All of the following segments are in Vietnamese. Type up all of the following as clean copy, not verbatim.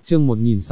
chương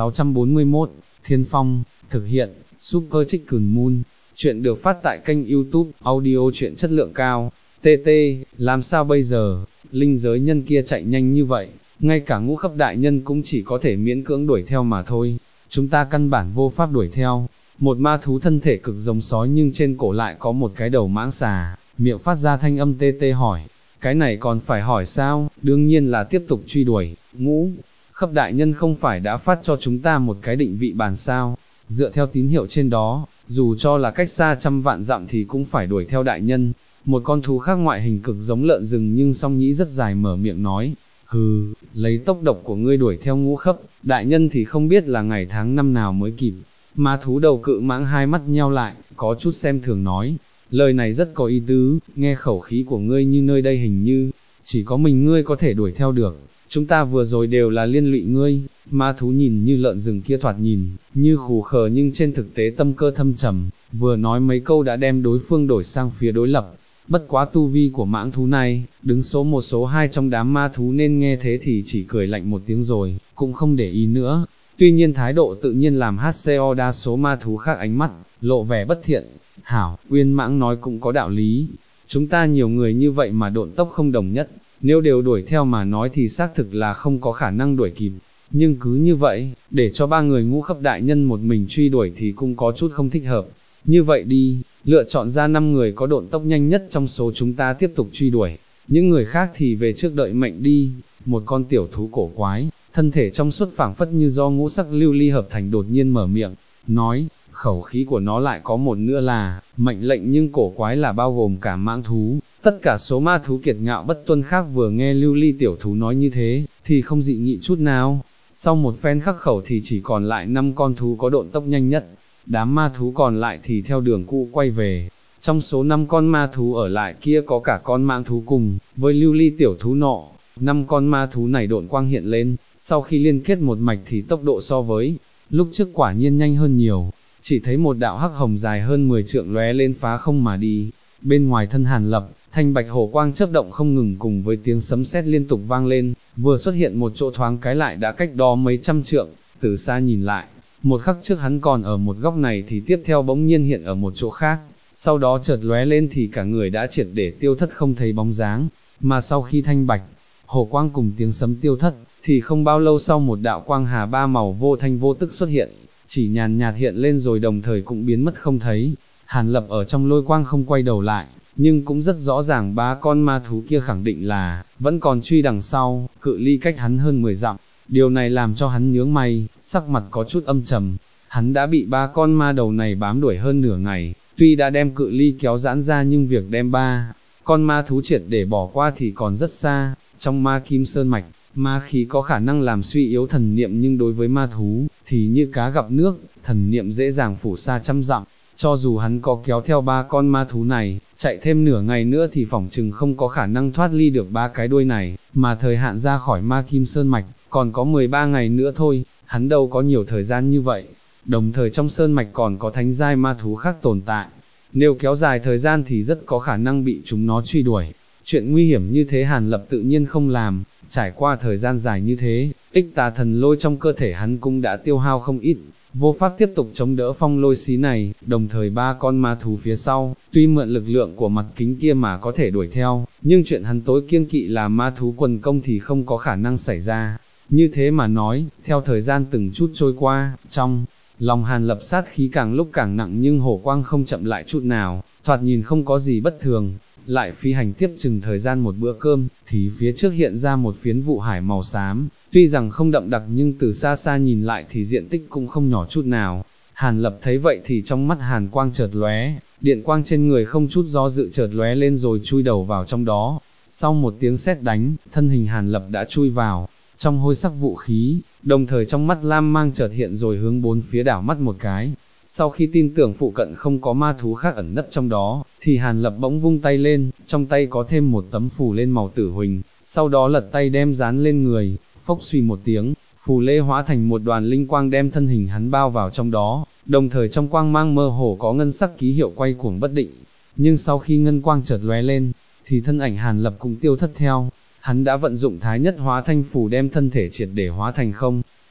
1641, Thiên Phong, thực hiện, Super Chicken Moon, chuyện được phát tại kênh YouTube, audio truyện chất lượng cao, TT, làm sao bây giờ, linh giới nhân kia chạy nhanh như vậy, ngay cả Ngũ Khắp đại nhân cũng chỉ có thể miễn cưỡng đuổi theo mà thôi, chúng ta căn bản vô pháp đuổi theo. Một ma thú thân thể cực giống sói nhưng trên cổ lại có một cái đầu mãng xà, miệng phát ra thanh âm tê tê hỏi, cái này còn phải hỏi sao, đương nhiên là tiếp tục truy đuổi. Ngũ Khắp đại nhân không phải đã phát cho chúng ta một cái định vị bàn sao, dựa theo tín hiệu trên đó, dù cho là cách xa trăm vạn dặm thì cũng phải đuổi theo đại nhân. Một con thú khác ngoại hình cực giống lợn rừng nhưng song nhĩ rất dài mở miệng nói, hừ, lấy tốc độ của ngươi đuổi theo Ngũ Khắp đại nhân thì không biết là ngày tháng năm nào mới kịp. Ma thú đầu cự mãng hai mắt nheo lại, có chút xem thường nói, lời này rất có ý tứ, nghe khẩu khí của ngươi như nơi đây hình như, chỉ có mình ngươi có thể đuổi theo được, chúng ta vừa rồi đều là liên lụy ngươi. Ma thú nhìn như lợn rừng kia thoạt nhìn, như khù khờ nhưng trên thực tế tâm cơ thâm trầm, vừa nói mấy câu đã đem đối phương đổi sang phía đối lập. Bất quá tu vi của mãng thú này, đứng số 1 số 2 trong đám ma thú nên nghe thế thì chỉ cười lạnh một tiếng rồi, cũng không để ý nữa. Tuy nhiên thái độ tự nhiên làm HCO đa số ma thú khác ánh mắt, lộ vẻ bất thiện. Hảo, Uyên Mãng nói cũng có đạo lý. Chúng ta nhiều người như vậy mà độn tốc không đồng nhất, nếu đều đuổi theo mà nói thì xác thực là không có khả năng đuổi kịp. Nhưng cứ như vậy, để cho ba người Ngũ Khắp đại nhân một mình truy đuổi thì cũng có chút không thích hợp. Như vậy đi, lựa chọn ra 5 người có độn tốc nhanh nhất trong số chúng ta tiếp tục truy đuổi, những người khác thì về trước đợi mệnh đi. Một con tiểu thú cổ quái, thân thể trong suốt phảng phất như do ngũ sắc lưu ly hợp thành đột nhiên mở miệng, nói, khẩu khí của nó lại có một nữa là, mệnh lệnh nhưng cổ quái là bao gồm cả mãng thú. Tất cả số ma thú kiệt ngạo bất tuân khác vừa nghe lưu ly tiểu thú nói như thế, thì không dị nghị chút nào. Sau một phen khắc khẩu thì chỉ còn lại 5 con thú có độn tốc nhanh nhất, đám ma thú còn lại thì theo đường cũ quay về. Trong số 5 con ma thú ở lại kia có cả con mãng thú cùng, với lưu ly tiểu thú nọ. 5 con ma thú này độn quang hiện lên, sau khi liên kết một mạch thì tốc độ so với lúc trước quả nhiên nhanh hơn nhiều, chỉ thấy một đạo hắc hồng dài hơn 10 trượng lóe lên phá không mà đi. Bên ngoài thân Hàn Lập, thanh bạch hổ quang chớp động không ngừng cùng với tiếng sấm sét liên tục vang lên, vừa xuất hiện một chỗ thoáng cái lại đã cách đó mấy trăm trượng. Từ xa nhìn lại, một khắc trước hắn còn ở một góc này thì tiếp theo bỗng nhiên hiện ở một chỗ khác, sau đó chợt lóe lên thì cả người đã triệt để tiêu thất không thấy bóng dáng. Mà sau khi thanh bạch hổ quang cùng tiếng sấm tiêu thất, thì không bao lâu sau một đạo quang hà ba màu vô thanh vô tức xuất hiện, chỉ nhàn nhạt hiện lên rồi đồng thời cũng biến mất không thấy. Hàn Lập ở trong lôi quang không quay đầu lại, nhưng cũng rất rõ ràng ba con ma thú kia khẳng định là vẫn còn truy đằng sau, cự ly cách hắn hơn 10 dặm. Điều này làm cho hắn nhướng mày, sắc mặt có chút âm trầm. Hắn đã bị ba con ma đầu này bám đuổi hơn nửa ngày, tuy đã đem cự ly kéo giãn ra nhưng việc đem ba con ma thú triệt để bỏ qua thì còn rất xa. Trong ma kim sơn mạch, ma khí có khả năng làm suy yếu thần niệm nhưng đối với ma thú, thì như cá gặp nước, thần niệm dễ dàng phủ xa trăm dặm. Cho dù hắn có kéo theo ba con ma thú này, chạy thêm nửa ngày nữa thì phỏng chừng không có khả năng thoát ly được ba cái đuôi này, mà thời hạn ra khỏi ma kim sơn mạch, còn có 13 ngày nữa thôi, hắn đâu có nhiều thời gian như vậy. Đồng thời trong sơn mạch còn có thánh giai ma thú khác tồn tại, nếu kéo dài thời gian thì rất có khả năng bị chúng nó truy đuổi. Chuyện nguy hiểm như thế Hàn Lập tự nhiên không làm, trải qua thời gian dài như thế, ích tà thần lôi trong cơ thể hắn cũng đã tiêu hao không ít, vô pháp tiếp tục chống đỡ phong lôi xí này. Đồng thời ba con ma thú phía sau, tuy mượn lực lượng của mặt kính kia mà có thể đuổi theo, nhưng chuyện hắn tối kiêng kỵ là ma thú quần công thì không có khả năng xảy ra. Như thế mà nói, theo thời gian từng chút trôi qua, trong lòng Hàn Lập sát khí càng lúc càng nặng nhưng hổ quang không chậm lại chút nào, thoạt nhìn không có gì bất thường. Lại phi hành tiếp chừng thời gian một bữa cơm, thì phía trước hiện ra một phiến vụ hải màu xám, tuy rằng không đậm đặc nhưng từ xa xa nhìn lại thì diện tích cũng không nhỏ chút nào. Hàn Lập thấy vậy thì trong mắt hàn quang chợt lóe, điện quang trên người không chút do dự chợt lóe lên rồi chui đầu vào trong đó. Sau một tiếng sét đánh, thân hình Hàn Lập đã chui vào trong hôi sắc vũ khí, đồng thời trong mắt lam mang chợt hiện rồi hướng bốn phía đảo mắt một cái. Sau khi tin tưởng phụ cận không có ma thú khác ẩn nấp trong đó, thì Hàn Lập bỗng vung tay lên, trong tay có thêm một tấm phù lên màu tử huỳnh, sau đó lật tay đem dán lên người, phốc suy một tiếng, phù lê hóa thành một đoàn linh quang đem thân hình hắn bao vào trong đó, đồng thời trong quang mang mơ hồ có ngân sắc ký hiệu quay cuồng bất định. Nhưng sau khi ngân quang chợt lóe lên, thì thân ảnh Hàn Lập cũng tiêu thất theo. Hắn đã vận dụng thái nhất hóa thanh phù đem thân thể triệt để hóa thành không.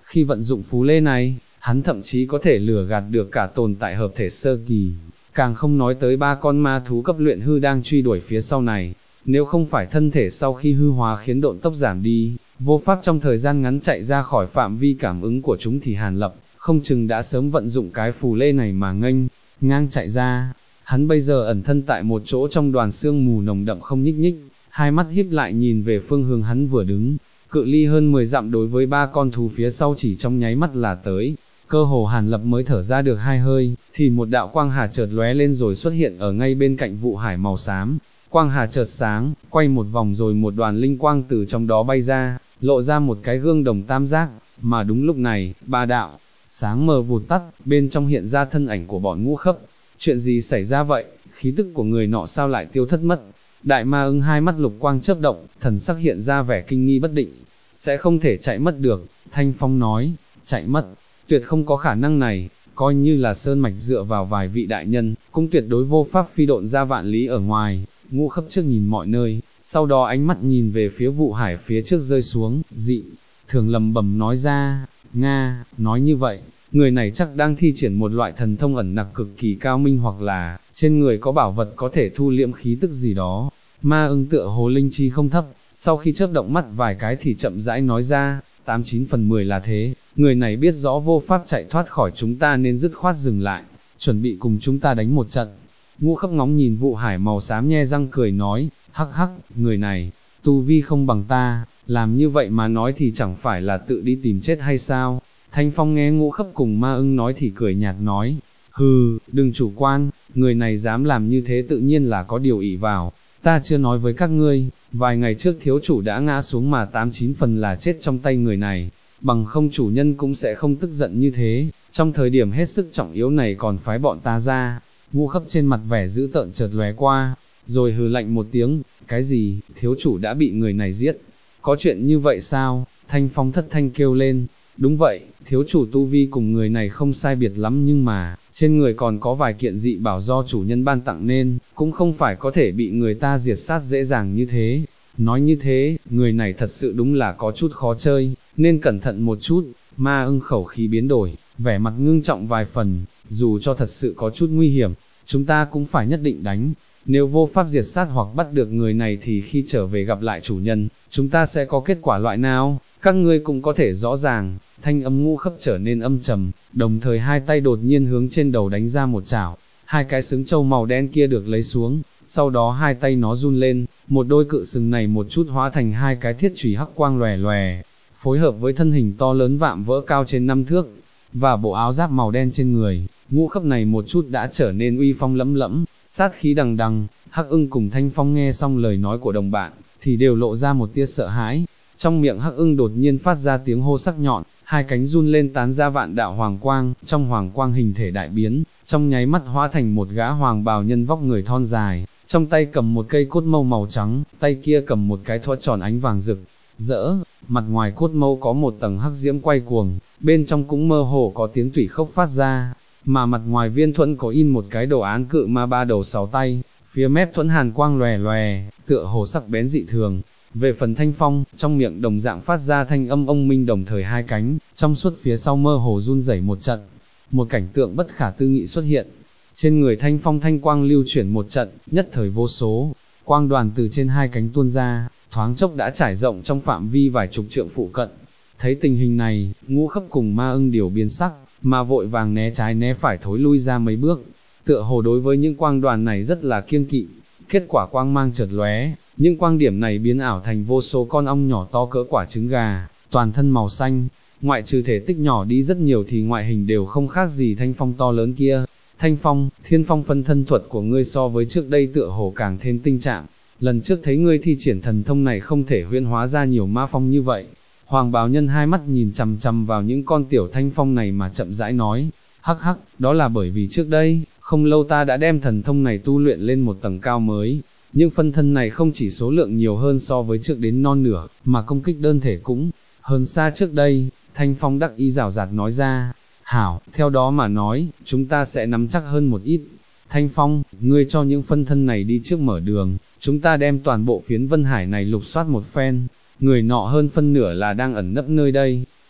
khi vận dụng phú lê này, hắn thậm chí có thể lừa gạt được cả tồn tại hợp thể sơ kỳ, càng không nói tới 3 con ma thú cấp luyện hư đang truy đuổi phía sau này. Nếu không phải thân thể sau khi hư hóa khiến độn tốc giảm đi, vô pháp trong thời gian ngắn chạy ra khỏi phạm vi cảm ứng của chúng thì Hàn Lập, không chừng đã sớm vận dụng cái phù lê này mà nghênh ngang chạy ra. Hắn bây giờ ẩn thân tại một chỗ trong đoàn sương mù nồng đậm không nhích nhích, hai mắt híp lại nhìn về phương hướng hắn vừa đứng, cự ly hơn 10 dặm đối với 3 con thú phía sau chỉ trong nháy mắt là tới. Cơ hồ Hàn Lập mới thở ra được 2 hơi, thì một đạo quang hà chợt lóe lên rồi xuất hiện ở ngay bên cạnh vụ hải màu xám. Quang hà chợt sáng, quay một vòng rồi một đoàn linh quang từ trong đó bay ra, lộ ra một cái gương đồng tam giác, mà đúng lúc này, 3 đạo sáng mờ vụt tắt, bên trong hiện ra thân ảnh của bọn Ngũ Khấp. Chuyện gì xảy ra vậy, khí tức của người nọ sao lại tiêu thất mất? Đại ma ưng hai mắt lục quang chớp động, thần sắc hiện ra vẻ kinh nghi bất định. Sẽ không thể chạy mất được, Thanh Phong nói, chạy mất, tuyệt không có khả năng này, coi như là sơn mạch dựa vào vài vị đại nhân, cũng tuyệt đối vô pháp phi độn ra vạn lý ở ngoài. Ngũ Khấp trước nhìn mọi nơi, sau đó ánh mắt nhìn về phía vụ hải phía trước rơi xuống, dị thường lầm bầm nói ra, Nga, nói như vậy, người này chắc đang thi triển một loại thần thông ẩn nặc cực kỳ cao minh hoặc là, trên người có bảo vật có thể thu liễm khí tức gì đó. Ma ưng tựa hồ linh chi không thấp, sau khi chớp động mắt vài cái thì chậm rãi nói ra, 89 phần 10 là thế, người này biết rõ vô pháp chạy thoát khỏi chúng ta nên dứt khoát dừng lại, chuẩn bị cùng chúng ta đánh một trận. Ngũ Khấp ngóng nhìn vụ hải màu xám nhe răng cười nói, hắc hắc, người này, tu vi không bằng ta, làm như vậy mà nói thì chẳng phải là tự đi tìm chết hay sao? Thanh Phong nghe Ngũ Khấp cùng ma ưng nói thì cười nhạt nói, hừ, đừng chủ quan, người này dám làm như thế tự nhiên là có điều ỷ vào, ta chưa nói với các ngươi, vài ngày trước thiếu chủ đã ngã xuống mà 89 phần là chết trong tay người này, bằng không chủ nhân cũng sẽ không tức giận như thế, trong thời điểm hết sức trọng yếu này còn phái bọn ta ra. Ngũ Khấp trên mặt vẻ dữ tợn chợt lóe qua, rồi hừ lạnh một tiếng, cái gì, thiếu chủ đã bị người này giết, có chuyện như vậy sao? Thanh Phong thất thanh kêu lên, đúng vậy, thiếu chủ tu vi cùng người này không sai biệt lắm nhưng mà, trên người còn có vài kiện dị bảo do chủ nhân ban tặng nên, cũng không phải có thể bị người ta diệt sát dễ dàng như thế. Nói như thế, người này thật sự đúng là có chút khó chơi, nên cẩn thận một chút. Ma ưng khẩu khí biến đổi, vẻ mặt ngưng trọng vài phần, dù cho thật sự có chút nguy hiểm, chúng ta cũng phải nhất định đánh. Nếu vô pháp diệt sát hoặc bắt được người này thì khi trở về gặp lại chủ nhân, chúng ta sẽ có kết quả loại nào? Các ngươi cũng có thể rõ ràng. Thanh âm Ngũ Khấp trở nên âm trầm, đồng thời hai tay đột nhiên hướng trên đầu đánh ra một chảo. Hai cái sừng trâu màu đen kia được lấy xuống, sau đó hai tay nó run lên, một đôi cự sừng này một chút hóa thành hai cái thiết chùy hắc quang lòe lòe, phối hợp với thân hình to lớn vạm vỡ cao trên 5 thước, và bộ áo giáp màu đen trên người. Ngũ Khấp này một chút đã trở nên uy phong lẫm lẫm, sát khí đằng đằng. Hắc ưng cùng Thanh Phong nghe xong lời nói của đồng bạn, thì đều lộ ra một tia sợ hãi. Trong miệng Hắc ưng đột nhiên phát ra tiếng hô sắc nhọn, hai cánh run lên tán ra vạn đạo hoàng quang, trong hoàng quang hình thể đại biến, trong nháy mắt hóa thành một gã hoàng bào nhân vóc người thon dài, trong tay cầm một cây cốt mâu màu trắng, tay kia cầm một cái thuẫn tròn ánh vàng rực rỡ, mặt ngoài cốt mâu có một tầng hắc diễm quay cuồng, bên trong cũng mơ hồ có tiếng tủy khốc phát ra, mà mặt ngoài viên thuẫn có in một cái đồ án cự ma 3 đầu 6 tay, phía mép thuẫn hàn quang lòe lòe, tựa hồ sắc bén dị thường. Về phần Thanh Phong, trong miệng đồng dạng phát ra thanh âm ông minh đồng thời hai cánh, trong suốt phía sau mơ hồ run rẩy một trận. Một cảnh tượng bất khả tư nghị xuất hiện. Trên người Thanh Phong thanh quang lưu chuyển một trận, nhất thời vô số, quang đoàn từ trên hai cánh tuôn ra, thoáng chốc đã trải rộng trong phạm vi vài chục trượng phụ cận. Thấy tình hình này, Ngũ Khấp cùng ma ưng đều biến sắc, mà vội vàng né trái né phải thối lui ra mấy bước. Tựa hồ đối với những quang đoàn này rất là kiêng kỵ. Kết quả quang mang chợt lóe, những quang điểm này biến ảo thành vô số con ong nhỏ to cỡ quả trứng gà, toàn thân màu xanh, ngoại trừ thể tích nhỏ đi rất nhiều thì ngoại hình đều không khác gì Thanh Phong to lớn kia. Thanh Phong, thiên phong phân thân thuật của ngươi so với trước đây tựa hồ càng thêm tinh trạng, lần trước thấy ngươi thi triển thần thông này không thể huyễn hóa ra nhiều ma phong như vậy. Hoàng bào nhân hai mắt nhìn chằm chằm vào những con tiểu thanh phong này mà chậm rãi nói, hắc hắc, đó là bởi vì trước đây, không lâu ta đã đem thần thông này tu luyện lên một tầng cao mới, nhưng phân thân này không chỉ số lượng nhiều hơn so với trước đến non nửa, mà công kích đơn thể cũng hơn xa trước đây. Thanh Phong đắc ý rào rạt nói ra, hảo, theo đó mà nói, chúng ta sẽ nắm chắc hơn một ít. Thanh Phong, ngươi cho những phân thân này đi trước mở đường, chúng ta đem toàn bộ phiến Vân Hải này lục soát một phen, người nọ hơn phân nửa là đang ẩn nấp nơi đây.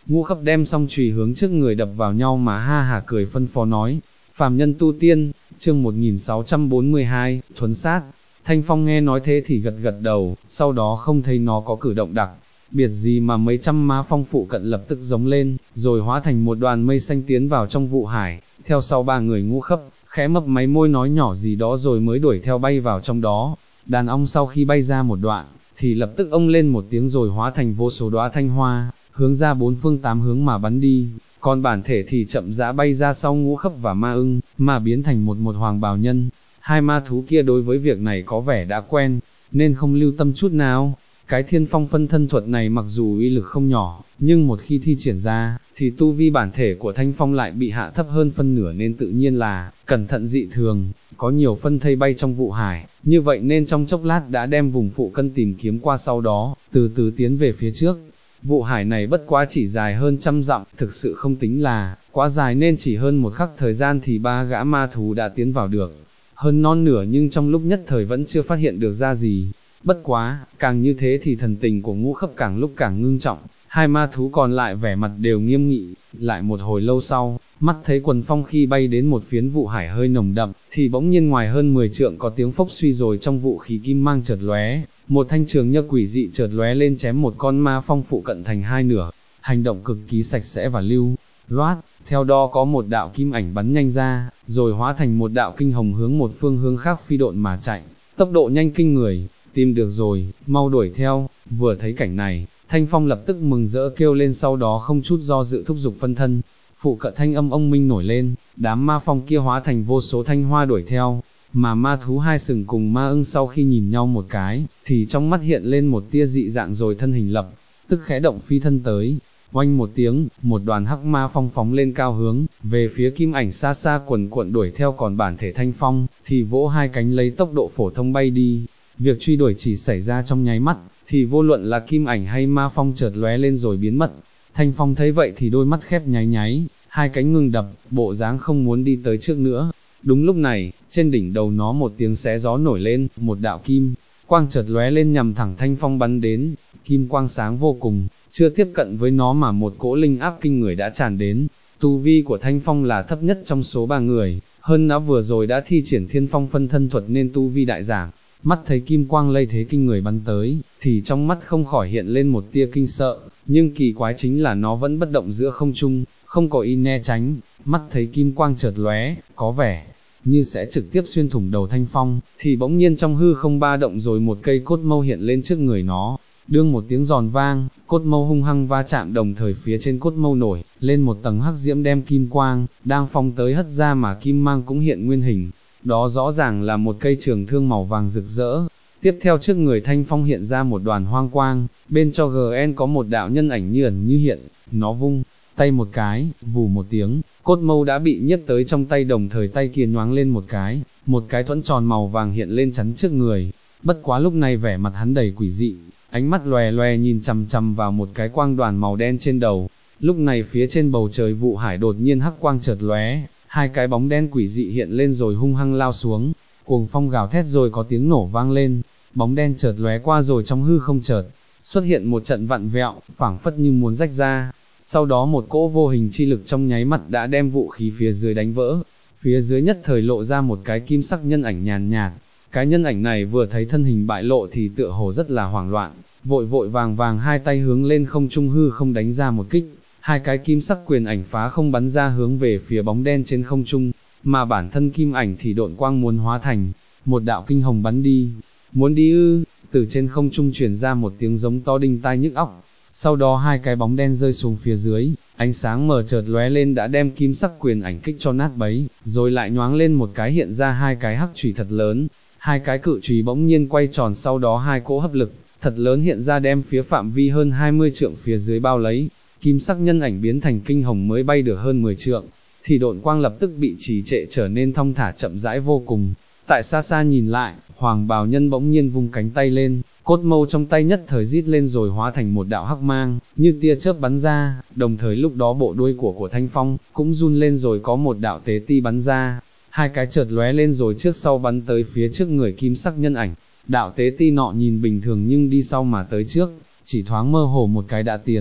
Ngũ Khấp đem song chùy hướng trước người đập vào nhau mà ha hả cười phân phó nói, phàm nhân tu tiên, chương 1642, thuấn sát. Thanh Phong nghe nói thế thì gật gật đầu, sau đó không thấy nó có cử động đặc biệt gì mà mấy trăm má phong phụ cận lập tức giống lên, rồi hóa thành một đoàn mây xanh tiến vào trong vụ hải, theo sau ba người Ngũ Khấp, khẽ mấp máy môi nói nhỏ gì đó rồi mới đuổi theo bay vào trong đó. Đàn ong sau khi bay ra một đoạn, thì lập tức ông lên một tiếng rồi hóa thành vô số đóa thanh hoa, hướng ra bốn phương tám hướng mà bắn đi, còn bản thể thì chậm rãi bay ra sau Ngũ Khấp và Ma Ưng, mà biến thành một hoàng bào nhân. Hai ma thú kia đối với việc này có vẻ đã quen, nên không lưu tâm chút nào. Cái thiên phong phân thân thuật này mặc dù uy lực không nhỏ, nhưng một khi thi triển ra, thì tu vi bản thể của Thanh Phong lại bị hạ thấp hơn phân nửa nên tự nhiên là cẩn thận dị thường, có nhiều phân thây bay trong vụ hải, như vậy nên trong chốc lát đã đem vùng phụ cân tìm kiếm qua, sau đó, từ từ tiến về phía trước. Vụ hải này bất quá chỉ dài hơn 100 dặm, thực sự không tính là quá dài nên chỉ hơn một khắc thời gian thì ba gã ma thú đã tiến vào được. Hơn non nửa nhưng trong lúc nhất thời vẫn chưa phát hiện được ra gì. Bất quá, càng như thế thì thần tình của Ngũ Khấp càng lúc càng ngưng trọng, hai ma thú còn lại vẻ mặt đều nghiêm nghị. Lại một hồi lâu sau, mắt thấy quần phong khi bay đến một phiến vụ hải hơi nồng đậm, thì bỗng nhiên ngoài hơn 10 trượng có tiếng phốc suy, rồi trong vụ khí kim mang chợt lóe, một thanh trường nhơ quỷ dị chợt lóe lên chém một con ma phong phụ cận thành hai nửa, hành động cực kỳ sạch sẽ và lưu loát. Theo đó có một đạo kim ảnh bắn nhanh ra, rồi hóa thành một đạo kinh hồng hướng một phương hướng khác phi độn mà chạy, tốc độ nhanh kinh người. Tìm được rồi, mau đuổi theo. Vừa thấy cảnh này, Thanh Phong lập tức mừng rỡ kêu lên, sau đó không chút do dự thúc giục phân thân. Phụ cận thanh âm ông minh nổi lên, đám ma phong kia hóa thành vô số thanh hoa đuổi theo, mà ma thú hai sừng cùng Ma Ưng sau khi nhìn nhau một cái, thì trong mắt hiện lên một tia dị dạng, rồi thân hình lập tức khẽ động phi thân tới. Oanh một tiếng, một đoàn hắc ma phong phóng lên cao hướng về phía kim ảnh xa xa quần cuộn đuổi theo, còn bản thể Thanh Phong thì vỗ hai cánh lấy tốc độ phổ thông bay đi. Việc truy đuổi chỉ xảy ra trong nháy mắt, thì vô luận là kim ảnh hay ma phong chợt lóe lên rồi biến mất. Thanh Phong thấy vậy thì đôi mắt khép nháy nháy, hai cánh ngừng đập, bộ dáng không muốn đi tới trước nữa. Đúng lúc này, trên đỉnh đầu nó một tiếng xé gió nổi lên, một đạo kim quang chợt lóe lên nhằm thẳng Thanh Phong bắn đến. Kim quang sáng vô cùng, chưa tiếp cận với nó mà một cỗ linh áp kinh người đã tràn đến. Tu vi của Thanh Phong là thấp nhất trong số ba người, hơn nó vừa rồi đã thi triển thiên phong phân thân thuật nên tu vi đại giảm. Mắt thấy kim quang lây thế kinh người bắn tới, thì trong mắt không khỏi hiện lên một tia kinh sợ, nhưng kỳ quái chính là nó vẫn bất động giữa không trung, không có ý né tránh. Mắt thấy kim quang chợt lóe, có vẻ như sẽ trực tiếp xuyên thủng đầu Thanh Phong, thì bỗng nhiên trong hư không ba động, rồi một cây cốt mâu hiện lên trước người nó. Đương một tiếng giòn vang, cốt mâu hung hăng va chạm, đồng thời phía trên cốt mâu nổi lên một tầng hắc diễm đem kim quang đang phong tới hất ra, mà kim mang cũng hiện nguyên hình. Đó rõ ràng là một cây trường thương màu vàng rực rỡ. Tiếp theo trước người Thanh Phong hiện ra một đoàn hoang quang, bên cho GN có một đạo nhân ảnh như ẩn như hiện. Nó vung tay một cái, vù một tiếng, cốt mâu đã bị nhiếp tới trong tay, đồng thời tay kia nhoáng lên một cái thuẫn tròn màu vàng hiện lên chắn trước người. Bất quá lúc này vẻ mặt hắn đầy quỷ dị, ánh mắt lòe lòe nhìn chằm chằm vào một cái quang đoàn màu đen trên đầu. Lúc này phía trên bầu trời vụ hải đột nhiên hắc quang chợt lóe, hai cái bóng đen quỷ dị hiện lên rồi hung hăng lao xuống, cuồng phong gào thét rồi có tiếng nổ vang lên, bóng đen chợt lóe qua rồi trong hư không chợt xuất hiện một trận vặn vẹo, phảng phất như muốn rách ra. Sau đó một cỗ vô hình chi lực trong nháy mắt đã đem vũ khí phía dưới đánh vỡ, phía dưới nhất thời lộ ra một cái kim sắc nhân ảnh nhàn nhạt. Cái nhân ảnh này vừa thấy thân hình bại lộ thì tựa hồ rất là hoảng loạn, vội vội vàng vàng hai tay hướng lên không trung hư không đánh ra một kích. Hai cái kim sắc quyền ảnh phá không bắn ra hướng về phía bóng đen trên không trung, mà bản thân kim ảnh thì độn quang muốn hóa thành một đạo kinh hồng bắn đi. Muốn đi ư? Từ trên không trung truyền ra một tiếng giống to đinh tai nhức óc. Sau đó hai cái bóng đen rơi xuống phía dưới, ánh sáng mờ chợt lóe lên đã đem kim sắc quyền ảnh kích cho nát bấy, rồi lại nhoáng lên một cái hiện ra hai cái hắc chùy thật lớn. Hai cái cự chùy bỗng nhiên quay tròn, sau đó hai cỗ hấp lực thật lớn hiện ra đem phía phạm vi hơn 20 trượng phía dưới bao lấy. Kim sắc nhân ảnh biến thành kinh hồng mới bay được hơn 10 trượng, thì độn quang lập tức bị trì trệ trở nên thong thả chậm rãi vô cùng. Tại xa xa nhìn lại, hoàng bào nhân bỗng nhiên vung cánh tay lên, cốt mâu trong tay nhất thời rít lên rồi hóa thành một đạo hắc mang, như tia chớp bắn ra, đồng thời lúc đó bộ đuôi của Thanh Phong cũng run lên rồi có một đạo tế ti bắn ra, hai cái chợt lóe lên rồi trước sau bắn tới phía trước người kim sắc nhân ảnh. Đạo tế ti nọ nhìn bình thường nhưng đi sau mà tới trước, chỉ thoáng mơ hồ một cái đã tiến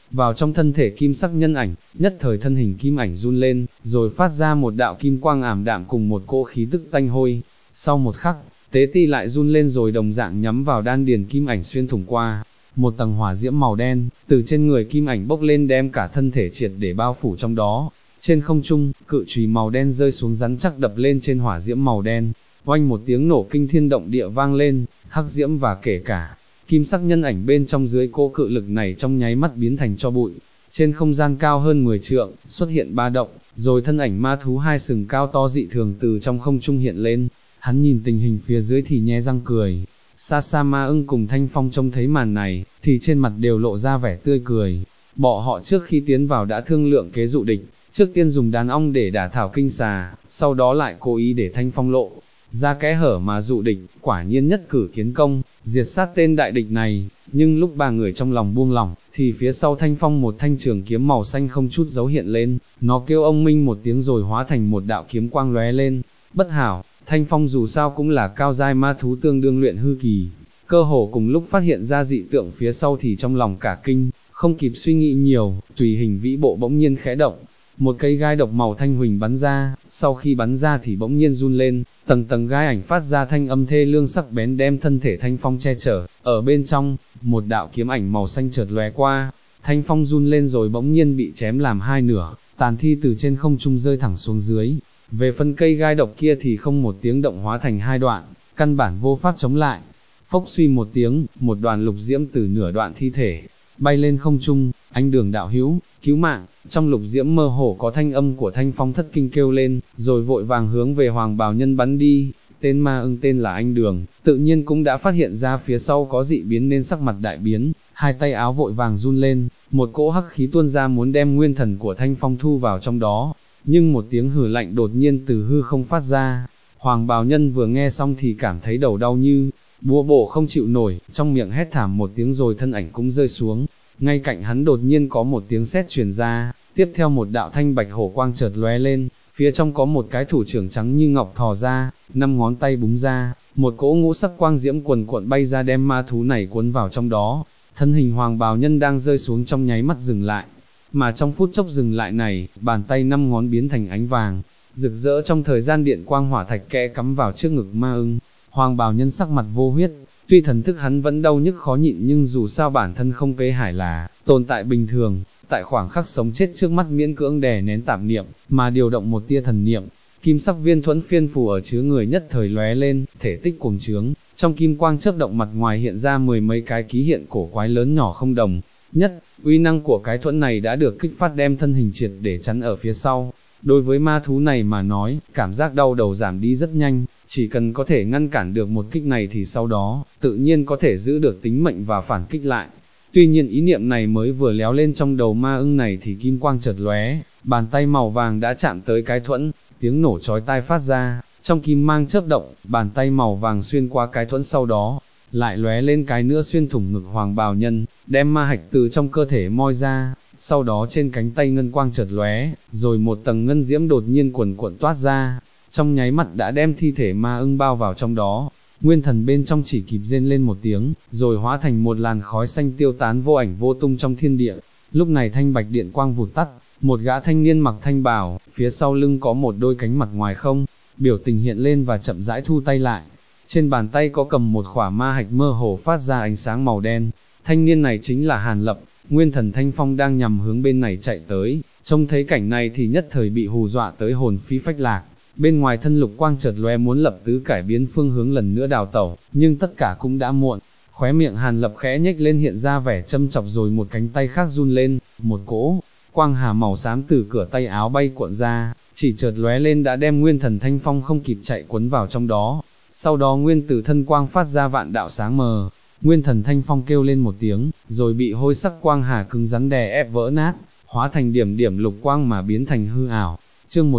vào trong thân thể kim sắc nhân ảnh, nhất thời thân hình kim ảnh run lên, rồi phát ra một đạo kim quang ảm đạm cùng một cỗ khí tức tanh hôi. Sau một khắc, tế ti lại run lên rồi đồng dạng nhắm vào đan điền kim ảnh xuyên thủng qua. Một tầng hỏa diễm màu đen, từ trên người kim ảnh bốc lên đem cả thân thể triệt để bao phủ trong đó. Trên không trung, cự chùy màu đen rơi xuống rắn chắc đập lên trên hỏa diễm màu đen. Oanh một tiếng nổ kinh thiên động địa vang lên, hắc diễm và kể cả kim sắc nhân ảnh bên trong dưới cỗ cự lực này trong nháy mắt biến thành tro bụi. Trên không gian cao hơn 10 trượng, xuất hiện ba động, rồi thân ảnh ma thú hai sừng cao to dị thường từ trong không trung hiện lên. Hắn nhìn tình hình phía dưới thì nhe răng cười. Xa xa Ma Ưng cùng Thanh Phong trông thấy màn này, thì trên mặt đều lộ ra vẻ tươi cười. Bọn họ trước khi tiến vào đã thương lượng kế dụ địch, trước tiên dùng đàn ong để đả thảo kinh xà, sau đó lại cố ý để Thanh Phong lộ ra kẽ hở mà dụ địch, quả nhiên nhất cử kiến công, diệt sát tên đại địch này. Nhưng lúc ba người trong lòng buông lỏng, thì phía sau Thanh Phong một thanh trường kiếm màu xanh không chút dấu hiện lên, nó kêu ông minh một tiếng rồi hóa thành một đạo kiếm quang lóe lên. Bất hảo, Thanh Phong dù sao cũng là cao giai ma thú tương đương luyện hư kỳ, cơ hồ cùng lúc phát hiện ra dị tượng phía sau thì trong lòng cả kinh, không kịp suy nghĩ nhiều, tùy hình vĩ bộ bỗng nhiên khẽ động. Một cây gai độc màu thanh huỳnh bắn ra, sau khi bắn ra thì bỗng nhiên run lên, tầng tầng gai ảnh phát ra thanh âm thê lương sắc bén đem thân thể Thanh Phong che chở. Ở bên trong, một đạo kiếm ảnh màu xanh chợt lóe qua, Thanh Phong run lên rồi bỗng nhiên bị chém làm hai nửa, tàn thi từ trên không trung rơi thẳng xuống dưới. Về phần cây gai độc kia thì không một tiếng động hóa thành hai đoạn, căn bản vô pháp chống lại. Phốc suy một tiếng, một đoàn lục diễm từ nửa đoạn thi thể bay lên không trung. Anh Đường đạo hữu, cứu mạng. Trong lục diễm mơ hồ có thanh âm của Thanh Phong thất kinh kêu lên, rồi vội vàng hướng về Hoàng Bào Nhân bắn đi. Tên ma ưng tên là Anh Đường, tự nhiên cũng đã phát hiện ra phía sau có dị biến nên sắc mặt đại biến, hai tay áo vội vàng run lên, một cỗ hắc khí tuôn ra muốn đem nguyên thần của Thanh Phong thu vào trong đó. Nhưng một tiếng hừ lạnh đột nhiên từ hư không phát ra. Hoàng Bào Nhân vừa nghe xong thì cảm thấy đầu đau như búa bổ không chịu nổi, trong miệng hét thảm một tiếng rồi thân ảnh cũng rơi xuống. Ngay cạnh hắn đột nhiên có một tiếng sét truyền ra, tiếp theo một đạo thanh bạch hổ quang chợt lóe lên, phía trong có một cái thủ trưởng trắng như ngọc thò ra, 5 ngón tay búng ra, một cỗ ngũ sắc quang diễm quần cuộn bay ra đem ma thú này cuốn vào trong đó. Thân hình Hoàng Bào Nhân đang rơi xuống trong nháy mắt dừng lại, mà trong phút chốc dừng lại này, bàn tay 5 ngón biến thành ánh vàng, rực rỡ trong thời gian điện quang hỏa thạch kẽ cắm vào trước ngực ma ưng. Hoàng Bào Nhân sắc mặt vô huyết, tuy thần thức hắn vẫn đau nhức khó nhịn nhưng dù sao bản thân không kế hải là tồn tại bình thường, tại khoảng khắc sống chết trước mắt miễn cưỡng đè nén tạp niệm, mà điều động một tia thần niệm. Kim sắc viên thuẫn phiên phù ở chứa người nhất thời lóe lên, thể tích cuồng trướng, trong kim quang chớp động mặt ngoài hiện ra 10 mấy cái ký hiện cổ quái lớn nhỏ không đồng nhất. Uy năng của cái thuẫn này đã được kích phát đem thân hình triệt để chắn ở phía sau. Đối với ma thú này mà nói, cảm giác đau đầu giảm đi rất nhanh, chỉ cần có thể ngăn cản được một kích này thì sau đó, tự nhiên có thể giữ được tính mệnh và phản kích lại. Tuy nhiên ý niệm này mới vừa léo lên trong đầu ma ưng này thì kim quang chợt lóe, bàn tay màu vàng đã chạm tới cái thuẫn, tiếng nổ chói tai phát ra, trong kim mang chớp động, bàn tay màu vàng xuyên qua cái thuẫn sau đó, lại lóe lên cái nữa xuyên thủng ngực Hoàng Bào Nhân, đem ma hạch từ trong cơ thể moi ra. Sau đó trên cánh tay ngân quang chợt lóe, rồi một tầng ngân diễm đột nhiên cuồn cuộn toát ra, trong nháy mắt đã đem thi thể ma ưng bao vào trong đó. Nguyên thần bên trong chỉ kịp rên lên một tiếng, rồi hóa thành một làn khói xanh tiêu tán vô ảnh vô tung trong thiên địa. Lúc này thanh bạch điện quang vụt tắt, một gã thanh niên mặc thanh bào, phía sau lưng có một đôi cánh mặt ngoài không, biểu tình hiện lên và chậm rãi thu tay lại. Trên bàn tay có cầm một khỏa ma hạch mơ hồ phát ra ánh sáng màu đen. Thanh niên này chính là Hàn Lập. Nguyên thần Thanh Phong đang nhằm hướng bên này chạy tới, trông thấy cảnh này thì nhất thời bị hù dọa tới hồn phi phách lạc. Bên ngoài thân lục quang chợt lóe muốn lập tứ cải biến phương hướng lần nữa đào tẩu, nhưng tất cả cũng đã muộn. Khóe miệng Hàn Lập khẽ nhếch lên hiện ra vẻ châm chọc rồi một cánh tay khác run lên, một cỗ quang hà màu xám từ cửa tay áo bay cuộn ra, chỉ chợt lóe lên đã đem nguyên thần Thanh Phong không kịp chạy cuốn vào trong đó. Sau đó nguyên tử thân quang phát ra vạn đạo sáng mờ. Nguyên thần Thanh Phong kêu lên một tiếng, rồi bị hôi sắc quang hà cứng rắn đè ép vỡ nát, hóa thành điểm điểm lục quang mà biến thành hư ảo. Chương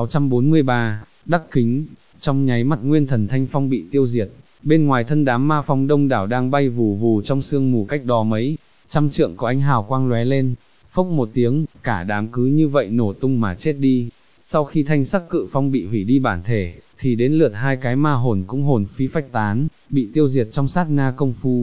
1643, Đắc Kính. Trong nháy mắt nguyên thần Thanh Phong bị tiêu diệt, bên ngoài thân đám ma phong đông đảo đang bay vù vù trong sương mù cách đó mấy trăm trượng có ánh hào quang lóe lên, phốc một tiếng, cả đám cứ như vậy nổ tung mà chết đi. Sau khi thanh sắc cự phong bị hủy đi bản thể, thì đến lượt hai cái ma hồn cũng hồn phi phách tán, bị tiêu diệt trong sát na công phu.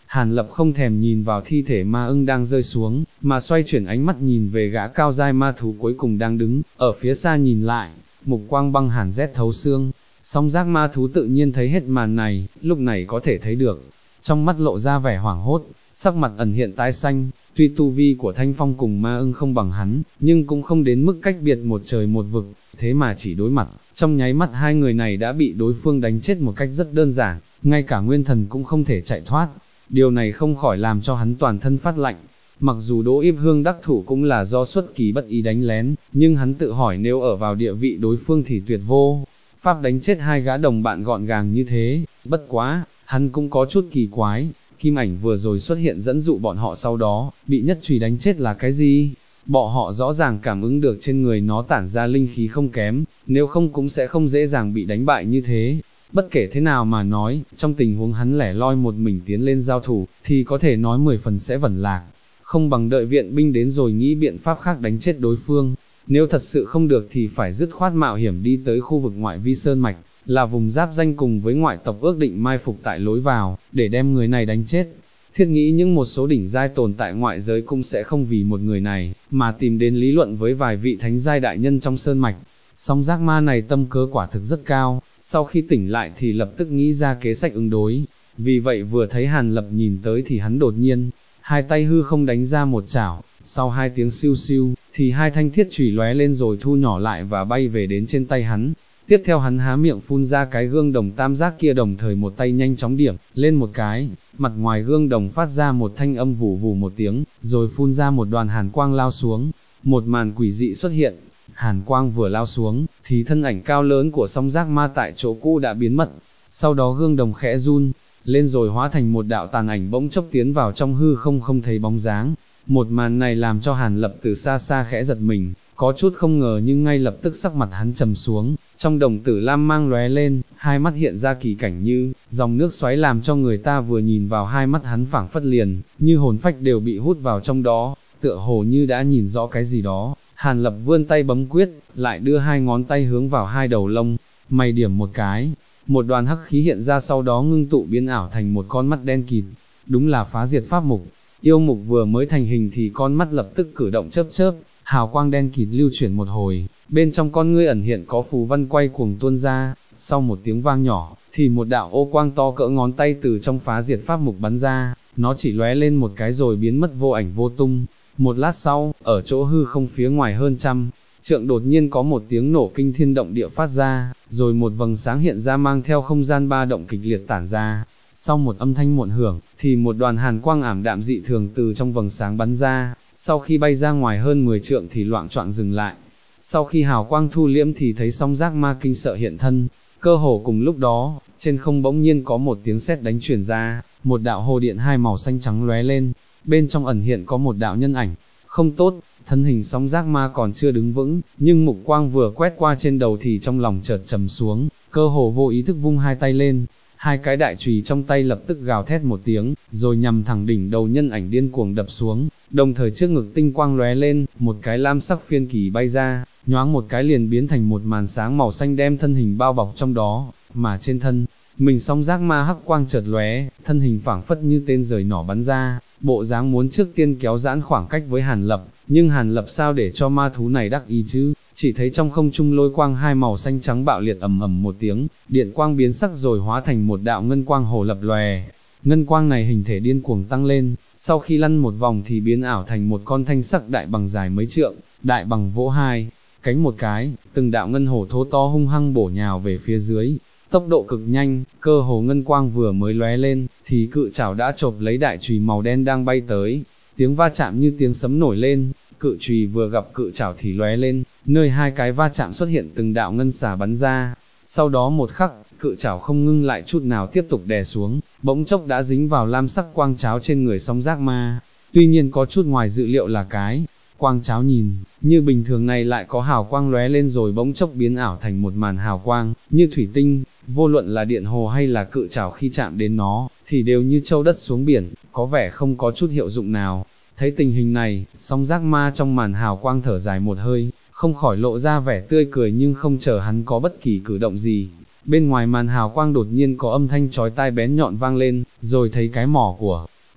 Hàn Lập không thèm nhìn vào thi thể ma ưng đang rơi xuống, mà xoay chuyển ánh mắt nhìn về gã cao giai ma thú cuối cùng đang đứng, ở phía xa nhìn lại, mục quang băng hàn rét thấu xương. Song giác ma thú tự nhiên thấy hết màn này, lúc này có thể thấy được, trong mắt lộ ra vẻ hoảng hốt, sắc mặt ẩn hiện tái xanh, tuy tu vi của Thanh Phong cùng ma ưng không bằng hắn, nhưng cũng không đến mức cách biệt một trời một vực, thế mà chỉ đối mặt, trong nháy mắt hai người này đã bị đối phương đánh chết một cách rất đơn giản, ngay cả nguyên thần cũng không thể chạy thoát, điều này không khỏi làm cho hắn toàn thân phát lạnh. Mặc dù Đỗ Yếp Hương đắc thủ cũng là do xuất kỳ bất ý đánh lén, nhưng hắn tự hỏi nếu ở vào địa vị đối phương thì tuyệt vô pháp đánh chết hai gã đồng bạn gọn gàng như thế. Bất quá, hắn cũng có chút kỳ quái, Kim Ảnh vừa rồi xuất hiện dẫn dụ bọn họ, sau đó bị nhất chùy đánh chết là cái gì? Bọn họ rõ ràng cảm ứng được trên người nó tản ra linh khí không kém, nếu không cũng sẽ không dễ dàng bị đánh bại như thế. Bất kể thế nào mà nói, trong tình huống hắn lẻ loi một mình tiến lên giao thủ, thì có thể nói 10 phần sẽ vẩn lạc, không bằng đợi viện binh đến rồi nghĩ biện pháp khác đánh chết đối phương. Nếu thật sự không được thì phải dứt khoát mạo hiểm đi tới khu vực ngoại vi sơn mạch, là vùng giáp danh cùng với ngoại tộc ước định mai phục tại lối vào, để đem người này đánh chết. Thiết nghĩ những một số đỉnh giai tồn tại ngoại giới cũng sẽ không vì một người này, mà tìm đến lý luận với vài vị thánh giai đại nhân trong sơn mạch. Song giác ma này tâm cơ quả thực rất cao, sau khi tỉnh lại thì lập tức nghĩ ra kế sách ứng đối. Vì vậy vừa thấy Hàn Lập nhìn tới thì hắn đột nhiên, hai tay hư không đánh ra một chảo, sau hai tiếng siêu siêu, thì hai thanh thiết chùy lóe lên rồi thu nhỏ lại và bay về đến trên tay hắn. Tiếp theo hắn há miệng phun ra cái gương đồng tam giác kia, đồng thời một tay nhanh chóng điểm lên một cái, mặt ngoài gương đồng phát ra một thanh âm vù vù một tiếng, rồi phun ra một đoàn hàn quang lao xuống. Một màn quỷ dị xuất hiện, hàn quang vừa lao xuống, thì thân ảnh cao lớn của song giác ma tại chỗ cũ đã biến mất. Sau đó gương đồng khẽ run lên rồi hóa thành một đạo tàn ảnh bỗng chốc tiến vào trong hư không, không thấy bóng dáng. Một màn này làm cho Hàn Lập từ xa xa khẽ giật mình, có chút không ngờ, nhưng ngay lập tức sắc mặt hắn trầm xuống, trong đồng tử lam mang lóe lên, hai mắt hiện ra kỳ cảnh như dòng nước xoáy, làm cho người ta vừa nhìn vào hai mắt hắn phảng phất liền như hồn phách đều bị hút vào trong đó, tựa hồ như đã nhìn rõ cái gì đó. Hàn Lập vươn tay bấm quyết, lại đưa hai ngón tay hướng vào hai đầu lông mày điểm một cái, một đoàn hắc khí hiện ra, sau đó ngưng tụ biến ảo thành một con mắt đen kịt. Đúng là phá diệt pháp mục. Yêu mục vừa mới thành hình thì con mắt lập tức cử động chớp chớp, hào quang đen kịt lưu chuyển một hồi, bên trong con ngươi ẩn hiện có phù văn quay cuồng tuôn ra. Sau một tiếng vang nhỏ, thì một đạo ô quang to cỡ ngón tay từ trong phá diệt pháp mục bắn ra, nó chỉ lóe lên một cái rồi biến mất vô ảnh vô tung. Một lát sau, ở chỗ hư không phía ngoài hơn trăm trượng đột nhiên có một tiếng nổ kinh thiên động địa phát ra, rồi một vầng sáng hiện ra mang theo không gian ba động kịch liệt tản ra. Sau một âm thanh muộn hưởng, thì một đoàn hàn quang ảm đạm dị thường từ trong vầng sáng bắn ra, sau khi bay ra ngoài hơn 10 trượng thì loạng choạng dừng lại. Sau khi hào quang thu liễm thì thấy song giác ma kinh sợ hiện thân, cơ hồ cùng lúc đó, trên không bỗng nhiên có một tiếng sét đánh truyền ra, một đạo hồ điện hai màu xanh trắng lóe lên, bên trong ẩn hiện có một đạo nhân ảnh. Không tốt, thân hình song giác ma còn chưa đứng vững, nhưng mục quang vừa quét qua trên đầu thì trong lòng chợt trầm xuống, cơ hồ vô ý thức vung hai tay lên. Hai cái đại chùy trong tay lập tức gào thét một tiếng, rồi nhằm thẳng đỉnh đầu nhân ảnh điên cuồng đập xuống, đồng thời trước ngực tinh quang lóe lên, một cái lam sắc phiên kỳ bay ra, nhoáng một cái liền biến thành một màn sáng màu xanh đem thân hình bao bọc trong đó, mà trên thân mình song giác ma hắc quang chợt lóe, thân hình phảng phất như tên rời nỏ bắn ra, bộ dáng muốn trước tiên kéo giãn khoảng cách với Hàn Lập, nhưng Hàn Lập sao để cho ma thú này đắc ý chứ? Chỉ thấy trong không trung lôi quang hai màu xanh trắng bạo liệt, ầm ầm một tiếng, điện quang biến sắc rồi hóa thành một đạo ngân quang hồ lập lòe. Ngân quang này hình thể điên cuồng tăng lên, sau khi lăn một vòng thì biến ảo thành một con thanh sắc đại bằng dài mấy trượng, đại bằng vỗ hai cánh một cái, từng đạo ngân hổ thô to hung hăng bổ nhào về phía dưới. Tốc độ cực nhanh, cơ hồ ngân quang vừa mới lóe lên, thì cự chảo đã chộp lấy đại chùy màu đen đang bay tới. Tiếng va chạm như tiếng sấm nổi lên, cự chùy vừa gặp cự chảo thì lóe lên, nơi hai cái va chạm xuất hiện từng đạo ngân xà bắn ra. Sau đó một khắc, cự chảo không ngưng lại chút nào tiếp tục đè xuống, bỗng chốc đã dính vào lam sắc quang cháo trên người song giác ma. Tuy nhiên có chút ngoài dự liệu là cái quang cháo nhìn như bình thường này lại có hào quang lóe lên rồi bỗng chốc biến ảo thành một màn hào quang như thủy tinh. Vô luận là điện hồ hay là cự chảo khi chạm đến nó, thì đều như châu đất xuống biển, có vẻ không có chút hiệu dụng nào. Thấy tình hình này, song giác ma trong màn hào quang thở dài một hơi, không khỏi lộ ra vẻ tươi cười, nhưng không chờ hắn có bất kỳ cử động gì. Bên ngoài màn hào quang đột nhiên có âm thanh chói tai bén nhọn vang lên, rồi thấy cái mỏ của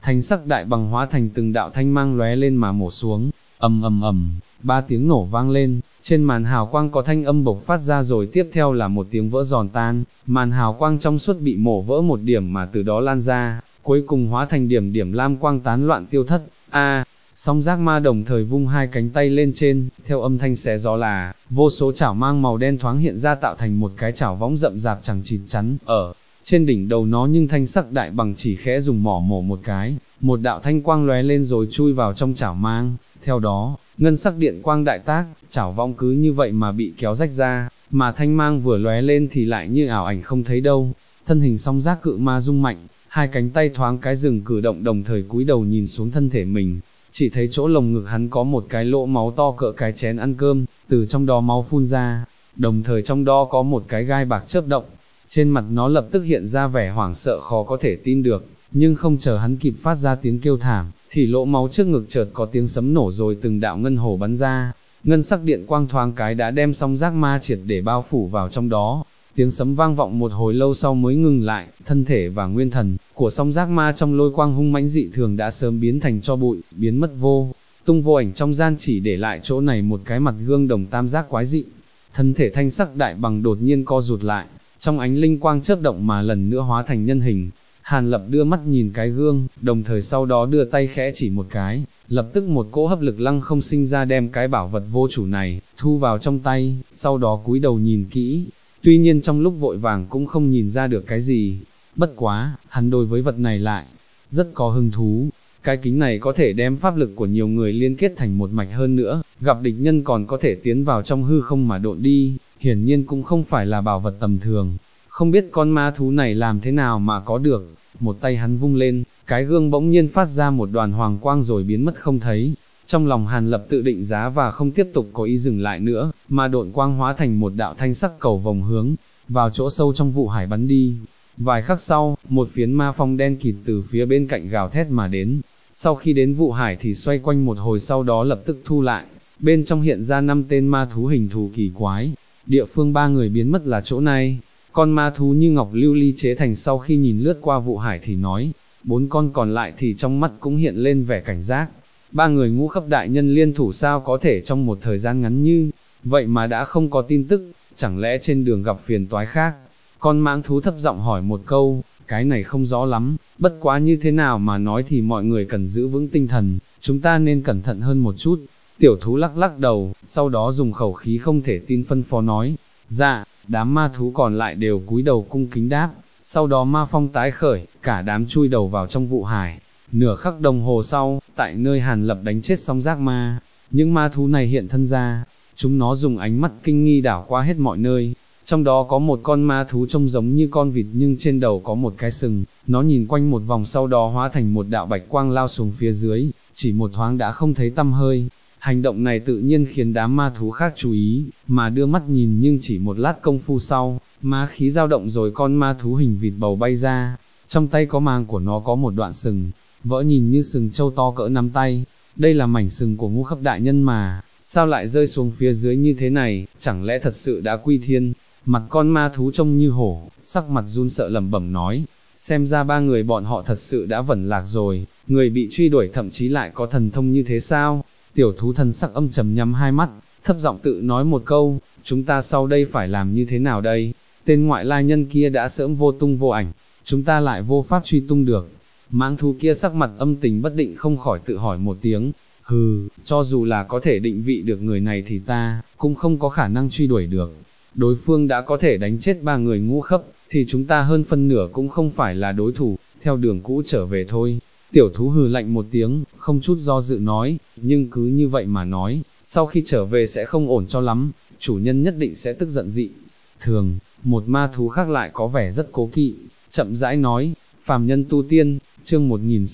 thanh sắc đại bằng hóa thành từng đạo thanh mang lóe lên mà mổ xuống, ầm ầm ầm, 3 tiếng nổ vang lên, trên màn hào quang có thanh âm bộc phát ra rồi tiếp theo là một tiếng vỡ giòn tan, màn hào quang trong suốt bị mổ vỡ một điểm mà từ đó lan ra, cuối cùng hóa thành điểm điểm lam quang tán loạn tiêu thất. Song giác ma đồng thời vung hai cánh tay lên trên, theo âm thanh xé gió là, vô số chảo mang màu đen thoáng hiện ra tạo thành một cái chảo võng rậm rạp chẳng chịt chắn, ở trên đỉnh đầu nó nhưng thanh sắc đại bằng chỉ khẽ dùng mỏ mổ một cái, một đạo thanh quang lóe lên rồi chui vào trong chảo mang, theo đó, ngân sắc điện quang đại tác, chảo võng cứ như vậy mà bị kéo rách ra, mà thanh mang vừa lóe lên thì lại như ảo ảnh không thấy đâu, thân hình song giác cự ma rung mạnh, hai cánh tay thoáng cái dừng cử động đồng thời cúi đầu nhìn xuống thân thể mình. Chỉ thấy chỗ lồng ngực hắn có một cái lỗ máu to cỡ cái chén ăn cơm, từ trong đó máu phun ra, đồng thời trong đó có một cái gai bạc chớp động, trên mặt nó lập tức hiện ra vẻ hoảng sợ khó có thể tin được, nhưng không chờ hắn kịp phát ra tiếng kêu thảm, thì lỗ máu trước ngực chợt có tiếng sấm nổ rồi từng đạo ngân hồ bắn ra, ngân sắc điện quang thoáng cái đã đem song giác ma triệt để bao phủ vào trong đó. Tiếng sấm vang vọng một hồi lâu sau mới ngừng lại, thân thể và nguyên thần của song giác ma trong lôi quang hung mãnh dị thường đã sớm biến thành tro bụi, biến mất vô tung vô ảnh trong gian, chỉ để lại chỗ này một cái mặt gương đồng tam giác quái dị. Thân thể thanh sắc đại bằng đột nhiên co rụt lại, trong ánh linh quang chớp động mà lần nữa hóa thành nhân hình. Hàn Lập đưa mắt nhìn cái gương, đồng thời sau đó đưa tay khẽ chỉ một cái, lập tức một cỗ hấp lực lăng không sinh ra đem cái bảo vật vô chủ này thu vào trong tay, sau đó cúi đầu nhìn kỹ. Tuy nhiên trong lúc vội vàng cũng không nhìn ra được cái gì, bất quá, hắn đối với vật này lại rất có hứng thú. Cái kính này có thể đem pháp lực của nhiều người liên kết thành một mạch, hơn nữa, gặp địch nhân còn có thể tiến vào trong hư không mà độn đi, hiển nhiên cũng không phải là bảo vật tầm thường. Không biết con ma thú này làm thế nào mà có được, một tay hắn vung lên, cái gương bỗng nhiên phát ra một đoàn hoàng quang rồi biến mất không thấy. Trong lòng Hàn Lập tự định giá và không tiếp tục có ý dừng lại nữa, mà độn quang hóa thành một đạo thanh sắc cầu vòng hướng vào chỗ sâu trong vụ hải bắn đi. Vài khắc sau, một phiến ma phong đen kịt từ phía bên cạnh gào thét mà đến. Sau khi đến vụ hải thì xoay quanh một hồi, sau đó lập tức thu lại. Bên trong hiện ra 5 tên ma thú hình thù kỳ quái. Địa phương 3 người biến mất là chỗ này. Con ma thú như ngọc lưu ly chế thành sau khi nhìn lướt qua vụ hải thì nói, 4 con còn lại thì trong mắt cũng hiện lên vẻ cảnh giác. 3 người Ngũ Khắp đại nhân liên thủ sao có thể trong một thời gian ngắn như vậy mà đã không có tin tức, chẳng lẽ trên đường gặp phiền toái khác? Con mãng thú thấp giọng hỏi một câu, cái này không rõ lắm, bất quá như thế nào mà nói thì mọi người cần giữ vững tinh thần, chúng ta nên cẩn thận hơn một chút. Tiểu thú lắc lắc đầu, sau đó dùng khẩu khí không thể tin phân phó nói, dạ. Đám ma thú còn lại đều cúi đầu cung kính đáp, sau đó ma phong tái khởi, cả đám chui đầu vào trong vụ hải. Nửa khắc đồng hồ sau, tại nơi Hàn Lập đánh chết song giác ma, những ma thú này hiện thân ra, chúng nó dùng ánh mắt kinh nghi đảo qua hết mọi nơi. Trong đó có một con ma thú trông giống như con vịt nhưng trên đầu có một cái sừng, nó nhìn quanh một vòng sau đó hóa thành một đạo bạch quang lao xuống phía dưới, chỉ một thoáng đã không thấy tăm hơi. Hành động này tự nhiên khiến đám ma thú khác chú ý, mà đưa mắt nhìn nhưng chỉ một lát công phu sau, ma khí dao động rồi con ma thú hình vịt bầu bay ra, trong tay có màng của nó có một đoạn sừng, vỡ nhìn như sừng trâu to cỡ nắm tay, đây là mảnh sừng của Ngũ Khắp đại nhân mà, sao lại rơi xuống phía dưới như thế này, chẳng lẽ thật sự đã quy thiên? Mặt con ma thú trông như hổ, sắc mặt run sợ lẩm bẩm nói, xem ra 3 người bọn họ thật sự đã vẩn lạc rồi, người bị truy đuổi thậm chí lại có thần thông như thế sao? Tiểu thú thần sắc âm trầm nhắm hai mắt, thấp giọng tự nói một câu, chúng ta sau đây phải làm như thế nào đây? Tên ngoại lai nhân kia đã sớm vô tung vô ảnh, chúng ta lại vô pháp truy tung được. Mãng thú kia sắc mặt âm tình bất định không khỏi tự hỏi một tiếng, hừ, cho dù là có thể định vị được người này thì ta cũng không có khả năng truy đuổi được. Đối phương đã có thể đánh chết 3 người Ngũ Khắp, thì chúng ta hơn phân nửa cũng không phải là đối thủ, theo đường cũ trở về thôi. Tiểu thú hừ lạnh một tiếng, không chút do dự nói, nhưng cứ như vậy mà nói, sau khi trở về sẽ không ổn cho lắm, chủ nhân nhất định sẽ tức giận dị. Thường, một ma thú khác lại có vẻ rất cố kỵ, chậm rãi nói, phàm nhân tu tiên, chương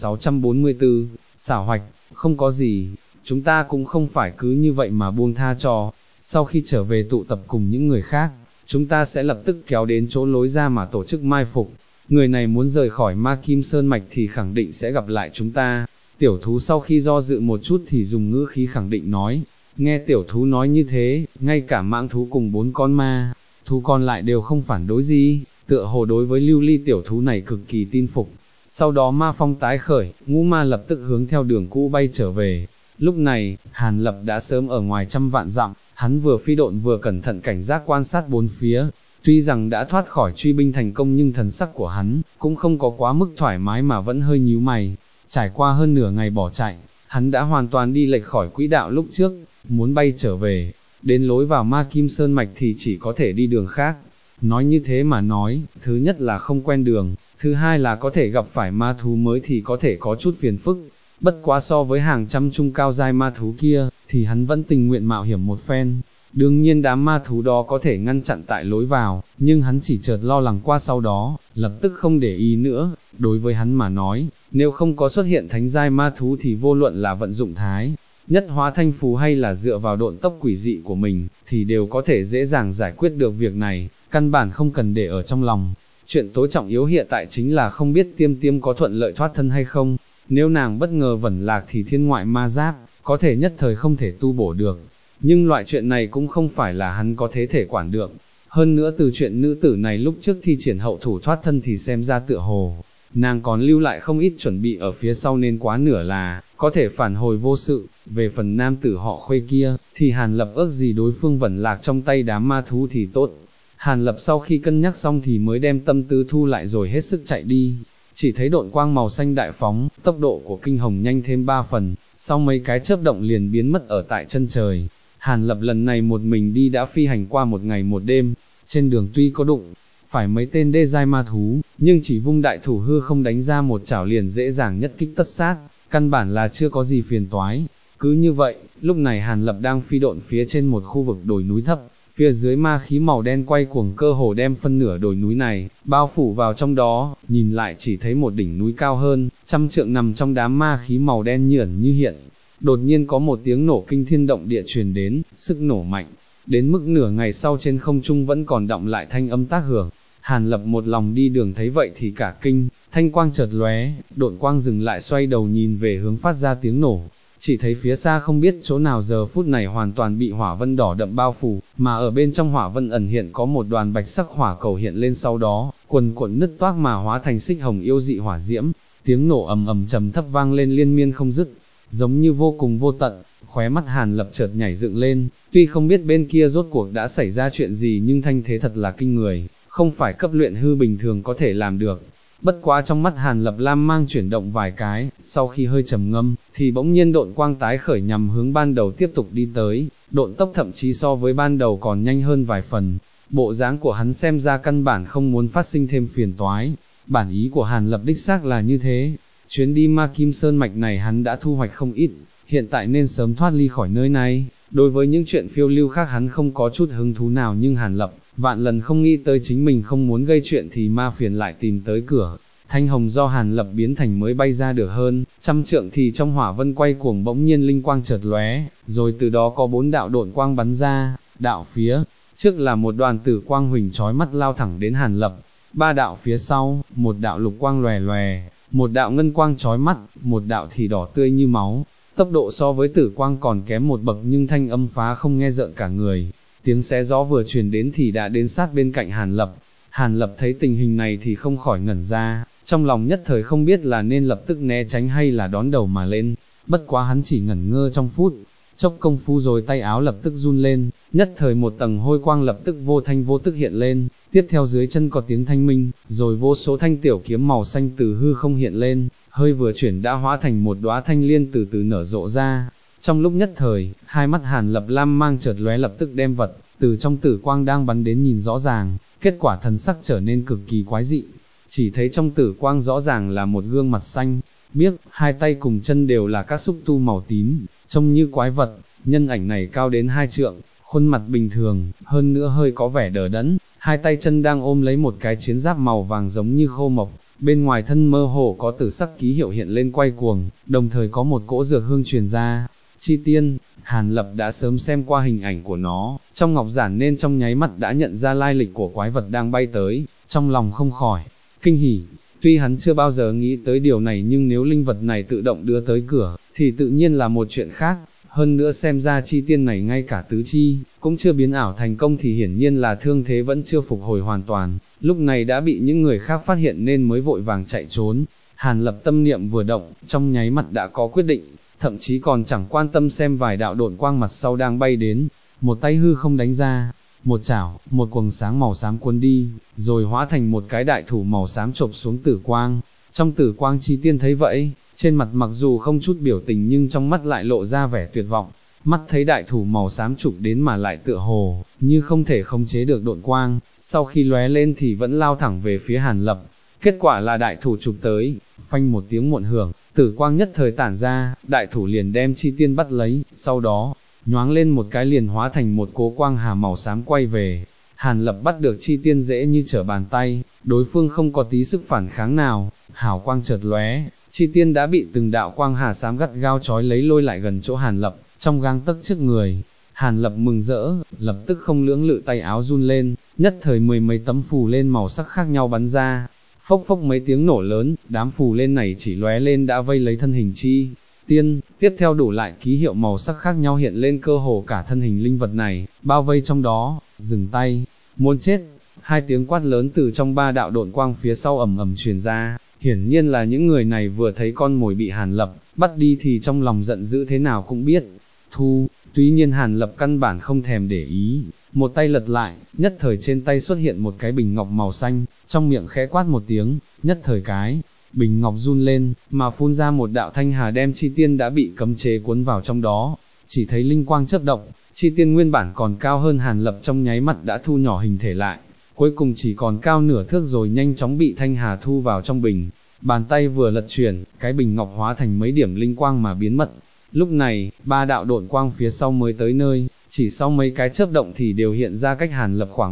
1644, xảo hoạch, không có gì, chúng ta cũng không phải cứ như vậy mà buông tha cho, sau khi trở về tụ tập cùng những người khác, chúng ta sẽ lập tức kéo đến chỗ lối ra mà tổ chức mai phục. Người này muốn rời khỏi Ma Kim Sơn Mạch thì khẳng định sẽ gặp lại chúng ta. Tiểu thú sau khi do dự một chút thì dùng ngữ khí khẳng định nói. Nghe tiểu thú nói như thế, ngay cả mãng thú cùng 4 con ma thú còn lại đều không phản đối gì, tựa hồ đối với lưu ly tiểu thú này cực kỳ tin phục. Sau đó ma phong tái khởi, ngũ ma lập tức hướng theo đường cũ bay trở về. Lúc này, Hàn Lập đã sớm ở ngoài trăm vạn dặm, hắn vừa phi độn vừa cẩn thận cảnh giác quan sát bốn phía. Tuy rằng đã thoát khỏi truy binh thành công nhưng thần sắc của hắn cũng không có quá mức thoải mái mà vẫn hơi nhíu mày. Trải qua hơn nửa ngày bỏ chạy, hắn đã hoàn toàn đi lệch khỏi quỹ đạo lúc trước, muốn bay trở về. Đến lối vào Ma Kim Sơn Mạch thì chỉ có thể đi đường khác. Nói như thế mà nói, thứ nhất là không quen đường, thứ hai là có thể gặp phải ma thú mới thì có thể có chút phiền phức. Bất quá so với hàng trăm trung cao giai ma thú kia, thì hắn vẫn tình nguyện mạo hiểm một phen. Đương nhiên đám ma thú đó có thể ngăn chặn tại lối vào, nhưng hắn chỉ chợt lo lắng qua sau đó, lập tức không để ý nữa. Đối với hắn mà nói, nếu không có xuất hiện thánh giai ma thú thì vô luận là vận dụng thái nhất hóa thanh phù hay là dựa vào độn tốc quỷ dị của mình, thì đều có thể dễ dàng giải quyết được việc này, căn bản không cần để ở trong lòng. Chuyện tối trọng yếu hiện tại chính là không biết Tiêm Tiêm có thuận lợi thoát thân hay không. Nếu nàng bất ngờ vẩn lạc thì thiên ngoại ma giáp, có thể nhất thời không thể tu bổ được. Nhưng loại chuyện này cũng không phải là hắn có thế thể quản được. Hơn nữa từ chuyện nữ tử này lúc trước thi triển hậu thủ thoát thân thì xem ra tựa hồ, nàng còn lưu lại không ít chuẩn bị ở phía sau nên quá nửa là, có thể phản hồi vô sự. Về phần nam tử họ Khuê kia, thì Hàn Lập ước gì đối phương vẩn lạc trong tay đám ma thú thì tốt. Hàn Lập sau khi cân nhắc xong thì mới đem tâm tư thu lại rồi hết sức chạy đi. Chỉ thấy độn quang màu xanh đại phóng, tốc độ của kinh hồng nhanh thêm 3 phần, sau mấy cái chớp động liền biến mất ở tại chân trời. Hàn Lập lần này một mình đi đã phi hành qua một ngày một đêm, trên đường tuy có đụng phải mấy tên đê giai ma thú, nhưng chỉ vung đại thủ hư không đánh ra một chảo liền dễ dàng nhất kích tất sát, căn bản là chưa có gì phiền toái. Cứ như vậy, lúc này Hàn Lập đang phi độn phía trên một khu vực đồi núi thấp, phía dưới ma khí màu đen quay cuồng cơ hồ đem phân nửa đồi núi này bao phủ vào trong đó, nhìn lại chỉ thấy một đỉnh núi cao hơn trăm trượng nằm trong đám ma khí màu đen như ẩn như hiện. Đột nhiên có một tiếng nổ kinh thiên động địa truyền đến, sức nổ mạnh, đến mức nửa ngày sau trên không trung vẫn còn đọng lại thanh âm tác hưởng. Hàn Lập một lòng đi đường thấy vậy thì cả kinh, thanh quang chợt lóe, độn quang dừng lại xoay đầu nhìn về hướng phát ra tiếng nổ. Chỉ thấy phía xa không biết chỗ nào giờ phút này hoàn toàn bị hỏa vân đỏ đậm bao phủ, mà ở bên trong hỏa vân ẩn hiện có một đoàn bạch sắc hỏa cầu hiện lên, sau đó, quần cuộn nứt toác mà hóa thành xích hồng yêu dị hỏa diễm, tiếng nổ ầm ầm trầm thấp vang lên liên miên không dứt, giống như vô cùng vô tận. Khóe mắt Hàn Lập chợt nhảy dựng lên, tuy không biết bên kia rốt cuộc đã xảy ra chuyện gì nhưng thanh thế thật là kinh người, không phải cấp luyện hư bình thường có thể làm được. Bất quá trong mắt Hàn Lập lam mang chuyển động vài cái, sau khi hơi trầm ngâm, thì bỗng nhiên độn quang tái khởi nhằm hướng ban đầu tiếp tục đi tới, độn tốc thậm chí so với ban đầu còn nhanh hơn vài phần. Bộ dáng của hắn xem ra căn bản không muốn phát sinh thêm phiền toái, bản ý của Hàn Lập đích xác là như thế. Chuyến đi Ma Kim Sơn Mạch này hắn đã thu hoạch không ít, hiện tại nên sớm thoát ly khỏi nơi này. Đối với những chuyện phiêu lưu khác hắn không có chút hứng thú nào, nhưng Hàn Lập vạn lần không nghĩ tới chính mình không muốn gây chuyện thì ma phiền lại tìm tới cửa. Thanh hồng do Hàn Lập biến thành mới bay ra được hơn trăm trượng thì trong hỏa vân quay cuồng bỗng nhiên linh quang chợt lóe, rồi từ đó có 4 đạo độn quang bắn ra. Đạo phía trước là một đoàn tử quang huỳnh chói mắt lao thẳng đến Hàn Lập, 3 đạo phía sau, một đạo lục quang lòe lòe, một đạo ngân quang chói mắt, một đạo thì đỏ tươi như máu. Tốc độ so với tử quang còn kém một bậc nhưng thanh âm phá không nghe rợn cả người. Tiếng xé gió vừa truyền đến thì đã đến sát bên cạnh Hàn Lập. Hàn Lập thấy tình hình này thì không khỏi ngẩn ra, trong lòng nhất thời không biết là nên lập tức né tránh hay là đón đầu mà lên. Bất quá hắn chỉ ngẩn ngơ trong phút chốc công phu rồi tay áo lập tức run lên, nhất thời một tầng hôi quang lập tức vô thanh vô tức hiện lên, tiếp theo dưới chân có tiếng thanh minh, rồi vô số thanh tiểu kiếm màu xanh từ hư không hiện lên, hơi vừa chuyển đã hóa thành một đóa thanh liên từ từ nở rộ ra. Trong lúc nhất thời, hai mắt Hàn Lập lam mang chợt lóe lập tức đem vật từ trong tử quang đang bắn đến nhìn rõ ràng, kết quả thần sắc trở nên cực kỳ quái dị. Chỉ thấy trong tử quang rõ ràng là một gương mặt xanh biếc, hai tay cùng chân đều là các xúc tu màu tím, trông như quái vật. Nhân ảnh này cao đến 2 trượng, khuôn mặt bình thường, hơn nữa hơi có vẻ đờ đẫn, hai tay chân đang ôm lấy một cái chiến giáp màu vàng giống như khô mộc, bên ngoài thân mơ hồ có tử sắc ký hiệu hiện lên quay cuồng, đồng thời có một cỗ dược hương truyền ra. Chi tiên, Hàn Lập đã sớm xem qua hình ảnh của nó trong ngọc giản nên trong nháy mắt đã nhận ra lai lịch của quái vật đang bay tới, trong lòng không khỏi kinh hỉ. Tuy hắn chưa bao giờ nghĩ tới điều này nhưng nếu linh vật này tự động đưa tới cửa, thì tự nhiên là một chuyện khác. Hơn nữa xem ra chi tiên này ngay cả tứ chi cũng chưa biến ảo thành công thì hiển nhiên là thương thế vẫn chưa phục hồi hoàn toàn, lúc này đã bị những người khác phát hiện nên mới vội vàng chạy trốn. Hàn Lập tâm niệm vừa động, trong nháy mắt đã có quyết định, thậm chí còn chẳng quan tâm xem vài đạo độn quang mặt sau đang bay đến, một tay hư không đánh ra, một chảo, một quầng sáng màu xám cuốn đi, rồi hóa thành một cái đại thủ màu xám chộp xuống tử quang. Trong tử quang Chi Tiên thấy vậy, trên mặt mặc dù không chút biểu tình nhưng trong mắt lại lộ ra vẻ tuyệt vọng, mắt thấy đại thủ màu xám chụp đến mà lại tựa hồ, như không thể khống chế được độn quang, sau khi lóe lên thì vẫn lao thẳng về phía Hàn Lập. Kết quả là đại thủ chụp tới, phanh một tiếng muộn hưởng, tử quang nhất thời tản ra, đại thủ liền đem Chi Tiên bắt lấy, sau đó, nhoáng lên một cái liền hóa thành một cỗ quang hà màu xám quay về. Hàn Lập bắt được Chi Tiên dễ như trở bàn tay, đối phương không có tí sức phản kháng nào, hào quang chợt lóe, Chi Tiên đã bị từng đạo quang hà xám gắt gao trói lấy lôi lại gần chỗ Hàn Lập, trong gang tấc trước người. Hàn Lập mừng rỡ, lập tức không lưỡng lự tay áo run lên, nhất thời mười mấy tấm phù lên màu sắc khác nhau bắn ra, phốc phốc mấy tiếng nổ lớn, đám phù lên này chỉ lóe lên đã vây lấy thân hình Chi Tiên, tiếp theo đủ lại ký hiệu màu sắc khác nhau hiện lên cơ hồ cả thân hình linh vật này, bao vây trong đó. Dừng tay, muốn chết. Hai tiếng quát lớn từ trong ba đạo độn quang phía sau ầm ầm truyền ra, hiển nhiên là những người này vừa thấy con mồi bị Hàn Lập bắt đi thì trong lòng giận dữ thế nào cũng biết. Tuy nhiên Hàn Lập căn bản không thèm để ý, một tay lật lại, nhất thời trên tay xuất hiện một cái bình ngọc màu xanh, trong miệng khẽ quát một tiếng, nhất thời cái bình ngọc run lên, mà phun ra một đạo thanh hà đem Chi Tiên đã bị cấm chế cuốn vào trong đó. Chỉ thấy linh quang chớp động, Chi Tiên nguyên bản còn cao hơn Hàn Lập trong nháy mắt đã thu nhỏ hình thể lại, cuối cùng chỉ còn cao nửa thước rồi nhanh chóng bị thanh hà thu vào trong bình. Bàn tay vừa lật chuyển, cái bình ngọc hóa thành mấy điểm linh quang mà biến mất. Lúc này, ba đạo độn quang phía sau mới tới nơi, chỉ sau mấy cái chớp động thì đều hiện ra cách Hàn Lập khoảng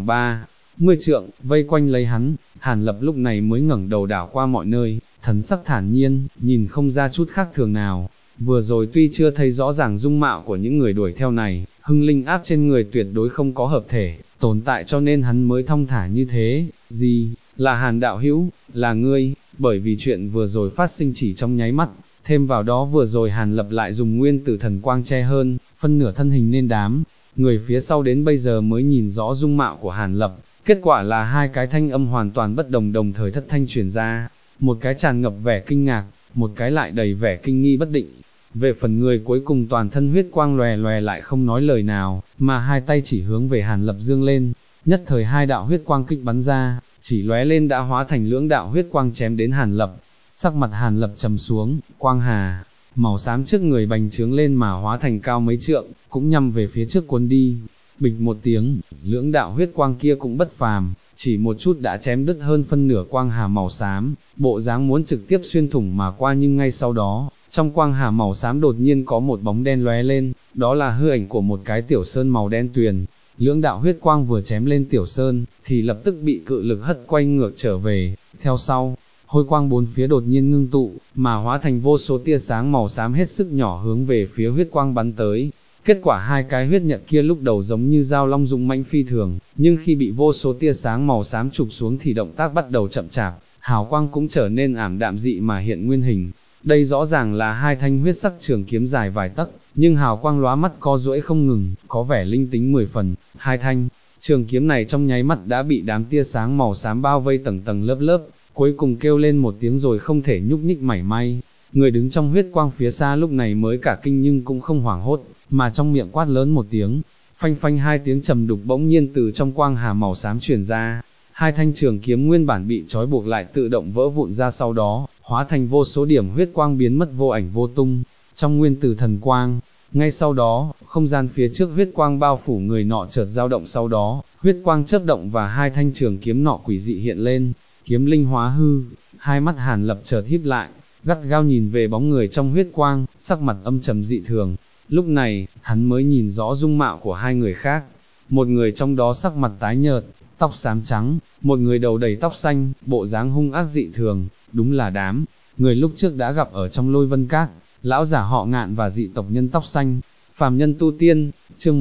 30 trượng, vây quanh lấy hắn. Hàn Lập lúc này mới ngẩng đầu đảo qua mọi nơi, thần sắc thản nhiên, nhìn không ra chút khác thường nào. Vừa rồi tuy chưa thấy rõ ràng dung mạo của những người đuổi theo này, hưng linh áp trên người tuyệt đối không có hợp thể tồn tại cho nên hắn mới thong thả như thế. Gì, là Hàn đạo hữu, là ngươi? Bởi vì chuyện vừa rồi phát sinh chỉ trong nháy mắt, thêm vào đó vừa rồi Hàn Lập lại dùng nguyên tử thần quang che hơn phân nửa thân hình nên đám người phía sau đến bây giờ mới nhìn rõ dung mạo của Hàn Lập. Kết quả là hai cái thanh âm hoàn toàn bất đồng đồng thời thất thanh truyền ra, một cái tràn ngập vẻ kinh ngạc, một cái lại đầy vẻ kinh nghi bất định. Về phần người cuối cùng toàn thân huyết quang lòe lòe lại không nói lời nào, mà hai tay chỉ hướng về Hàn Lập dương lên, nhất thời hai đạo huyết quang kích bắn ra, chỉ lóe lên đã hóa thành lưỡng đạo huyết quang chém đến Hàn Lập. Sắc mặt Hàn Lập trầm xuống, quang hà màu xám trước người bành trướng lên mà hóa thành cao mấy trượng, cũng nhằm về phía trước cuốn đi. Bịch một tiếng, lưỡng đạo huyết quang kia cũng bất phàm, chỉ một chút đã chém đứt hơn phân nửa quang hà màu xám, bộ dáng muốn trực tiếp xuyên thủng mà qua, nhưng ngay sau đó, trong quang hà màu xám đột nhiên có một bóng đen lóe lên, đó là hư ảnh của một cái tiểu sơn màu đen tuyền. Lưỡng đạo huyết quang vừa chém lên tiểu sơn, thì lập tức bị cự lực hất quay ngược trở về, theo sau, hôi quang bốn phía đột nhiên ngưng tụ, mà hóa thành vô số tia sáng màu xám hết sức nhỏ hướng về phía huyết quang bắn tới. Kết quả hai cái huyết nhật kia lúc đầu giống như dao long dũng mãnh phi thường, nhưng khi bị vô số tia sáng màu xám chụp xuống thì động tác bắt đầu chậm chạp, hào quang cũng trở nên ảm đạm dị mà hiện nguyên hình. Đây rõ ràng là hai thanh huyết sắc trường kiếm dài vài tấc, nhưng hào quang lóa mắt co duỗi không ngừng, có vẻ linh tính 10 phần. Hai thanh trường kiếm này trong nháy mắt đã bị đám tia sáng màu xám bao vây tầng tầng lớp lớp, cuối cùng kêu lên một tiếng rồi không thể nhúc nhích mảy may. Người đứng trong huyết quang phía xa lúc này mới cả kinh nhưng cũng không hoảng hốt, mà trong miệng quát lớn một tiếng, phanh phanh hai tiếng trầm đục bỗng nhiên từ trong quang hà màu xám truyền ra. Hai thanh trường kiếm nguyên bản bị trói buộc lại tự động vỡ vụn ra, sau đó hóa thành vô số điểm huyết quang biến mất vô ảnh vô tung trong nguyên tử thần quang. Ngay sau đó, không gian phía trước huyết quang bao phủ người nọ chợt dao động, sau đó huyết quang chớp động và hai thanh trường kiếm nọ quỷ dị hiện lên, kiếm linh hóa hư. Hai mắt Hàn Lập chợt híp lại, gắt gao nhìn về bóng người trong huyết quang, sắc mặt âm trầm dị thường. Lúc này, hắn mới nhìn rõ dung mạo của hai người khác. Một người trong đó sắc mặt tái nhợt, tóc xám trắng, một người đầu đầy tóc xanh, bộ dáng hung ác dị thường, đúng là đám người lúc trước đã gặp ở trong Lôi Vân Các, lão giả họ Ngạn và dị tộc nhân tóc xanh. Phàm nhân tu tiên, chương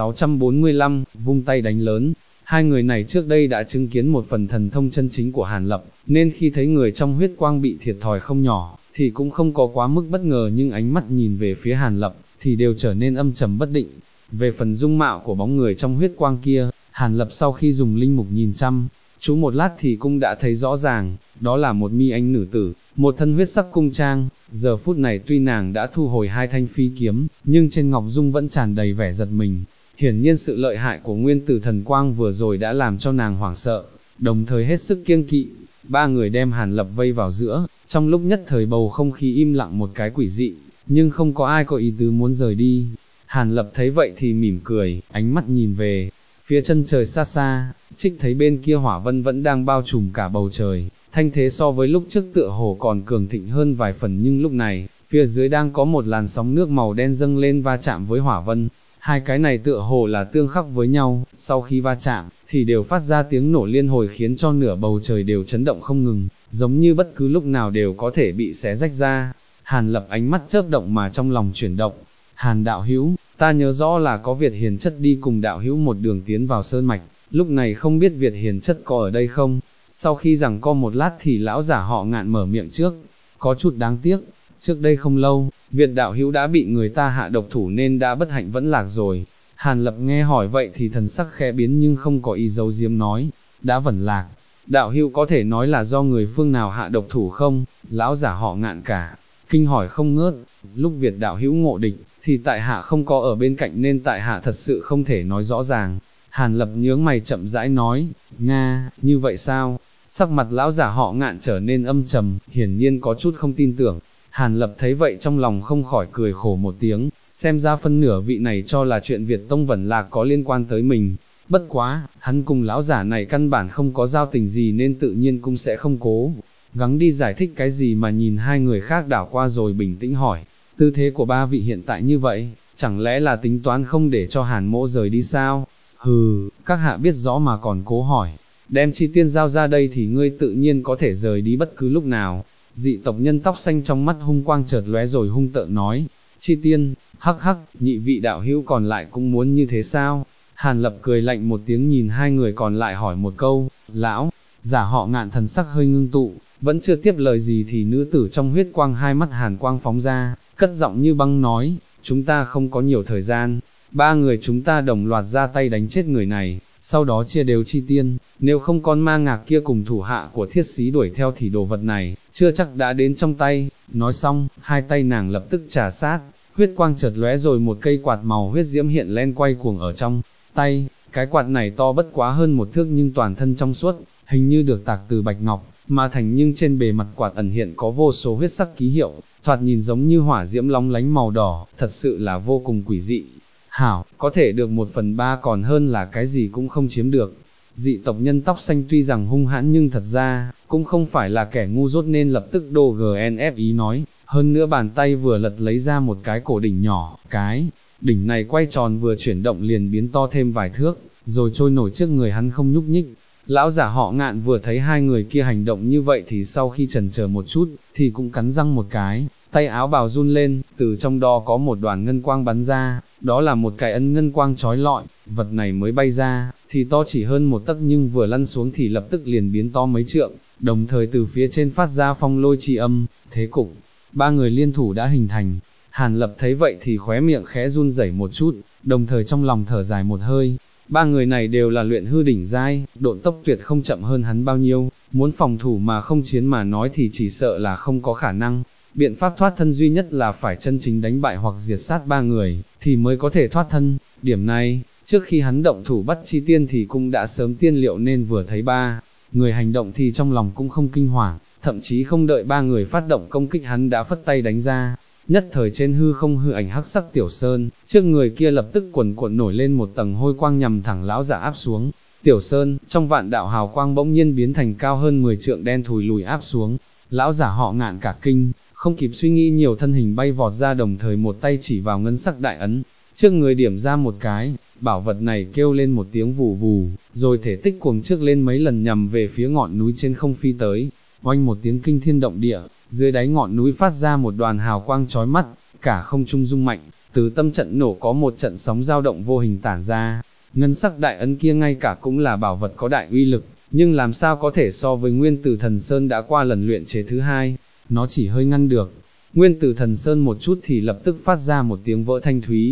1645, vung tay đánh lớn. Hai người này trước đây đã chứng kiến một phần thần thông chân chính của Hàn Lập, nên khi thấy người trong huyết quang bị thiệt thòi không nhỏ, thì cũng không có quá mức bất ngờ, nhưng ánh mắt nhìn về phía Hàn Lập, thì đều trở nên âm trầm bất định. Về phần dung mạo của bóng người trong huyết quang kia, Hàn Lập sau khi dùng linh mục nhìn chăm chú một lát thì cũng đã thấy rõ ràng, đó là một mi anh nữ tử, một thân huyết sắc cung trang, giờ phút này tuy nàng đã thu hồi hai thanh phi kiếm, nhưng trên ngọc dung vẫn tràn đầy vẻ giật mình. Hiển nhiên sự lợi hại của nguyên tử thần quang vừa rồi đã làm cho nàng hoảng sợ, đồng thời hết sức kiêng kỵ. Ba người đem Hàn Lập vây vào giữa, trong lúc nhất thời bầu không khí im lặng một cái quỷ dị, nhưng không có ai có ý tứ muốn rời đi. Hàn Lập thấy vậy thì mỉm cười, ánh mắt nhìn về phía chân trời xa xa, trích thấy bên kia hỏa vân vẫn đang bao trùm cả bầu trời, thanh thế so với lúc trước tựa hồ còn cường thịnh hơn vài phần, nhưng lúc này, phía dưới đang có một làn sóng nước màu đen dâng lên va chạm với hỏa vân. Hai cái này tựa hồ là tương khắc với nhau, sau khi va chạm, thì đều phát ra tiếng nổ liên hồi khiến cho nửa bầu trời đều chấn động không ngừng, giống như bất cứ lúc nào đều có thể bị xé rách ra. Hàn Lập ánh mắt chớp động mà trong lòng chuyển động. Hàn đạo hữu, ta nhớ rõ là có Việt Hiền Chất đi cùng đạo hữu một đường tiến vào sơn mạch, lúc này không biết Việt Hiền Chất có ở đây không? Sau khi giằng co một lát thì lão giả họ Ngạn mở miệng trước, có chút đáng tiếc, trước đây không lâu, Việt đạo hữu đã bị người ta hạ độc thủ nên đã bất hạnh vẫn lạc rồi. Hàn Lập nghe hỏi vậy thì thần sắc khẽ biến nhưng không có ý giấu giếm nói, đã vẫn lạc, đạo hữu có thể nói là do người phương nào hạ độc thủ không? Lão giả họ Ngạn cả kinh hỏi không ngớt, lúc Việt đạo hữu ngộ địch, thì tại hạ không có ở bên cạnh nên tại hạ thật sự không thể nói rõ ràng. Hàn Lập nhướng mày chậm rãi nói, Nga, như vậy sao? Sắc mặt lão giả họ Ngạn trở nên âm trầm, hiển nhiên có chút không tin tưởng. Hàn Lập thấy vậy trong lòng không khỏi cười khổ một tiếng, xem ra phân nửa vị này cho là chuyện Việt Tông Vẩn Lạc có liên quan tới mình. Bất quá, hắn cùng lão giả này căn bản không có giao tình gì nên tự nhiên cũng sẽ không cố gắng đi giải thích cái gì, mà nhìn hai người khác đảo qua rồi bình tĩnh hỏi, tư thế của ba vị hiện tại như vậy, chẳng lẽ là tính toán không để cho Hàn mỗ rời đi sao? Hừ, các hạ biết rõ mà còn cố hỏi, đem Chi Tiên giao ra đây thì ngươi tự nhiên có thể rời đi bất cứ lúc nào. Dị tộc nhân tóc xanh trong mắt hung quang chợt lóe rồi hung tợn nói, Chi Tiên, hắc hắc, nhị vị đạo hữu còn lại cũng muốn như thế sao? Hàn Lập cười lạnh một tiếng nhìn hai người còn lại hỏi một câu, lão giả họ Ngạn thần sắc hơi ngưng tụ, vẫn chưa tiếp lời gì thì nữ tử trong huyết quang hai mắt hàn quang phóng ra, cất giọng như băng nói, chúng ta không có nhiều thời gian, ba người chúng ta đồng loạt ra tay đánh chết người này, sau đó chia đều Chi Tiên, nếu không con ma ngạc kia cùng thủ hạ của thiết sĩ đuổi theo thì đồ vật này, chưa chắc đã đến trong tay. Nói xong, hai tay nàng lập tức trà sát, huyết quang chợt lóe rồi một cây quạt màu huyết diễm hiện lên quay cuồng ở trong tay, cái quạt này to bất quá hơn một thước nhưng toàn thân trong suốt, hình như được tạc từ bạch ngọc mà thành, nhưng trên bề mặt quạt ẩn hiện có vô số huyết sắc ký hiệu, thoạt nhìn giống như hỏa diễm long lánh màu đỏ, thật sự là vô cùng quỷ dị. Hảo, có thể được 1/3 còn hơn là cái gì cũng không chiếm được. Dị tộc nhân tóc xanh tuy rằng hung hãn nhưng thật ra, cũng không phải là kẻ ngu dốt nên lập tức đô GNF ý nói, hơn nữa bàn tay vừa lật lấy ra một cái cổ đỉnh nhỏ, cái đỉnh này quay tròn vừa chuyển động liền biến to thêm vài thước, rồi trôi nổi trước người hắn không nhúc nhích. Lão giả họ Ngạn vừa thấy hai người kia hành động như vậy thì sau khi chần chờ một chút, thì cũng cắn răng một cái, tay áo bào run lên, từ trong đó có một đoàn ngân quang bắn ra, đó là một cái ấn ngân quang chói lọi, vật này mới bay ra, thì to chỉ hơn một tấc nhưng vừa lăn xuống thì lập tức liền biến to mấy trượng, đồng thời từ phía trên phát ra phong lôi chi âm, thế cục, ba người liên thủ đã hình thành. Hàn Lập thấy vậy thì khóe miệng khẽ run rẩy một chút, đồng thời trong lòng thở dài một hơi. Ba người này đều là luyện hư đỉnh giai, độn tốc tuyệt không chậm hơn hắn bao nhiêu, muốn phòng thủ mà không chiến mà nói thì chỉ sợ là không có khả năng. Biện pháp thoát thân duy nhất là phải chân chính đánh bại hoặc diệt sát ba người, thì mới có thể thoát thân. Điểm này, trước khi hắn động thủ bắt Chi Tiên thì cũng đã sớm tiên liệu nên vừa thấy ba người hành động thì trong lòng cũng không kinh hoàng, thậm chí không đợi ba người phát động công kích hắn đã phất tay đánh ra. Nhất thời trên hư không hư ảnh hắc sắc Tiểu Sơn, trước người kia lập tức quần cuộn nổi lên một tầng hôi quang nhằm thẳng lão giả áp xuống. Tiểu Sơn, trong vạn đạo hào quang bỗng nhiên biến thành cao hơn 10 trượng đen thùi lùi áp xuống. Lão giả họ Ngạn cả kinh, không kịp suy nghĩ nhiều thân hình bay vọt ra, đồng thời một tay chỉ vào ngân sắc đại ấn, trước người điểm ra một cái, bảo vật này kêu lên một tiếng vù vù, rồi thể tích cuồng trước lên mấy lần nhằm về phía ngọn núi trên không phi tới. Oanh một tiếng kinh thiên động địa, dưới đáy ngọn núi phát ra một đoàn hào quang chói mắt, cả không trung rung mạnh, từ tâm trận nổ có một trận sóng dao động vô hình tản ra. Ngân sắc đại ấn kia ngay cả cũng là bảo vật có đại uy lực, nhưng làm sao có thể so với Nguyên Tử Thần Sơn đã qua lần luyện chế thứ hai, nó chỉ hơi ngăn được Nguyên Tử Thần Sơn một chút thì lập tức phát ra một tiếng vỡ thanh thúy,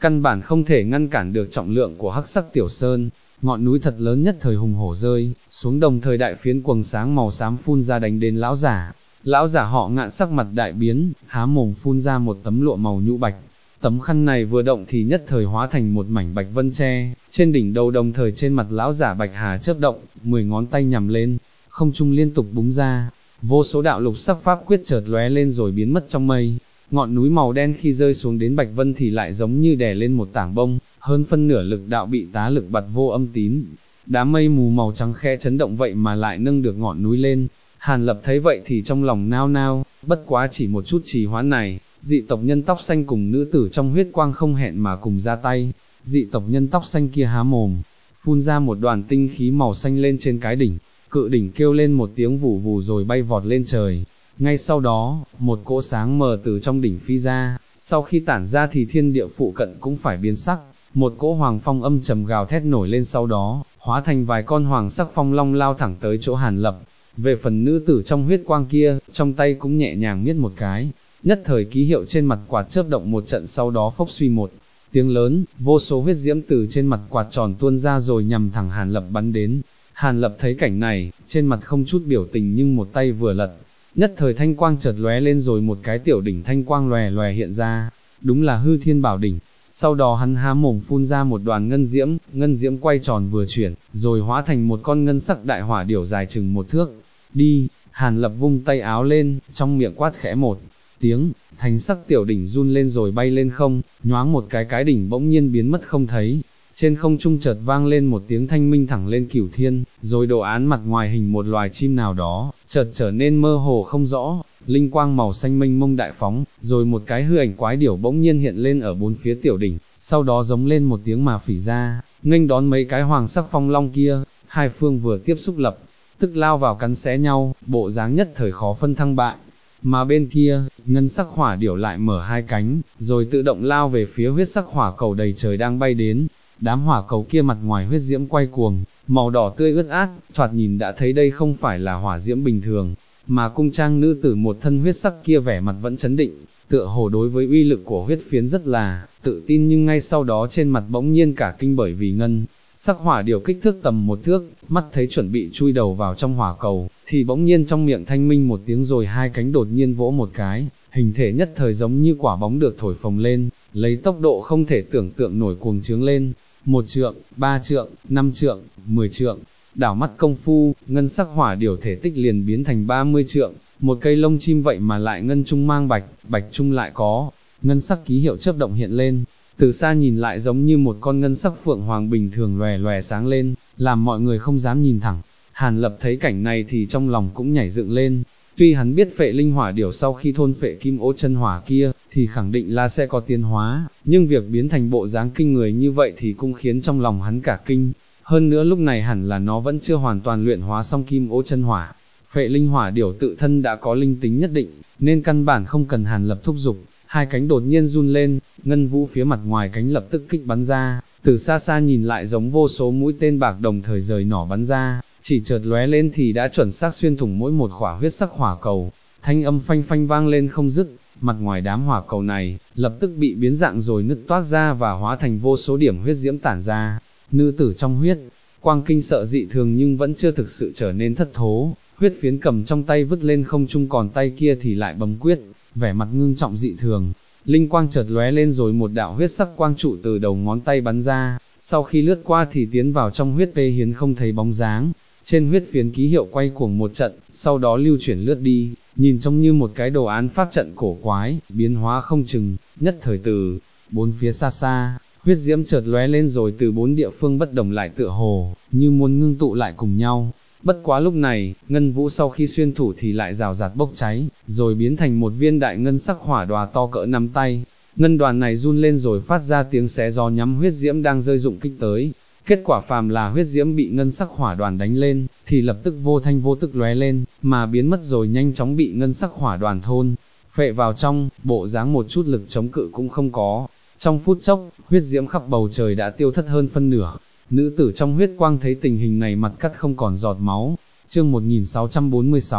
căn bản không thể ngăn cản được trọng lượng của hắc sắc tiểu sơn, ngọn núi thật lớn nhất thời hùng hổ rơi xuống, đồng thời đại phiến quầng sáng màu xám phun ra đánh đến lão giả. Lão giả họ Ngạn sắc mặt đại biến, há mồm phun ra một tấm lụa màu nhũ bạch. Tấm khăn này vừa động thì nhất thời hóa thành một mảnh bạch vân tre, trên đỉnh đầu đồng thời trên mặt lão giả bạch hà chớp động, 10 ngón tay nhằm lên, không trung liên tục búng ra, vô số đạo lục sắc pháp quyết chợt lóe lên rồi biến mất trong mây. Ngọn núi màu đen khi rơi xuống đến bạch vân thì lại giống như đè lên một tảng bông, hơn phân nửa lực đạo bị tá lực bật vô âm tín. Đám mây mù màu trắng khẽ chấn động vậy mà lại nâng được ngọn núi lên. Hàn Lập thấy vậy thì trong lòng nao nao, bất quá chỉ một chút trì hoãn này, dị tộc nhân tóc xanh cùng nữ tử trong huyết quang không hẹn mà cùng ra tay. Dị tộc nhân tóc xanh kia há mồm, phun ra một đoàn tinh khí màu xanh lên trên cái đỉnh, cự đỉnh kêu lên một tiếng vù vù rồi bay vọt lên trời. Ngay sau đó, một cỗ sáng mờ từ trong đỉnh phi ra, sau khi tản ra thì thiên địa phụ cận cũng phải biến sắc, một cỗ hoàng phong âm trầm gào thét nổi lên, sau đó, hóa thành vài con hoàng sắc phong long lao thẳng tới chỗ Hàn Lập. Về phần nữ tử trong huyết quang kia, trong tay cũng nhẹ nhàng miết một cái, nhất thời ký hiệu trên mặt quạt chớp động một trận, sau đó phốc suy một tiếng lớn, vô số huyết diễm từ trên mặt quạt tròn tuôn ra rồi nhằm thẳng Hàn Lập bắn đến. Hàn Lập thấy cảnh này, trên mặt không chút biểu tình nhưng một tay vừa lật, nhất thời thanh quang chợt lóe lên rồi một cái tiểu đỉnh thanh quang lòe lòe hiện ra, đúng là hư thiên bảo đỉnh. Sau đó hắn há mồm phun ra một đoàn ngân diễm quay tròn vừa chuyển, rồi hóa thành một con ngân sắc đại hỏa điểu dài chừng 1 thước. Đi, Hàn Lập vung tay áo lên, trong miệng quát khẽ một tiếng, thành sắc tiểu đỉnh run lên rồi bay lên không, nhoáng một cái đỉnh bỗng nhiên biến mất không thấy. Trên không trung chợt vang lên một tiếng thanh minh thẳng lên cửu thiên, rồi đồ án mặt ngoài hình một loài chim nào đó, chợt trở nên mơ hồ không rõ, linh quang màu xanh mênh mông đại phóng, rồi một cái hư ảnh quái điểu bỗng nhiên hiện lên ở bốn phía tiểu đỉnh, sau đó giống lên một tiếng mà phỉ ra, nghênh đón mấy cái hoàng sắc phong long kia. Hai phương vừa tiếp xúc lập tức lao vào cắn xé nhau, bộ dáng nhất thời khó phân thắng bại. Mà bên kia, ngân sắc hỏa điểu lại mở hai cánh, rồi tự động lao về phía huyết sắc hỏa cầu đầy trời đang bay đến. Đám hỏa cầu kia mặt ngoài huyết diễm quay cuồng, màu đỏ tươi ướt át, thoạt nhìn đã thấy đây không phải là hỏa diễm bình thường, mà cung trang nữ tử một thân huyết sắc kia vẻ mặt vẫn chấn định, tựa hồ đối với uy lực của huyết phiến rất là tự tin, nhưng ngay sau đó trên mặt bỗng nhiên cả kinh, bởi vì ngân sắc hỏa điểu kích thước tầm 1 thước, mắt thấy chuẩn bị chui đầu vào trong hỏa cầu, thì bỗng nhiên trong miệng thanh minh một tiếng rồi hai cánh đột nhiên vỗ một cái, hình thể nhất thời giống như quả bóng được thổi phồng lên, lấy tốc độ không thể tưởng tượng nổi cuồng trướng lên. 1 trượng, 3 trượng, 5 trượng, 10 trượng, đảo mắt công phu, ngân sắc hỏa điểu thể tích liền biến thành 30 trượng, một cây lông chim vậy mà lại ngân trung mang bạch, bạch trung lại có ngân sắc ký hiệu chớp động hiện lên, từ xa nhìn lại giống như một con ngân sắc phượng hoàng bình thường lòe lòe sáng lên, làm mọi người không dám nhìn thẳng. Hàn Lập thấy cảnh này thì trong lòng cũng nhảy dựng lên, tuy hắn biết phệ linh hỏa điểu sau khi thôn phệ kim ô chân hỏa kia, thì khẳng định là sẽ có tiến hóa, nhưng việc biến thành bộ dáng kinh người như vậy thì cũng khiến trong lòng hắn cả kinh. Hơn nữa lúc này hẳn là nó vẫn chưa hoàn toàn luyện hóa xong kim ô chân hỏa. Phệ linh hỏa điểu tự thân đã có linh tính nhất định, nên căn bản không cần Hàn Lập thúc giục. Hai cánh đột nhiên run lên, ngân vũ phía mặt ngoài cánh lập tức kích bắn ra, từ xa xa nhìn lại giống vô số mũi tên bạc đồng thời rời nỏ bắn ra, chỉ chợt lóe lên thì đã chuẩn xác xuyên thủng mỗi một khỏa huyết sắc hỏa cầu. Thanh âm phanh phanh vang lên không dứt, mặt ngoài đám hỏa cầu này lập tức bị biến dạng rồi nứt toác ra và hóa thành vô số điểm huyết diễm tản ra. Nữ tử trong huyết quang kinh sợ dị thường nhưng vẫn chưa thực sự trở nên thất thố, huyết phiến cầm trong tay vứt lên không trung, còn tay kia thì lại bấm quyết, vẻ mặt ngưng trọng dị thường. Linh quang chợt lóe lên rồi một đạo huyết sắc quang trụ từ đầu ngón tay bắn ra, sau khi lướt qua thì tiến vào trong huyết tê hiến không thấy bóng dáng. Trên huyết phiến ký hiệu quay cuồng một trận, sau đó lưu chuyển lướt đi, nhìn trông như một cái đồ án pháp trận cổ quái, biến hóa không chừng. Nhất thời từ bốn phía xa xa, huyết diễm chợt lóe lên rồi từ 4 địa phương bất đồng lại tựa hồ như muốn ngưng tụ lại cùng nhau. Bất quá lúc này, ngân vũ sau khi xuyên thủ thì lại rào rạt bốc cháy, rồi biến thành một viên đại ngân sắc hỏa đòa to cỡ nắm tay. Ngân đoàn này run lên rồi phát ra tiếng xé gió nhắm huyết diễm đang rơi dụng kích tới. Kết quả phàm là huyết diễm bị ngân sắc hỏa đoàn đánh lên, thì lập tức vô thanh vô tức lóe lên, mà biến mất rồi nhanh chóng bị ngân sắc hỏa đoàn thôn phệ vào trong, bộ dáng một chút lực chống cự cũng không có. Trong phút chốc, huyết diễm khắp bầu trời đã tiêu thất hơn phân nửa. Nữ tử trong huyết quang thấy tình hình này mặt cắt không còn giọt máu. Chương 1646,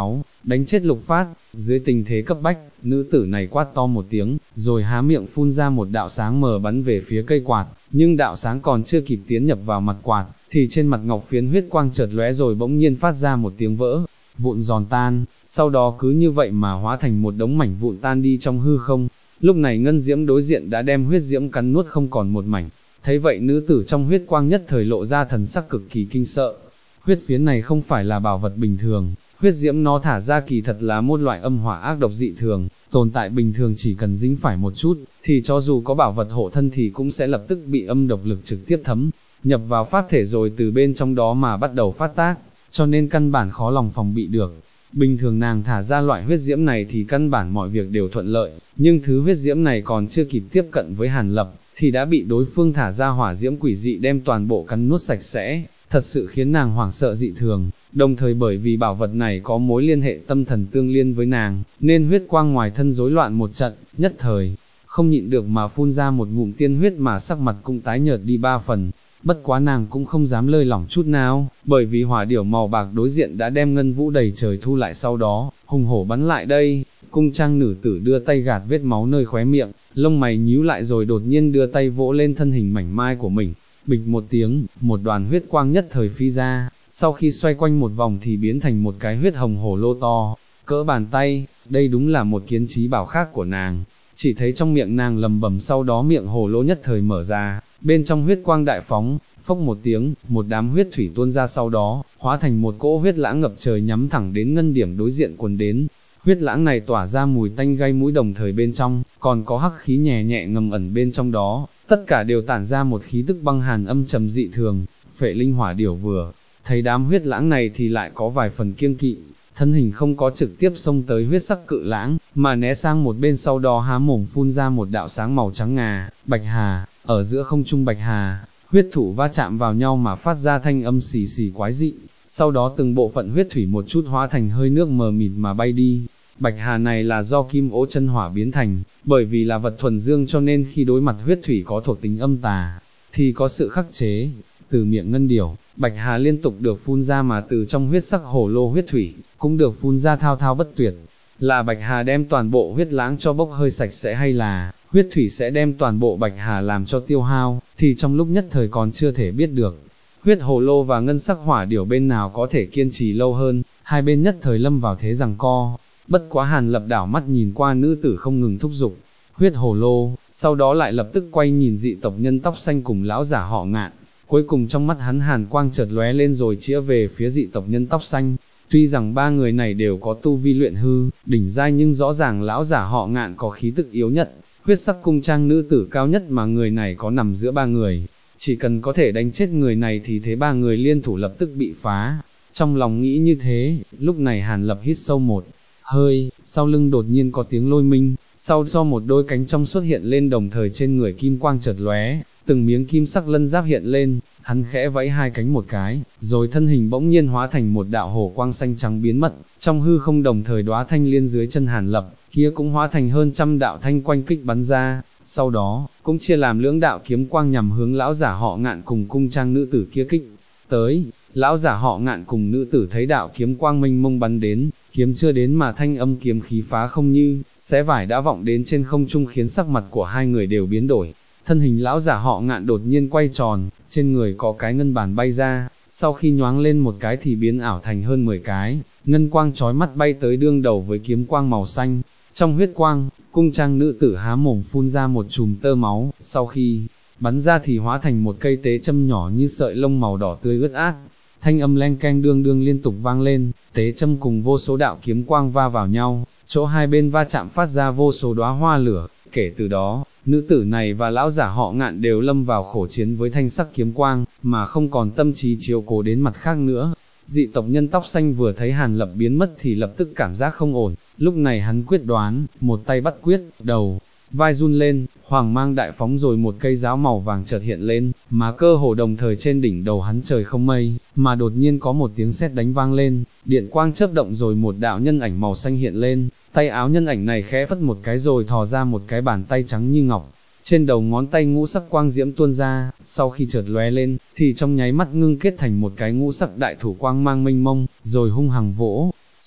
đánh chết Lục Phát. Dưới tình thế cấp bách, nữ tử này quát to một tiếng, rồi há miệng phun ra một đạo sáng mờ bắn về phía cây quạt, nhưng đạo sáng còn chưa kịp tiến nhập vào mặt quạt, thì trên mặt ngọc phiến huyết quang chợt lóe rồi bỗng nhiên phát ra một tiếng vỡ vụn giòn tan, sau đó cứ như vậy mà hóa thành một đống mảnh vụn tan đi trong hư không. Lúc này ngân diễm đối diện đã đem huyết diễm cắn nuốt không còn một mảnh. Thấy vậy nữ tử trong huyết quang nhất thời lộ ra thần sắc cực kỳ kinh sợ. Huyết phiến này không phải là bảo vật bình thường, huyết diễm nó thả ra kỳ thật là một loại âm hỏa ác độc dị thường, tồn tại bình thường chỉ cần dính phải một chút, thì cho dù có bảo vật hộ thân thì cũng sẽ lập tức bị âm độc lực trực tiếp thấm nhập vào pháp thể rồi từ bên trong đó mà bắt đầu phát tác, cho nên căn bản khó lòng phòng bị được. Bình thường nàng thả ra loại huyết diễm này thì căn bản mọi việc đều thuận lợi, nhưng thứ huyết diễm này còn chưa kịp tiếp cận với Hàn Lập, thì đã bị đối phương thả ra hỏa diễm quỷ dị đem toàn bộ cắn nuốt sạch sẽ, thật sự khiến nàng hoảng sợ dị thường. Đồng thời bởi vì bảo vật này có mối liên hệ tâm thần tương liên với nàng, nên huyết quang ngoài thân rối loạn một trận, nhất thời không nhịn được mà phun ra một ngụm tiên huyết mà sắc mặt cũng tái nhợt đi 3 phần. Bất quá nàng cũng không dám lơi lỏng chút nào, bởi vì hỏa điểu màu bạc đối diện đã đem ngân vũ đầy trời thu lại, sau đó hùng hổ bắn lại đây. Cung trang nữ tử đưa tay gạt vết máu nơi khóe miệng, lông mày nhíu lại rồi đột nhiên đưa tay vỗ lên thân hình mảnh mai của mình. Bịch một tiếng, một đoàn huyết quang nhất thời phi ra, sau khi xoay quanh một vòng thì biến thành một cái huyết hồng hổ lô to, cỡ bàn tay. Đây đúng là một kiến trí bảo khác của nàng. Chỉ thấy trong miệng nàng lầm bầm, sau đó miệng hồ lô nhất thời mở ra, bên trong huyết quang đại phóng, phốc một tiếng, một đám huyết thủy tuôn ra, sau đó hóa thành một cỗ huyết lãng ngập trời nhắm thẳng đến ngân điểm đối diện cuốn đến. Huyết lãng này tỏa ra mùi tanh gây mũi, đồng thời bên trong còn có hắc khí nhẹ nhẹ ngầm ẩn bên trong đó, tất cả đều tản ra một khí tức băng hàn âm trầm dị thường. Phệ linh hỏa điểu vừa thấy đám huyết lãng này thì lại có vài phần kiêng kỵ, thân hình không có trực tiếp xông tới huyết sắc cự lãng, mà né sang một bên, sau đó há mồm phun ra một đạo sáng màu trắng ngà, bạch hà. Ở giữa không trung bạch hà, huyết thủ va chạm vào nhau mà phát ra thanh âm xì xì quái dị, sau đó từng bộ phận huyết thủy một chút hóa thành hơi nước mờ mịt mà bay đi. Bạch hà này là do kim ô chân hỏa biến thành, bởi vì là vật thuần dương cho nên khi đối mặt huyết thủy có thuộc tính âm tà, thì có sự khắc chế. Từ miệng ngân điểu, bạch hà liên tục được phun ra, mà từ trong huyết sắc hổ lô huyết thủy, cũng được phun ra thao thao bất tuyệt. Là bạch hà đem toàn bộ huyết lãng cho bốc hơi sạch sẽ, hay là huyết thủy sẽ đem toàn bộ bạch hà làm cho tiêu hao, thì trong lúc nhất thời còn chưa thể biết được. Huyết hồ lô và ngân sắc hỏa điểu bên nào có thể kiên trì lâu hơn, hai bên nhất thời lâm vào thế giằng co. Bất quá Hàn Lập đảo mắt nhìn qua nữ tử không ngừng thúc giục huyết hồ lô, sau đó lại lập tức quay nhìn dị tộc nhân tóc xanh cùng lão giả họ Ngạn. Cuối cùng trong mắt hắn hàn quang chợt lóe lên rồi chĩa về phía dị tộc nhân tóc xanh. Tuy rằng ba người này đều có tu vi luyện hư đỉnh giai, nhưng rõ ràng lão giả họ Ngạn có khí tức yếu nhất, huyết sắc cung trang nữ tử cao nhất, mà người này có nằm giữa ba người. Chỉ cần có thể đánh chết người này thì thế ba người liên thủ lập tức bị phá. Trong lòng nghĩ như thế, lúc này Hàn Lập hít sâu một hơi, sau lưng đột nhiên có tiếng lôi minh, sau do một đôi cánh trong xuất hiện lên, đồng thời trên người kim quang chợt lóe, từng miếng kim sắc lân giáp hiện lên. Hắn khẽ vẫy hai cánh một cái, rồi thân hình bỗng nhiên hóa thành một đạo hổ quang xanh trắng biến mất trong hư không, đồng thời đóa thanh liên dưới chân Hàn Lập kia cũng hóa thành hơn trăm đạo thanh quanh kích bắn ra, sau đó cũng chia làm lưỡng đạo kiếm quang nhằm hướng lão giả họ Ngạn cùng cung trang nữ tử kia kích tới. Lão giả họ Ngạn cùng nữ tử thấy đạo kiếm quang mênh mông bắn đến, kiếm chưa đến mà thanh âm kiếm khí phá không như xé vải đã vọng đến trên không trung, khiến sắc mặt của hai người đều biến đổi. Thân hình lão giả họ Ngạn đột nhiên quay tròn, trên người có cái ngân bàn bay ra, sau khi nhoáng lên một cái thì biến ảo thành hơn 10 cái, ngân quang chói mắt bay tới đương đầu với kiếm quang màu xanh. Trong huyết quang, cung trang nữ tử há mồm phun ra một chùm tơ máu, sau khi bắn ra thì hóa thành một cây tế châm nhỏ như sợi lông màu đỏ tươi ướt át. Thanh âm len keng đương đương liên tục vang lên, tế châm cùng vô số đạo kiếm quang va vào nhau, chỗ hai bên va chạm phát ra vô số đóa hoa lửa. Kể từ đó, nữ tử này và lão giả họ Ngạn đều lâm vào khổ chiến với thanh sắc kiếm quang, mà không còn tâm trí chiếu cố đến mặt khác nữa. Dị tộc nhân tóc xanh vừa thấy Hàn Lập biến mất thì lập tức cảm giác không ổn, lúc này hắn quyết đoán, một tay bắt quyết, đầu vai run lên, hoàng mang đại phóng, rồi một cây giáo màu vàng chợt hiện lên, mà cơ hồ đồng thời trên đỉnh đầu hắn trời không mây, mà đột nhiên có một tiếng sét đánh vang lên, điện quang chớp động rồi một đạo nhân ảnh màu xanh hiện lên, tay áo nhân ảnh này khẽ phất một cái rồi thò ra một cái bàn tay trắng như ngọc. Trên đầu ngón tay ngũ sắc quang diễm tuôn ra, sau khi chợt lóe lên, thì trong nháy mắt ngưng kết thành một cái ngũ sắc đại thủ quang mang mênh mông, rồi hung hăng vỗ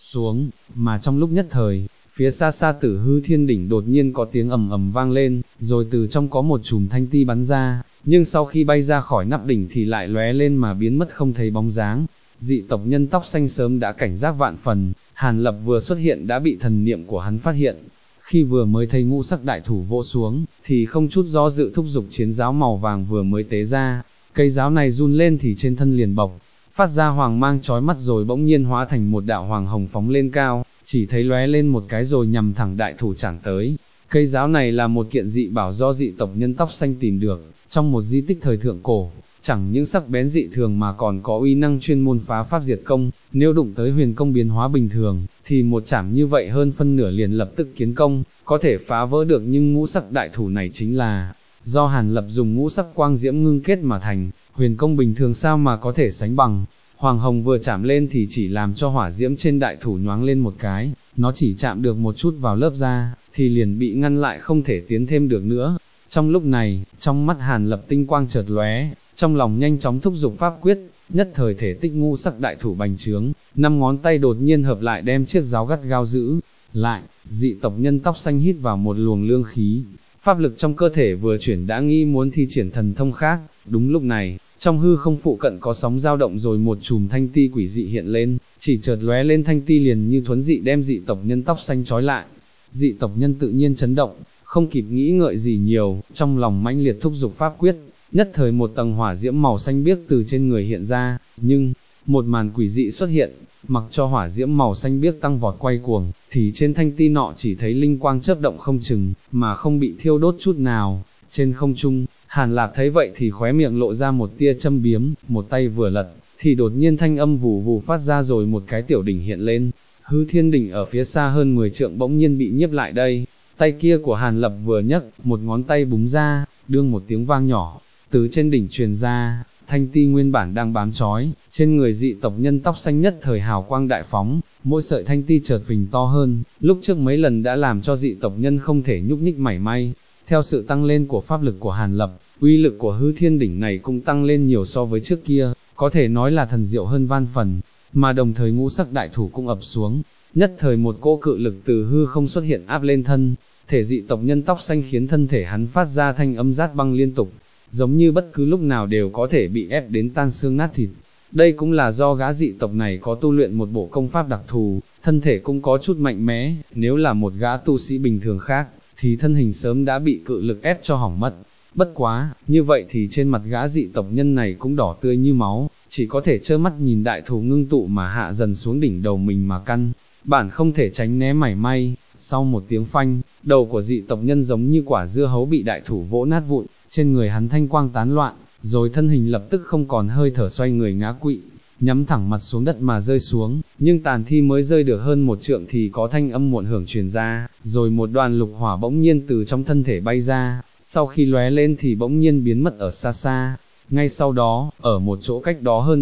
xuống, mà trong lúc nhất thời, phía xa xa Tử Hư Thiên đỉnh đột nhiên có tiếng ầm ầm vang lên, rồi từ trong có một chùm thanh ti bắn ra, nhưng sau khi bay ra khỏi nắp đỉnh thì lại lóe lên mà biến mất không thấy bóng dáng. Dị tộc nhân tóc xanh sớm đã cảnh giác vạn phần, Hàn Lập vừa xuất hiện đã bị thần niệm của hắn phát hiện. Khi vừa mới thấy ngũ sắc đại thủ vỗ xuống, thì không chút do dự thúc giục chiến giáo màu vàng vừa mới tế ra, cây giáo này run lên thì trên thân liền bộc phát ra hoàng mang chói mắt rồi bỗng nhiên hóa thành một đạo hoàng hồng phóng lên cao, chỉ thấy lóe lên một cái rồi nhằm thẳng đại thủ chảng tới. Cây giáo này là một kiện dị bảo do dị tộc nhân tóc xanh tìm được, trong một di tích thời thượng cổ, chẳng những sắc bén dị thường mà còn có uy năng chuyên môn phá pháp diệt công, nếu đụng tới huyền công biến hóa bình thường, thì một chảm như vậy hơn phân nửa liền lập tức kiến công, có thể phá vỡ được, nhưng ngũ sắc đại thủ này chính là do Hàn Lập dùng ngũ sắc quang diễm ngưng kết mà thành, huyền công bình thường sao mà có thể sánh bằng. Hoàng hồng vừa chạm lên thì chỉ làm cho hỏa diễm trên đại thủ nhoáng lên một cái, nó chỉ chạm được một chút vào lớp da, thì liền bị ngăn lại không thể tiến thêm được nữa. Trong lúc này, trong mắt Hàn Lập tinh quang chợt lóe, trong lòng nhanh chóng thúc giục pháp quyết, nhất thời thể tích ngũ sắc đại thủ bành trướng, 5 ngón tay đột nhiên hợp lại đem chiếc giáo gắt gao giữ lại. Dị tộc nhân tóc xanh hít vào một luồng lương khí, pháp lực trong cơ thể vừa chuyển đã nghĩ muốn thi triển thần thông khác. Đúng lúc này, trong hư không phụ cận có sóng dao động rồi một chùm thanh ti quỷ dị hiện lên, chỉ chợt lóe lên thanh ti liền như thuấn dị đem dị tộc nhân tóc xanh trói lại. Dị tộc nhân tự nhiên chấn động, không kịp nghĩ ngợi gì nhiều, trong lòng mãnh liệt thúc giục pháp quyết, nhất thời một tầng hỏa diễm màu xanh biếc từ trên người hiện ra, nhưng một màn quỷ dị xuất hiện, mặc cho hỏa diễm màu xanh biếc tăng vọt quay cuồng, thì trên thanh ti nọ chỉ thấy linh quang chớp động không chừng, mà không bị thiêu đốt chút nào. Trên không trung, Hàn Lập thấy vậy thì khóe miệng lộ ra một tia châm biếm, một tay vừa lật, thì đột nhiên thanh âm vù vù phát ra rồi một cái tiểu đỉnh hiện lên. Hư Thiên đỉnh ở phía xa hơn 10 trượng bỗng nhiên bị nhiếp lại đây, tay kia của Hàn Lập vừa nhấc, một ngón tay búng ra, đương một tiếng vang nhỏ, từ trên đỉnh truyền ra, thanh ti nguyên bản đang bám trói, trên người dị tộc nhân tóc xanh nhất thời hào quang đại phóng, mỗi sợi thanh ti chợt phình to hơn, lúc trước mấy lần đã làm cho dị tộc nhân không thể nhúc nhích mảy may. Theo sự tăng lên của pháp lực của Hàn Lập, uy lực của Hư Thiên đỉnh này cũng tăng lên nhiều so với trước kia, có thể nói là thần diệu hơn van phần, mà đồng thời ngũ sắc đại thủ cũng ập xuống, nhất thời một cỗ cự lực từ hư không xuất hiện áp lên thân thể dị tộc nhân tóc xanh, khiến thân thể hắn phát ra thanh âm rát băng liên tục, giống như bất cứ lúc nào đều có thể bị ép đến tan xương nát thịt. Đây cũng là do gã dị tộc này có tu luyện một bộ công pháp đặc thù, thân thể cũng có chút mạnh mẽ, nếu là một gã tu sĩ bình thường khác, thì thân hình sớm đã bị cự lực ép cho hỏng mất. Bất quá, như vậy thì trên mặt gã dị tộc nhân này cũng đỏ tươi như máu, chỉ có thể trơ mắt nhìn đại thủ ngưng tụ mà hạ dần xuống đỉnh đầu mình mà căn bản không thể tránh né mảy may. Sau một tiếng phanh, đầu của dị tộc nhân giống như quả dưa hấu bị đại thủ vỗ nát vụn, trên người hắn thanh quang tán loạn, rồi thân hình lập tức không còn hơi thở, xoay người ngã quỵ, nhắm thẳng mặt xuống đất mà rơi xuống. Nhưng tàn thi mới rơi được hơn 1 trượng thì có thanh âm muộn hưởng truyền ra, rồi một đoàn lục hỏa bỗng nhiên từ trong thân thể bay ra, sau khi lóe lên thì bỗng nhiên biến mất ở xa xa. Ngay sau đó, ở một chỗ cách đó hơn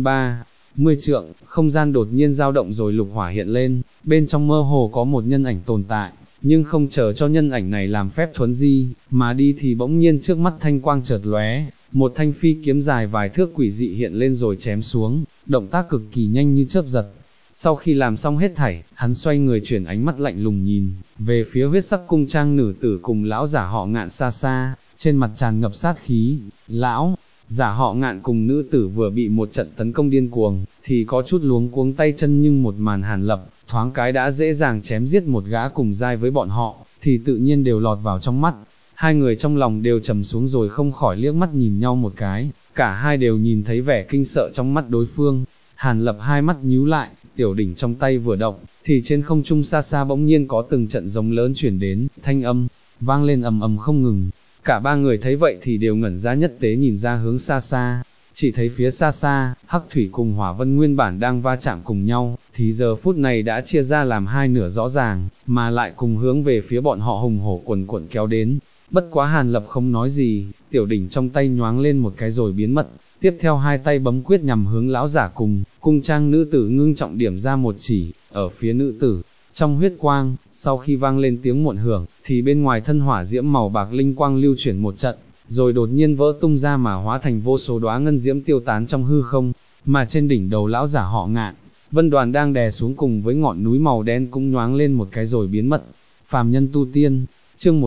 30 trượng, không gian đột nhiên dao động rồi lục hỏa hiện lên, bên trong mơ hồ có một nhân ảnh tồn tại, nhưng không chờ cho nhân ảnh này làm phép thuấn di mà đi thì bỗng nhiên trước mắt thanh quang chợt lóe, một thanh phi kiếm dài vài thước quỷ dị hiện lên rồi chém xuống, động tác cực kỳ nhanh như chớp giật. Sau khi làm xong hết thảy, hắn xoay người chuyển ánh mắt lạnh lùng nhìn về phía huyết sắc cung trang nữ tử cùng lão giả họ Ngạn xa xa, trên mặt tràn ngập sát khí. Lão giả họ Ngạn cùng nữ tử vừa bị một trận tấn công điên cuồng, thì có chút luống cuống tay chân, nhưng một màn Hàn Lập thoáng cái đã dễ dàng chém giết một gã cùng giai với bọn họ, thì tự nhiên đều lọt vào trong mắt. Hai người trong lòng đều trầm xuống rồi không khỏi liếc mắt nhìn nhau một cái, cả hai đều nhìn thấy vẻ kinh sợ trong mắt đối phương. Hàn Lập hai mắt nhíu lại, tiểu đỉnh trong tay vừa động, thì trên không trung xa xa bỗng nhiên có từng trận giống lớn chuyển đến, thanh âm vang lên ầm ầm không ngừng. Cả ba người thấy vậy thì đều ngẩn ra, nhất tế nhìn ra hướng xa xa, chỉ thấy phía xa xa, Hắc Thủy cùng Hỏa Vân nguyên bản đang va chạm cùng nhau, thì giờ phút này đã chia ra làm hai nửa rõ ràng, mà lại cùng hướng về phía bọn họ hùng hổ quần quần kéo đến. Bất quá Hàn Lập không nói gì, tiểu đỉnh trong tay nhoáng lên một cái rồi biến mất, tiếp theo hai tay bấm quyết nhằm hướng lão giả cùng cung trang nữ tử, ngưng trọng điểm ra một chỉ, ở phía nữ tử. Trong huyết quang, sau khi vang lên tiếng muộn hưởng, thì bên ngoài thân hỏa diễm màu bạc linh quang lưu chuyển một trận, rồi đột nhiên vỡ tung ra mà hóa thành vô số đóa ngân diễm tiêu tán trong hư không, mà trên đỉnh đầu lão giả họ Ngạn, vân đoàn đang đè xuống cùng với ngọn núi màu đen cũng nhoáng lên một cái rồi biến mất. Phàm nhân tu tiên, chương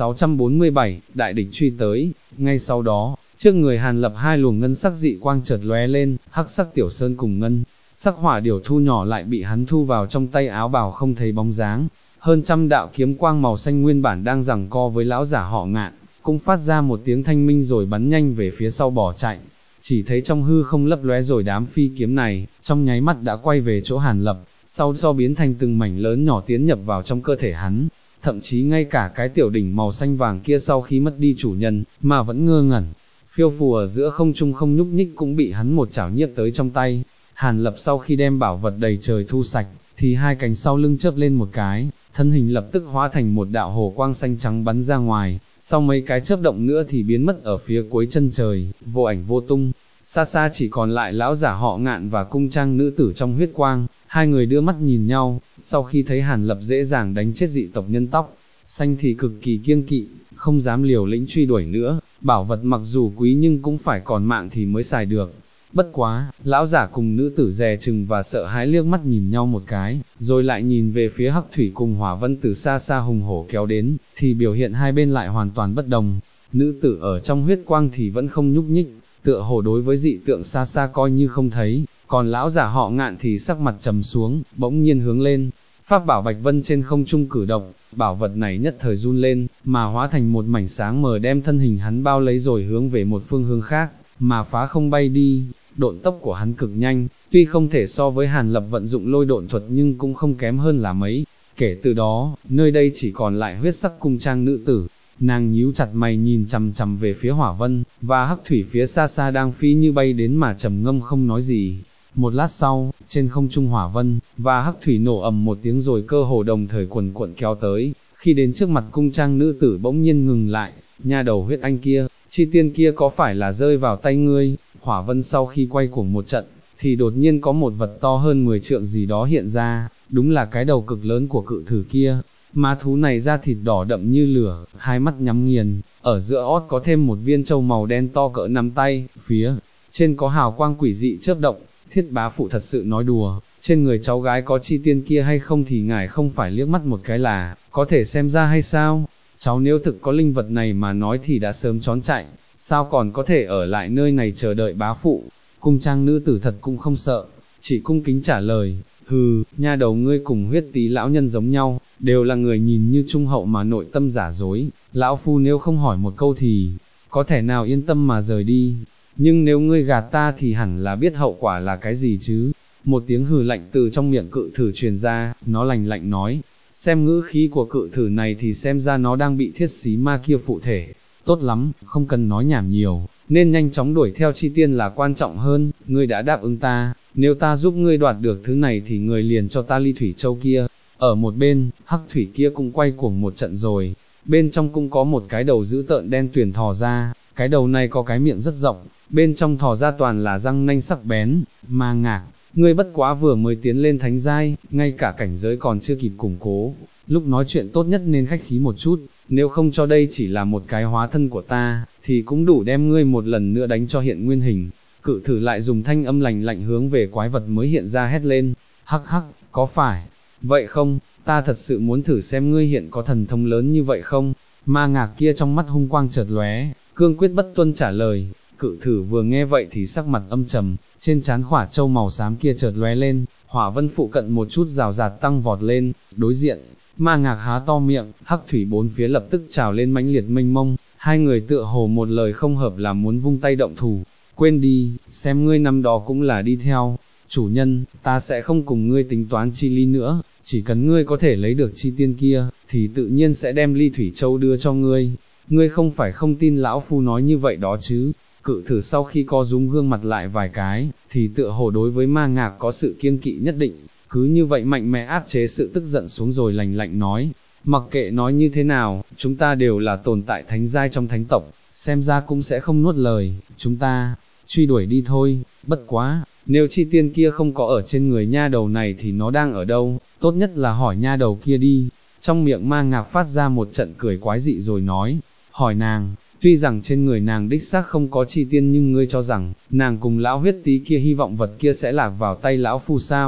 1647, đại địch truy tới, ngay sau đó, trước người Hàn Lập hai luồng ngân sắc dị quang chợt lóe lên, hắc sắc tiểu sơn cùng ngân sắc hỏa điểu thu nhỏ lại bị hắn thu vào trong tay áo bào không thấy bóng dáng. Hơn trăm đạo kiếm quang màu xanh nguyên bản đang giằng co với lão giả họ Ngạn, cũng phát ra một tiếng thanh minh rồi bắn nhanh về phía sau bỏ chạy. Chỉ thấy trong hư không lấp lóe rồi đám phi kiếm này, trong nháy mắt đã quay về chỗ Hàn Lập, sau do biến thành từng mảnh lớn nhỏ tiến nhập vào trong cơ thể hắn. Thậm chí ngay cả cái tiểu đỉnh màu xanh vàng kia sau khi mất đi chủ nhân, mà vẫn ngơ ngẩn, phiêu phù ở giữa không trung không nhúc nhích cũng bị hắn một chảo nhiếp tới trong tay. Hàn Lập sau khi đem bảo vật đầy trời thu sạch, thì hai cánh sau lưng chớp lên một cái, thân hình lập tức hóa thành một đạo hồ quang xanh trắng bắn ra ngoài, sau mấy cái chớp động nữa thì biến mất ở phía cuối chân trời, vô ảnh vô tung. Xa xa chỉ còn lại lão giả họ Ngạn và cung trang nữ tử trong huyết quang, hai người đưa mắt nhìn nhau, sau khi thấy Hàn Lập dễ dàng đánh chết dị tộc nhân tóc xanh thì cực kỳ kiêng kỵ, không dám liều lĩnh truy đuổi nữa, bảo vật mặc dù quý nhưng cũng phải còn mạng thì mới xài được. Bất quá, lão giả cùng nữ tử dè chừng và sợ hãi liếc mắt nhìn nhau một cái, rồi lại nhìn về phía Hắc Thủy cùng Hỏa Vân từ xa xa hùng hổ kéo đến, thì biểu hiện hai bên lại hoàn toàn bất đồng. Nữ tử ở trong huyết quang thì vẫn không nhúc nhích, tựa hồ đối với dị tượng xa xa coi như không thấy, còn lão giả họ Ngạn thì sắc mặt trầm xuống, bỗng nhiên hướng lên. Pháp bảo Bạch Vân trên không trung cử động, bảo vật này nhất thời run lên, mà hóa thành một mảnh sáng mờ đem thân hình hắn bao lấy rồi hướng về một phương hướng khác, mà phá không bay đi. Độn tốc của hắn cực nhanh, tuy không thể so với Hàn Lập vận dụng lôi độn thuật nhưng cũng không kém hơn là mấy. Kể từ đó, nơi đây chỉ còn lại huyết sắc cung trang nữ tử. Nàng nhíu chặt mày nhìn chằm chằm về phía Hỏa Vân, và Hắc Thủy phía xa xa đang phi như bay đến mà trầm ngâm không nói gì. Một lát sau, trên không trung Hỏa Vân và Hắc Thủy nổ ầm một tiếng rồi cơ hồ đồng thời quần cuộn kéo tới, khi đến trước mặt cung trang nữ tử bỗng nhiên ngừng lại. Nha đầu huyết anh kia, chi tiên kia có phải là rơi vào tay ngươi? Hỏa Vân sau khi quay cuồng một trận, thì đột nhiên có một vật to hơn 10 trượng gì đó hiện ra, đúng là cái đầu cực lớn của cự thử kia. Má thú này da thịt đỏ đậm như lửa, hai mắt nhắm nghiền, ở giữa ót có thêm một viên châu màu đen to cỡ nắm tay, phía trên có hào quang quỷ dị chớp động. Thiết bá phụ thật sự nói đùa, trên người cháu gái có chi tiên kia hay không thì ngài không phải liếc mắt một cái là có thể xem ra hay sao? Cháu nếu thực có linh vật này mà nói thì đã sớm trốn chạy, sao còn có thể ở lại nơi này chờ đợi bá phụ? Cung trang nữ tử thật cũng không sợ, chỉ cung kính trả lời, hừ, nha đầu ngươi cùng huyết tí lão nhân giống nhau, đều là người nhìn như trung hậu mà nội tâm giả dối, lão phu nếu không hỏi một câu thì, có thể nào yên tâm mà rời đi, nhưng nếu ngươi gạt ta thì hẳn là biết hậu quả là cái gì chứ. Một tiếng hừ lạnh từ trong miệng cự thử truyền ra, nó lạnh lạnh nói, xem ngữ khí của cự thử này thì xem ra nó đang bị thiết xí ma kia phụ thể. Tốt lắm, không cần nói nhảm nhiều, nên nhanh chóng đuổi theo chi tiên là quan trọng hơn, ngươi đã đáp ứng ta, nếu ta giúp ngươi đoạt được thứ này thì ngươi liền cho ta ly thủy châu kia. Ở một bên, Hắc Thủy kia cũng quay cuồng một trận rồi, bên trong cũng có một cái đầu dữ tợn đen tuyền thò ra, cái đầu này có cái miệng rất rộng, bên trong thò ra toàn là răng nanh sắc bén. Ma Ngạc, ngươi bất quá vừa mới tiến lên thánh giai, ngay cả cảnh giới còn chưa kịp củng cố, lúc nói chuyện tốt nhất nên khách khí một chút, nếu không cho đây chỉ là một cái hóa thân của ta, thì cũng đủ đem ngươi một lần nữa đánh cho hiện nguyên hình. Cự thử lại dùng thanh âm lạnh lạnh hướng về quái vật mới hiện ra hét lên, hắc hắc, có phải vậy không, ta thật sự muốn thử xem ngươi hiện có thần thông lớn như vậy không? Ma Ngạc kia trong mắt hung quang chợt lóe, cương quyết bất tuân trả lời. Cự thử vừa nghe vậy thì sắc mặt âm trầm, trên trán khỏa châu màu xám kia chợt lóe lên, Hỏa Vân phụ cận một chút rào rạt tăng vọt lên, đối diện, Ma Ngạc há to miệng, Hắc Thủy bốn phía lập tức trào lên mãnh liệt mênh mông, hai người tựa hồ một lời không hợp là muốn vung tay động thủ. Quên đi, xem ngươi năm đó cũng là đi theo, chủ nhân, ta sẽ không cùng ngươi tính toán chi ly nữa, chỉ cần ngươi có thể lấy được chi tiên kia, thì tự nhiên sẽ đem ly thủy châu đưa cho ngươi. Ngươi không phải không tin lão phu nói như vậy đó chứ? Cự thử sau khi co rúm gương mặt lại vài cái, thì tựa hồ đối với Ma Ngạc có sự kiêng kỵ nhất định, cứ như vậy mạnh mẽ áp chế sự tức giận xuống rồi lạnh lạnh nói, mặc kệ nói như thế nào, chúng ta đều là tồn tại thánh giai trong thánh tộc, xem ra cũng sẽ không nuốt lời, chúng ta truy đuổi đi thôi. Bất quá, nếu chi tiên kia không có ở trên người nha đầu này thì nó đang ở đâu, tốt nhất là hỏi nha đầu kia đi. Trong miệng Ma Ngạc phát ra một trận cười quái dị rồi nói, hỏi nàng, tuy rằng trên người nàng đích xác không có chi tiên nhưng ngươi cho rằng, nàng cùng lão huyết tí kia hy vọng vật kia sẽ lạc vào tay lão phu sao?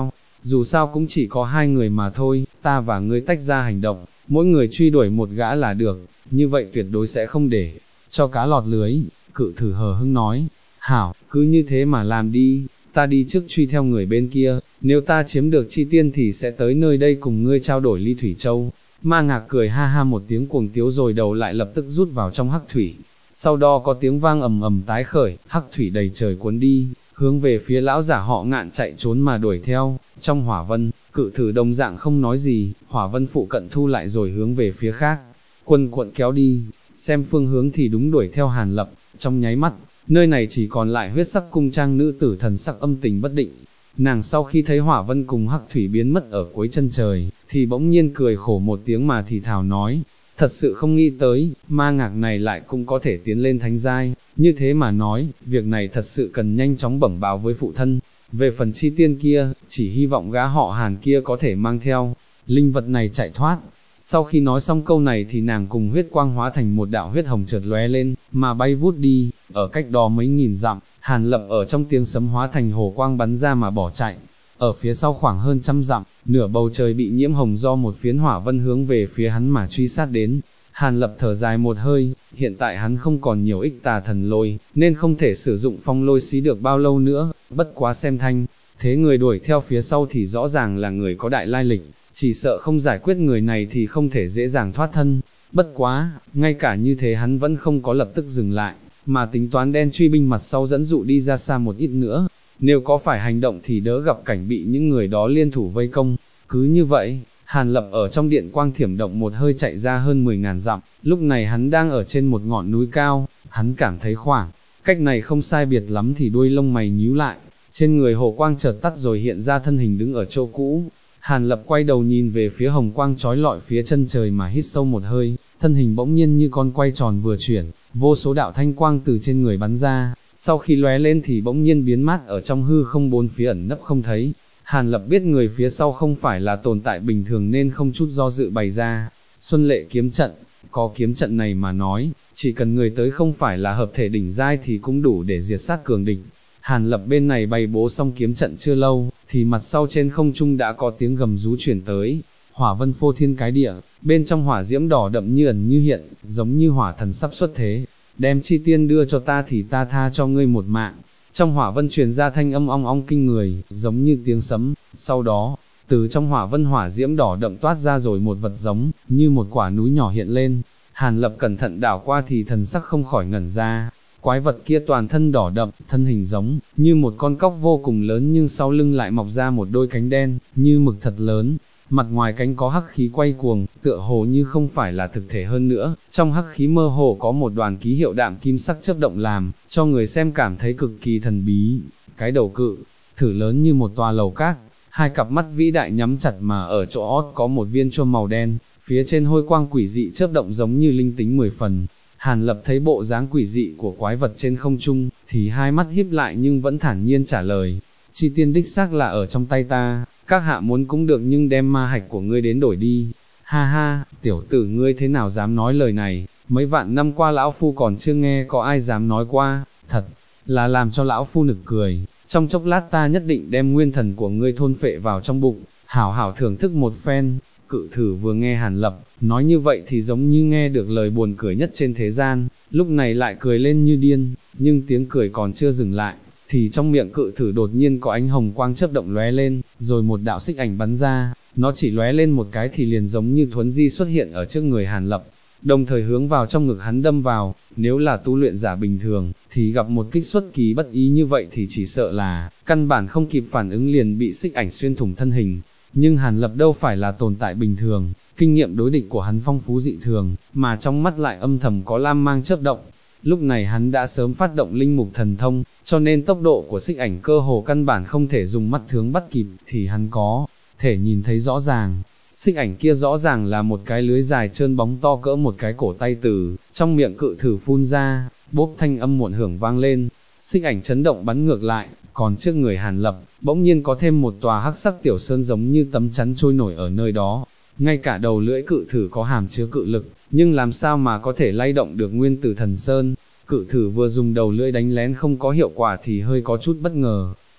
dù sao cũng chỉ có hai người mà thôi, ta và ngươi tách ra hành động, mỗi người truy đuổi một gã là được, như vậy tuyệt đối sẽ không để cho cá lọt lưới. Cự thử hờ hững nói, hảo, cứ như thế mà làm đi, ta đi trước truy theo người bên kia, nếu ta chiếm được chi tiên thì sẽ tới nơi đây cùng ngươi trao đổi ly thủy châu. Ma Ngạc cười ha ha một tiếng cuồng tiếu rồi đầu lại lập tức rút vào trong hắc thủy, sau đó có tiếng vang ầm ầm tái khởi, hắc thủy đầy trời cuốn đi, hướng về phía lão giả họ Ngạn chạy trốn mà đuổi theo. Trong hỏa vân, cự thử đồng dạng không nói gì, hỏa vân phụ cận thu lại rồi hướng về phía khác, quần quận kéo đi, xem phương hướng thì đúng đuổi theo Hàn Lập. Trong nháy mắt, nơi này chỉ còn lại huyết sắc cung trang nữ tử thần sắc âm tình bất định. Nàng sau khi thấy hỏa vân cùng hắc thủy biến mất ở cuối chân trời, thì bỗng nhiên cười khổ một tiếng mà thì thào nói, thật sự không nghĩ tới, Ma Ngạc này lại cũng có thể tiến lên thánh giai, như thế mà nói, việc này thật sự cần nhanh chóng bẩm báo với phụ thân. Về phần chi tiên kia, chỉ hy vọng gã họ Hàn kia có thể mang theo linh vật này chạy thoát. Sau khi nói xong câu này thì nàng cùng huyết quang hóa thành một đạo huyết hồng chợt lóe lên, mà bay vút đi, ở cách đó mấy nghìn dặm, Hàn Lập ở trong tiếng sấm hóa thành hồ quang bắn ra mà bỏ chạy. Ở phía sau khoảng hơn trăm dặm, nửa bầu trời bị nhiễm hồng do một phiến hỏa vân hướng về phía hắn mà truy sát đến. Hàn Lập thở dài một hơi, hiện tại hắn không còn nhiều ích tà thần lôi, nên không thể sử dụng phong lôi xí được bao lâu nữa, bất quá xem thanh. Thế người đuổi theo phía sau thì rõ ràng là người có đại lai lịch, chỉ sợ không giải quyết người này thì không thể dễ dàng thoát thân. Bất quá, ngay cả như thế hắn vẫn không có lập tức dừng lại, mà tính toán đen truy binh mặt sau dẫn dụ đi ra xa một ít nữa. Nếu có phải hành động thì đỡ gặp cảnh bị những người đó liên thủ vây công. Cứ như vậy, Hàn Lập ở trong điện quang thiểm động một hơi chạy ra hơn 10.000 dặm, lúc này hắn đang ở trên một ngọn núi cao, hắn cảm thấy khoảng cách này không sai biệt lắm thì đuôi lông mày nhíu lại, trên người hồ quang chợt tắt rồi hiện ra thân hình đứng ở chỗ cũ. Hàn Lập quay đầu nhìn về phía hồng quang chói lọi phía chân trời mà hít sâu một hơi, thân hình bỗng nhiên như con quay tròn vừa chuyển, vô số đạo thanh quang từ trên người bắn ra, sau khi lóe lên thì bỗng nhiên biến mất ở trong hư không bốn phía ẩn nấp không thấy. Hàn Lập biết người phía sau không phải là tồn tại bình thường nên không chút do dự bày ra Xuân Lệ kiếm trận. Có kiếm trận này mà nói, chỉ cần người tới không phải là hợp thể đỉnh giai thì cũng đủ để diệt sát cường địch. Hàn Lập bên này bày bố xong kiếm trận chưa lâu, thì mặt sau trên không trung đã có tiếng gầm rú chuyển tới. Hỏa vân phô thiên cái địa, bên trong hỏa diễm đỏ đậm như ẩn như hiện, giống như hỏa thần sắp xuất thế. Đem chi tiên đưa cho ta thì ta tha cho ngươi một mạng. Trong hỏa vân truyền ra thanh âm ong ong kinh người, giống như tiếng sấm. Sau đó, từ trong hỏa vân hỏa diễm đỏ đậm toát ra rồi một vật giống như một quả núi nhỏ hiện lên. Hàn Lập cẩn thận đảo qua thì thần sắc không khỏi ngẩn ra. Quái vật kia toàn thân đỏ đậm, thân hình giống như một con cóc vô cùng lớn, nhưng sau lưng lại mọc ra một đôi cánh đen như mực thật lớn. Mặt ngoài cánh có hắc khí quay cuồng, tựa hồ như không phải là thực thể hơn nữa, trong hắc khí mơ hồ có một đoàn ký hiệu đạm kim sắc chớp động làm cho người xem cảm thấy cực kỳ thần bí. Cái đầu cự thử lớn như một tòa lầu các, hai cặp mắt vĩ đại nhắm chặt mà ở chỗ ót có một viên chuông màu đen, phía trên hôi quang quỷ dị chớp động giống như linh tính 10 phần. Hàn Lập thấy bộ dáng quỷ dị của quái vật trên không trung, thì hai mắt híp lại nhưng vẫn thản nhiên trả lời, chi tiên đích xác là ở trong tay ta, các hạ muốn cũng được nhưng đem ma hạch của ngươi đến đổi đi. Ha ha, tiểu tử ngươi thế nào dám nói lời này, mấy vạn năm qua lão phu còn chưa nghe có ai dám nói qua, thật là làm cho lão phu nực cười. Trong chốc lát ta nhất định đem nguyên thần của ngươi thôn phệ vào trong bụng, hảo hảo thưởng thức một phen. Cự thử vừa nghe Hàn Lập nói như vậy thì giống như nghe được lời buồn cười nhất trên thế gian, lúc này lại cười lên như điên, nhưng tiếng cười còn chưa dừng lại, thì trong miệng cự thử đột nhiên có ánh hồng quang chớp động lóe lên, rồi một đạo xích ảnh bắn ra, nó chỉ lóe lên một cái thì liền giống như thuấn di xuất hiện ở trước người Hàn Lập, đồng thời hướng vào trong ngực hắn đâm vào. Nếu là tu luyện giả bình thường, thì gặp một kích xuất kỳ bất ý như vậy thì chỉ sợ là căn bản không kịp phản ứng liền bị xích ảnh xuyên thủng thân hình. Nhưng Hàn Lập đâu phải là tồn tại bình thường, kinh nghiệm đối địch của hắn phong phú dị thường, mà trong mắt lại âm thầm có lam mang chớp động. Lúc này hắn đã sớm phát động linh mục thần thông, cho nên tốc độ của xích ảnh cơ hồ căn bản không thể dùng mắt thường bắt kịp, thì hắn có thể nhìn thấy rõ ràng. Xích ảnh kia rõ ràng là một cái lưới dài trơn bóng to cỡ một cái cổ tay từ trong miệng cự thử phun ra, bốp thanh âm muộn hưởng vang lên. Xích ảnh chấn động bắn ngược lại, còn trước người Hàn Lập, bỗng nhiên có thêm một tòa hắc sắc tiểu sơn giống như tấm chắn trôi nổi ở nơi đó. Ngay cả đầu lưỡi cự thử có hàm chứa cự lực, nhưng làm sao mà có thể lay động được nguyên tử thần sơn. Cự thử vừa dùng đầu lưỡi đánh lén không có hiệu quả thì hơi có chút bất ngờ.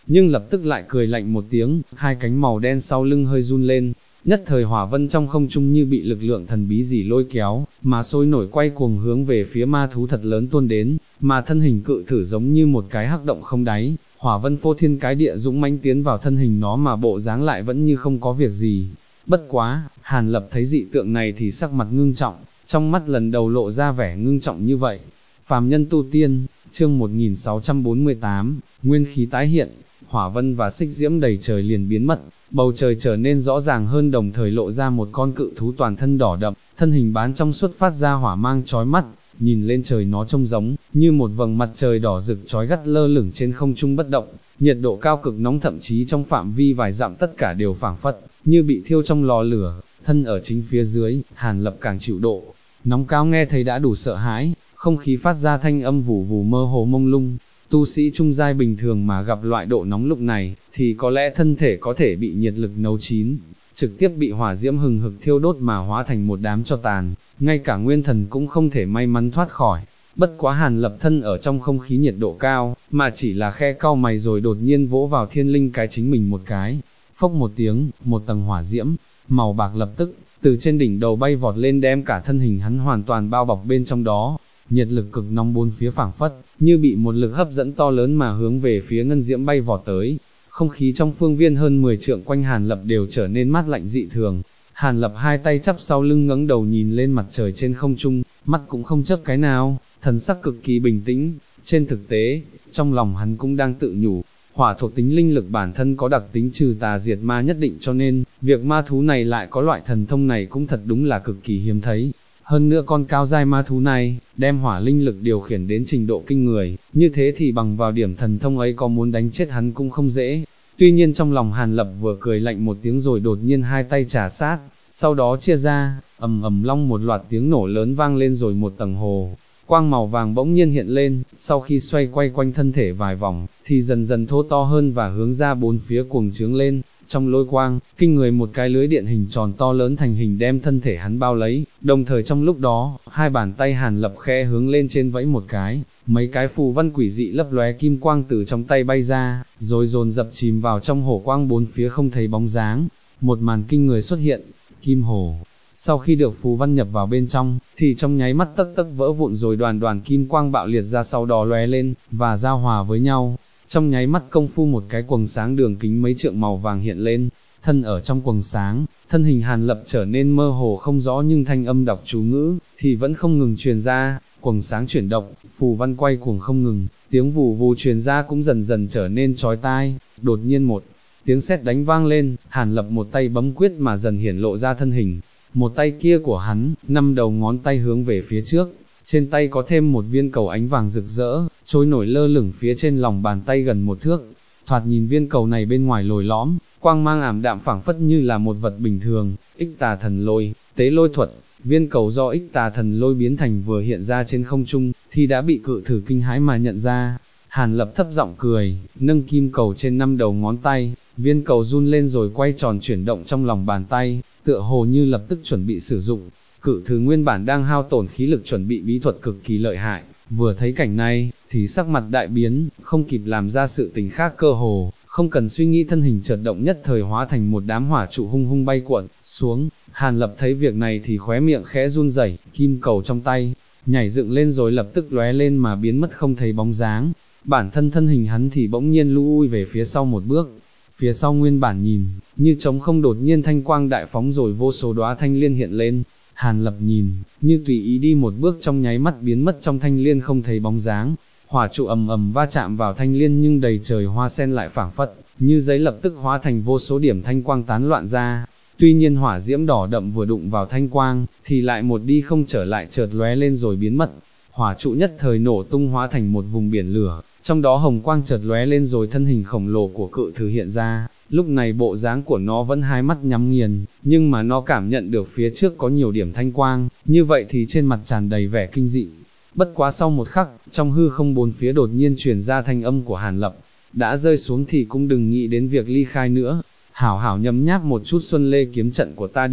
nhưng lập tức lại cười lạnh một tiếng, hai cánh màu đen sau lưng hơi run lên, nhất thời hỏa vân trong không trung như bị lực lượng thần bí gì lôi kéo, mà sôi nổi quay cuồng hướng về phía ma thú thật lớn tuôn đến, mà thân hình cự thử giống như một cái hắc động không đáy, hỏa vân phô thiên cái địa dũng mãnh tiến vào thân hình nó mà bộ dáng lại vẫn như không có việc gì. Bất quá, Hàn Lập thấy dị tượng này thì sắc mặt ngưng trọng, trong mắt lần đầu lộ ra vẻ ngưng trọng như vậy. Phàm nhân tu tiên, chương 1648, nguyên khí tái hiện, hỏa vân và xích diễm đầy trời liền biến mất, bầu trời trở nên rõ ràng hơn đồng thời lộ ra một con cự thú toàn thân đỏ đậm, thân hình bán trong suốt phát ra hỏa mang chói mắt, nhìn lên trời nó trông giống như một vầng mặt trời đỏ rực chói gắt lơ lửng trên không trung bất động, nhiệt độ cao cực nóng thậm chí trong phạm vi vài dặm tất cả đều phảng phất như bị thiêu trong lò lửa, thân ở chính phía dưới, Hàn Lập càng chịu độ nóng cao nghe thấy đã đủ sợ hãi, không khí phát ra thanh âm vù vù mơ hồ mông lung. Tu sĩ trung giai bình thường mà gặp loại độ nóng lúc này, thì có lẽ thân thể có thể bị nhiệt lực nấu chín, trực tiếp bị hỏa diễm hừng hực thiêu đốt mà hóa thành một đám tro tàn, ngay cả nguyên thần cũng không thể may mắn thoát khỏi. Bất quá Hàn Lập thân ở trong không khí nhiệt độ cao, mà chỉ là khe cau mày rồi đột nhiên vỗ vào thiên linh cái chính mình một cái, phốc một tiếng, một tầng hỏa diễm màu bạc lập tức từ trên đỉnh đầu bay vọt lên đem cả thân hình hắn hoàn toàn bao bọc bên trong đó. Nhiệt lực cực nóng bốn phía phảng phất, như bị một lực hấp dẫn to lớn mà hướng về phía ngân diễm bay vọt tới. Không khí trong phương viên hơn 10 trượng quanh Hàn Lập đều trở nên mát lạnh dị thường. Hàn Lập hai tay chắp sau lưng ngẩng đầu nhìn lên mặt trời trên không trung, mắt cũng không chớp cái nào, thần sắc cực kỳ bình tĩnh. Trên thực tế, trong lòng hắn cũng đang tự nhủ, hỏa thuộc tính linh lực bản thân có đặc tính trừ tà diệt ma nhất định cho nên, việc ma thú này lại có loại thần thông này cũng thật đúng là cực kỳ hiếm thấy. Hơn nữa con cao giai ma thú này, đem hỏa linh lực điều khiển đến trình độ kinh người, như thế thì bằng vào điểm thần thông ấy có muốn đánh chết hắn cũng không dễ. Tuy nhiên trong lòng Hàn Lập vừa cười lạnh một tiếng rồi đột nhiên hai tay trà sát, sau đó chia ra, ầm ầm long một loạt tiếng nổ lớn vang lên rồi một tầng hồ quang màu vàng bỗng nhiên hiện lên, sau khi xoay quay quanh thân thể vài vòng, thì dần dần thô to hơn và hướng ra bốn phía cuồng trướng lên. Trong lôi quang, kinh người một cái lưới điện hình tròn to lớn thành hình đem thân thể hắn bao lấy, đồng thời trong lúc đó, hai bàn tay Hàn Lập khẽ hướng lên trên vẫy một cái, mấy cái phù văn quỷ dị lấp lóe kim quang từ trong tay bay ra, rồi dồn dập chìm vào trong hồ quang bốn phía không thấy bóng dáng. Một màn kinh người xuất hiện, kim hồ. Sau khi được phù văn nhập vào bên trong, thì trong nháy mắt tấc tấc vỡ vụn rồi đoàn đoàn kim quang bạo liệt ra sau đó lóe lên, và giao hòa với nhau. Trong nháy mắt công phu một cái quầng sáng đường kính mấy trượng màu vàng hiện lên, thân ở trong quầng sáng, thân hình Hàn Lập trở nên mơ hồ không rõ nhưng thanh âm đọc chú ngữ, thì vẫn không ngừng truyền ra, quầng sáng chuyển động, phù văn quay cuồng không ngừng, tiếng vù vù truyền ra cũng dần dần trở nên chói tai, đột nhiên một tiếng sét đánh vang lên, Hàn Lập một tay bấm quyết mà dần hiển lộ ra thân hình. Một tay kia của hắn, 5 đầu ngón tay hướng về phía trước, trên tay có thêm một viên cầu ánh vàng rực rỡ, trôi nổi lơ lửng phía trên lòng bàn tay gần một thước. Thoạt nhìn viên cầu này bên ngoài lồi lõm, quang mang ảm đạm phảng phất như là một vật bình thường, Ích Tà Thần Lôi, tế lôi thuật. Viên cầu do Ích Tà Thần Lôi biến thành vừa hiện ra trên không trung, thì đã bị cự thử kinh hãi mà nhận ra. Hàn Lập thấp giọng cười, nâng kim cầu trên 5 đầu ngón tay, viên cầu run lên rồi quay tròn chuyển động trong lòng bàn tay, tựa hồ như lập tức chuẩn bị sử dụng. Cự thử nguyên bản đang hao tổn khí lực chuẩn bị bí thuật cực kỳ lợi hại, vừa thấy cảnh này, thì sắc mặt đại biến, không kịp làm ra sự tình khác cơ hồ, không cần suy nghĩ thân hình chợt động nhất thời hóa thành một đám hỏa trụ hung hung bay cuộn xuống. Hàn Lập thấy việc này thì khóe miệng khẽ run rẩy, kim cầu trong tay nhảy dựng lên rồi lập tức lóe lên mà biến mất không thấy bóng dáng. Bản thân thân hình hắn thì bỗng nhiên lui về phía sau một bước. Phía sau nguyên bản nhìn như trống không đột nhiên thanh quang đại phóng rồi vô số đóa thanh liên hiện lên. Hàn Lập nhìn như tùy ý đi một bước trong nháy mắt biến mất trong thanh liên không thấy bóng dáng. Hỏa trụ ầm ầm va chạm vào thanh liên nhưng đầy trời hoa sen lại phảng phất như giấy lập tức hóa thành vô số điểm thanh quang tán loạn ra. Tuy nhiên hỏa diễm đỏ đậm vừa đụng vào thanh quang thì lại một đi không trở lại chợt lóe lên rồi biến mất. Hỏa trụ nhất thời nổ tung hóa thành một vùng biển lửa, trong đó hồng quang chợt lóe lên rồi thân hình khổng lồ của cự thử hiện ra. Lúc này bộ dáng của nó vẫn hai mắt nhắm nghiền, nhưng mà nó cảm nhận được phía trước có nhiều điểm thanh quang, như vậy thì trên mặt tràn đầy vẻ kinh dị. Bất quá sau một khắc, trong hư không bốn phía đột nhiên truyền ra thanh âm của Hàn Lập, đã rơi xuống thì cũng đừng nghĩ đến việc ly khai nữa, hảo hảo nhấm nháp một chút xuân lê kiếm trận của ta đi.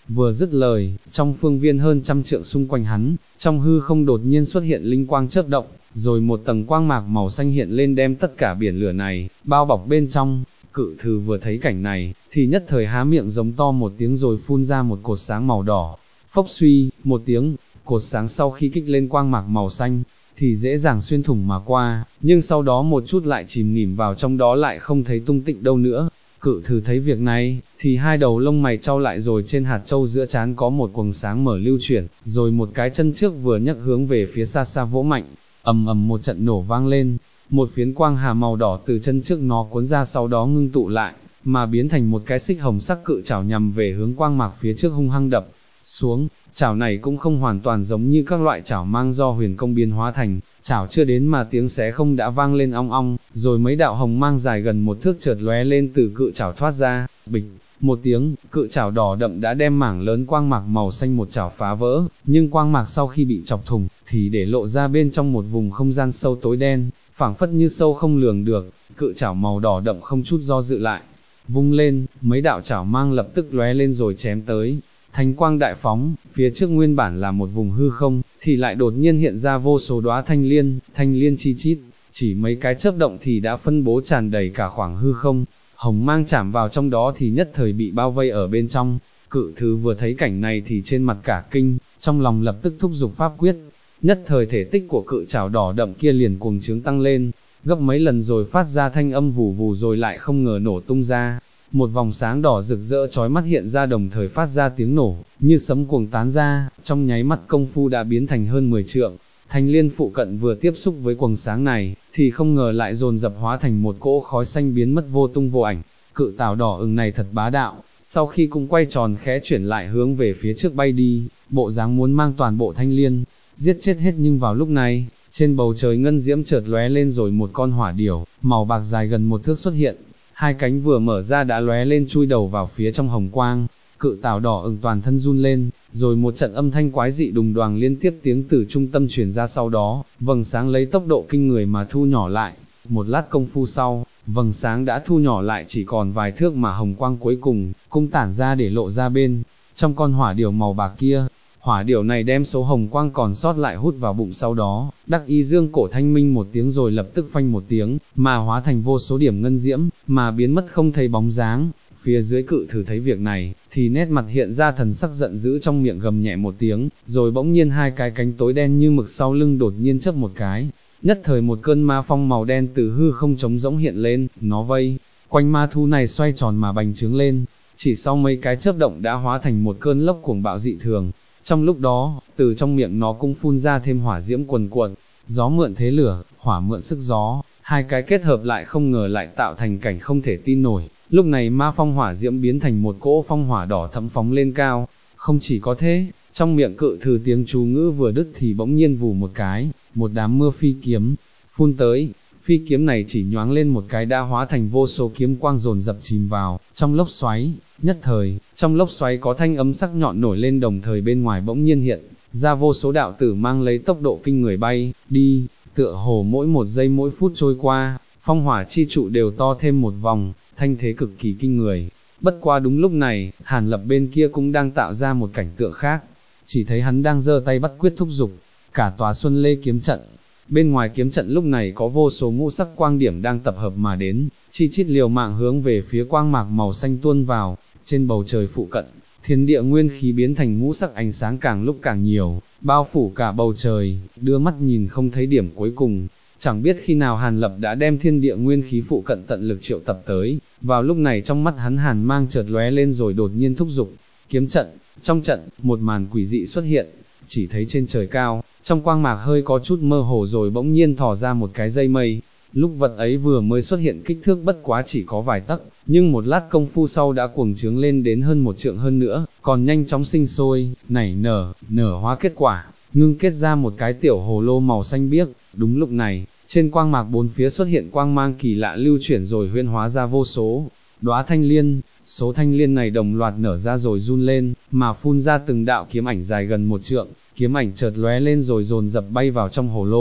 Vừa dứt lời, trong phương viên hơn trăm trượng xung quanh hắn, trong hư không đột nhiên xuất hiện linh quang chớp động, rồi một tầng quang mạc màu xanh hiện lên đem tất cả biển lửa này, bao bọc bên trong. Cự thừ vừa thấy cảnh này, thì nhất thời há miệng giống to một tiếng rồi phun ra một cột sáng màu đỏ. Phốc suy, một tiếng, cột sáng sau khi kích lên quang mạc màu xanh, thì dễ dàng xuyên thủng mà qua, nhưng sau đó một chút lại chìm nghỉm vào trong đó lại không thấy tung tích đâu nữa. Cự thừ thấy việc này, thì hai đầu lông mày trao lại rồi trên hạt châu giữa trán có một quầng sáng mở lưu chuyển, rồi một cái chân trước vừa nhấc hướng về phía xa xa vỗ mạnh, ầm ầm một trận nổ vang lên, một phiến quang hà màu đỏ từ chân trước nó cuốn ra sau đó ngưng tụ lại, mà biến thành một cái xích hồng sắc cự chảo nhằm về hướng quang mạc phía trước hung hăng đập xuống. Chảo này cũng không hoàn toàn giống như các loại chảo mang do huyền công biến hóa thành, chảo chưa đến mà tiếng xé không đã vang lên ong ong, rồi mấy đạo hồng mang dài gần một thước chợt lóe lên từ cự chảo thoát ra, bịch, một tiếng, cự chảo đỏ đậm đã đem mảng lớn quang mạc màu xanh một chảo phá vỡ, nhưng quang mạc sau khi bị chọc thủng, thì để lộ ra bên trong một vùng không gian sâu tối đen, phảng phất như sâu không lường được. Cự chảo màu đỏ đậm không chút do dự lại, vung lên, mấy đạo chảo mang lập tức lóe lên rồi chém tới. Thánh quang đại phóng, phía trước nguyên bản là một vùng hư không, thì lại đột nhiên hiện ra vô số đóa thanh liên chi chít, chỉ mấy cái chớp động thì đã phân bố tràn đầy cả khoảng hư không, hồng mang chạm vào trong đó thì nhất thời bị bao vây ở bên trong. Cự thừ vừa thấy cảnh này thì trên mặt cả kinh, trong lòng lập tức thúc giục pháp quyết, nhất thời thể tích của cự chảo đỏ đậm kia liền cuồng trướng tăng lên, gấp mấy lần rồi phát ra thanh âm vù vù rồi lại không ngờ nổ tung ra. Một vòng sáng đỏ rực rỡ chói mắt hiện ra đồng thời phát ra tiếng nổ, như sấm cuồng tán ra, trong nháy mắt công phu đã biến thành hơn 10 trượng. Thanh liên phụ cận vừa tiếp xúc với quầng sáng này, thì không ngờ lại dồn dập hóa thành một cỗ khói xanh biến mất vô tung vô ảnh. Cự tảo đỏ ửng này thật bá đạo, sau khi cũng quay tròn khẽ chuyển lại hướng về phía trước bay đi, bộ dáng muốn mang toàn bộ thanh liên, giết chết hết. Nhưng vào lúc này, trên bầu trời ngân diễm chợt lóe lên rồi một con hỏa điểu, màu bạc dài gần một thước xuất hiện. Hai cánh vừa mở ra đã lóe lên chui đầu vào phía trong hồng quang, cự tảo đỏ ửng toàn thân run lên, rồi một trận âm thanh quái dị đùng đoàng liên tiếp tiếng từ trung tâm truyền ra, sau đó, vầng sáng lấy tốc độ kinh người mà thu nhỏ lại. Một lát công phu sau, vầng sáng đã thu nhỏ lại chỉ còn vài thước mà hồng quang cuối cùng, cũng tản ra để lộ ra bên trong con hỏa điểu màu bạc kia. Hỏa điểu này đem số hồng quang còn sót lại hút vào bụng, sau đó, đắc ý dương cổ thanh minh một tiếng rồi lập tức phanh một tiếng, mà hóa thành vô số điểm ngân diễm, mà biến mất không thấy bóng dáng. Phía dưới cự thử thấy việc này, thì nét mặt hiện ra thần sắc giận dữ, trong miệng gầm nhẹ một tiếng, rồi bỗng nhiên hai cái cánh tối đen như mực sau lưng đột nhiên chớp một cái. Nhất thời một cơn ma phong màu đen từ hư không trống rỗng hiện lên, nó vây quanh ma thú này xoay tròn mà bành trướng lên, chỉ sau mấy cái chớp động đã hóa thành một cơn lốc cuồng bạo dị thường. Trong lúc đó, từ trong miệng nó cũng phun ra thêm hỏa diễm cuồn cuộn, gió mượn thế lửa, hỏa mượn sức gió, hai cái kết hợp lại không ngờ lại tạo thành cảnh không thể tin nổi. Lúc này ma phong hỏa diễm biến thành một cỗ phong hỏa đỏ thẫm phóng lên cao. Không chỉ có thế, trong miệng cự thừ tiếng chú ngữ vừa đứt thì bỗng nhiên vù một cái, một đám mưa phi kiếm phun tới. Phi kiếm này chỉ nhoáng lên một cái đã hóa thành vô số kiếm quang dồn dập chìm vào trong lốc xoáy. Nhất thời, trong lốc xoáy có thanh âm sắc nhọn nổi lên, đồng thời bên ngoài bỗng nhiên hiện ra vô số đạo tử mang lấy tốc độ kinh người bay đi, tựa hồ mỗi một giây mỗi phút trôi qua, phong hỏa chi trụ đều to thêm một vòng, thanh thế cực kỳ kinh người. Bất qua đúng lúc này, Hàn Lập bên kia cũng đang tạo ra một cảnh tượng khác, chỉ thấy hắn đang giơ tay bắt quyết thúc giục cả tòa Xuân Lê kiếm trận. Bên ngoài kiếm trận lúc này có vô số ngũ sắc quang điểm đang tập hợp mà đến, chi chít liều mạng hướng về phía quang mạc màu xanh tuôn vào. Trên bầu trời phụ cận, thiên địa nguyên khí biến thành ngũ sắc ánh sáng càng lúc càng nhiều, bao phủ cả bầu trời, đưa mắt nhìn không thấy điểm cuối cùng. Chẳng biết khi nào Hàn Lập đã đem thiên địa nguyên khí phụ cận tận lực triệu tập tới, vào lúc này trong mắt hắn hàn mang chợt lóe lên rồi đột nhiên thúc giục kiếm trận. Trong trận, một màn quỷ dị xuất hiện, chỉ thấy trên trời cao, trong quang mạc hơi có chút mơ hồ rồi bỗng nhiên thò ra một cái dây mây. Lúc vật ấy vừa mới xuất hiện kích thước bất quá chỉ có vài tấc, nhưng một lát công phu sau đã cuồng trướng lên đến hơn một trượng hơn nữa, còn nhanh chóng sinh sôi, nảy nở hóa kết quả, ngưng kết ra một cái tiểu hồ lô màu xanh biếc. Đúng lúc này, trên quang mạc bốn phía xuất hiện quang mang kỳ lạ lưu chuyển rồi huyễn hóa ra vô số đóa thanh liên. Số thanh liên này đồng loạt nở ra rồi run lên, mà phun ra từng đạo kiếm ảnh dài gần một trượng, kiếm ảnh chợt lóe lên rồi dồn dập bay vào trong hồ lô.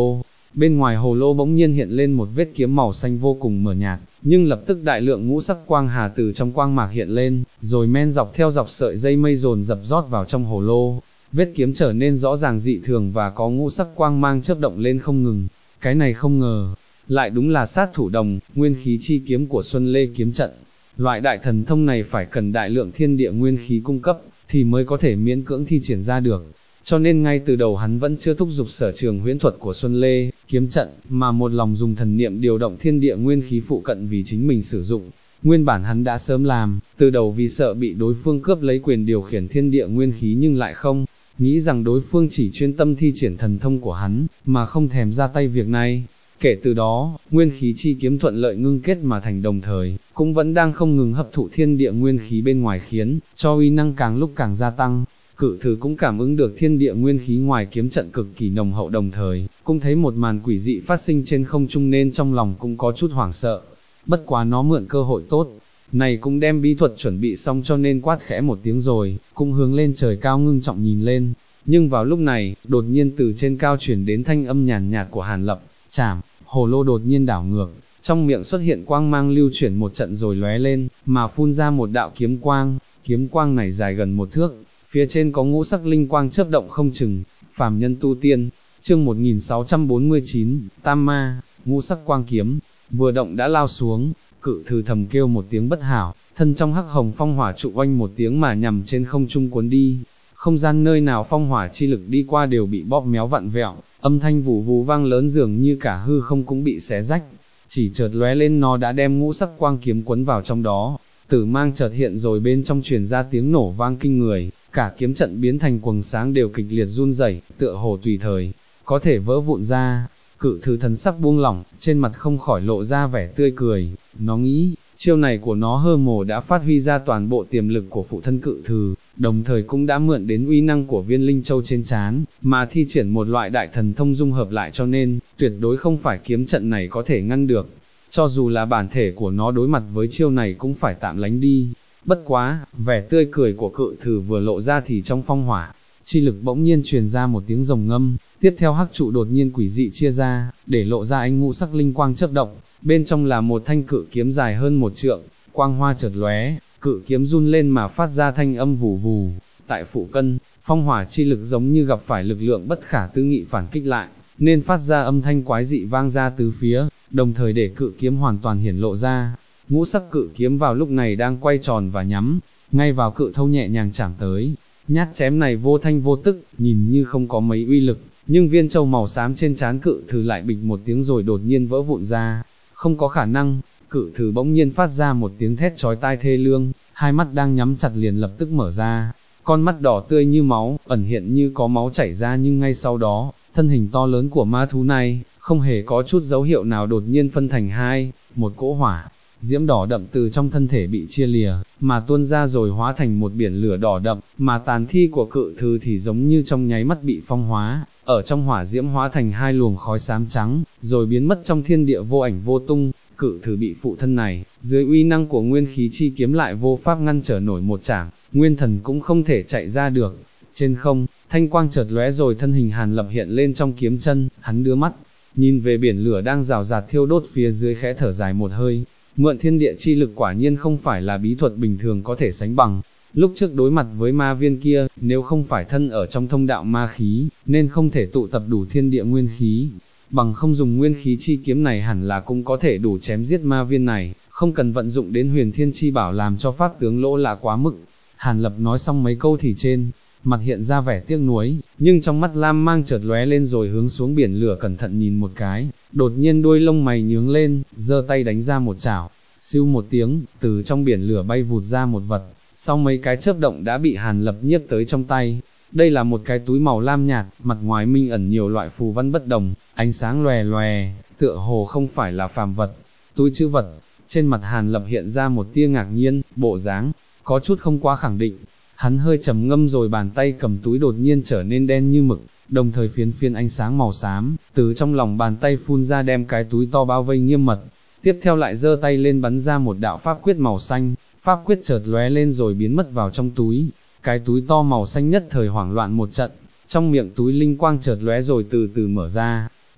bên ngoài hồ lô bỗng nhiên hiện lên một vết kiếm màu xanh vô cùng mờ nhạt, nhưng lập tức đại lượng ngũ sắc quang hà từ trong quang mạc hiện lên, rồi men dọc theo dọc sợi dây mây dồn dập rót vào trong hồ lô. Vết kiếm trở nên rõ ràng dị thường và có ngũ sắc quang mang chớp động lên không ngừng. Cái này không ngờ, lại đúng là sát thủ đồng, nguyên khí chi kiếm của Xuân Lê kiếm trận. Loại đại thần thông này phải cần đại lượng thiên địa nguyên khí cung cấp, thì mới có thể miễn cưỡng thi triển ra được. Cho nên ngay từ đầu hắn vẫn chưa thúc giục sở trường huyễn thuật của Xuân Lê kiếm trận, mà một lòng dùng thần niệm điều động thiên địa nguyên khí phụ cận vì chính mình sử dụng. Nguyên bản hắn đã sớm làm, từ đầu vì sợ bị đối phương cướp lấy quyền điều khiển thiên địa nguyên khí nhưng lại không nghĩ rằng đối phương chỉ chuyên tâm thi triển thần thông của hắn, mà không thèm ra tay việc này. Kể từ đó, nguyên khí chi kiếm thuận lợi ngưng kết mà thành, đồng thời, cũng vẫn đang không ngừng hấp thụ thiên địa nguyên khí bên ngoài, khiến cho uy năng càng lúc càng gia tăng. Cự Thử cũng cảm ứng được thiên địa nguyên khí ngoài kiếm trận cực kỳ nồng hậu, đồng thời, cũng thấy một màn quỷ dị phát sinh trên không trung nên trong lòng cũng có chút hoảng sợ. Bất quá nó mượn cơ hội tốt này cũng đem bí thuật chuẩn bị xong cho nên quát khẽ một tiếng rồi, cũng hướng lên trời cao ngưng trọng nhìn lên. Nhưng vào lúc này, đột nhiên từ trên cao chuyển đến thanh âm nhàn nhạt của Hàn Lập, chảm, hồ lô đột nhiên đảo ngược, trong miệng xuất hiện quang mang lưu chuyển một trận rồi lóe lên, mà phun ra một đạo kiếm quang này dài gần 1 thước, phía trên có ngũ sắc linh quang chớp động không chừng. Phàm nhân tu tiên, chương 1649, Tam Ma, ngũ sắc quang kiếm, vừa động đã lao xuống. Cự Thử thầm kêu một tiếng bất hảo, thân trong hắc hồng phong hỏa trụ oanh một tiếng mà nhằm trên không trung cuốn đi. Không gian nơi nào phong hỏa chi lực đi qua đều bị bóp méo vặn vẹo, âm thanh vù vù vang lớn dường như cả hư không cũng bị xé rách. Chỉ chợt lóe lên nó đã đem ngũ sắc quang kiếm quấn vào trong đó. Tử mang chợt hiện rồi bên trong truyền ra tiếng nổ vang kinh người, cả kiếm trận biến thành quầng sáng đều kịch liệt run rẩy, tựa hồ tùy thời có thể vỡ vụn ra. Cự Thử thần sắc buông lỏng, trên mặt không khỏi lộ ra vẻ tươi cười. Nó nghĩ, chiêu này của nó hơ mồ đã phát huy ra toàn bộ tiềm lực của phụ thân Cự Thử, đồng thời cũng đã mượn đến uy năng của viên linh châu trên trán, mà thi triển một loại đại thần thông dung hợp lại, cho nên, tuyệt đối không phải kiếm trận này có thể ngăn được. Cho dù là bản thể của nó đối mặt với chiêu này cũng phải tạm lánh đi. Bất quá, vẻ tươi cười của Cự Thử vừa lộ ra thì trong phong hỏa chi lực bỗng nhiên truyền ra một tiếng rồng ngâm, tiếp theo hắc trụ đột nhiên quỷ dị chia ra, để lộ ra ánh ngũ sắc linh quang chớp động, bên trong là một thanh cự kiếm dài hơn 1 trượng, quang hoa chợt lóe, cự kiếm run lên mà phát ra thanh âm vù vù. Tại phụ cân, phong hỏa chi lực giống như gặp phải lực lượng bất khả tư nghị phản kích lại, nên phát ra âm thanh quái dị vang ra tứ phía, đồng thời để cự kiếm hoàn toàn hiển lộ ra. Ngũ sắc cự kiếm vào lúc này đang quay tròn và nhắm ngay vào Cự Thâu nhẹ nhàng chạm tới. Nhát chém này vô thanh vô tức, nhìn như không có mấy uy lực, nhưng viên châu màu xám trên trán Cự Thử lại bịch một tiếng rồi đột nhiên vỡ vụn ra. Không có khả năng. Cự Thử bỗng nhiên phát ra một tiếng thét chói tai thê lương, hai mắt đang nhắm chặt liền lập tức mở ra, con mắt đỏ tươi như máu, ẩn hiện như có máu chảy ra, nhưng ngay sau đó, thân hình to lớn của ma thú này, không hề có chút dấu hiệu nào đột nhiên phân thành hai, một cỗ hỏa diễm đỏ đậm từ trong thân thể bị chia lìa, mà tuôn ra rồi hóa thành một biển lửa đỏ đậm, mà tàn thi của Cự Thử thì giống như trong nháy mắt bị phong hóa, ở trong hỏa diễm hóa thành 2 luồng khói xám trắng, rồi biến mất trong thiên địa vô ảnh vô tung. Cự Thử bị phụ thân này, dưới uy năng của nguyên khí chi kiếm lại vô pháp ngăn trở nổi một chảng, nguyên thần cũng không thể chạy ra được. Trên không, thanh quang chợt lóe rồi thân hình Hàn Lập hiện lên trong kiếm chân, hắn đưa mắt nhìn về biển lửa đang rào rạt thiêu đốt phía dưới, khẽ thở dài một hơi. Mượn thiên địa chi lực quả nhiên không phải là bí thuật bình thường có thể sánh bằng. Lúc trước đối mặt với ma viên kia, nếu không phải thân ở trong thông đạo ma khí, nên không thể tụ tập đủ thiên địa nguyên khí. Bằng không dùng nguyên khí chi kiếm này hẳn là cũng có thể đủ chém giết ma viên này, không cần vận dụng đến huyền thiên chi bảo làm cho pháp tướng lỗ là quá mức. Hàn Lập nói xong mấy câu thì trên mặt hiện ra vẻ tiếc nuối, nhưng trong mắt lam mang chợt lóe lên rồi hướng xuống biển lửa cẩn thận nhìn một cái, đột nhiên đuôi lông mày nhướng lên, giơ tay đánh ra một chảo, siêu một tiếng, từ trong biển lửa bay vụt ra một vật, sau mấy cái chớp động đã bị Hàn Lập nhiếp tới trong tay. Đây là một cái túi màu lam nhạt, mặt ngoài minh ẩn nhiều loại phù văn bất đồng, ánh sáng lòe lòe, tựa hồ không phải là phàm vật. Túi trữ vật, trên mặt Hàn Lập hiện ra một tia ngạc nhiên, bộ dáng có chút không quá khẳng định. Hắn hơi trầm ngâm rồi bàn tay cầm túi đột nhiên trở nên đen như mực, đồng thời phiến phiến ánh sáng màu xám, từ trong lòng bàn tay phun ra đem cái túi to bao vây nghiêm mật. Tiếp theo lại giơ tay lên bắn ra một đạo pháp quyết màu xanh, pháp quyết chợt lóe lên rồi biến mất vào trong túi. Cái túi to màu xanh nhất thời hoảng loạn một trận, trong miệng túi linh quang chợt lóe rồi từ từ mở ra.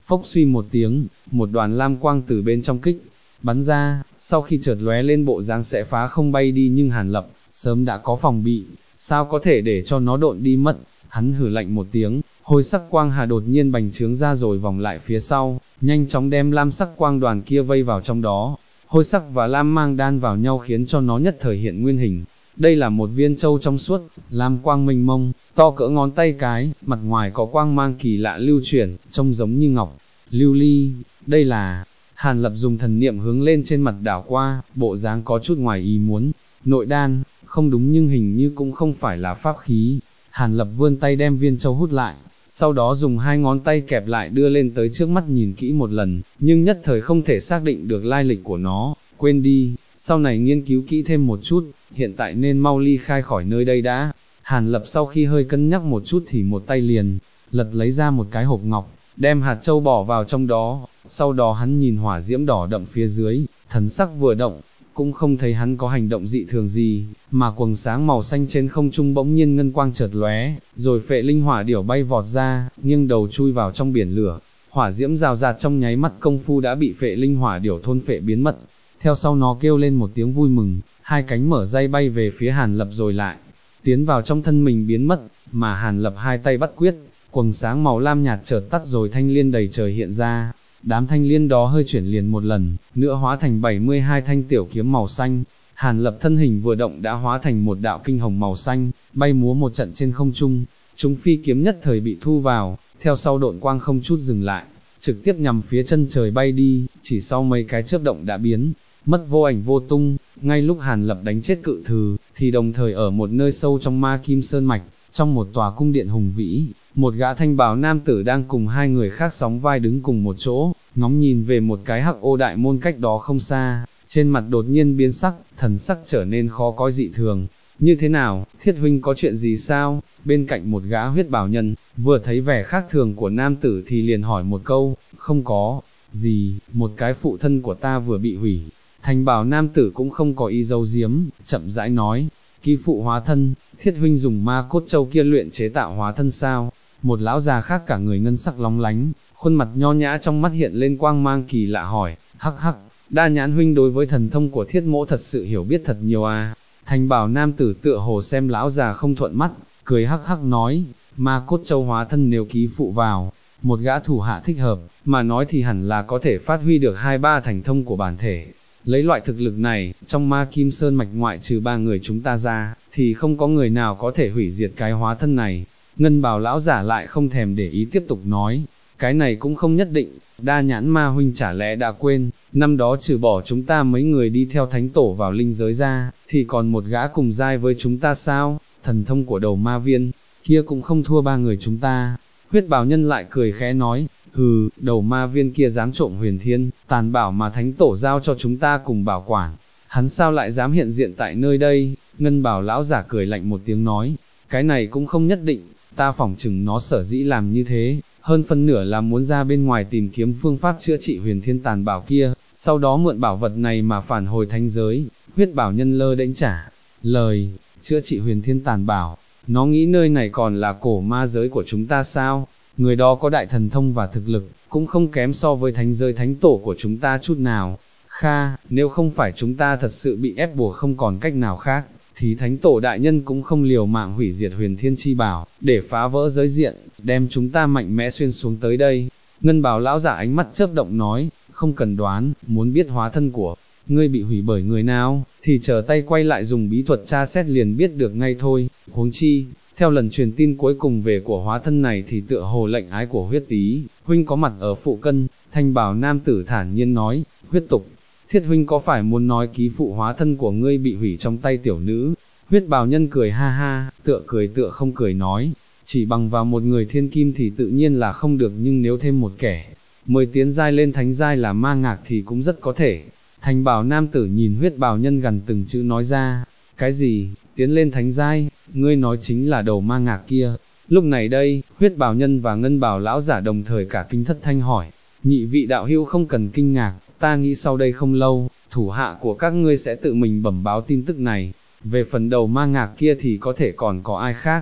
phốc suy một tiếng, một đoàn lam quang từ bên trong kích bắn ra, sau khi chợt lóe lên bộ dáng sẽ phá không bay đi, nhưng Hàn Lập sớm đã có phòng bị, sao có thể để cho nó độn đi mất. Hắn hử lạnh một tiếng, hôi sắc quang hà đột nhiên bành trướng ra rồi vòng lại phía sau, nhanh chóng đem lam sắc quang đoàn kia vây vào trong đó. Hôi sắc và lam mang đan vào nhau khiến cho nó nhất thời hiện nguyên hình. Đây là một viên châu trong suốt, lam quang mênh mông, to cỡ ngón tay cái, mặt ngoài có quang mang kỳ lạ lưu chuyển, trông giống như ngọc, lưu ly. Đây là... Hàn Lập dùng thần niệm hướng lên trên mặt đảo qua, bộ dáng có chút ngoài ý muốn. Nội đan, không đúng, nhưng hình như cũng không phải là pháp khí. Hàn Lập vươn tay đem viên châu hút lại, sau đó dùng hai ngón tay kẹp lại đưa lên tới trước mắt nhìn kỹ một lần, nhưng nhất thời không thể xác định được lai lịch của nó. Quên đi, sau này nghiên cứu kỹ thêm một chút, hiện tại nên mau ly khai khỏi nơi đây đã. Hàn Lập sau khi hơi cân nhắc một chút thì một tay liền lật lấy ra một cái hộp ngọc, đem hạt châu bỏ vào trong đó, sau đó hắn nhìn hỏa diễm đỏ đậm phía dưới, thần sắc vừa động, cũng không thấy hắn có hành động dị thường gì, mà quầng sáng màu xanh trên không trung bỗng nhiên ngân quang chợt lóe, rồi phệ linh hỏa điểu bay vọt ra, nghiêng đầu chui vào trong biển lửa. Hỏa diễm rào rạt trong nháy mắt công phu đã bị phệ linh hỏa điểu thôn phệ biến mất. Theo sau nó kêu lên một tiếng vui mừng, hai cánh mở ray bay về phía Hàn Lập rồi lại tiến vào trong thân mình biến mất, mà Hàn Lập hai tay bắt quyết, quầng sáng màu lam nhạt chợt tắt rồi thanh liên đầy trời hiện ra. Đám thanh liên đó hơi chuyển liền một lần, nữa hóa thành 72 thanh tiểu kiếm màu xanh. Hàn Lập thân hình vừa động đã hóa thành một đạo kinh hồng màu xanh, bay múa một trận trên không trung. Chúng phi kiếm nhất thời bị thu vào, theo sau độn quang không chút dừng lại, trực tiếp nhằm phía chân trời bay đi, chỉ sau mấy cái chớp động đã biến mất vô ảnh vô tung. Ngay lúc Hàn Lập đánh chết cự thừ, thì đồng thời ở một nơi sâu trong Ma Kim Sơn Mạch, trong một tòa cung điện hùng vĩ, một gã thanh bào nam tử đang cùng hai người khác sóng vai đứng cùng một chỗ, ngóng nhìn về một cái hắc ô đại môn cách đó không xa, trên mặt đột nhiên biến sắc, thần sắc trở nên khó coi dị thường. Như thế nào, Thiết huynh có chuyện gì sao? Bên cạnh một gã huyết bào nhân, vừa thấy vẻ khác thường của nam tử thì liền hỏi một câu, không có gì, một cái phụ thân của ta vừa bị hủy. Thanh bào nam tử cũng không có ý giấu giếm, chậm rãi nói, ký phụ hóa thân, Thiết huynh dùng ma cốt châu kia luyện chế tạo hóa thân sao? Một lão già khác cả người ngân sắc lóng lánh, khuôn mặt nho nhã trong mắt hiện lên quang mang kỳ lạ hỏi, hắc hắc, Đa Nhãn huynh đối với thần thông của Thiết mỗ thật sự hiểu biết thật nhiều à? Thanh bào nam tử tựa hồ xem lão già không thuận mắt, cười hắc hắc nói, ma cốt châu hóa thân nếu ký phụ vào, một gã thủ hạ thích hợp, mà nói thì hẳn là có thể phát huy được 2-3 thành thông của bản thể. Lấy loại thực lực này, trong Ma Kim Sơn Mạch ngoại trừ 3 người chúng ta ra, thì không có người nào có thể hủy diệt cái hóa thân này. Ngân bào lão giả lại không thèm để ý tiếp tục nói, cái này cũng không nhất định, Đa Nhãn ma huynh chả lẽ đã quên, năm đó trừ bỏ chúng ta mấy người đi theo thánh tổ vào linh giới ra, thì còn một gã cùng giai với chúng ta sao? Thần thông của đầu ma viên kia cũng không thua 3 người chúng ta. Huyết bào nhân lại cười khẽ nói, hừ, đầu ma viên kia dám trộm huyền thiên tàn bảo mà thánh tổ giao cho chúng ta cùng bảo quản, hắn sao lại dám hiện diện tại nơi đây? Ngân bào lão giả cười lạnh một tiếng nói, cái này cũng không nhất định, ta phỏng chừng nó sở dĩ làm như thế, hơn phân nửa là muốn ra bên ngoài tìm kiếm phương pháp chữa trị huyền thiên tàn bảo kia, sau đó mượn bảo vật này mà phản hồi thánh giới. Huyết bảo nhân lơ đễnh trả lời, chữa trị huyền thiên tàn bảo, nó nghĩ nơi này còn là cổ ma giới của chúng ta sao? Người đó có đại thần thông và thực lực, cũng không kém so với thánh giới thánh tổ của chúng ta chút nào. Kha, nếu không phải chúng ta thật sự bị ép buộc không còn cách nào khác, thì thánh tổ đại nhân cũng không liều mạng hủy diệt huyền thiên chi bảo, để phá vỡ giới diện, đem chúng ta mạnh mẽ xuyên xuống tới đây. Ngân bào lão giả ánh mắt chớp động nói, không cần đoán, muốn biết hóa thân của ngươi bị hủy bởi người nào, thì chờ tay quay lại dùng bí thuật tra xét liền biết được ngay thôi. Huống chi, theo lần truyền tin cuối cùng về của hóa thân này thì tựa hồ lệnh ái của huyết tý huynh có mặt ở phụ cân. Thanh bào nam tử thản nhiên nói, huyết tục, Thiết huynh có phải muốn nói ký phụ hóa thân của ngươi bị hủy trong tay tiểu nữ? Huyết bào nhân cười ha ha, tựa cười tựa không cười nói, chỉ bằng vào một người thiên kim thì tự nhiên là không được, nhưng nếu thêm một kẻ mới tiến giai lên thánh giai là ma ngạc thì cũng rất có thể. Thanh bào nam tử nhìn huyết bào nhân gần từng chữ nói ra, cái gì, tiến lên thánh giai, ngươi nói chính là đầu ma ngạc kia. Lúc này đây, huyết bào nhân và ngân bào lão giả đồng thời cả kinh thất thanh hỏi, nhị vị đạo hữu không cần kinh ngạc, ta nghĩ sau đây không lâu, thủ hạ của các ngươi sẽ tự mình bẩm báo tin tức này, về phần đầu ma ngạc kia thì có thể còn có ai khác.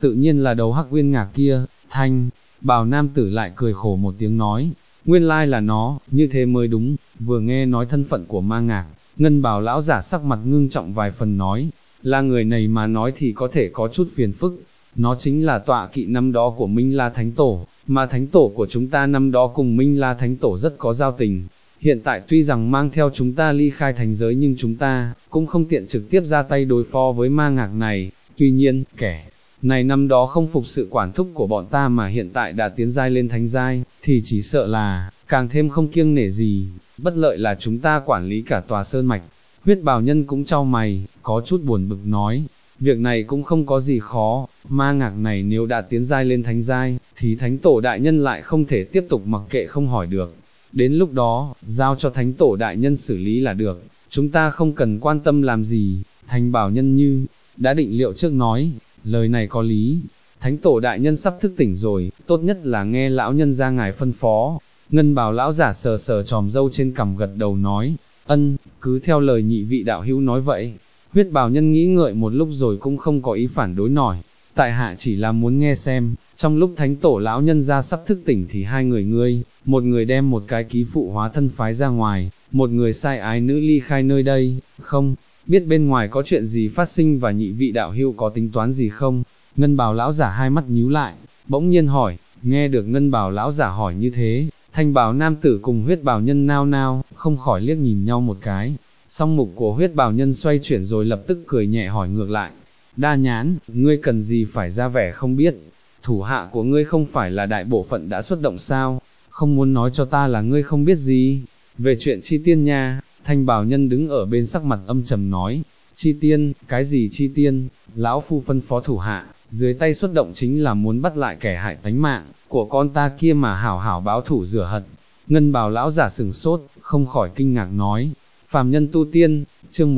tự nhiên là đầu hắc uyên ngạc kia. Thanh bào nam tử lại cười khổ một tiếng nói, nguyên lai là nó, như thế mới đúng. Vừa nghe nói thân phận của ma ngạc, ngân bào lão giả sắc mặt ngưng trọng vài phần nói, là người này mà nói thì có thể có chút phiền phức. Nó chính là tọa kỵ năm đó của Minh La Thánh Tổ, mà Thánh Tổ của chúng ta năm đó cùng Minh La Thánh Tổ rất có giao tình. Hiện tại tuy rằng mang theo chúng ta ly khai thành giới nhưng chúng ta cũng không tiện trực tiếp ra tay đối phó với ma ngạc này. Tuy nhiên, kẻ này năm đó không phục sự quản thúc của bọn ta mà hiện tại đã tiến giai lên thánh giai, thì chỉ sợ là càng thêm không kiêng nể gì, bất lợi là chúng ta quản lý cả tòa sơn mạch. Huyết bào nhân cũng chau mày, có chút buồn bực nói, việc này cũng không có gì khó, ma ngạc này nếu đã tiến giai lên thánh giai, thì thánh tổ đại nhân lại không thể tiếp tục mặc kệ không hỏi được. Đến lúc đó, giao cho thánh tổ đại nhân xử lý là được, chúng ta không cần quan tâm làm gì. Thanh bảo nhân như đã định liệu trước nói, lời này có lý, thánh tổ đại nhân sắp thức tỉnh rồi, tốt nhất là nghe lão nhân ra ngài phân phó. Ngân bào lão giả sờ sờ tròm râu trên cằm gật đầu nói, ân, cứ theo lời nhị vị đạo hữu nói vậy. Huyết bào nhân nghĩ ngợi một lúc rồi cũng không có ý phản đối nổi, tại hạ chỉ là muốn nghe xem, trong lúc thánh tổ lão nhân ra sắp thức tỉnh thì hai người ngươi, một người đem một cái ký phụ hóa thân phái ra ngoài, một người sai ái nữ ly khai nơi đây, không biết bên ngoài có chuyện gì phát sinh và nhị vị đạo hữu có tính toán gì không? Ngân bào lão giả hai mắt nhíu lại, bỗng nhiên hỏi. Nghe được ngân bào lão giả hỏi như thế, thanh bào nam tử cùng huyết bào nhân nao nao, không khỏi liếc nhìn nhau một cái. Song mục của huyết bào nhân xoay chuyển rồi lập tức cười nhẹ hỏi ngược lại, Đa Nhãn, ngươi cần gì phải ra vẻ không biết, thủ hạ của ngươi không phải là đại bộ phận đã xuất động sao, không muốn nói cho ta là ngươi không biết gì, về chuyện chi tiên nha. Thanh bào nhân đứng ở bên sắc mặt âm trầm nói, chi tiên, cái gì chi tiên, lão phu phân phó thủ hạ, dưới tay xuất động chính là muốn bắt lại kẻ hại tánh mạng của con ta kia mà hảo hảo báo thủ rửa hận. Ngân bào lão giả sừng sốt, không khỏi kinh ngạc nói, phàm nhân tu tiên, chương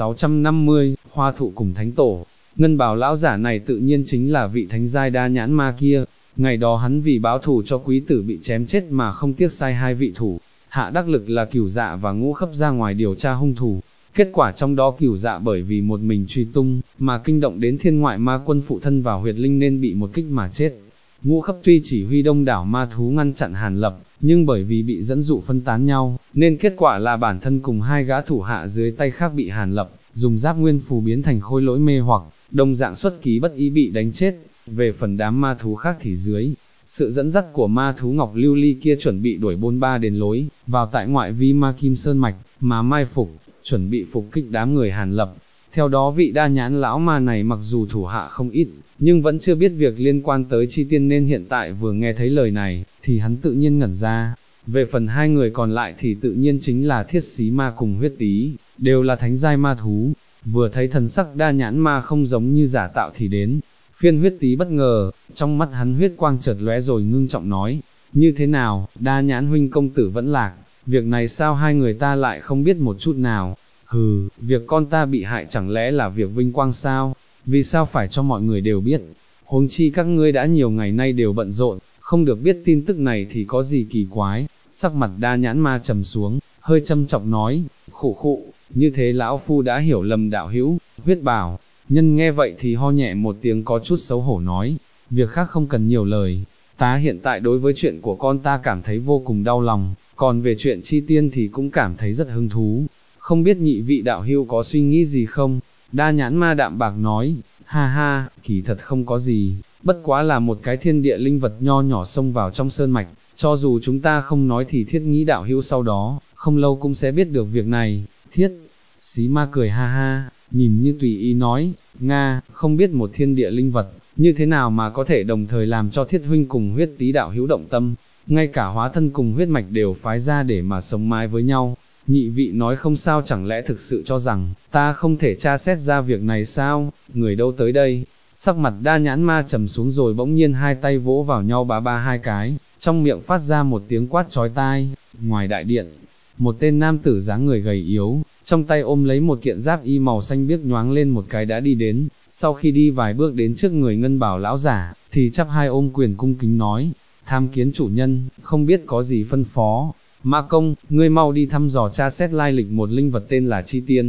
1650, hoa thụ cùng thánh tổ. Ngân bào lão giả này tự nhiên chính là vị thánh giai đa nhãn ma kia, ngày đó hắn vì báo thù cho quý tử bị chém chết mà không tiếc sai hai vị thủ hạ đắc lực là Cửu Dạ và Ngũ Khấp ra ngoài điều tra hung thủ. Kết quả trong đó Cửu Dạ bởi vì một mình truy tung, mà kinh động đến thiên ngoại ma quân phụ thân vào huyệt linh nên bị một kích mà chết. Ngũ Khấp tuy chỉ huy đông đảo ma thú ngăn chặn Hàn Lập, nhưng bởi vì bị dẫn dụ phân tán nhau, nên kết quả là bản thân cùng hai gã thủ hạ dưới tay khác bị Hàn Lập dùng giáp nguyên phù biến thành khôi lỗi mê hoặc, đồng dạng xuất kỳ bất ý bị đánh chết. Về phần đám ma thú khác thì dưới sự dẫn dắt của ma thú Ngọc Lưu Ly kia chuẩn bị đuổi bôn ba đến lối vào tại ngoại vi ma kim sơn mạch, mà mai phục, chuẩn bị phục kích đám người Hàn Lập. Theo đó vị đa nhãn lão ma này mặc dù thủ hạ không ít, nhưng vẫn chưa biết việc liên quan tới chi tiên nên hiện tại vừa nghe thấy lời này, thì hắn tự nhiên ngẩn ra. Về phần hai người còn lại thì tự nhiên chính là Thiết Xí Ma cùng Huyết Tý, đều là thánh giai ma thú. Vừa thấy thần sắc đa nhãn ma không giống như giả tạo thì đến phiên Huyết Tý bất ngờ, trong mắt hắn huyết quang chợt lóe rồi ngưng trọng nói, như thế nào, đa nhãn huynh công tử vẫn lạc, việc này sao hai người ta lại không biết một chút nào? Hừ, việc con ta bị hại chẳng lẽ là việc vinh quang sao, vì sao phải cho mọi người đều biết, huống chi các ngươi đã nhiều ngày nay đều bận rộn, không được biết tin tức này thì có gì kỳ quái. Sắc mặt đa nhãn ma trầm xuống, hơi châm chọc nói, khụ khụ, như thế lão phu đã hiểu lầm đạo hữu. Huyết bảo nhân nghe vậy thì ho nhẹ một tiếng có chút xấu hổ nói, việc khác không cần nhiều lời, ta hiện tại đối với chuyện của con ta cảm thấy vô cùng đau lòng, còn về chuyện chi tiên thì cũng cảm thấy rất hứng thú, không biết nhị vị đạo hữu có suy nghĩ gì không? Đa nhãn ma đạm bạc nói, ha ha, kỳ thật không có gì, bất quá là một cái thiên địa linh vật nho nhỏ xông vào trong sơn mạch, cho dù chúng ta không nói thì Thiết nghĩ đạo hữu sau đó, không lâu cũng sẽ biết được việc này. Thiết Xí Ma cười ha ha, nhìn như tùy ý nói, Nga, không biết một thiên địa linh vật, như thế nào mà có thể đồng thời làm cho Thiết huynh cùng Huyết Tý đạo hữu động tâm, ngay cả hóa thân cùng huyết mạch đều phái ra để mà sống mái với nhau. Nhị vị nói không sao, chẳng lẽ thực sự cho rằng ta không thể tra xét ra việc này sao? Người đâu tới đây? Sắc mặt đa nhãn ma trầm xuống rồi bỗng nhiên hai tay vỗ vào nhau bá ba hai cái, trong miệng phát ra một tiếng quát chói tai. Ngoài đại điện, một tên nam tử dáng người gầy yếu, trong tay ôm lấy một kiện giáp y màu xanh biếc nhoáng lên một cái đã đi đến. Sau khi đi vài bước đến trước người ngân bảo lão giả, thì chắp hai ôm quyền cung kính nói, tham kiến chủ nhân, không biết có gì phân phó. Ma công, ngươi mau đi thăm dò tra xét lai lịch một linh vật tên là chi tiên,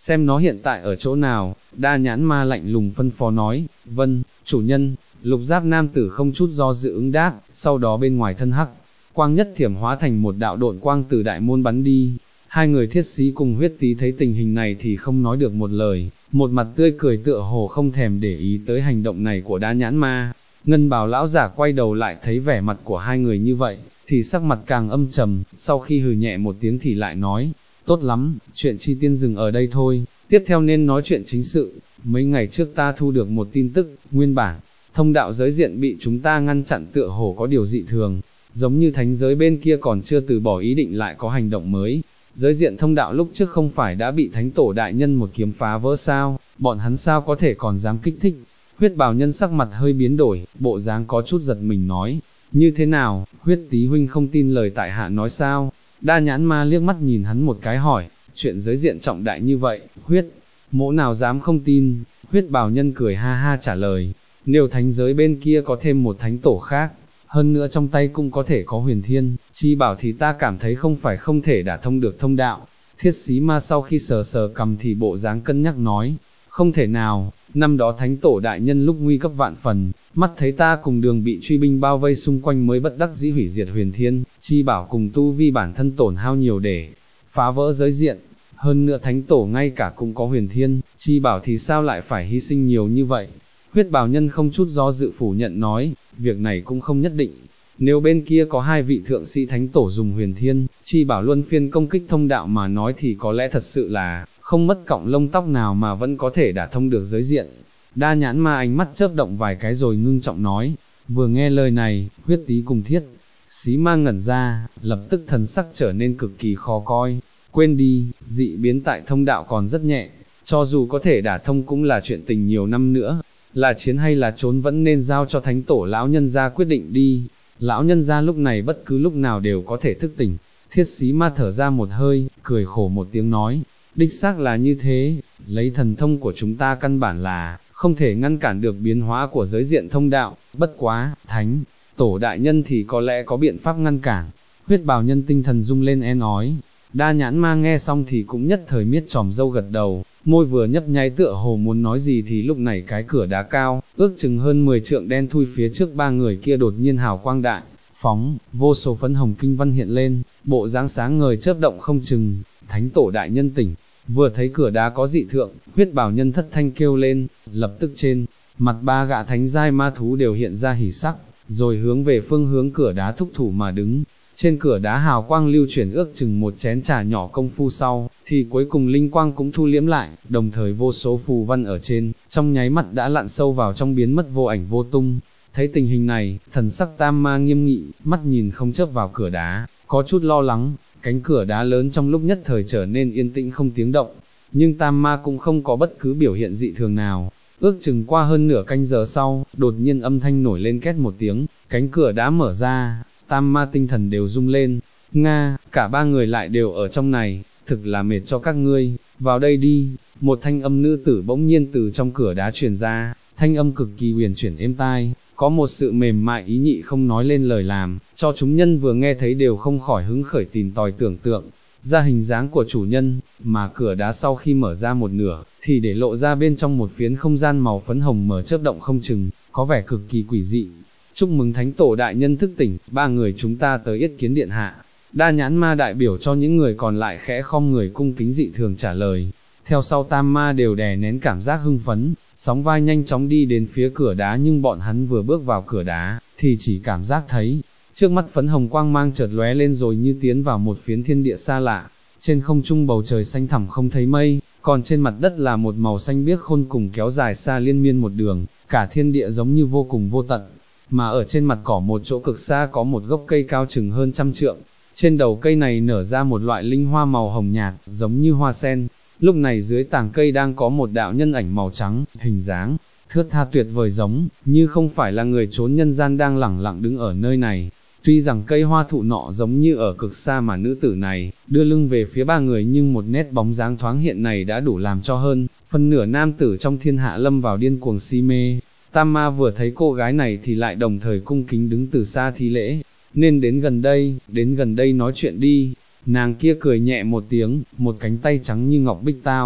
xem nó hiện tại ở chỗ nào. Đa nhãn ma lạnh lùng phân phó nói, vâng, chủ nhân. Lục giáp nam tử không chút do dự ứng đáp, sau đó bên ngoài thân hắc quang nhất thiểm hóa thành một đạo độn quang từ đại môn bắn đi. Hai người thiết sĩ cùng huyết tý thấy tình hình này thì không nói được một lời, một mặt tươi cười tựa hồ không thèm để ý tới hành động này của đa nhãn ma. Ngân bào lão giả quay đầu lại thấy vẻ mặt của hai người như vậy, thì sắc mặt càng âm trầm, sau khi hừ nhẹ một tiếng thì lại nói, tốt lắm, chuyện chi tiên dừng ở đây thôi, tiếp theo nên nói chuyện chính sự. Mấy ngày trước ta thu được một tin tức, nguyên bản, thông đạo giới diện bị chúng ta ngăn chặn tựa hồ có điều dị thường, giống như thánh giới bên kia còn chưa từ bỏ ý định lại có hành động mới. Giới diện thông đạo lúc trước không phải đã bị thánh tổ đại nhân một kiếm phá vỡ sao, bọn hắn sao có thể còn dám kích thích. Huyết bào nhân sắc mặt hơi biến đổi, bộ dáng có chút giật mình nói, như thế nào, huyết tý huynh không tin lời tại hạ nói sao? Đa nhãn ma liếc mắt nhìn hắn một cái hỏi, chuyện giới diện trọng đại như vậy, huyết mỗ nào dám không tin. Huyết bào nhân cười ha ha trả lời, nếu thánh giới bên kia có thêm một thánh tổ khác, hơn nữa trong tay cũng có thể có huyền thiên, chi bảo thì ta cảm thấy không phải không thể đả thông được thông đạo. Thiết xí ma sau khi sờ sờ cầm thì bộ dáng cân nhắc nói, không thể nào, năm đó thánh tổ đại nhân lúc nguy cấp vạn phần, mắt thấy ta cùng đường bị truy binh bao vây xung quanh mới bất đắc dĩ hủy diệt huyền thiên, chi bảo cùng tu vi bản thân tổn hao nhiều để phá vỡ giới diện. Hơn nữa thánh tổ ngay cả cũng có huyền thiên, chi bảo thì sao lại phải hy sinh nhiều như vậy. Huyết bào nhân không chút do dự phủ nhận nói, việc này cũng không nhất định. Nếu bên kia có hai vị thượng sĩ thánh tổ dùng huyền thiên, chi bảo luân phiên công kích thông đạo mà nói thì có lẽ thật sự là, không mất cọng lông tóc nào mà vẫn có thể đả thông được giới diện. Đa nhãn ma ánh mắt chớp động vài cái rồi ngưng trọng nói, vừa nghe lời này, huyết tý cùng thiết xí ma ngẩn ra, lập tức thần sắc trở nên cực kỳ khó coi. Quên đi, dị biến tại thông đạo còn rất nhẹ, cho dù có thể đả thông cũng là chuyện tình nhiều năm nữa, là chiến hay là trốn vẫn nên giao cho thánh tổ lão nhân gia quyết định đi. Lão nhân gia lúc này bất cứ lúc nào đều có thể thức tỉnh. Thiết xí ma thở ra một hơi, cười khổ một tiếng nói, đích xác là như thế, lấy thần thông của chúng ta căn bản là không thể ngăn cản được biến hóa của giới diện thông đạo, bất quá, thánh tổ đại nhân thì có lẽ có biện pháp ngăn cản. Huyết bào nhân tinh thần rung lên nói. Đa nhãn ma nghe xong thì cũng nhất thời miết tròm dâu gật đầu, môi vừa nhấp nháy tựa hồ muốn nói gì thì lúc này cái cửa đá cao, ước chừng hơn 10 trượng đen thui phía trước ba người kia đột nhiên hào quang đại phóng, vô số phấn hồng kinh văn hiện lên, bộ dáng sáng ngời chớp động không chừng. Thánh tổ đại nhân tỉnh, vừa thấy cửa đá có dị thượng, huyết bào nhân thất thanh kêu lên, lập tức trên mặt ba gã thánh giai ma thú đều hiện ra hỉ sắc, rồi hướng về phương hướng cửa đá thúc thủ mà đứng. Trên cửa đá hào quang lưu chuyển ước chừng một chén trà nhỏ công phu sau, thì cuối cùng linh quang cũng thu liễm lại, đồng thời vô số phù văn ở trên, trong nháy mắt đã lặn sâu vào trong biến mất vô ảnh vô tung. Thấy tình hình này, thần sắc tam ma nghiêm nghị, mắt nhìn không chớp vào cửa đá, có chút lo lắng. Cánh cửa đá lớn trong lúc nhất thời trở nên yên tĩnh không tiếng động, nhưng tam ma cũng không có bất cứ biểu hiện dị thường nào. Ước chừng qua hơn nửa canh giờ sau, đột nhiên âm thanh nổi lên két một tiếng, cánh cửa đá mở ra. Tam ma tinh thần đều rung lên, Nga, cả ba người lại đều ở trong này, thực là mệt cho các ngươi, vào đây đi. Một thanh âm nữ tử bỗng nhiên từ trong cửa đá truyền ra, thanh âm cực kỳ huyền chuyển êm tai, có một sự mềm mại ý nhị không nói lên lời làm, cho chúng nhân vừa nghe thấy đều không khỏi hứng khởi tìm tòi tưởng tượng ra hình dáng của chủ nhân, mà cửa đá sau khi mở ra một nửa, thì để lộ ra bên trong một phiến không gian màu phấn hồng mở chớp động không chừng, có vẻ cực kỳ quỷ dị. Chúc mừng thánh tổ đại nhân thức tỉnh, ba người chúng ta tới yết kiến điện hạ. Đa nhãn ma đại biểu cho những người còn lại khẽ khom người cung kính dị thường trả lời. Theo sau tam ma đều đè nén cảm giác hưng phấn, sóng vai nhanh chóng đi đến phía cửa đá, nhưng bọn hắn vừa bước vào cửa đá, thì chỉ cảm giác thấy, trước mắt phấn hồng quang mang chợt lóe lên rồi như tiến vào một phiến thiên địa xa lạ. Trên không trung bầu trời xanh thẳm không thấy mây, còn trên mặt đất là một màu xanh biếc khôn cùng kéo dài xa liên miên một đường, cả thiên địa giống như vô cùng vô tận. Mà ở trên mặt cỏ một chỗ cực xa có một gốc cây cao chừng hơn 100 trượng, trên đầu cây này nở ra một loại linh hoa màu hồng nhạt, giống như hoa sen. Lúc này dưới tàng cây đang có một đạo nhân ảnh màu trắng, hình dáng thướt tha tuyệt vời giống như không phải là người trốn nhân gian đang lẳng lặng đứng ở nơi này. Tuy rằng cây hoa thụ nọ giống như ở cực xa mà nữ tử này đưa lưng về phía ba người, nhưng một nét bóng dáng thoáng hiện này đã đủ làm cho hơn phân nửa nam tử trong thiên hạ lâm vào điên cuồng si mê. Tam ma vừa thấy cô gái này thì lại đồng thời cung kính đứng từ xa thi lễ, nên đến gần đây nói chuyện đi. Nàng kia cười nhẹ một tiếng, một cánh tay trắng như ngọc bích tao,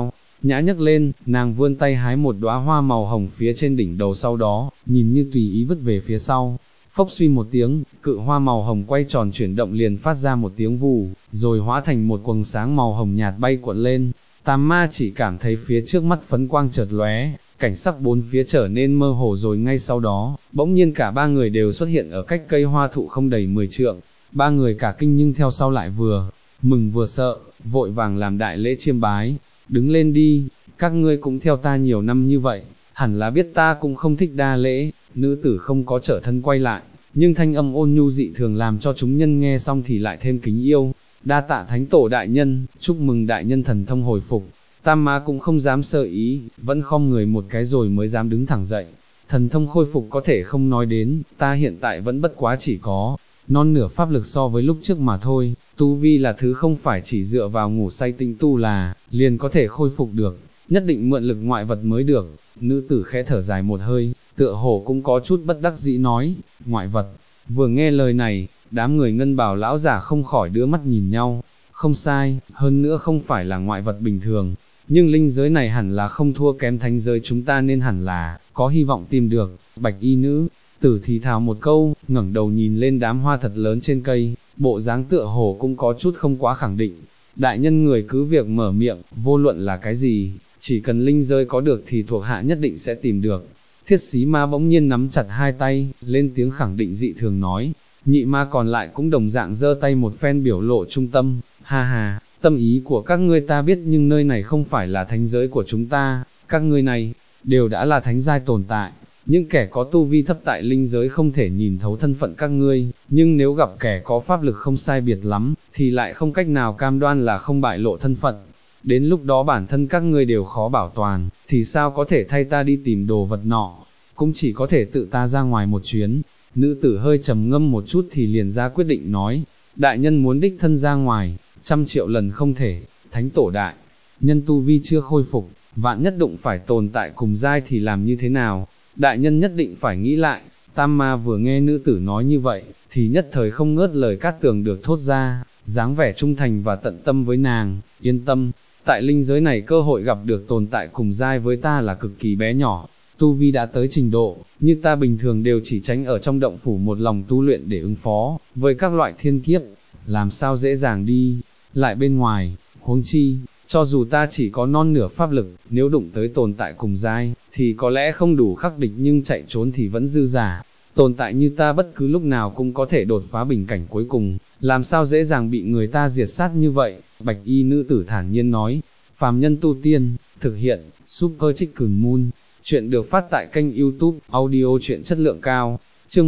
nhã nhấc lên, nàng vươn tay hái một đóa hoa màu hồng phía trên đỉnh đầu, sau đó, nhìn như tùy ý vứt về phía sau. Phốc suy một tiếng, cự hoa màu hồng quay tròn chuyển động liền phát ra một tiếng vù, rồi hóa thành một quầng sáng màu hồng nhạt bay cuộn lên. Tam ma chỉ cảm thấy phía trước mắt phấn quang chợt lóe, cảnh sắc bốn phía trở nên mơ hồ, rồi ngay sau đó, bỗng nhiên cả ba người đều xuất hiện ở cách cây hoa thụ không đầy 10 trượng. Ba người cả kinh nhưng theo sau lại vừa mừng vừa sợ, vội vàng làm đại lễ chiêm bái. Đứng lên đi, các ngươi cũng theo ta nhiều năm như vậy, hẳn là biết ta cũng không thích đa lễ. Nữ tử không có trở thân quay lại, nhưng thanh âm ôn nhu dị thường làm cho chúng nhân nghe xong thì lại thêm kính yêu. Đa tạ thánh tổ đại nhân, chúc mừng đại nhân thần thông hồi phục. Tam ma cũng không dám sơ ý, vẫn khom người một cái rồi mới dám đứng thẳng dậy. Thần thông khôi phục có thể không nói đến, ta hiện tại vẫn bất quá chỉ có non nửa pháp lực so với lúc trước mà thôi. Tu vi là thứ không phải chỉ dựa vào ngủ say tinh tu là liền có thể khôi phục được, nhất định mượn lực ngoại vật mới được. Nữ tử khẽ thở dài một hơi, tựa hồ cũng có chút bất đắc dĩ nói, ngoại vật. Vừa nghe lời này, đám người ngân bào lão giả không khỏi đưa mắt nhìn nhau. Không sai, hơn nữa không phải là ngoại vật bình thường, nhưng linh giới này hẳn là không thua kém thánh giới chúng ta, nên hẳn là có hy vọng tìm được. Bạch y nữ tử thì thào một câu, ngẩng đầu nhìn lên đám hoa thật lớn trên cây, bộ dáng tựa hồ cũng có chút không quá khẳng định. Đại nhân người cứ việc mở miệng, vô luận là cái gì, chỉ cần linh giới có được thì thuộc hạ nhất định sẽ tìm được. Thiết xí ma bỗng nhiên nắm chặt hai tay, lên tiếng khẳng định dị thường nói. Nhị ma còn lại cũng đồng dạng giơ tay một phen biểu lộ trung tâm. Ha ha, tâm ý của các ngươi ta biết, nhưng nơi này không phải là thánh giới của chúng ta, các ngươi này đều đã là thánh giai tồn tại. Những kẻ có tu vi thấp tại linh giới không thể nhìn thấu thân phận các ngươi, nhưng nếu gặp kẻ có pháp lực không sai biệt lắm, thì lại không cách nào cam đoan là không bại lộ thân phận. Đến lúc đó bản thân các ngươi đều khó bảo toàn, thì sao có thể thay ta đi tìm đồ vật nọ, cũng chỉ có thể tự ta ra ngoài một chuyến. Nữ tử hơi trầm ngâm một chút thì liền ra quyết định nói, đại nhân muốn đích thân ra ngoài, 100 triệu lần không thể. Thánh tổ đại nhân tu vi chưa khôi phục, vạn nhất đụng phải tồn tại cùng giai thì làm như thế nào? Đại nhân nhất định phải nghĩ lại. Tam ma vừa nghe nữ tử nói như vậy, thì nhất thời không ngớt lời cát tường được thốt ra, dáng vẻ trung thành và tận tâm với nàng. Yên tâm, tại linh giới này cơ hội gặp được tồn tại cùng giai với ta là cực kỳ bé nhỏ. Tu vi đã tới trình độ, như ta bình thường đều chỉ tránh ở trong động phủ một lòng tu luyện để ứng phó với các loại thiên kiếp, làm sao dễ dàng đi lại bên ngoài. Huống chi, cho dù ta chỉ có non nửa pháp lực, nếu đụng tới tồn tại cùng giai, thì có lẽ không đủ khắc địch, nhưng chạy trốn thì vẫn dư giả. Tồn tại như ta bất cứ lúc nào cũng có thể đột phá bình cảnh cuối cùng, làm sao dễ dàng bị người ta diệt sát như vậy. Bạch y nữ tử thản nhiên nói. Phàm nhân tu tiên, thực hiện, Super Chicken Moon. Chuyện được phát tại kênh YouTube, audio chuyện chất lượng cao. Chương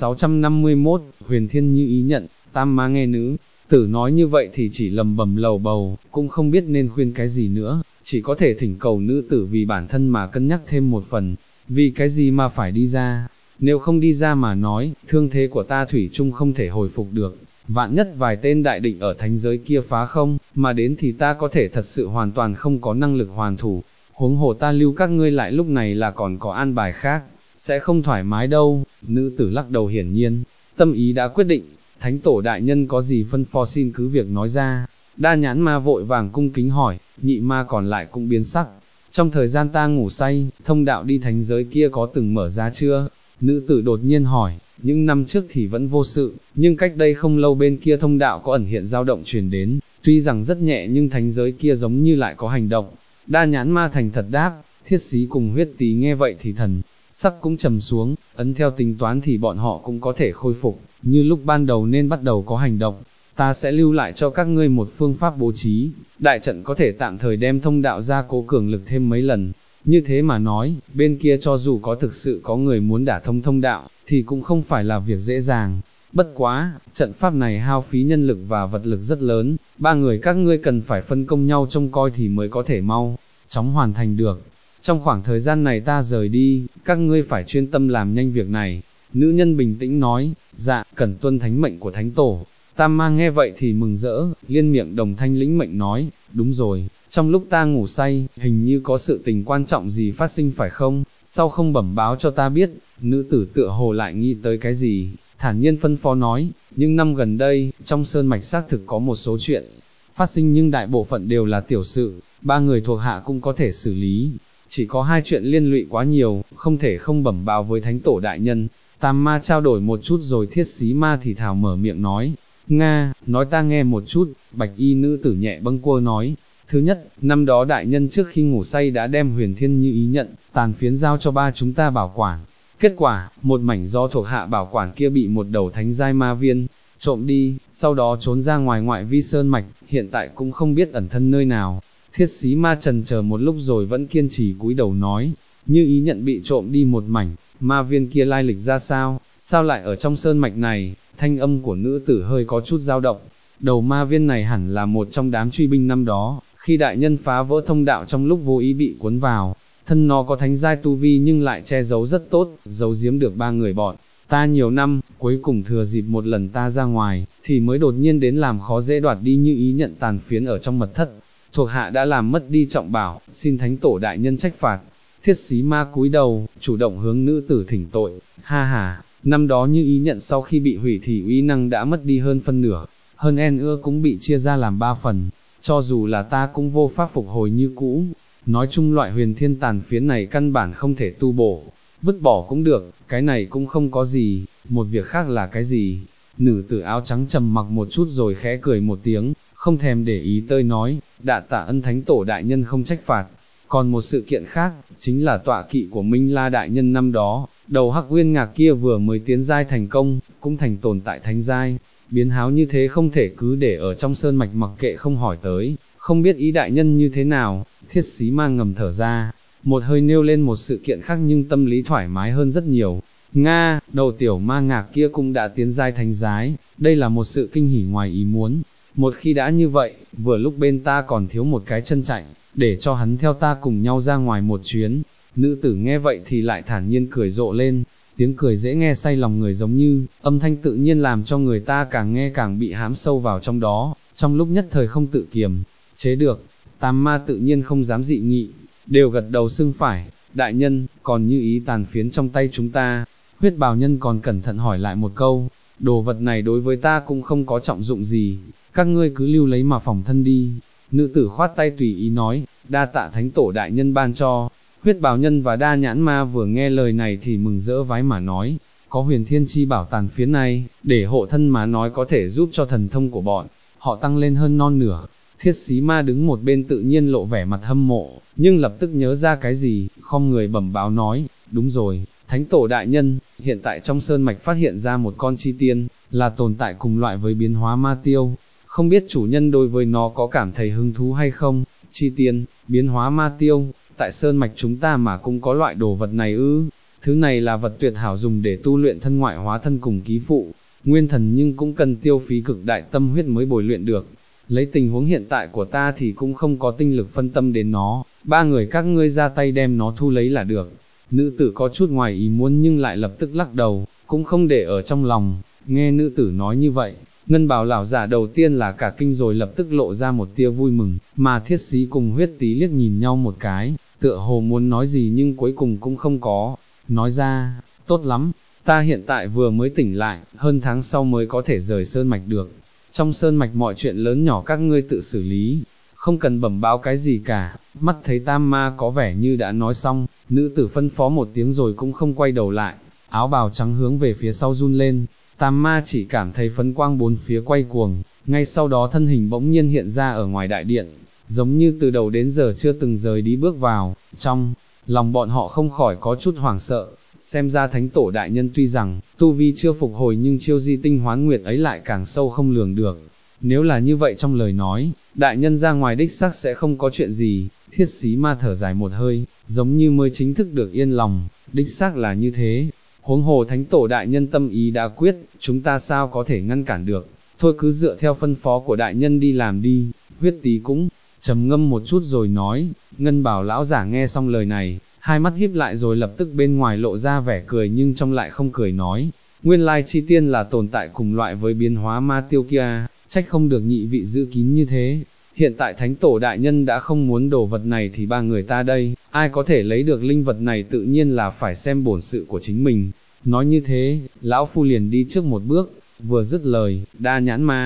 1651, Huyền Thiên như ý nhận. Tam ma nghe nữ tử nói như vậy thì chỉ lầm bầm lầu bầu, cũng không biết nên khuyên cái gì nữa, chỉ có thể thỉnh cầu nữ tử vì bản thân mà cân nhắc thêm một phần. Vì cái gì mà phải đi ra? Nếu không đi ra mà nói, thương thế của ta thủy chung không thể hồi phục được. Vạn nhất vài tên đại định ở thánh giới kia phá không mà đến thì ta có thể thật sự hoàn toàn không có năng lực hoàn thủ. Huống hồ ta lưu các ngươi lại lúc này là còn có an bài khác, sẽ không thoải mái đâu. Nữ tử lắc đầu, hiển nhiên tâm ý đã quyết định. Thánh tổ đại nhân có gì phân phó xin cứ việc nói ra. Đa nhãn ma vội vàng cung kính hỏi. Nhị ma còn lại cũng biến sắc. Trong thời gian ta ngủ say, thông đạo đi thánh giới kia có từng mở ra chưa? Nữ tử đột nhiên hỏi. Những năm trước thì vẫn vô sự, nhưng cách đây không lâu bên kia thông đạo có ẩn hiện dao động truyền đến, tuy rằng rất nhẹ nhưng thánh giới kia giống như lại có hành động. Đa nhãn ma thành thật đáp. Thiết xí cùng huyết tí nghe vậy thì thần sắc cũng trầm xuống, ấn theo tính toán thì bọn họ cũng có thể khôi phục như lúc ban đầu nên bắt đầu có hành động. Ta sẽ lưu lại cho các ngươi một phương pháp bố trí, đại trận có thể tạm thời đem thông đạo ra cố cường lực thêm mấy lần. Như thế mà nói, bên kia cho dù có thực sự có người muốn đả thông thông đạo, thì cũng không phải là việc dễ dàng. Bất quá, trận pháp này hao phí nhân lực và vật lực rất lớn, ba người các ngươi cần phải phân công nhau trông coi thì mới có thể mau chóng hoàn thành được. Trong khoảng thời gian này ta rời đi, các ngươi phải chuyên tâm làm nhanh việc này. Nữ nhân bình tĩnh nói. Dạ, cần tuân thánh mệnh của thánh tổ. Tam ma nghe vậy thì mừng rỡ, liên miệng đồng thanh lĩnh mệnh nói. Đúng rồi, trong lúc ta ngủ say, hình như có sự tình quan trọng gì phát sinh phải không? Sao không bẩm báo cho ta biết? Nữ tử tựa hồ lại nghĩ tới cái gì, thản nhiên phân phó nói. Nhưng năm gần đây, trong sơn mạch xác thực có một số chuyện phát sinh nhưng đại bộ phận đều là tiểu sự, ba người thuộc hạ cũng có thể xử lý. Chỉ có hai chuyện liên lụy quá nhiều, không thể không bẩm báo với thánh tổ đại nhân. Tam ma trao đổi một chút rồi thiết xí ma thì thảo mở miệng nói, Nga, nói ta nghe một chút, bạch y nữ tử nhẹ bâng quơ nói. Thứ nhất, năm đó đại nhân trước khi ngủ say đã đem huyền thiên như ý nhận, tàn phiến giao cho ba chúng ta bảo quản. Kết quả, một mảnh do thuộc hạ bảo quản kia bị một đầu thánh giai ma viên trộm đi, sau đó trốn ra ngoài ngoại vi sơn mạch, hiện tại cũng không biết ẩn thân nơi nào. Thiết xí ma trần chờ một lúc rồi vẫn kiên trì cúi đầu nói, như ý nhận bị trộm đi một mảnh, ma viên kia lai lịch ra sao, sao lại ở trong sơn mạch này, thanh âm của nữ tử hơi có chút dao động. Đầu ma viên này hẳn là một trong đám truy binh năm đó, khi đại nhân phá vỡ thông đạo trong lúc vô ý bị cuốn vào, thân nó có thánh giai tu vi nhưng lại che giấu rất tốt, giấu giếm được ba người bọn ta nhiều năm, cuối cùng thừa dịp một lần ta ra ngoài, thì mới đột nhiên đến làm khó dễ đoạt đi như ý nhận tàn phiến ở trong mật thất. Thuộc hạ đã làm mất đi trọng bảo, xin thánh tổ đại nhân trách phạt. Thiết xí ma cúi đầu, chủ động hướng nữ tử thỉnh tội, ha ha, năm đó như ý nhận sau khi bị hủy thì uy năng đã mất đi hơn phân nửa, hơn en ưa cũng bị chia ra làm 3 phần, cho dù là ta cũng vô pháp phục hồi như cũ. Nói chung loại huyền thiên tàn phiến này căn bản không thể tu bổ, vứt bỏ cũng được, cái này cũng không có gì, một việc khác là cái gì? Nữ tử áo trắng trầm mặc một chút rồi khẽ cười một tiếng, không thèm để ý tới nói, đạ tạ ân thánh tổ đại nhân không trách phạt. Còn một sự kiện khác, chính là tọa kỵ của Minh La đại nhân năm đó, đầu hắc nguyên ngạc kia vừa mới tiến giai thành công, cũng thành tồn tại thánh giai, biến háo như thế không thể cứ để ở trong sơn mạch mặc kệ không hỏi tới, không biết ý đại nhân như thế nào. Thiết xí ma ngầm thở ra, một hơi nêu lên một sự kiện khác nhưng tâm lý thoải mái hơn rất nhiều. Nga, đầu tiểu ma ngạc kia cũng đã tiến giai thành giái, đây là một sự kinh hỉ ngoài ý muốn. Một khi đã như vậy, vừa lúc bên ta còn thiếu một cái chân chạy, để cho hắn theo ta cùng nhau ra ngoài một chuyến. Nữ tử nghe vậy thì lại thản nhiên cười rộ lên, tiếng cười dễ nghe say lòng người giống như, âm thanh tự nhiên làm cho người ta càng nghe càng bị hãm sâu vào trong đó, trong lúc nhất thời không tự kiềm chế được. Tam ma tự nhiên không dám dị nghị, đều gật đầu xưng phải. Đại nhân, còn như ý tàn phiến trong tay chúng ta. Huyết bào nhân còn cẩn thận hỏi lại một câu, đồ vật này đối với ta cũng không có trọng dụng gì, các ngươi cứ lưu lấy mà phòng thân đi. Nữ tử khoát tay tùy ý nói, đa tạ thánh tổ đại nhân ban cho. Huyết bào nhân và đa nhãn ma vừa nghe lời này thì mừng rỡ vái mà nói, có huyền thiên chi bảo tàn phiến này, để hộ thân mà nói có thể giúp cho thần thông của bọn họ tăng lên hơn non nửa. Thiết xí ma đứng một bên tự nhiên lộ vẻ mặt hâm mộ, nhưng lập tức nhớ ra cái gì, không người bẩm báo nói, đúng rồi, thánh tổ đại nhân, hiện tại trong sơn mạch phát hiện ra một con chi tiên, là tồn tại cùng loại với biến hóa ma tiêu, không biết chủ nhân đối với nó có cảm thấy hứng thú hay không. Chi tiên, biến hóa ma tiêu, tại sơn mạch chúng ta mà cũng có loại đồ vật này ư? Thứ này là vật tuyệt hảo dùng để tu luyện thân ngoại hóa thân cùng ký phụ, nguyên thần nhưng cũng cần tiêu phí cực đại tâm huyết mới bồi luyện được. Lấy tình huống hiện tại của ta thì cũng không có tinh lực phân tâm đến nó, ba người các ngươi ra tay đem nó thu lấy là được. Nữ tử có chút ngoài ý muốn nhưng lại lập tức lắc đầu, cũng không để ở trong lòng. Nghe nữ tử nói như vậy, ngân bào lão giả đầu tiên là cả kinh rồi lập tức lộ ra một tia vui mừng, mà thiết xí cùng huyết tí liếc nhìn nhau một cái, tựa hồ muốn nói gì nhưng cuối cùng cũng không có, nói ra, tốt lắm, ta hiện tại vừa mới tỉnh lại, hơn tháng sau mới có thể rời sơn mạch được. Trong sơn mạch mọi chuyện lớn nhỏ các ngươi tự xử lý, không cần bẩm báo cái gì cả. Mắt thấy tam ma có vẻ như đã nói xong, nữ tử phân phó một tiếng rồi cũng không quay đầu lại, áo bào trắng hướng về phía sau run lên. Tam ma chỉ cảm thấy phấn quang bốn phía quay cuồng, ngay sau đó thân hình bỗng nhiên hiện ra ở ngoài đại điện, giống như từ đầu đến giờ chưa từng rời đi bước vào. Trong lòng bọn họ không khỏi có chút hoảng sợ, xem ra thánh tổ đại nhân tuy rằng tu vi chưa phục hồi nhưng chiêu di tinh hoán nguyệt ấy lại càng sâu không lường được. Nếu là như vậy trong lời nói, đại nhân ra ngoài đích xác sẽ không có chuyện gì. Thiết xí ma thở dài một hơi, giống như mới chính thức được yên lòng, đích xác là như thế. Huống hồ thánh tổ đại nhân tâm ý đã quyết, chúng ta sao có thể ngăn cản được, thôi cứ dựa theo phân phó của đại nhân đi làm đi. Huyết tí cũng trầm ngâm một chút rồi nói. Ngân bảo lão giả nghe xong lời này, hai mắt híp lại rồi lập tức bên ngoài lộ ra vẻ cười nhưng trong lại không cười nói, nguyên lai chi tiên là tồn tại cùng loại với biến hóa ma tiêu kia, trách không được nhị vị giữ kín như thế. Hiện tại thánh tổ đại nhân đã không muốn đồ vật này thì ba người ta đây, ai có thể lấy được linh vật này tự nhiên là phải xem bổn sự của chính mình. Nói như thế, lão phu liền đi trước một bước. Vừa dứt lời, đa nhãn ma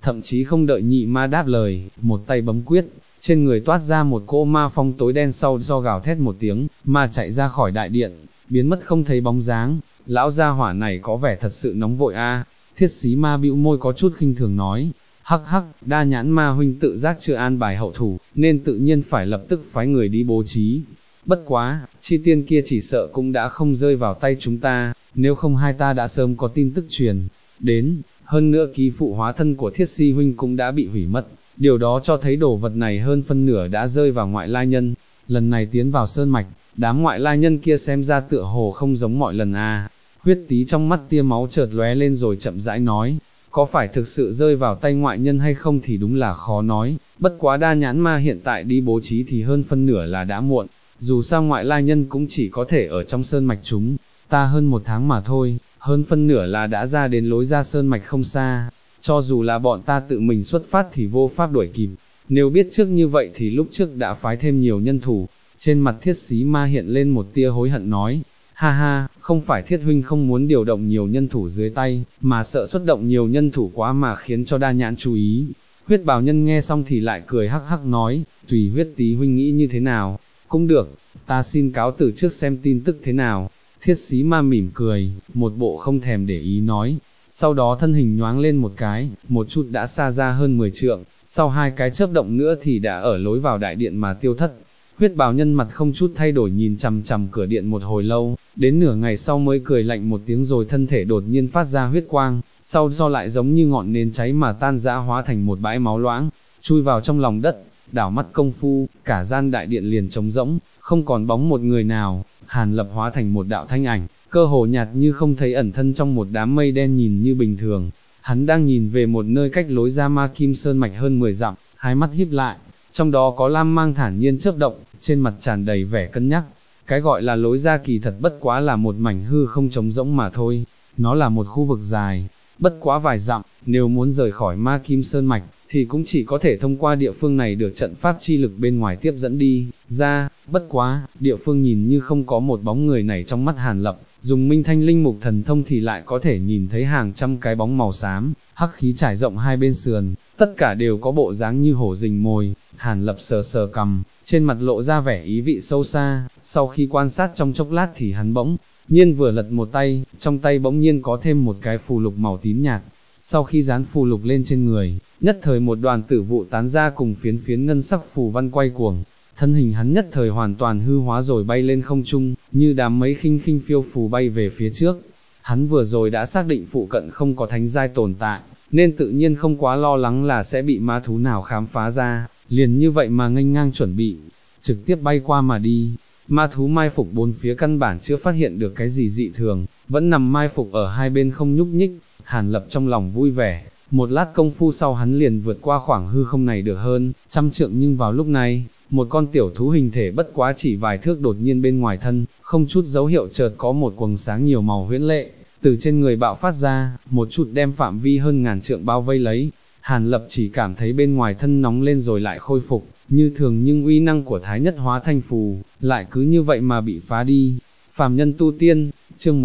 thậm chí không đợi nhị ma đáp lời, một tay bấm quyết, trên người toát ra một cỗ ma phong tối đen sau do gào thét một tiếng, ma chạy ra khỏi đại điện, biến mất không thấy bóng dáng. Lão gia hỏa này có vẻ thật sự nóng vội a. Thiết sĩ ma bĩu môi có chút khinh thường nói, hắc hắc, đa nhãn ma huynh tự giác chưa an bài hậu thủ, nên tự nhiên phải lập tức phái người đi bố trí. Bất quá, chi tiên kia chỉ sợ cũng đã không rơi vào tay chúng ta, nếu không hai ta đã sớm có tin tức truyền đến, hơn nữa ký phụ hóa thân của thiết si huynh cũng đã bị hủy mất, điều đó cho thấy đồ vật này hơn phân nửa đã rơi vào ngoại lai nhân. Lần này tiến vào sơn mạch, đám ngoại lai nhân kia xem ra tựa hồ không giống mọi lần a. Huyết Tý trong mắt tia máu chợt lóe lên rồi chậm rãi nói, có phải thực sự rơi vào tay ngoại nhân hay không thì đúng là khó nói, bất quá đa nhãn ma hiện tại đi bố trí thì hơn phân nửa là đã muộn, dù sao ngoại lai nhân cũng chỉ có thể ở trong sơn mạch chúng ta hơn một tháng mà thôi, hơn phân nửa là đã ra đến lối ra sơn mạch không xa, cho dù là bọn ta tự mình xuất phát thì vô pháp đuổi kịp, nếu biết trước như vậy thì lúc trước đã phái thêm nhiều nhân thủ. Trên mặt thiết sĩ ma hiện lên một tia hối hận nói, ha ha, không phải thiết huynh không muốn điều động nhiều nhân thủ dưới tay, mà sợ xuất động nhiều nhân thủ quá mà khiến cho đa nhãn chú ý. Huyết bào nhân nghe xong thì lại cười hắc hắc nói, tùy Huyết Tý huynh nghĩ như thế nào, cũng được, ta xin cáo từ trước xem tin tức thế nào. Thiết sĩ ma mỉm cười, một bộ không thèm để ý nói, sau đó thân hình nhoáng lên một cái, một chút đã xa ra hơn 10 trượng, sau hai cái chớp động nữa thì đã ở lối vào đại điện mà tiêu thất. Huyết bào nhân mặt không chút thay đổi nhìn chằm chằm cửa điện một hồi lâu, đến nửa ngày sau mới cười lạnh một tiếng rồi thân thể đột nhiên phát ra huyết quang, sau do lại giống như ngọn nến cháy mà tan rã hóa thành một bãi máu loãng, chui vào trong lòng đất. Đảo mắt công phu, cả gian đại điện liền trống rỗng, không còn bóng một người nào. Hàn Lập hóa thành một đạo thanh ảnh, cơ hồ nhạt như không thấy, ẩn thân trong một đám mây đen nhìn như bình thường. Hắn đang nhìn về một nơi cách lối ra Ma Kim Sơn mạch hơn 10 dặm, hai mắt híp lại, trong đó có lam mang thản nhiên chớp động, trên mặt tràn đầy vẻ cân nhắc. Cái gọi là lối ra kỳ thật bất quá là một mảnh hư không trống rỗng mà thôi, nó là một khu vực dài, bất quá vài dặm, nếu muốn rời khỏi Ma Kim Sơn mạch, thì cũng chỉ có thể thông qua địa phương này được trận pháp chi lực bên ngoài tiếp dẫn đi ra. Bất quá, địa phương nhìn như không có một bóng người này. Trong mắt Hàn Lập, dùng Minh Thanh Linh Mục Thần Thông thì lại có thể nhìn thấy hàng trăm cái bóng màu xám, hắc khí trải rộng hai bên sườn, tất cả đều có bộ dáng như hổ rình mồi. Hàn Lập sờ sờ cằm, trên mặt lộ ra vẻ ý vị sâu xa, sau khi quan sát trong chốc lát thì hắn bỗng nhiên vừa lật một tay, trong tay bỗng nhiên có thêm một cái phù lục màu tím nhạt. Sau khi dán phù lục lên trên người, nhất thời một đoàn tử vụ tán ra cùng phiến phiến ngân sắc phù văn quay cuồng, thân hình hắn nhất thời hoàn toàn hư hóa rồi bay lên không trung, như đám mây khinh khinh phiêu phù bay về phía trước. Hắn vừa rồi đã xác định phụ cận không có thánh giai tồn tại, nên tự nhiên không quá lo lắng là sẽ bị ma thú nào khám phá ra, liền như vậy mà nghênh ngang chuẩn bị, trực tiếp bay qua mà đi. Ma thú mai phục bốn phía căn bản chưa phát hiện được cái gì dị thường, vẫn nằm mai phục ở hai bên không nhúc nhích. Hàn Lập trong lòng vui vẻ, một lát công phu sau hắn liền vượt qua khoảng hư không này được hơn trăm trượng, nhưng vào lúc này, một con tiểu thú hình thể bất quá chỉ vài thước đột nhiên bên ngoài thân, không chút dấu hiệu chợt có một quầng sáng nhiều màu huyễn lệ, từ trên người bạo phát ra, một chút đem phạm vi hơn ngàn trượng bao vây lấy. Hàn Lập chỉ cảm thấy bên ngoài thân nóng lên rồi lại khôi phục, như thường, nhưng uy năng của Thái Nhất Hóa Thanh Phù, lại cứ như vậy mà bị phá đi. Phàm nhân tu tiên, chương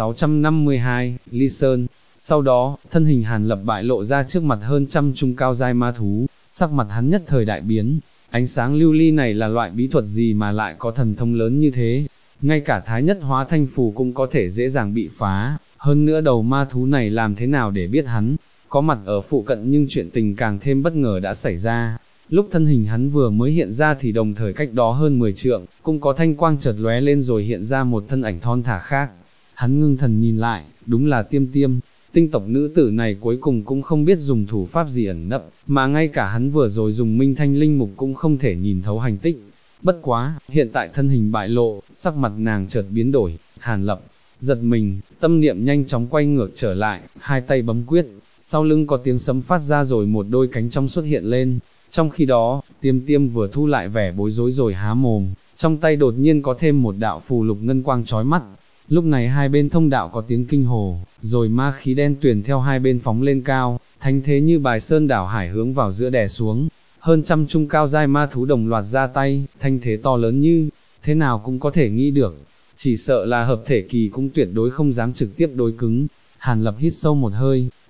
1652, Ly Sơn. Sau đó, thân hình Hàn Lập bại lộ ra trước mặt hơn trăm trung cao giai ma thú, sắc mặt hắn nhất thời đại biến, ánh sáng lưu ly này là loại bí thuật gì mà lại có thần thông lớn như thế, ngay cả Thái Nhất Hóa Thanh Phù cũng có thể dễ dàng bị phá, hơn nữa đầu ma thú này làm thế nào để biết hắn có mặt ở phụ cận. Nhưng chuyện tình càng thêm bất ngờ đã xảy ra, lúc thân hình hắn vừa mới hiện ra thì đồng thời cách đó hơn 10 trượng, cũng có thanh quang chợt lóe lên rồi hiện ra một thân ảnh thon thả khác. Hắn ngưng thần nhìn lại, đúng là Tiêm Tiêm. Tinh tộc nữ tử này cuối cùng cũng không biết dùng thủ pháp gì ẩn nấp, mà ngay cả hắn vừa rồi dùng Minh Thanh Linh Mục cũng không thể nhìn thấu hành tích. Bất quá, hiện tại thân hình bại lộ, sắc mặt nàng chợt biến đổi. Hàn Lập giật mình, tâm niệm nhanh chóng quay ngược trở lại, hai tay bấm quyết, sau lưng có tiếng sấm phát ra rồi một đôi cánh trong xuất hiện lên. Trong khi đó, Tiêm Tiêm vừa thu lại vẻ bối rối rồi há mồm, trong tay đột nhiên có thêm một đạo phù lục ngân quang chói mắt. Lúc này hai bên thông đạo có tiếng kinh hồ, rồi ma khí đen tuyền theo hai bên phóng lên cao, thánh thế như bài sơn đảo hải hướng vào giữa đè xuống. Hơn trăm trung cao giai ma thú đồng loạt ra tay, thanh thế to lớn như thế nào cũng có thể nghĩ được, chỉ sợ là hợp thể kỳ cũng tuyệt đối không dám trực tiếp đối cứng. Hàn Lập hít sâu một hơi,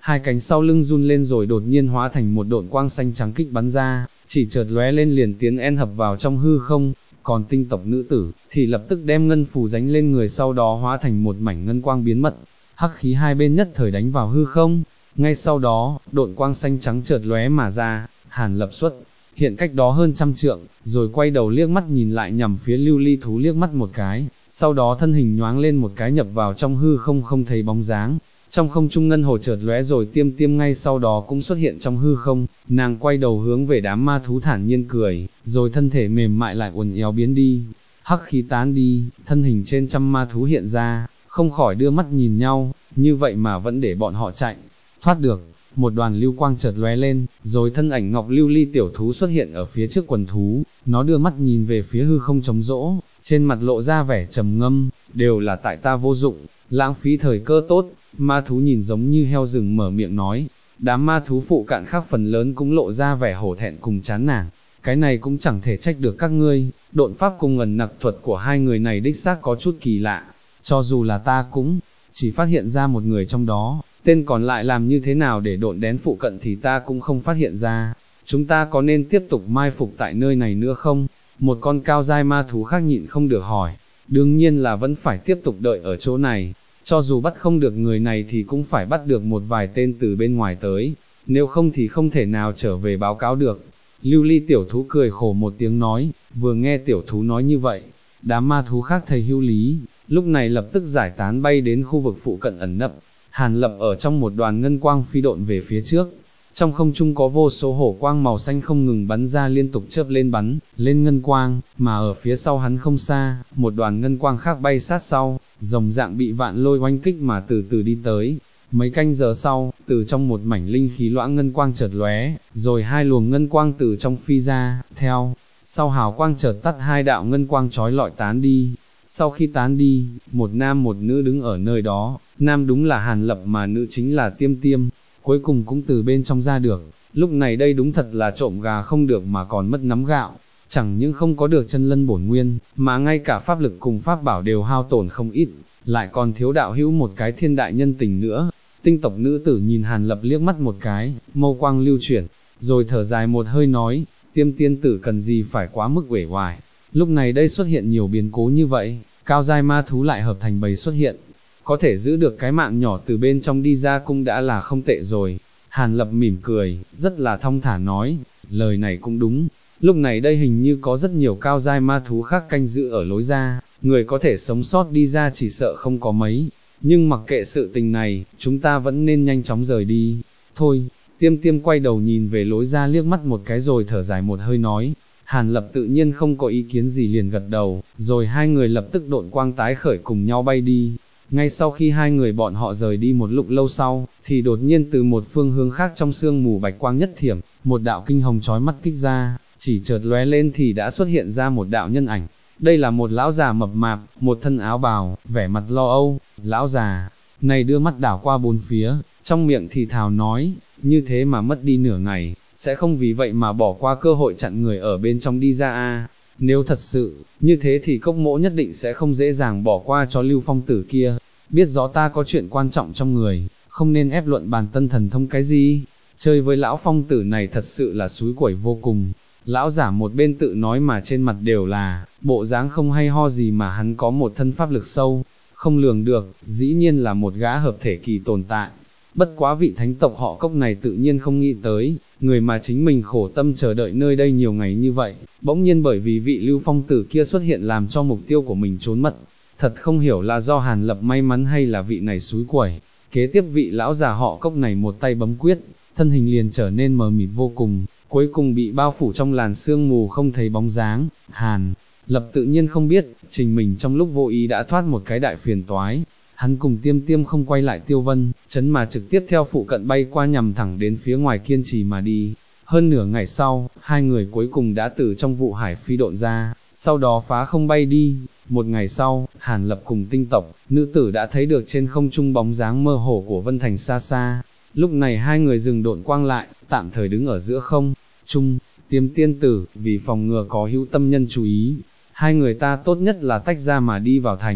hai cánh sau lưng run lên rồi đột nhiên hóa thành một độn quang xanh trắng kích bắn ra, chỉ chợt lóe lên liền tiến hợp vào trong hư không, còn tinh tộc nữ tử, thì lập tức đem ngân phù dánh lên người sau đó hóa thành một mảnh ngân quang biến mất, hắc khí hai bên nhất thời đánh vào hư không, ngay sau đó, độn quang xanh trắng chợt lóe mà ra, Hàn Lập xuất hiện cách đó hơn 100 trượng, rồi quay đầu liếc mắt nhìn lại nhằm phía lưu ly thú liếc mắt một cái, sau đó thân hình nhoáng lên một cái nhập vào trong hư không không thấy bóng dáng. Trong không trung ngân hồ chợt lóe rồi tiêm ngay sau đó cũng xuất hiện trong hư không, nàng quay đầu hướng về đám ma thú thản nhiên cười, rồi thân thể mềm mại lại uốn éo biến đi, hắc khí tán đi, thân hình trên trăm ma thú hiện ra, không khỏi đưa mắt nhìn nhau, như vậy mà vẫn để bọn họ chạy, thoát được. Một đoàn lưu quang chợt lóe lên, rồi thân ảnh ngọc lưu ly tiểu thú xuất hiện ở phía trước quần thú, nó đưa mắt nhìn về phía hư không trống rỗ, trên mặt lộ ra vẻ trầm ngâm, đều là tại ta vô dụng, lãng phí thời cơ tốt. Ma thú nhìn giống như heo rừng mở miệng nói, đám ma thú phụ cạn khác phần lớn cũng lộ ra vẻ hổ thẹn cùng chán nản, cái này cũng chẳng thể trách được các ngươi, độn pháp cùng ẩn nặc thuật của hai người này đích xác có chút kỳ lạ, cho dù là ta cũng chỉ phát hiện ra một người trong đó, tên còn lại làm như thế nào để độn đến phụ cận thì ta cũng không phát hiện ra, chúng ta có nên tiếp tục mai phục tại nơi này nữa không? Một con cao giai ma thú khác nhịn không được hỏi, đương nhiên là vẫn phải tiếp tục đợi ở chỗ này. Cho dù bắt không được người này thì cũng phải bắt được một vài tên từ bên ngoài tới, nếu không thì không thể nào trở về báo cáo được. Lưu ly tiểu thú cười khổ một tiếng nói, vừa nghe tiểu thú nói như vậy, đám ma thú khác thấy hữu lý, lúc này lập tức giải tán bay đến khu vực phụ cận ẩn nấp. Hàn Lập ở trong một đoàn ngân quang phi độn về phía trước, trong không trung có vô số hổ quang màu xanh không ngừng bắn ra liên tục chớp lên bắn lên ngân quang, mà ở phía sau hắn không xa, một đoàn ngân quang khác bay sát sau, rồng dạng bị vạn lôi oanh kích mà từ từ đi tới. Mấy canh giờ sau, từ trong một mảnh linh khí loãng ngân quang chợt lóe, rồi hai luồng ngân quang từ trong phi ra, theo sau hào quang chợt tắt hai đạo ngân quang chói lọi tán đi. Sau khi tán đi, một nam một nữ đứng ở nơi đó, nam đúng là Hàn Lập mà nữ chính là Tiêm Tiêm, cuối cùng cũng từ bên trong ra được, lúc này đây đúng thật là trộm gà không được mà còn mất nắm gạo, chẳng những không có được chân lân bổn nguyên, mà ngay cả pháp lực cùng pháp bảo đều hao tổn không ít, lại còn thiếu đạo hữu một cái thiên đại nhân tình nữa. Tinh tộc nữ tử nhìn Hàn Lập liếc mắt một cái, mâu quang lưu chuyển, rồi thở dài một hơi nói, Tiêm tiên tử cần gì phải quá mức uể oải. Lúc này đây xuất hiện nhiều biến cố như vậy, cao giai ma thú lại hợp thành bầy xuất hiện, có thể giữ được cái mạng nhỏ từ bên trong đi ra cũng đã là không tệ rồi. Hàn Lập mỉm cười, rất là thong thả nói, lời này cũng đúng, lúc này đây hình như có rất nhiều cao giai ma thú khác canh giữ ở lối ra, người có thể sống sót đi ra chỉ sợ không có mấy, nhưng mặc kệ sự tình này, chúng ta vẫn nên nhanh chóng rời đi, thôi. Tiêm Tiêm quay đầu nhìn về lối ra liếc mắt một cái rồi thở dài một hơi nói, Hàn Lập tự nhiên không có ý kiến gì liền gật đầu, rồi hai người lập tức độn quang tái khởi cùng nhau bay đi. Ngay sau khi hai người bọn họ rời đi một lúc lâu sau, thì đột nhiên từ một phương hướng khác trong sương mù bạch quang nhất thiểm, một đạo kinh hồng chói mắt kích ra, chỉ chợt lóe lên thì đã xuất hiện ra một đạo nhân ảnh. Đây là một lão già mập mạp, một thân áo bào, vẻ mặt lo âu. Lão già này đưa mắt đảo qua bốn phía, trong miệng thì thào nói, như thế mà mất đi nửa ngày, sẽ không vì vậy mà bỏ qua cơ hội chặn người ở bên trong đi ra a. Nếu thật sự như thế thì cốc mỗ nhất định sẽ không dễ dàng bỏ qua cho Lưu Phong tử kia, biết rõ ta có chuyện quan trọng trong người, không nên ép luận bàn tân thần thông cái gì, chơi với lão Phong tử này thật sự là xúi quẩy vô cùng. Lão giả một bên tự nói mà trên mặt đều là bộ dáng không hay ho gì, mà hắn có một thân pháp lực sâu không lường được, dĩ nhiên là một gã hợp thể kỳ tồn tại. Bất quá vị thánh tộc họ Cốc này tự nhiên không nghĩ tới, người mà chính mình khổ tâm chờ đợi nơi đây nhiều ngày như vậy, bỗng nhiên bởi vì vị Lưu Phong tử kia xuất hiện làm cho mục tiêu của mình trốn mất. Thật không hiểu là do Hàn Lập may mắn hay là vị này xúi quẩy. Kế tiếp vị lão già họ Cốc này một tay bấm quyết, thân hình liền trở nên mờ mịt vô cùng, cuối cùng bị bao phủ trong làn sương mù không thấy bóng dáng. Hàn Lập tự nhiên không biết, trình mình trong lúc vô ý đã thoát một cái đại phiền toái. Hắn cùng Tiêm Tiêm không quay lại Tiêu Vân trấn mà trực tiếp theo phụ cận bay qua nhằm thẳng đến phía ngoài Kiên Trì mà đi. Hơn nửa ngày sau, hai người cuối cùng đã từ trong vụ hải phi độn ra, sau đó phá không bay đi. Một ngày sau, Hàn Lập cùng tinh tộc nữ tử đã thấy được trên không trung bóng dáng mơ hồ của Vân Thành xa xa. Lúc này hai người dừng độn quang lại, tạm thời đứng ở giữa không trung. Tiêm tiên tử, vì phòng ngừa có hữu tâm nhân chú ý, hai người ta tốt nhất là tách ra mà đi vào thành.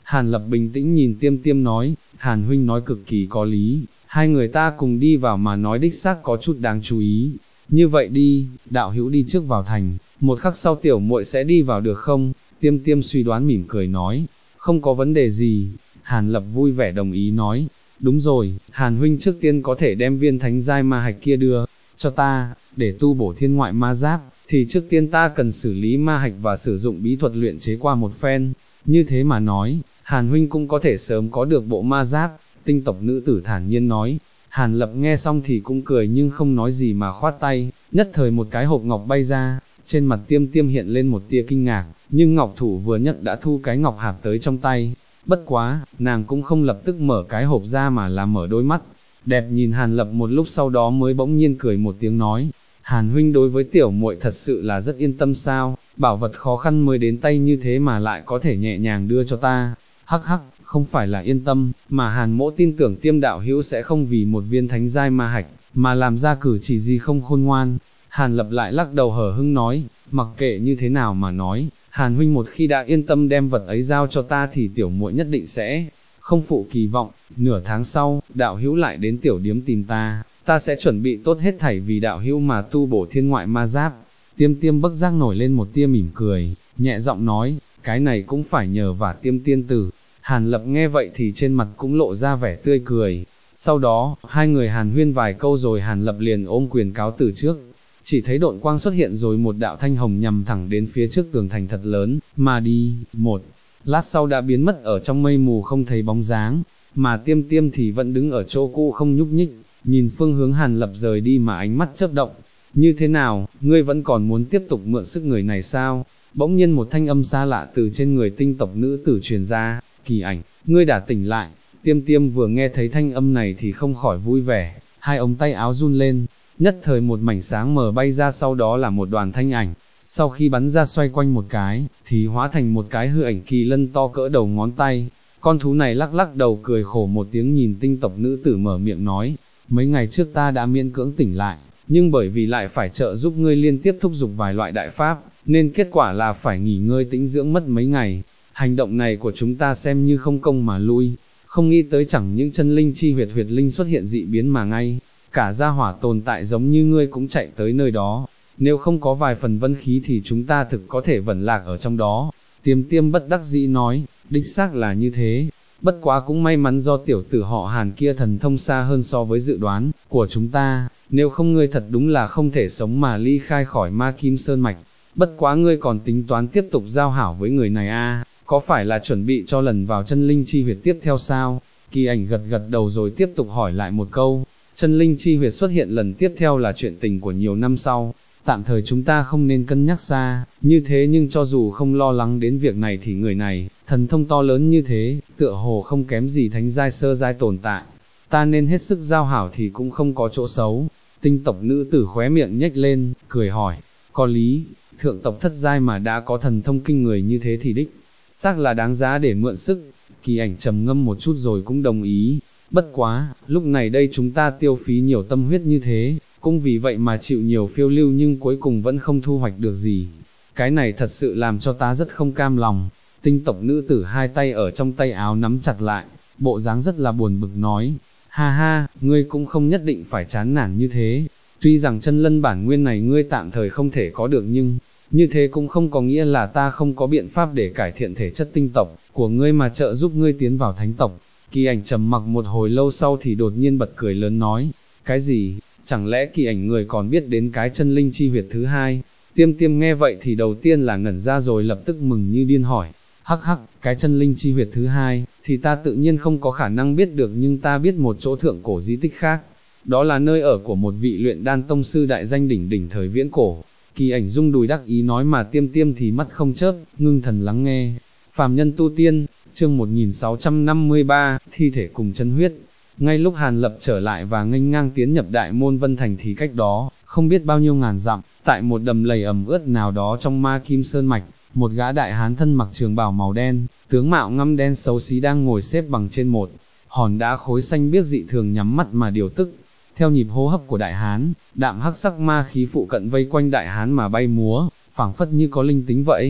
Hàn Lập bình tĩnh nhìn Tiêm Tiêm nói, Hàn huynh nói cực kỳ có lý, hai người ta cùng đi vào mà nói đích xác có chút đáng chú ý. Như vậy đi, đạo hữu đi trước vào thành, một khắc sau tiểu muội sẽ đi vào được không? Tiêm Tiêm suy đoán mỉm cười nói, không có vấn đề gì. Hàn Lập vui vẻ đồng ý nói, đúng rồi, Hàn huynh trước tiên có thể đem viên thánh giai ma hạch kia đưa cho ta, để tu bổ thiên ngoại ma giáp, thì trước tiên ta cần xử lý ma hạch và sử dụng bí thuật luyện chế qua một phen. Như thế mà nói, Hàn huynh cũng có thể sớm có được bộ ma giáp. Tinh tộc nữ tử thản nhiên nói. Hàn Lập nghe xong thì cũng cười nhưng không nói gì mà khoát tay, nhất thời một cái hộp ngọc bay ra, trên mặt Tiêm Tiêm hiện lên một tia kinh ngạc, nhưng ngọc thủ vừa nhận đã thu cái ngọc hạp tới trong tay. Bất quá, nàng cũng không lập tức mở cái hộp ra mà là mở đôi mắt, đẹp nhìn Hàn Lập một lúc sau đó mới bỗng nhiên cười một tiếng nói, Hàn huynh đối với tiểu muội thật sự là rất yên tâm sao, bảo vật khó khăn mới đến tay như thế mà lại có thể nhẹ nhàng đưa cho ta. Hắc hắc, không phải là yên tâm, mà Hàn mỗ tin tưởng Tiêm đạo hữu sẽ không vì một viên thánh giai ma hạch, mà làm ra cử chỉ gì không khôn ngoan. Hàn Lập lại lắc đầu hờ hững nói, mặc kệ như thế nào mà nói, Hàn huynh một khi đã yên tâm đem vật ấy giao cho ta thì tiểu muội nhất định sẽ không phụ kỳ vọng. Nửa tháng sau, đạo hữu lại đến tiểu điếm tìm ta, ta sẽ chuẩn bị tốt hết thảy vì đạo hữu mà tu bổ thiên ngoại ma giáp. Tiêm Tiêm bất giác nổi lên một tia mỉm cười, nhẹ giọng nói, cái này cũng phải nhờ vả Tiêm tiên tử. Hàn Lập nghe vậy thì trên mặt cũng lộ ra vẻ tươi cười. Sau đó, hai người hàn huyên vài câu rồi Hàn Lập liền ôm quyền cáo từ trước. Chỉ thấy độn quang xuất hiện rồi một đạo thanh hồng nhằm thẳng đến phía trước tường thành thật lớn, mà đi, một lát sau đã biến mất ở trong mây mù không thấy bóng dáng, mà Tiêm Tiêm thì vẫn đứng ở chỗ cũ không nhúc nhích, nhìn phương hướng Hàn Lập rời đi mà ánh mắt chớp động. Như thế nào, ngươi vẫn còn muốn tiếp tục mượn sức người này sao? Bỗng nhiên một thanh âm xa lạ từ trên người tinh tộc nữ tử truyền ra, Kỳ Ảnh, ngươi đã tỉnh lại. Tiêm Tiêm vừa nghe thấy thanh âm này thì không khỏi vui vẻ, hai ống tay áo run lên, nhất thời một mảnh sáng mờ bay ra, sau đó là một đoàn thanh ảnh, sau khi bắn ra xoay quanh một cái, thì hóa thành một cái hư ảnh kỳ lân to cỡ đầu ngón tay. Con thú này lắc lắc đầu cười khổ một tiếng nhìn tinh tộc nữ tử mở miệng nói, mấy ngày trước ta đã miễn cưỡng tỉnh lại, nhưng bởi vì lại phải trợ giúp ngươi liên tiếp thúc giục vài loại đại pháp, nên kết quả là phải nghỉ ngơi tĩnh dưỡng mất mấy ngày. Hành động này của chúng ta xem như không công mà lui, không nghĩ tới chẳng những chân linh chi huyệt linh xuất hiện dị biến mà ngay cả gia hỏa tồn tại giống như ngươi cũng chạy tới nơi đó, nếu không có vài phần vân khí thì chúng ta thực có thể vẩn lạc ở trong đó. Tiêm Tiêm bất đắc dĩ nói, đích xác là như thế, bất quá cũng may mắn do tiểu tử họ Hàn kia thần thông xa hơn so với dự đoán của chúng ta, nếu không ngươi thật đúng là không thể sống mà ly khai khỏi Ma Kim Sơn Mạch. Bất quá ngươi còn tính toán tiếp tục giao hảo với người này có phải là chuẩn bị cho lần vào chân linh chi huyệt tiếp theo sao? Kỳ Ảnh gật gật đầu rồi tiếp tục hỏi lại một câu, chân linh chi huyệt xuất hiện lần tiếp theo là chuyện tình của nhiều năm sau, tạm thời chúng ta không nên cân nhắc xa, như thế nhưng cho dù không lo lắng đến việc này thì người này, thần thông to lớn như thế, tựa hồ không kém gì thánh giai sơ giai tồn tại, ta nên hết sức giao hảo thì cũng không có chỗ xấu. Tinh tộc nữ tử khóe miệng nhếch lên, cười hỏi, có lý, thượng tộc thất giai mà đã có thần thông kinh người như thế thì đích xác là đáng giá để mượn sức. Kỳ Ảnh trầm ngâm một chút rồi cũng đồng ý, bất quá, lúc này đây chúng ta tiêu phí nhiều tâm huyết như thế, cũng vì vậy mà chịu nhiều phiêu lưu nhưng cuối cùng vẫn không thu hoạch được gì. Cái này thật sự làm cho ta rất không cam lòng. Tinh tộc nữ tử hai tay ở trong tay áo nắm chặt lại, bộ dáng rất là buồn bực nói, ha ha, ngươi cũng không nhất định phải chán nản như thế, tuy rằng chân lân bản nguyên này ngươi tạm thời không thể có được nhưng, như thế cũng không có nghĩa là ta không có biện pháp để cải thiện thể chất tinh tộc của ngươi mà trợ giúp ngươi tiến vào thánh tộc. Kỳ Ảnh trầm mặc một hồi lâu sau thì đột nhiên bật cười lớn nói, cái gì, chẳng lẽ Kỳ Ảnh người còn biết đến cái chân linh chi huyệt thứ hai? Tiêm Tiêm nghe vậy thì đầu tiên là ngẩn ra rồi lập tức mừng như điên hỏi, hắc hắc, cái chân linh chi huyệt thứ hai, thì ta tự nhiên không có khả năng biết được nhưng ta biết một chỗ thượng cổ di tích khác, đó là nơi ở của một vị luyện đan tông sư đại danh đỉnh đỉnh thời viễn cổ. Kỳ Ảnh rung đùi đắc ý nói mà Tiêm Tiêm thì mắt không chớp, ngưng thần lắng nghe. Phàm nhân tu tiên, chương 1653, thi thể cùng chân huyết. Ngay lúc Hàn Lập trở lại và nghênh ngang tiến nhập đại môn Vân Thành thì cách đó, không biết bao nhiêu ngàn dặm, tại một đầm lầy ẩm ướt nào đó trong Ma Kim Sơn Mạch, một gã đại hán thân mặc trường bào màu đen, tướng mạo ngăm đen xấu xí đang ngồi xếp bằng trên một hòn đá khối xanh biếc dị thường nhắm mắt mà điều tức. Theo nhịp hô hấp của đại hán, đạm hắc sắc ma khí phụ cận vây quanh đại hán mà bay múa, phảng phất như có linh tính vậy.